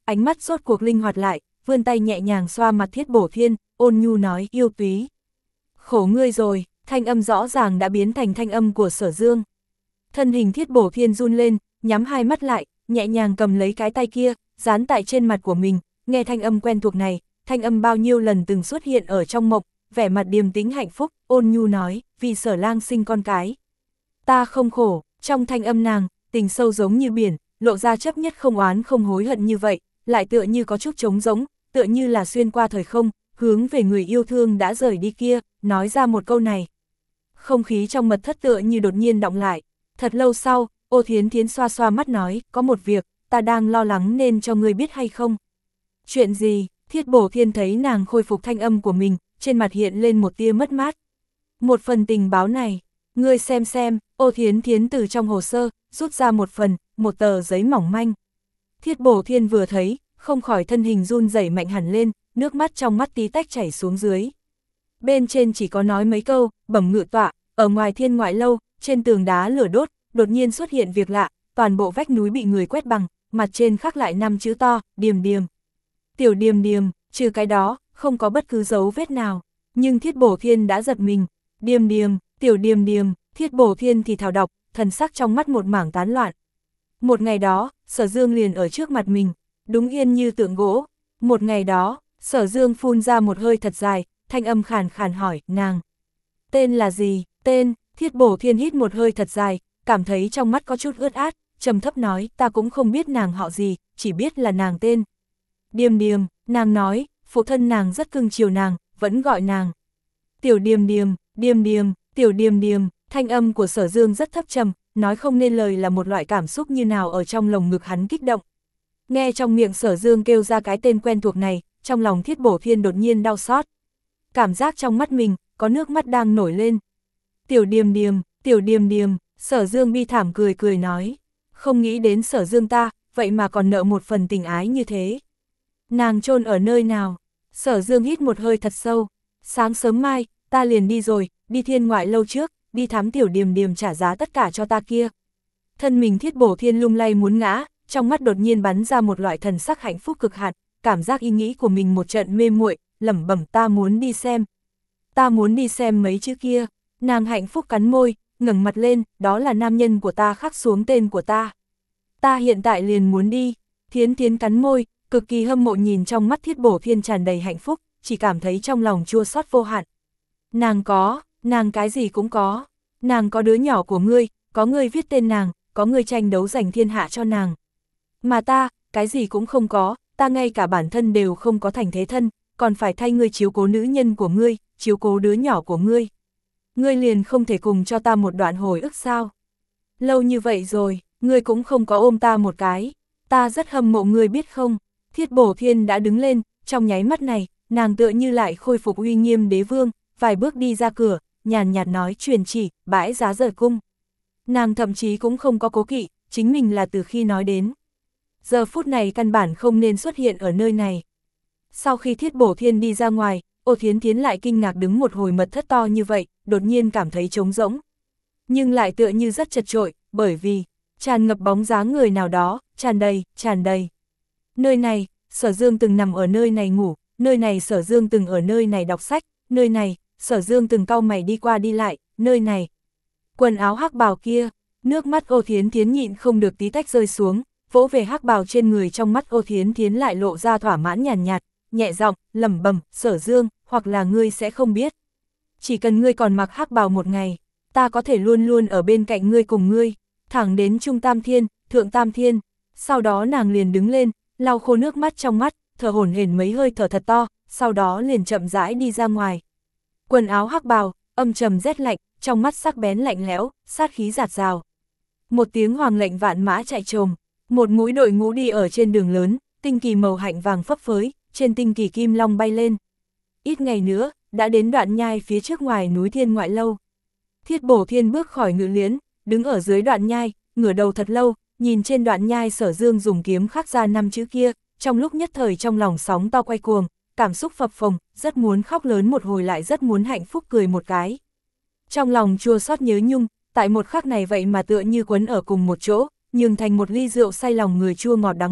Speaker 1: ánh mắt rốt cuộc linh hoạt lại, vươn tay nhẹ nhàng xoa mặt Thiết Bổ Thiên, ôn nhu nói, yêu túy. Khổ ngươi rồi, thanh âm rõ ràng đã biến thành thanh âm của Sở Dương. Thân hình Thiết Bổ Thiên run lên, nhắm hai mắt lại, nhẹ nhàng cầm lấy cái tay kia, dán tại trên mặt của mình, nghe thanh âm quen thuộc này, thanh âm bao nhiêu lần từng xuất hiện ở trong mộng, vẻ mặt điềm tĩnh hạnh phúc, ôn nhu nói, vì Sở lang sinh con cái. Ta không khổ, trong thanh âm nàng, tình sâu giống như biển, lộ ra chấp nhất không oán không hối hận như vậy, lại tựa như có chút trống rỗng, tựa như là xuyên qua thời không, hướng về người yêu thương đã rời đi kia, nói ra một câu này. Không khí trong mật thất tựa như đột nhiên động lại, thật lâu sau, Ô Thiến Thiến xoa xoa mắt nói, có một việc, ta đang lo lắng nên cho ngươi biết hay không. Chuyện gì? Thiết Bổ Thiên thấy nàng khôi phục thanh âm của mình, trên mặt hiện lên một tia mất mát. Một phần tình báo này, ngươi xem xem, Ô Thiến Thiến từ trong hồ sơ, rút ra một phần, một tờ giấy mỏng manh. Thiết Bổ Thiên vừa thấy, không khỏi thân hình run rẩy mạnh hẳn lên, nước mắt trong mắt tí tách chảy xuống dưới. Bên trên chỉ có nói mấy câu, bẩm ngự tọa, ở ngoài Thiên Ngoại lâu, trên tường đá lửa đốt, đột nhiên xuất hiện việc lạ, toàn bộ vách núi bị người quét bằng, mặt trên khắc lại năm chữ to, Điềm Điềm. Tiểu Điềm Điềm, trừ cái đó, không có bất cứ dấu vết nào, nhưng Thiết Bổ Thiên đã giật mình. Điềm Điềm, Tiểu Điềm Điềm, Thiết Bổ Thiên thì thào đọc, thần sắc trong mắt một mảng tán loạn. Một ngày đó, Sở Dương liền ở trước mặt mình, đúng yên như tượng gỗ. Một ngày đó, Sở Dương phun ra một hơi thật dài, thanh âm khàn khàn hỏi, nàng. Tên là gì? Tên, Thiết Bổ Thiên hít một hơi thật dài, cảm thấy trong mắt có chút ướt át, trầm thấp nói, ta cũng không biết nàng họ gì, chỉ biết là nàng tên. Điềm Điềm, nàng nói, phụ thân nàng rất cưng chiều nàng, vẫn gọi nàng. Tiểu Điềm Điềm, Điềm Điềm, Tiểu Điềm Điềm, thanh âm của Sở Dương rất thấp trầm, nói không nên lời là một loại cảm xúc như nào ở trong lồng ngực hắn kích động. Nghe trong miệng Sở Dương kêu ra cái tên quen thuộc này, trong lòng Thiết Bổ Thiên đột nhiên đau xót. Cảm giác trong mắt mình, có nước mắt đang nổi lên. Tiểu Điềm Điềm, Tiểu Điềm Điềm, Sở Dương bi thảm cười cười nói. Không nghĩ đến Sở Dương ta, vậy mà còn nợ một phần tình ái như thế. Nàng chôn ở nơi nào? Sở Dương hít một hơi thật sâu. Sáng sớm mai, ta liền đi rồi, đi Thiên Ngoại lâu trước, đi thám Tiểu Điềm Điềm trả giá tất cả cho ta kia. Thân mình Thiết Bổ Thiên lung lay muốn ngã, trong mắt đột nhiên bắn ra một loại thần sắc hạnh phúc cực hạn, cảm giác ý nghĩ của mình một trận mê muội, lẩm bẩm ta muốn đi xem. Ta muốn đi xem mấy chữ kia. Nàng hạnh phúc cắn môi, ngẩng mặt lên, đó là nam nhân của ta khắc xuống tên của ta. Ta hiện tại liền muốn đi. Thiến Thiến cắn môi, cực kỳ hâm mộ nhìn trong mắt Thiết Bổ Thiên tràn đầy hạnh phúc, chỉ cảm thấy trong lòng chua xót vô hạn. Nàng có, nàng cái gì cũng có. Nàng có đứa nhỏ của ngươi, có ngươi viết tên nàng, có ngươi tranh đấu giành thiên hạ cho nàng. Mà ta, cái gì cũng không có, ta ngay cả bản thân đều không có thành thế thân, còn phải thay ngươi chiếu cố nữ nhân của ngươi, chiếu cố đứa nhỏ của ngươi. Ngươi liền không thể cùng cho ta một đoạn hồi ức sao? Lâu như vậy rồi, ngươi cũng không có ôm ta một cái, ta rất hâm mộ ngươi biết không? Thiết Bổ Thiên đã đứng lên, trong nháy mắt này, nàng tựa như lại khôi phục uy nghiêm đế vương, vài bước đi ra cửa, nhàn nhạt nói truyền chỉ, bãi giá rời cung. Nàng thậm chí cũng không có cố kỵ, chính mình là từ khi nói đến. Giờ phút này căn bản không nên xuất hiện ở nơi này. Sau khi Thiết Bổ Thiên đi ra ngoài, Ô Thiến Thiến lại kinh ngạc đứng một hồi mật thất to như vậy, đột nhiên cảm thấy trống rỗng. Nhưng lại tựa như rất chật chội, bởi vì, tràn ngập bóng dáng người nào đó, tràn đầy, tràn đầy. Nơi này, Sở Dương từng nằm ở nơi này ngủ, nơi này Sở Dương từng ở nơi này đọc sách, nơi này, Sở Dương từng cau mày đi qua đi lại, nơi này. Quần áo hắc bào kia, nước mắt Ô Thiến Thiến nhịn không được tí tách rơi xuống, vỗ về hắc bào trên người, trong mắt Ô Thiến Thiến lại lộ ra thỏa mãn nhàn nhạt, nhẹ giọng, lẩm bẩm, Sở Dương, hoặc là ngươi sẽ không biết. Chỉ cần ngươi còn mặc hắc bào một ngày, ta có thể luôn luôn ở bên cạnh ngươi cùng ngươi, thẳng đến Trung Tam Thiên, Thượng Tam Thiên. Sau đó nàng liền đứng lên, lau khô nước mắt trong mắt, thở hổn hển mấy hơi thở thật to, sau đó liền chậm rãi đi ra ngoài. Quần áo hắc bào, âm trầm rét lạnh, trong mắt sắc bén lạnh lẽo, sát khí giạt rào. Một tiếng hoàng lệnh vạn mã chạy trồm, một mũi đội ngũ đi ở trên đường lớn, tinh kỳ màu hạnh vàng phấp phới, trên tinh kỳ kim long bay lên. Ít ngày nữa, đã đến đoạn nhai phía trước ngoài núi Thiên Ngoại lâu. Thiết Bổ Thiên bước khỏi ngự liễn, đứng ở dưới đoạn nhai, ngửa đầu thật lâu, nhìn trên đoạn nhai Sở Dương dùng kiếm khắc ra năm chữ kia, trong lúc nhất thời trong lòng sóng to quay cuồng, cảm xúc phập phồng, rất muốn khóc lớn một hồi lại rất muốn hạnh phúc cười một cái. Trong lòng chua xót nhớ nhung, tại một khắc này vậy mà tựa như quấn ở cùng một chỗ, nhường thành một ly rượu say lòng người chua ngọt đắng mặn,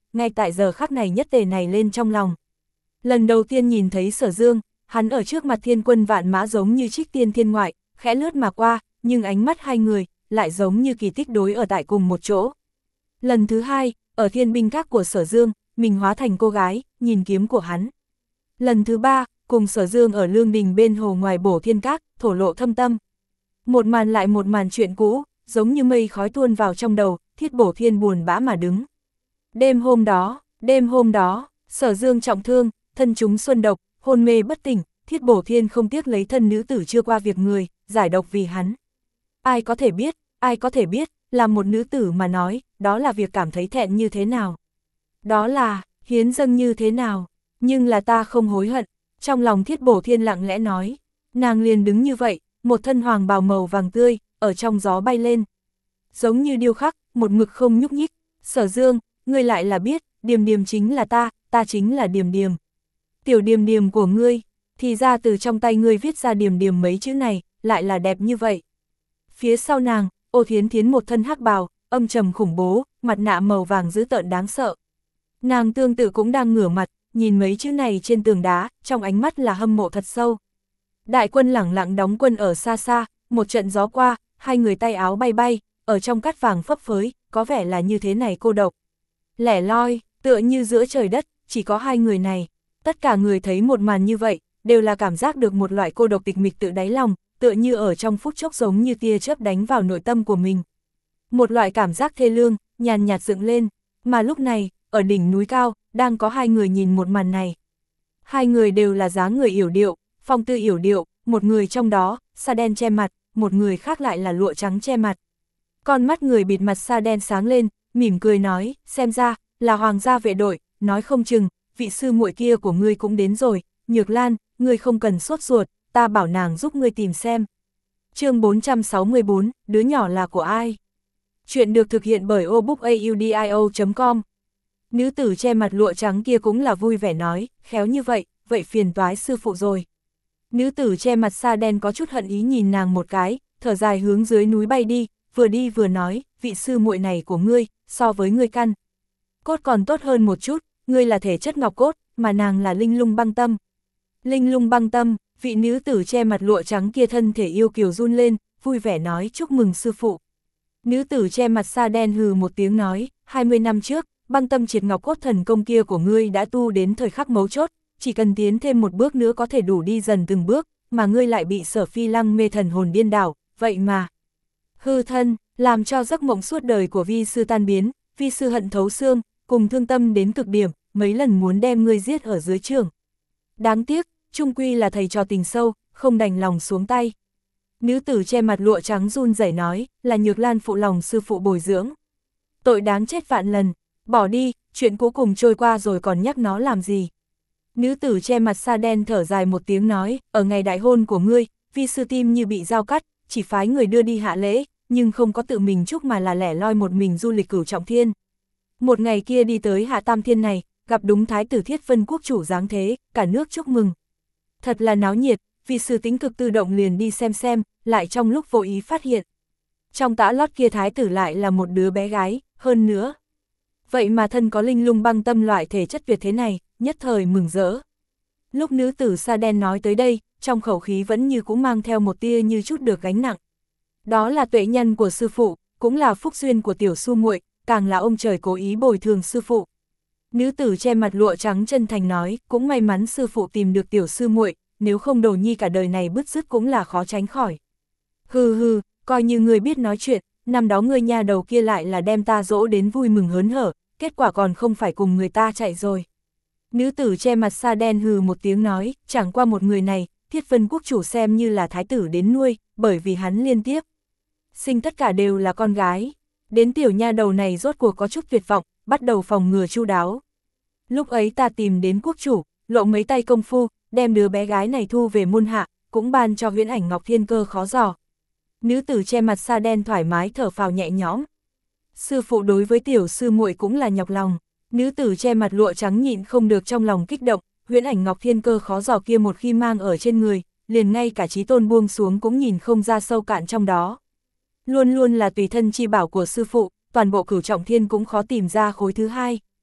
Speaker 1: ngay tại giờ khắc này nhất tề này lên trong lòng. Lần đầu tiên nhìn thấy Sở Dương, hắn ở trước mặt thiên quân vạn mã giống như trích tiên thiên ngoại, khẽ lướt mà qua, nhưng ánh mắt hai người, lại giống như kỳ tích đối ở tại cùng một chỗ. Lần thứ hai, ở thiên binh các của Sở Dương, mình hóa thành cô gái, nhìn kiếm của hắn. Lần thứ ba, cùng Sở Dương ở lương đình bên hồ ngoài bổ thiên các, thổ lộ thâm tâm. Một màn lại một màn chuyện cũ, giống như mây khói tuôn vào trong đầu, Thiết Bổ Thiên buồn bã mà đứng. Đêm hôm đó, đêm hôm đó, Sở Dương trọng thương, thân chúng xuân độc, hôn mê bất tỉnh, Thiết Bổ Thiên không tiếc lấy thân nữ tử chưa qua việc người, giải độc vì hắn. Ai có thể biết, ai có thể biết, là một nữ tử mà nói, đó là việc cảm thấy thẹn như thế nào. Đó là, hiến dâng như thế nào, nhưng là ta không hối hận, trong lòng Thiết Bổ Thiên lặng lẽ nói. Nàng liền đứng như vậy, một thân hoàng bào màu vàng tươi, ở trong gió bay lên. Giống như điêu khắc, một mực không nhúc nhích. Sở Dương, ngươi lại là biết, Điềm Điềm chính là ta, ta chính là Điềm Điềm. Tiểu Điềm Điềm của ngươi, thì ra từ trong tay ngươi viết ra Điềm Điềm mấy chữ này, lại là đẹp như vậy. Phía sau nàng, Ô Thiến Thiến một thân hắc bào, âm trầm khủng bố, mặt nạ màu vàng dữ tợn đáng sợ. Nàng tương tự cũng đang ngửa mặt, nhìn mấy chữ này trên tường đá, trong ánh mắt là hâm mộ thật sâu. Đại quân lẳng lặng đóng quân ở xa xa, một trận gió qua, hai người tay áo bay bay, ở trong cát vàng phấp phới, có vẻ là như thế này cô độc. Lẻ loi, tựa như giữa trời đất, chỉ có hai người này. Tất cả người thấy một màn như vậy, đều là cảm giác được một loại cô độc tịch mịch tự đáy lòng, tựa như ở trong phút chốc giống như tia chớp đánh vào nội tâm của mình. Một loại cảm giác thê lương, nhàn nhạt dựng lên, mà lúc này, ở đỉnh núi cao, đang có hai người nhìn một màn này. Hai người đều là dáng người yểu điệu, phong tư yểu điệu, một người trong đó, sa đen che mặt, một người khác lại là lụa trắng che mặt. Con mắt người bịt mặt sa đen sáng lên, mỉm cười nói, xem ra, là hoàng gia vệ đội, nói không chừng, vị sư muội kia của ngươi cũng đến rồi, Nhược Lan, ngươi không cần sốt ruột, ta bảo nàng giúp ngươi tìm xem. Chương bốn trăm sáu mươi tư, đứa nhỏ là của ai? Chuyện được thực hiện bởi obookaudio chấm com. Nữ tử che mặt lụa trắng kia cũng là vui vẻ nói, khéo như vậy, vậy phiền toái sư phụ rồi. Nữ tử che mặt sa đen có chút hận ý nhìn nàng một cái, thở dài hướng dưới núi bay đi, vừa đi vừa nói, vị sư muội này của ngươi, so với ngươi căn cốt còn tốt hơn một chút, ngươi là thể chất ngọc cốt, mà nàng là linh lung băng tâm. Linh lung băng tâm, vị nữ tử che mặt lụa trắng kia thân thể yêu kiều run lên, vui vẻ nói chúc mừng sư phụ. Nữ tử che mặt sa đen hừ một tiếng nói, hai mươi năm trước, băng tâm triệt ngọc cốt thần công kia của ngươi đã tu đến thời khắc mấu chốt, chỉ cần tiến thêm một bước nữa có thể đủ đi dần từng bước, mà ngươi lại bị Sở Phi Lăng mê thần hồn điên đảo, vậy mà. Hư thân, làm cho giấc mộng suốt đời của vi sư tan biến, vi sư hận thấu xương, cùng thương tâm đến cực điểm, mấy lần muốn đem ngươi giết ở dưới trường. Đáng tiếc, chung quy là thầy trò tình sâu, không đành lòng xuống tay. Nữ tử che mặt lụa trắng run rẩy nói, là Nhược Lan phụ lòng sư phụ bồi dưỡng. Tội đáng chết vạn lần, bỏ đi, chuyện cũ cùng trôi qua rồi còn nhắc nó làm gì. Nữ tử che mặt sa đen thở dài một tiếng nói, ở ngày đại hôn của ngươi, vi sư tim như bị dao cắt, chỉ phái người đưa đi hạ lễ, nhưng không có tự mình chúc mà là lẻ loi một mình du lịch Cửu Trọng Thiên. Một ngày kia đi tới Hạ Tam Thiên này, gặp đúng Thái tử Thiết Vân quốc chủ giáng thế, cả nước chúc mừng. Thật là náo nhiệt, vì sư tính cực tự động liền đi xem xem, lại trong lúc vô ý phát hiện. Trong tã lót kia Thái tử lại là một đứa bé gái, hơn nữa. Vậy mà thân có linh lung băng tâm loại thể chất tuyệt thế này, nhất thời mừng rỡ. Lúc nữ tử sa đen nói tới đây, trong khẩu khí vẫn như cũng mang theo một tia như chút được gánh nặng. Đó là tuệ nhân của sư phụ, cũng là phúc duyên của tiểu su muội, càng là ông trời cố ý bồi thường sư phụ. Nữ tử che mặt lụa trắng chân thành nói, cũng may mắn sư phụ tìm được tiểu sư muội, nếu không Đồ Nhi cả đời này bứt rứt cũng là khó tránh khỏi. Hừ hừ, coi như ngươi biết nói chuyện, năm đó ngươi nhà đầu kia lại là đem ta dỗ đến vui mừng hớn hở, kết quả còn không phải cùng người ta chạy rồi. Nữ tử che mặt sa đen hừ một tiếng nói, chẳng qua một người này, Thiết Vân quốc chủ xem như là thái tử đến nuôi, bởi vì hắn liên tiếp sinh tất cả đều là con gái. Đến tiểu nha đầu này rốt cuộc có chút tuyệt vọng, bắt đầu phòng ngừa chu đáo. Lúc ấy ta tìm đến quốc chủ, lộ mấy tay công phu, đem đứa bé gái này thu về môn hạ, cũng ban cho Huyễn Ảnh Ngọc Thiên Cơ khó dò. Nữ tử che mặt sa đen thoải mái thở phào nhẹ nhõm. Sư phụ đối với tiểu sư muội cũng là nhọc lòng. Nữ tử che mặt lụa trắng nhịn không được trong lòng kích động, Huyễn Ảnh Ngọc Thiên Cơ khó dò kia một khi mang ở trên người, liền ngay cả trí tôn buông xuống cũng nhìn không ra sâu cạn trong đó. Luôn luôn là tùy thân chi bảo của sư phụ, toàn bộ Cửu Trọng Thiên cũng khó tìm ra khối thứ hai.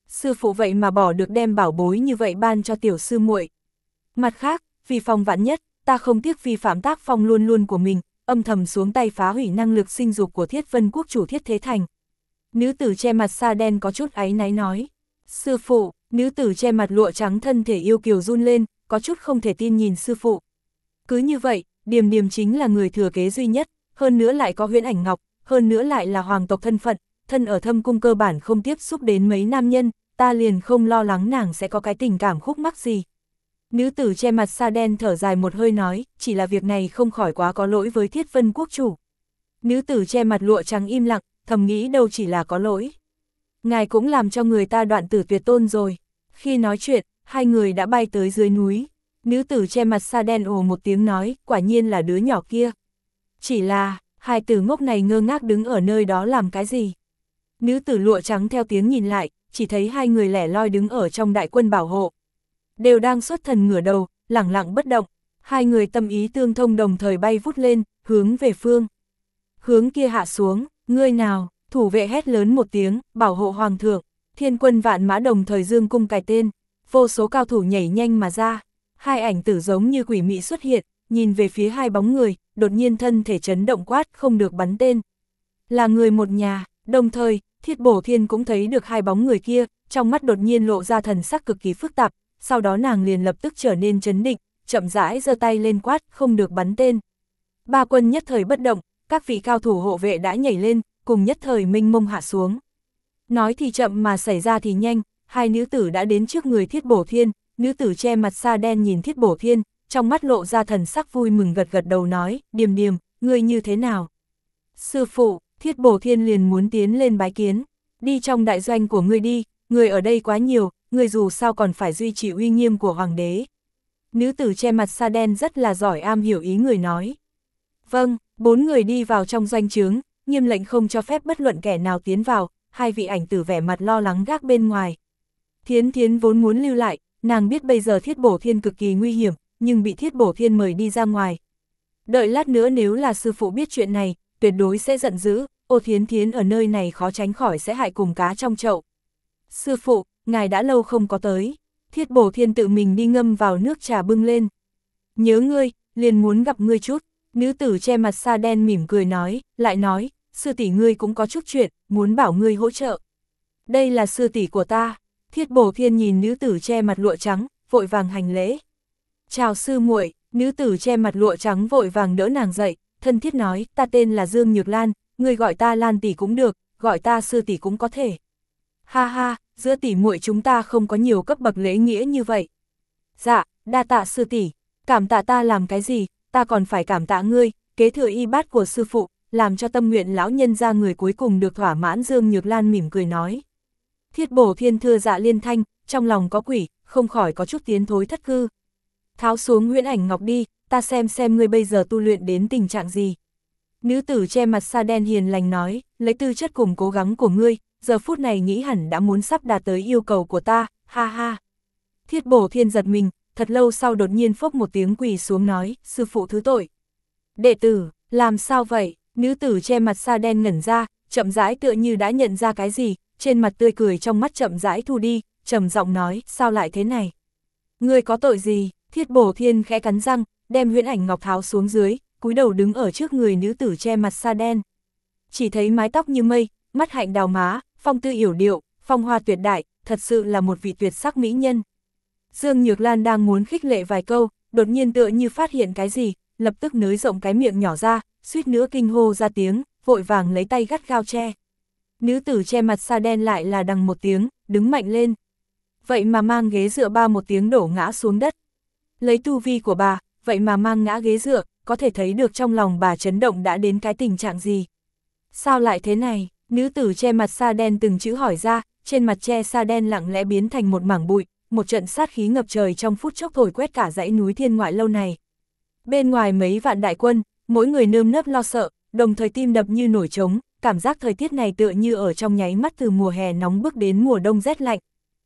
Speaker 1: sư phụ vậy mà bỏ được đem bảo bối như vậy ban cho tiểu sư muội. Mặt khác, vì phòng vạn nhất, ta không tiếc vi phạm tác phong luôn luôn của mình, âm thầm xuống tay phá hủy năng lực sinh dục của Thiết Vân quốc chủ Thiết Thế Thành. Nữ tử che mặt sa đen có chút áy náy nói. Sư phụ, nữ tử che mặt lụa trắng thân thể yêu kiều run lên, có chút không thể tin nhìn sư phụ. Cứ như vậy, Điềm Điềm chính là người thừa kế duy nhất, hơn nữa lại có Huyễn Ảnh Ngọc, hơn nữa lại là hoàng tộc thân phận, thân ở thâm cung cơ bản không tiếp xúc đến mấy nam nhân, ta liền không lo lắng nàng sẽ có cái tình cảm khúc mắc gì. Nữ tử che mặt sa đen thở dài một hơi nói, chỉ là việc này không khỏi quá có lỗi với Thiết Vân quốc chủ. Nữ tử che mặt lụa trắng im lặng, thầm nghĩ đâu chỉ là có lỗi. Ngài cũng làm cho người ta đoạn tử tuyệt tôn rồi. Khi nói chuyện, hai người đã bay tới dưới núi. Nữ tử che mặt sa đen ồ một tiếng nói, quả nhiên là đứa nhỏ kia. Chỉ là, hai tử ngốc này ngơ ngác đứng ở nơi đó làm cái gì? Nữ tử lụa trắng theo tiếng nhìn lại, chỉ thấy hai người lẻ loi đứng ở trong đại quân bảo hộ. Đều đang xuất thần ngửa đầu, lẳng lặng bất động. Hai người tâm ý tương thông đồng thời bay vút lên, hướng về phương. Hướng kia hạ xuống, ngươi nào, thủ vệ hét lớn một tiếng, bảo hộ hoàng thượng. Thiên quân vạn mã đồng thời dương cung cài tên, vô số cao thủ nhảy nhanh mà ra. Hai ảnh tử giống như quỷ mị xuất hiện, nhìn về phía hai bóng người, đột nhiên thân thể chấn động quát không được bắn tên. Là người một nhà, đồng thời, Thiết Bổ Thiên cũng thấy được hai bóng người kia, trong mắt đột nhiên lộ ra thần sắc cực kỳ phức tạp, sau đó nàng liền lập tức trở nên trấn định, chậm rãi giơ tay lên quát không được bắn tên. Ba quân nhất thời bất động, các vị cao thủ hộ vệ đã nhảy lên, cùng nhất thời minh mông hạ xuống. Nói thì chậm mà xảy ra thì nhanh, hai nữ tử đã đến trước người Thiết Bổ Thiên, nữ tử che mặt sa đen nhìn Thiết Bổ Thiên, trong mắt lộ ra thần sắc vui mừng gật gật đầu nói, Điềm Điềm, ngươi như thế nào? Sư phụ, Thiết Bổ Thiên liền muốn tiến lên bái kiến, đi trong đại doanh của ngươi đi, người ở đây quá nhiều, người dù sao còn phải duy trì uy nghiêm của hoàng đế. Nữ tử che mặt sa đen rất là giỏi am hiểu ý người nói. Vâng, bốn người đi vào trong doanh trướng, nghiêm lệnh không cho phép bất luận kẻ nào tiến vào, hai vị ảnh tử vẻ mặt lo lắng gác bên ngoài. Thiến Thiến vốn muốn lưu lại, nàng biết bây giờ Thiết Bổ Thiên cực kỳ nguy hiểm, nhưng bị Thiết Bổ Thiên mời đi ra ngoài. Đợi lát nữa nếu là sư phụ biết chuyện này, tuyệt đối sẽ giận dữ, ô Thiến Thiến ở nơi này khó tránh khỏi sẽ hại cùng cá trong chậu. Sư phụ, ngài đã lâu không có tới. Thiết Bổ Thiên tự mình đi ngâm vào nước trà bưng lên. Nhớ ngươi, liền muốn gặp ngươi chút. Nữ tử che mặt sa đen mỉm cười nói, lại nói, sư tỷ ngươi cũng có chút chuyện, muốn bảo ngươi hỗ trợ. Đây là sư tỷ của ta. Thiết Bổ Thiên nhìn nữ tử che mặt lụa trắng, vội vàng hành lễ. Chào sư muội. Nữ tử che mặt lụa trắng vội vàng đỡ nàng dậy, thân thiết nói, ta tên là Dương Nhược Lan, ngươi gọi ta Lan tỷ cũng được, gọi ta sư tỷ cũng có thể. Ha ha, giữa tỷ muội chúng ta không có nhiều cấp bậc lễ nghĩa như vậy. Dạ, đa tạ sư tỷ, cảm tạ ta làm cái gì, ta còn phải cảm tạ ngươi, kế thừa y bát của sư phụ, làm cho tâm nguyện lão nhân ra người cuối cùng được thỏa mãn. Dương Nhược Lan mỉm cười nói. Thiết Bổ Thiên thưa dạ liên thanh, trong lòng có quỷ, không khỏi có chút tiến thối thất cư. Tháo xuống Huyễn Ảnh Ngọc đi, ta xem xem ngươi bây giờ tu luyện đến tình trạng gì. Nữ tử che mặt sa đen hiền lành nói, lấy tư chất cùng cố gắng của ngươi, giờ phút này nghĩ hẳn đã muốn sắp đạt tới yêu cầu của ta, ha ha. Thiết Bổ Thiên giật mình, thật lâu sau đột nhiên phốc một tiếng quỳ xuống nói, sư phụ thứ tội. Đệ tử, làm sao vậy? Nữ tử che mặt sa đen ngẩn ra, chậm rãi tựa như đã nhận ra cái gì, trên mặt tươi cười trong mắt chậm rãi thu đi, trầm giọng nói, sao lại thế này? Ngươi có tội gì? Thiết Bổ Thiên khẽ cắn răng, đem Huyễn Ảnh Ngọc tháo xuống dưới, cúi đầu đứng ở trước người nữ tử che mặt sa đen. Chỉ thấy mái tóc như mây, mắt hạnh đào má, phong tư yểu điệu, phong hoa tuyệt đại, thật sự là một vị tuyệt sắc mỹ nhân. Dương Nhược Lan đang muốn khích lệ vài câu, đột nhiên tựa như phát hiện cái gì, lập tức nới rộng cái miệng nhỏ ra, suýt nữa kinh hô ra tiếng, vội vàng lấy tay gắt gao che. Nữ tử che mặt sa đen lại là đằng một tiếng, đứng mạnh lên. Vậy mà mang ghế dựa ba một tiếng đổ ngã xuống đất. Lấy tu vi của bà, vậy mà mang ngã ghế dựa, có thể thấy được trong lòng bà chấn động đã đến cái tình trạng gì. Sao lại thế này? Nữ tử che mặt sa đen từng chữ hỏi ra, trên mặt che sa đen lặng lẽ biến thành một mảng bụi, một trận sát khí ngập trời trong phút chốc thổi quét cả dãy núi Thiên Ngoại Lâu này. Bên ngoài mấy vạn đại quân, mỗi người nơm nớp lo sợ, đồng thời tim đập như nổi trống, cảm giác thời tiết này tựa như ở trong nháy mắt từ mùa hè nóng bước đến mùa đông rét lạnh.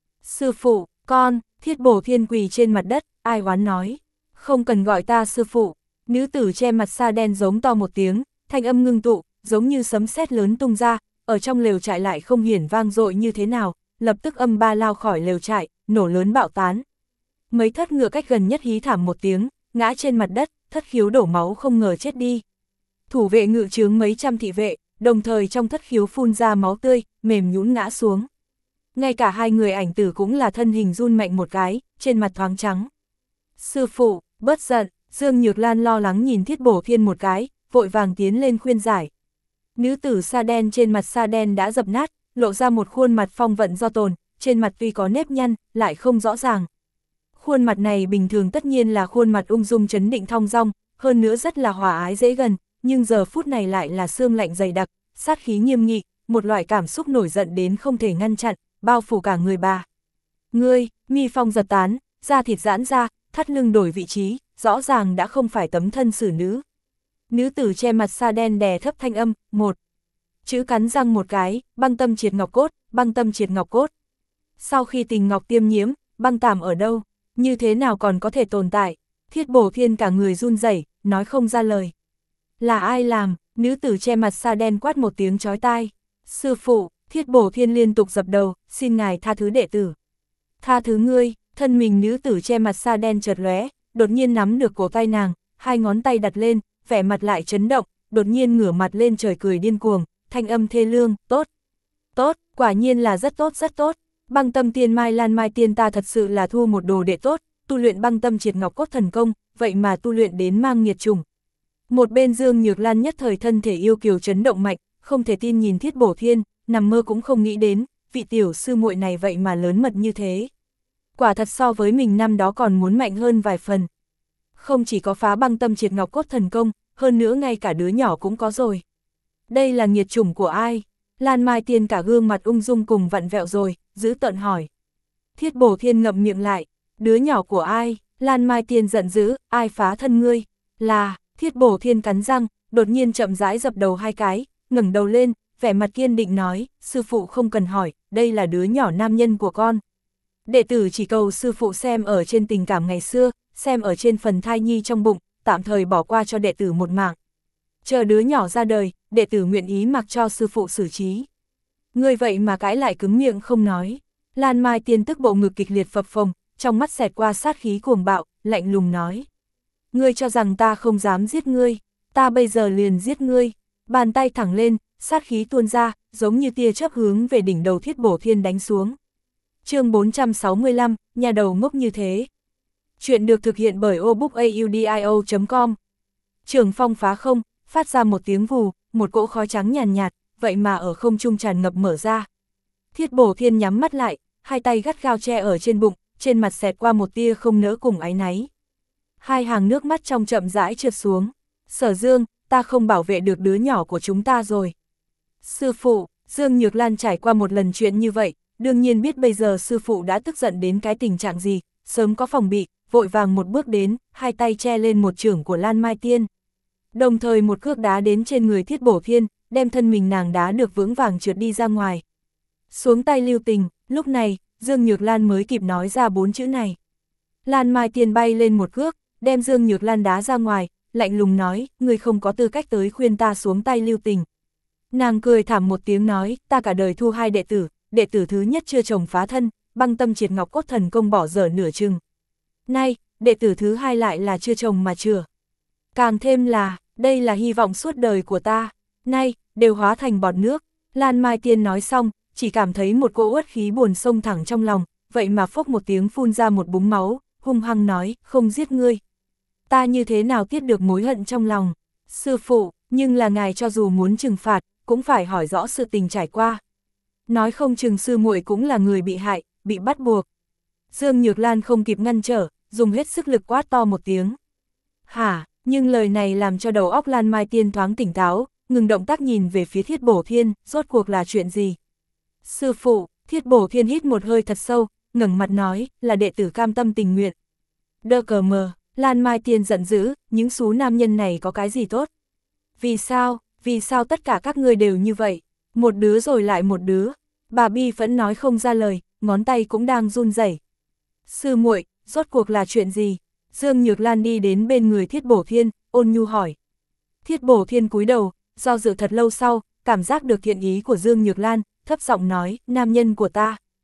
Speaker 1: Sư phụ, con, Thiết Bổ Thiên quỳ trên mặt đất, ai oán nói, không cần gọi ta sư phụ. Nữ tử che mặt sa đen giống to một tiếng, thanh âm ngưng tụ, giống như sấm sét lớn tung ra, ở trong lều trại lại không hiển vang dội như thế nào, lập tức âm ba lao khỏi lều trại, nổ lớn bạo tán. Mấy thất ngựa cách gần nhất hí thảm một tiếng, ngã trên mặt đất, thất khiếu đổ máu không ngờ chết đi. Thủ vệ ngự chướng mấy trăm thị vệ, đồng thời trong thất khiếu phun ra máu tươi, mềm nhũn ngã xuống. Ngay cả hai người ảnh tử cũng là thân hình run mạnh một cái, trên mặt thoáng trắng. Sư phụ, bớt giận, Dương Nhược Lan lo lắng nhìn Thiết Bổ Thiên một cái, vội vàng tiến lên khuyên giải. Nữ tử sa đen trên mặt sa đen đã dập nát, lộ ra một khuôn mặt phong vận do tồn, trên mặt tuy có nếp nhăn, lại không rõ ràng. Khuôn mặt này bình thường tất nhiên là khuôn mặt ung dung trấn định thong dong, hơn nữa rất là hòa ái dễ gần, nhưng giờ phút này lại là xương lạnh dày đặc, sát khí nghiêm nghị, một loại cảm xúc nổi giận đến không thể ngăn chặn, bao phủ cả người bà. Ngươi, mi phong giật tán, da thịt giãn ra, thắt lưng đổi vị trí, rõ ràng đã không phải tấm thân xử nữ. Nữ tử che mặt sa đen đè thấp thanh âm, một chữ cắn răng một cái, băng tâm triệt ngọc cốt, băng tâm triệt ngọc cốt. Sau khi tình ngọc tiêm nhiễm, băng tàm ở đâu, như thế nào còn có thể tồn tại? Thiết Bổ Thiên cả người run rẩy, nói không ra lời. Là ai làm? Nữ tử che mặt sa đen quát một tiếng chói tai. Sư phụ, Thiết Bổ Thiên liên tục dập đầu, xin ngài tha thứ đệ tử. Tha thứ ngươi, thân mình nữ tử che mặt sa đen chợt lóe, đột nhiên nắm được cổ tay nàng, hai ngón tay đặt lên, vẻ mặt lại chấn động, đột nhiên ngửa mặt lên trời cười điên cuồng, thanh âm thê lương, tốt. Tốt, quả nhiên là rất tốt rất tốt. Băng tâm tiên mai lan mai tiên ta thật sự là thu một đồ đệ tốt, tu luyện băng tâm triệt ngọc cốt thần công, vậy mà tu luyện đến mang nghiệt trùng. Một bên Dương Nhược Lan nhất thời thân thể yêu kiều chấn động mạnh, không thể tin nhìn Thiết Bổ Thiên, nằm mơ cũng không nghĩ đến, vị tiểu sư muội này vậy mà lớn mật như thế. Quả thật so với mình năm đó còn muốn mạnh hơn vài phần. Không chỉ có phá băng tâm triệt ngọc cốt thần công, hơn nữa ngay cả đứa nhỏ cũng có rồi. Đây là nghiệt chủng của ai? Lan Mai Tiên cả gương mặt ung dung cùng vặn vẹo rồi, giữ tợn hỏi. Thiết Bổ Thiên ngậm miệng lại, đứa nhỏ của ai? Lan Mai Tiên giận dữ, ai phá thân ngươi? Là, Thiết Bổ Thiên cắn răng, đột nhiên chậm rãi dập đầu hai cái, ngẩng đầu lên, vẻ mặt kiên định nói, sư phụ không cần hỏi, đây là đứa nhỏ nam nhân của con. Đệ tử chỉ cầu sư phụ xem ở trên tình cảm ngày xưa, xem ở trên phần thai nhi trong bụng, tạm thời bỏ qua cho đệ tử một mạng. Chờ đứa nhỏ ra đời, đệ tử nguyện ý mặc cho sư phụ xử trí. Ngươi vậy mà cãi lại cứng miệng không nói. Lan Mai Tiên tức bộ ngực kịch liệt phập phồng, trong mắt xẹt qua sát khí cuồng bạo, lạnh lùng nói. Ngươi cho rằng ta không dám giết ngươi, ta bây giờ liền giết ngươi. Bàn tay thẳng lên, sát khí tuôn ra, giống như tia chớp hướng về đỉnh đầu Thiết Bổ Thiên đánh xuống. Chương bốn trăm sáu mươi lăm, nhà đầu ngốc như thế. Chuyện được thực hiện bởi obookaudio chấm com. Trường phong phá không, phát ra một tiếng vù, một cỗ khói trắng nhàn nhạt, vậy mà ở không trung tràn ngập mở ra. Thiết Bổ Thiên nhắm mắt lại, hai tay gắt gao che ở trên bụng, trên mặt xẹt qua một tia không nỡ cùng áy náy. Hai hàng nước mắt trong chậm rãi trượt xuống. Sở Dương, ta không bảo vệ được đứa nhỏ của chúng ta rồi. Sư phụ, Dương Nhược Lan trải qua một lần chuyện như vậy, đương nhiên biết bây giờ sư phụ đã tức giận đến cái tình trạng gì, sớm có phòng bị, vội vàng một bước đến, hai tay che lên một chưởng của Lan Mai Tiên. Đồng thời một cước đá đến trên người Thiết Bổ Thiên, đem thân mình nàng đá được vững vàng trượt đi ra ngoài. Xuống tay lưu tình, lúc này, Dương Nhược Lan mới kịp nói ra bốn chữ này. Lan Mai Tiên bay lên một cước, đem Dương Nhược Lan đá ra ngoài, lạnh lùng nói, ngươi không có tư cách tới khuyên ta xuống tay lưu tình. Nàng cười thảm một tiếng nói, ta cả đời thu hai đệ tử, đệ tử thứ nhất chưa chồng phá thân, băng tâm triệt ngọc cốt thần công bỏ dở nửa chừng. Nay, đệ tử thứ hai lại là chưa chồng mà chừa. Càng thêm là, đây là hy vọng suốt đời của ta, nay, đều hóa thành bọt nước. Lan Mai Tiên nói xong, chỉ cảm thấy một cỗ uất khí buồn xông thẳng trong lòng, vậy mà phốc một tiếng phun ra một búng máu, hung hăng nói, không giết ngươi. Ta như thế nào tiết được mối hận trong lòng? Sư phụ, nhưng là ngài cho dù muốn trừng phạt, cũng phải hỏi rõ sự tình trải qua. Nói không chừng sư muội cũng là người bị hại, bị bắt buộc. Dương Nhược Lan không kịp ngăn trở, dùng hết sức lực quát to một tiếng. Hả, nhưng lời này làm cho đầu óc Lan Mai Tiên thoáng tỉnh táo, ngừng động tác nhìn về phía Thiết Bổ Thiên, rốt cuộc là chuyện gì? Sư phụ, Thiết Bổ Thiên hít một hơi thật sâu, ngẩng mặt nói, là đệ tử cam tâm tình nguyện. Đơ cờ mờ, Lan Mai Tiên giận dữ, những xú nam nhân này có cái gì tốt? Vì sao, vì sao tất cả các ngươi đều như vậy? Một đứa rồi lại một đứa. Bà Bi vẫn nói không ra lời, ngón tay cũng đang run rẩy. Sư muội, rốt cuộc là chuyện gì? Dương Nhược Lan đi đến bên người Thiết Bổ Thiên, ôn nhu hỏi. Thiết Bổ Thiên cúi đầu, do dự thật lâu sau, cảm giác được thiện ý của Dương Nhược Lan, thấp giọng nói, nam nhân của ta.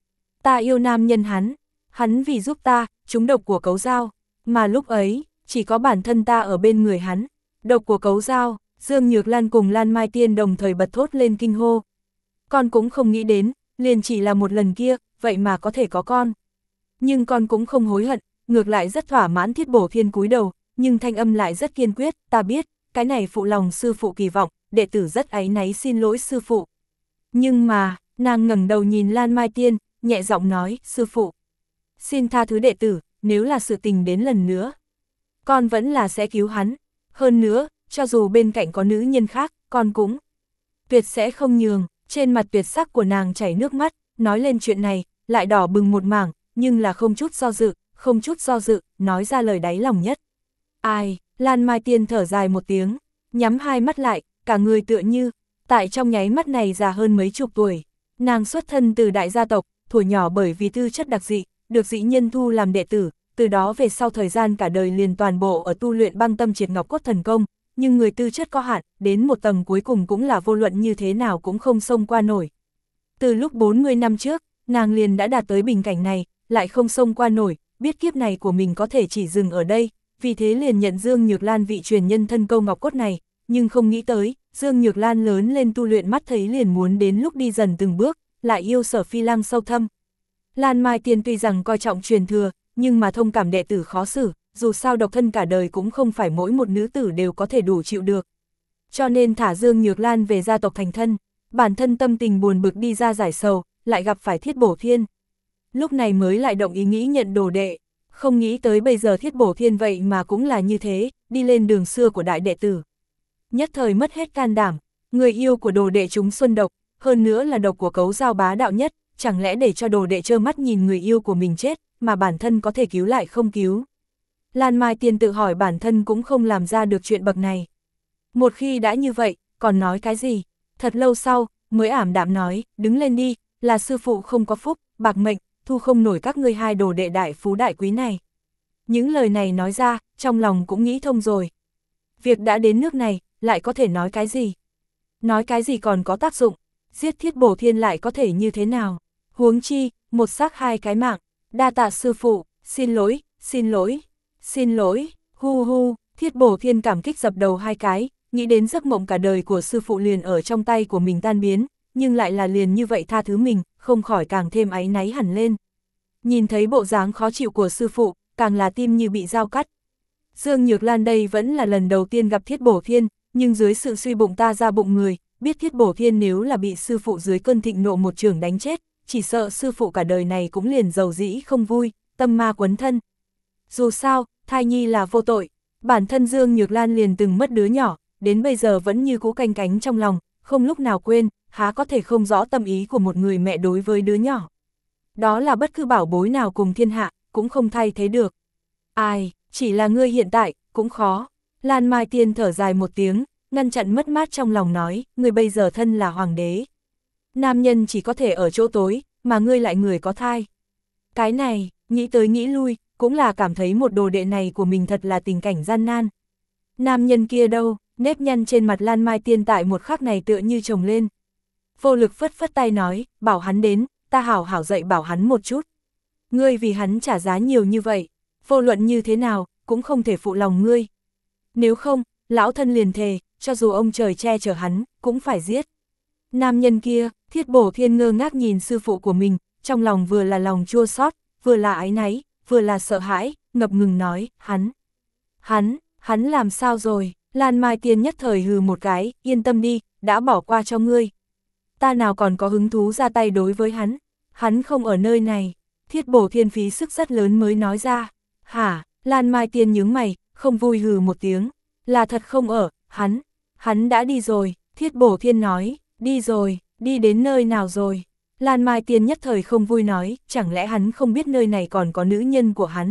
Speaker 1: ta yêu nam nhân hắn, hắn vì giúp ta, trúng độc của cấu dao, mà lúc ấy, chỉ có bản thân ta ở bên người hắn, độc của cấu dao, Dương Nhược Lan cùng Lan Mai Tiên đồng thời bật thốt lên kinh hô. Con cũng không nghĩ đến, liền chỉ là một lần kia, vậy mà có thể có con. Nhưng con cũng không hối hận, ngược lại rất thỏa mãn. Thiết Bổ Thiên cúi đầu, nhưng thanh âm lại rất kiên quyết, ta biết, cái này phụ lòng sư phụ kỳ vọng, đệ tử rất áy náy xin lỗi sư phụ. Nhưng mà, nàng ngẩng đầu nhìn Lan Mai Tiên, nhẹ giọng nói, sư phụ, xin tha thứ đệ tử, nếu là sự tình đến lần nữa, con vẫn là sẽ cứu hắn, hơn nữa, cho dù bên cạnh có nữ nhân khác, con cũng tuyệt sẽ không nhường. Trên mặt tuyệt sắc của nàng chảy nước mắt, nói lên chuyện này, lại đỏ bừng một mảng, nhưng là không chút do dự, không chút do dự, nói ra lời đáy lòng nhất. Ai, Lan Mai Tiên thở dài một tiếng, nhắm hai mắt lại, cả người tựa như, tại trong nháy mắt này già hơn mấy chục tuổi. Nàng xuất thân từ đại gia tộc, thuở nhỏ bởi vì tư chất đặc dị, được dĩ nhân thu làm đệ tử, từ đó về sau thời gian cả đời liền toàn bộ ở tu luyện băng tâm triệt ngọc cốt thần công, nhưng người tư chất có hạn, đến một tầng cuối cùng cũng là vô luận như thế nào cũng không xông qua nổi. Từ lúc bốn mươi năm trước, nàng liền đã đạt tới bình cảnh này, lại không xông qua nổi, biết kiếp này của mình có thể chỉ dừng ở đây, vì thế liền nhận Dương Nhược Lan vị truyền nhân thân câu ngọc cốt này, nhưng không nghĩ tới, Dương Nhược Lan lớn lên tu luyện mắt thấy liền muốn đến lúc đi dần từng bước, lại yêu Sở Phi Lăng sâu thâm. Lan Mai Tiên tuy rằng coi trọng truyền thừa, nhưng mà thông cảm đệ tử khó xử, dù sao độc thân cả đời cũng không phải mỗi một nữ tử đều có thể đủ chịu được. Cho nên thả Dương Nhược Lan về gia tộc thành thân, bản thân tâm tình buồn bực đi ra giải sầu, lại gặp phải Thiết Bổ Thiên. Lúc này mới lại động ý nghĩ nhận đồ đệ, không nghĩ tới bây giờ Thiết Bổ Thiên vậy mà cũng là như thế, đi lên đường xưa của đại đệ tử. Nhất thời mất hết can đảm, người yêu của đồ đệ chúng xuân độc, hơn nữa là độc của cấu dao bá đạo nhất, chẳng lẽ để cho đồ đệ trơ mắt nhìn người yêu của mình chết, mà bản thân có thể cứu lại không cứu. Lan Mai Tiên tự hỏi bản thân cũng không làm ra được chuyện bậc này. Một khi đã như vậy, còn nói cái gì? Thật lâu sau, mới ảm đạm nói, đứng lên đi, là sư phụ không có phúc, bạc mệnh, thu không nổi các ngươi hai đồ đệ đại phú đại quý này. Những lời này nói ra, trong lòng cũng nghĩ thông rồi. Việc đã đến nước này, lại có thể nói cái gì? Nói cái gì còn có tác dụng? Giết Thiết Bổ Thiên lại có thể như thế nào? Huống chi, một xác hai cái mạng, đa tạ sư phụ, xin lỗi, xin lỗi. Xin lỗi, hu hu, Thiết Bổ Thiên cảm kích dập đầu hai cái, nghĩ đến giấc mộng cả đời của sư phụ liền ở trong tay của mình tan biến, nhưng lại là liền như vậy tha thứ mình, không khỏi càng thêm áy náy hẳn lên. Nhìn thấy bộ dáng khó chịu của sư phụ, càng là tim như bị dao cắt. Dương Nhược Lan đây vẫn là lần đầu tiên gặp Thiết Bổ Thiên, nhưng dưới sự suy bụng ta ra bụng người, biết Thiết Bổ Thiên nếu là bị sư phụ dưới cơn thịnh nộ một chưởng đánh chết, chỉ sợ sư phụ cả đời này cũng liền dầu dĩ không vui, tâm ma quấn thân. Dù sao, thai nhi là vô tội, bản thân Dương Nhược Lan liền từng mất đứa nhỏ, đến bây giờ vẫn như cũ canh cánh trong lòng, không lúc nào quên, há có thể không rõ tâm ý của một người mẹ đối với đứa nhỏ. Đó là bất cứ bảo bối nào cùng thiên hạ, cũng không thay thế được. Ai, chỉ là ngươi hiện tại, cũng khó. Lan Mai Tiên thở dài một tiếng, ngăn chặn mất mát trong lòng nói, ngươi bây giờ thân là hoàng đế. Nam nhân chỉ có thể ở chỗ tối, mà ngươi lại người có thai. Cái này, nghĩ tới nghĩ lui, cũng là cảm thấy một đồ đệ này của mình thật là tình cảnh gian nan. Nam nhân kia đâu, nếp nhăn trên mặt Lan Mai Tiên tại một khắc này tựa như chồng lên. Vô lực phất phất tay nói, bảo hắn đến, ta hảo hảo dạy bảo hắn một chút. Ngươi vì hắn trả giá nhiều như vậy, vô luận như thế nào, cũng không thể phụ lòng ngươi. Nếu không, lão thân liền thề, cho dù ông trời che chở hắn, cũng phải giết. Nam nhân kia, Thiết Bổ Thiên ngơ ngác nhìn sư phụ của mình, trong lòng vừa là lòng chua xót, vừa là áy náy, vừa là sợ hãi, ngập ngừng nói, hắn, hắn, hắn làm sao rồi? Lan Mai Tiên nhất thời hừ một cái, yên tâm đi, đã bỏ qua cho ngươi. Ta nào còn có hứng thú ra tay đối với hắn, hắn không ở nơi này. Thiết Bổ Thiên phí sức rất lớn mới nói ra, hả? Lan Mai Tiên nhướng mày, không vui hừ một tiếng, là thật không ở, hắn, hắn đã đi rồi. Thiết Bổ Thiên nói, đi rồi, đi đến nơi nào rồi? Lan Mai Tiên nhất thời không vui nói, chẳng lẽ hắn không biết nơi này còn có nữ nhân của hắn?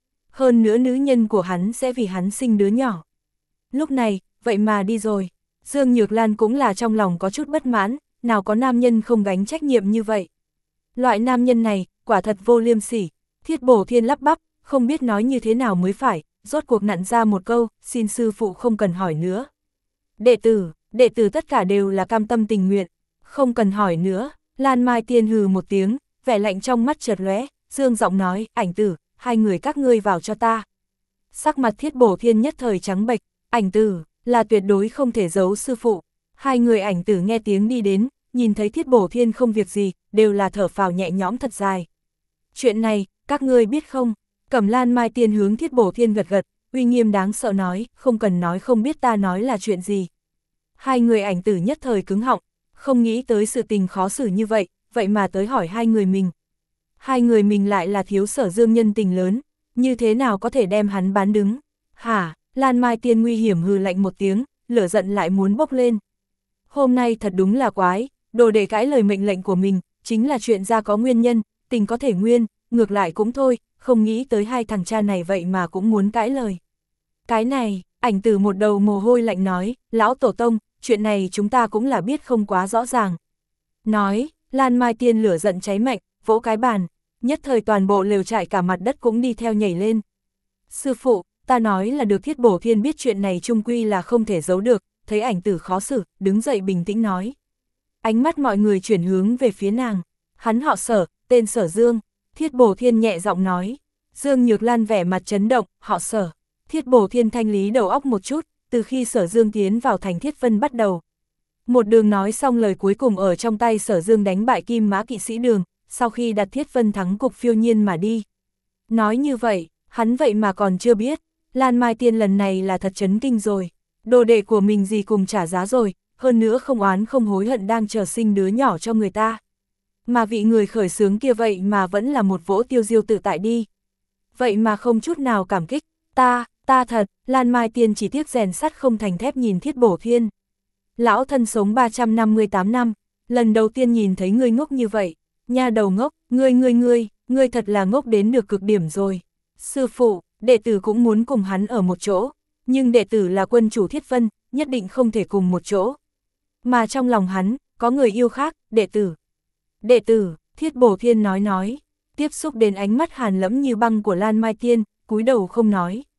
Speaker 1: Hơn nữa nữ nhân của hắn sẽ vì hắn sinh đứa nhỏ. Lúc này, vậy mà đi rồi. Dương Nhược Lan cũng là trong lòng có chút bất mãn, nào có nam nhân không gánh trách nhiệm như vậy. Loại nam nhân này, quả thật vô liêm sỉ. Thiết Bổ Thiên lắp bắp, không biết nói như thế nào mới phải, rốt cuộc nặn ra một câu, xin sư phụ không cần hỏi nữa. Đệ tử, đệ tử tất cả đều là cam tâm tình nguyện, không cần hỏi nữa. Lan Mai Tiên hừ một tiếng, vẻ lạnh trong mắt chợt lóe, dương giọng nói, Ảnh Tử, hai người các ngươi vào cho ta. Sắc mặt Thiết Bổ Thiên nhất thời trắng bệch, Ảnh Tử, là tuyệt đối không thể giấu sư phụ. Hai người Ảnh Tử nghe tiếng đi đến, nhìn thấy Thiết Bổ Thiên không việc gì, đều là thở phào nhẹ nhõm thật dài. Chuyện này, các ngươi biết không? Cẩm Lan Mai Tiên hướng Thiết Bổ Thiên gật gật, uy nghiêm đáng sợ nói, không cần nói không biết ta nói là chuyện gì. Hai người Ảnh Tử nhất thời cứng họng, không nghĩ tới sự tình khó xử như vậy, vậy mà tới hỏi hai người mình. Hai người mình lại là thiếu Sở Dương nhân tình lớn, như thế nào có thể đem hắn bán đứng? Hả? Lan Mai Tiên nguy hiểm hừ lạnh một tiếng, lửa giận lại muốn bốc lên. Hôm nay thật đúng là quái, đồ để cãi lời mệnh lệnh của mình, chính là chuyện ra có nguyên nhân, tình có thể nguyên, ngược lại cũng thôi, không nghĩ tới hai thằng cha này vậy mà cũng muốn cãi lời. Cái này, Ảnh Tử một đầu mồ hôi lạnh nói, lão tổ tông, chuyện này chúng ta cũng là biết không quá rõ ràng. Nói, Lan Mai Tiên lửa giận cháy mạnh, vỗ cái bàn, nhất thời toàn bộ lều trại cả mặt đất cũng đi theo nhảy lên. Sư phụ, ta nói là được. Thiết Bổ Thiên biết chuyện này chung quy là không thể giấu được, thấy Ảnh Tử khó xử, đứng dậy bình tĩnh nói. Ánh mắt mọi người chuyển hướng về phía nàng, hắn họ Sở, tên Sở Dương. Thiết Bổ Thiên nhẹ giọng nói. Dương Nhược Lan vẻ mặt chấn động, họ Sở. Thiết Bổ Thiên thanh lý đầu óc một chút, từ khi Sở Dương tiến vào thành Thiết Vân bắt đầu. Một đường nói xong lời cuối cùng ở trong tay Sở Dương đánh bại Kim Mã kỵ sĩ Đường, sau khi đặt Thiết Vân thắng cục phiêu nhiên mà đi. Nói như vậy, hắn vậy mà còn chưa biết, Lan Mai Tiên lần này là thật chấn kinh rồi. Đồ đệ của mình gì cùng trả giá rồi, hơn nữa không oán không hối hận đang chờ sinh đứa nhỏ cho người ta. Mà vị người khởi xướng kia vậy mà vẫn là một vỗ tiêu diêu tự tại đi. Vậy mà không chút nào cảm kích, ta, ta thật, Lan Mai Tiên chỉ tiếc rèn sắt không thành thép nhìn Thiết Bổ Thiên. Lão thân sống ba trăm năm mươi tám năm, lần đầu tiên nhìn thấy ngươi ngốc như vậy, nha đầu ngốc, ngươi ngươi ngươi, ngươi thật là ngốc đến được cực điểm rồi. Sư phụ, đệ tử cũng muốn cùng hắn ở một chỗ, nhưng đệ tử là quân chủ Thiết Vân, nhất định không thể cùng một chỗ. Mà trong lòng hắn, có người yêu khác, đệ tử. Đệ tử, Thiết Bổ Thiên nói nói, tiếp xúc đến ánh mắt hàn lẫm như băng của Lan Mai Tiên, cúi đầu không nói.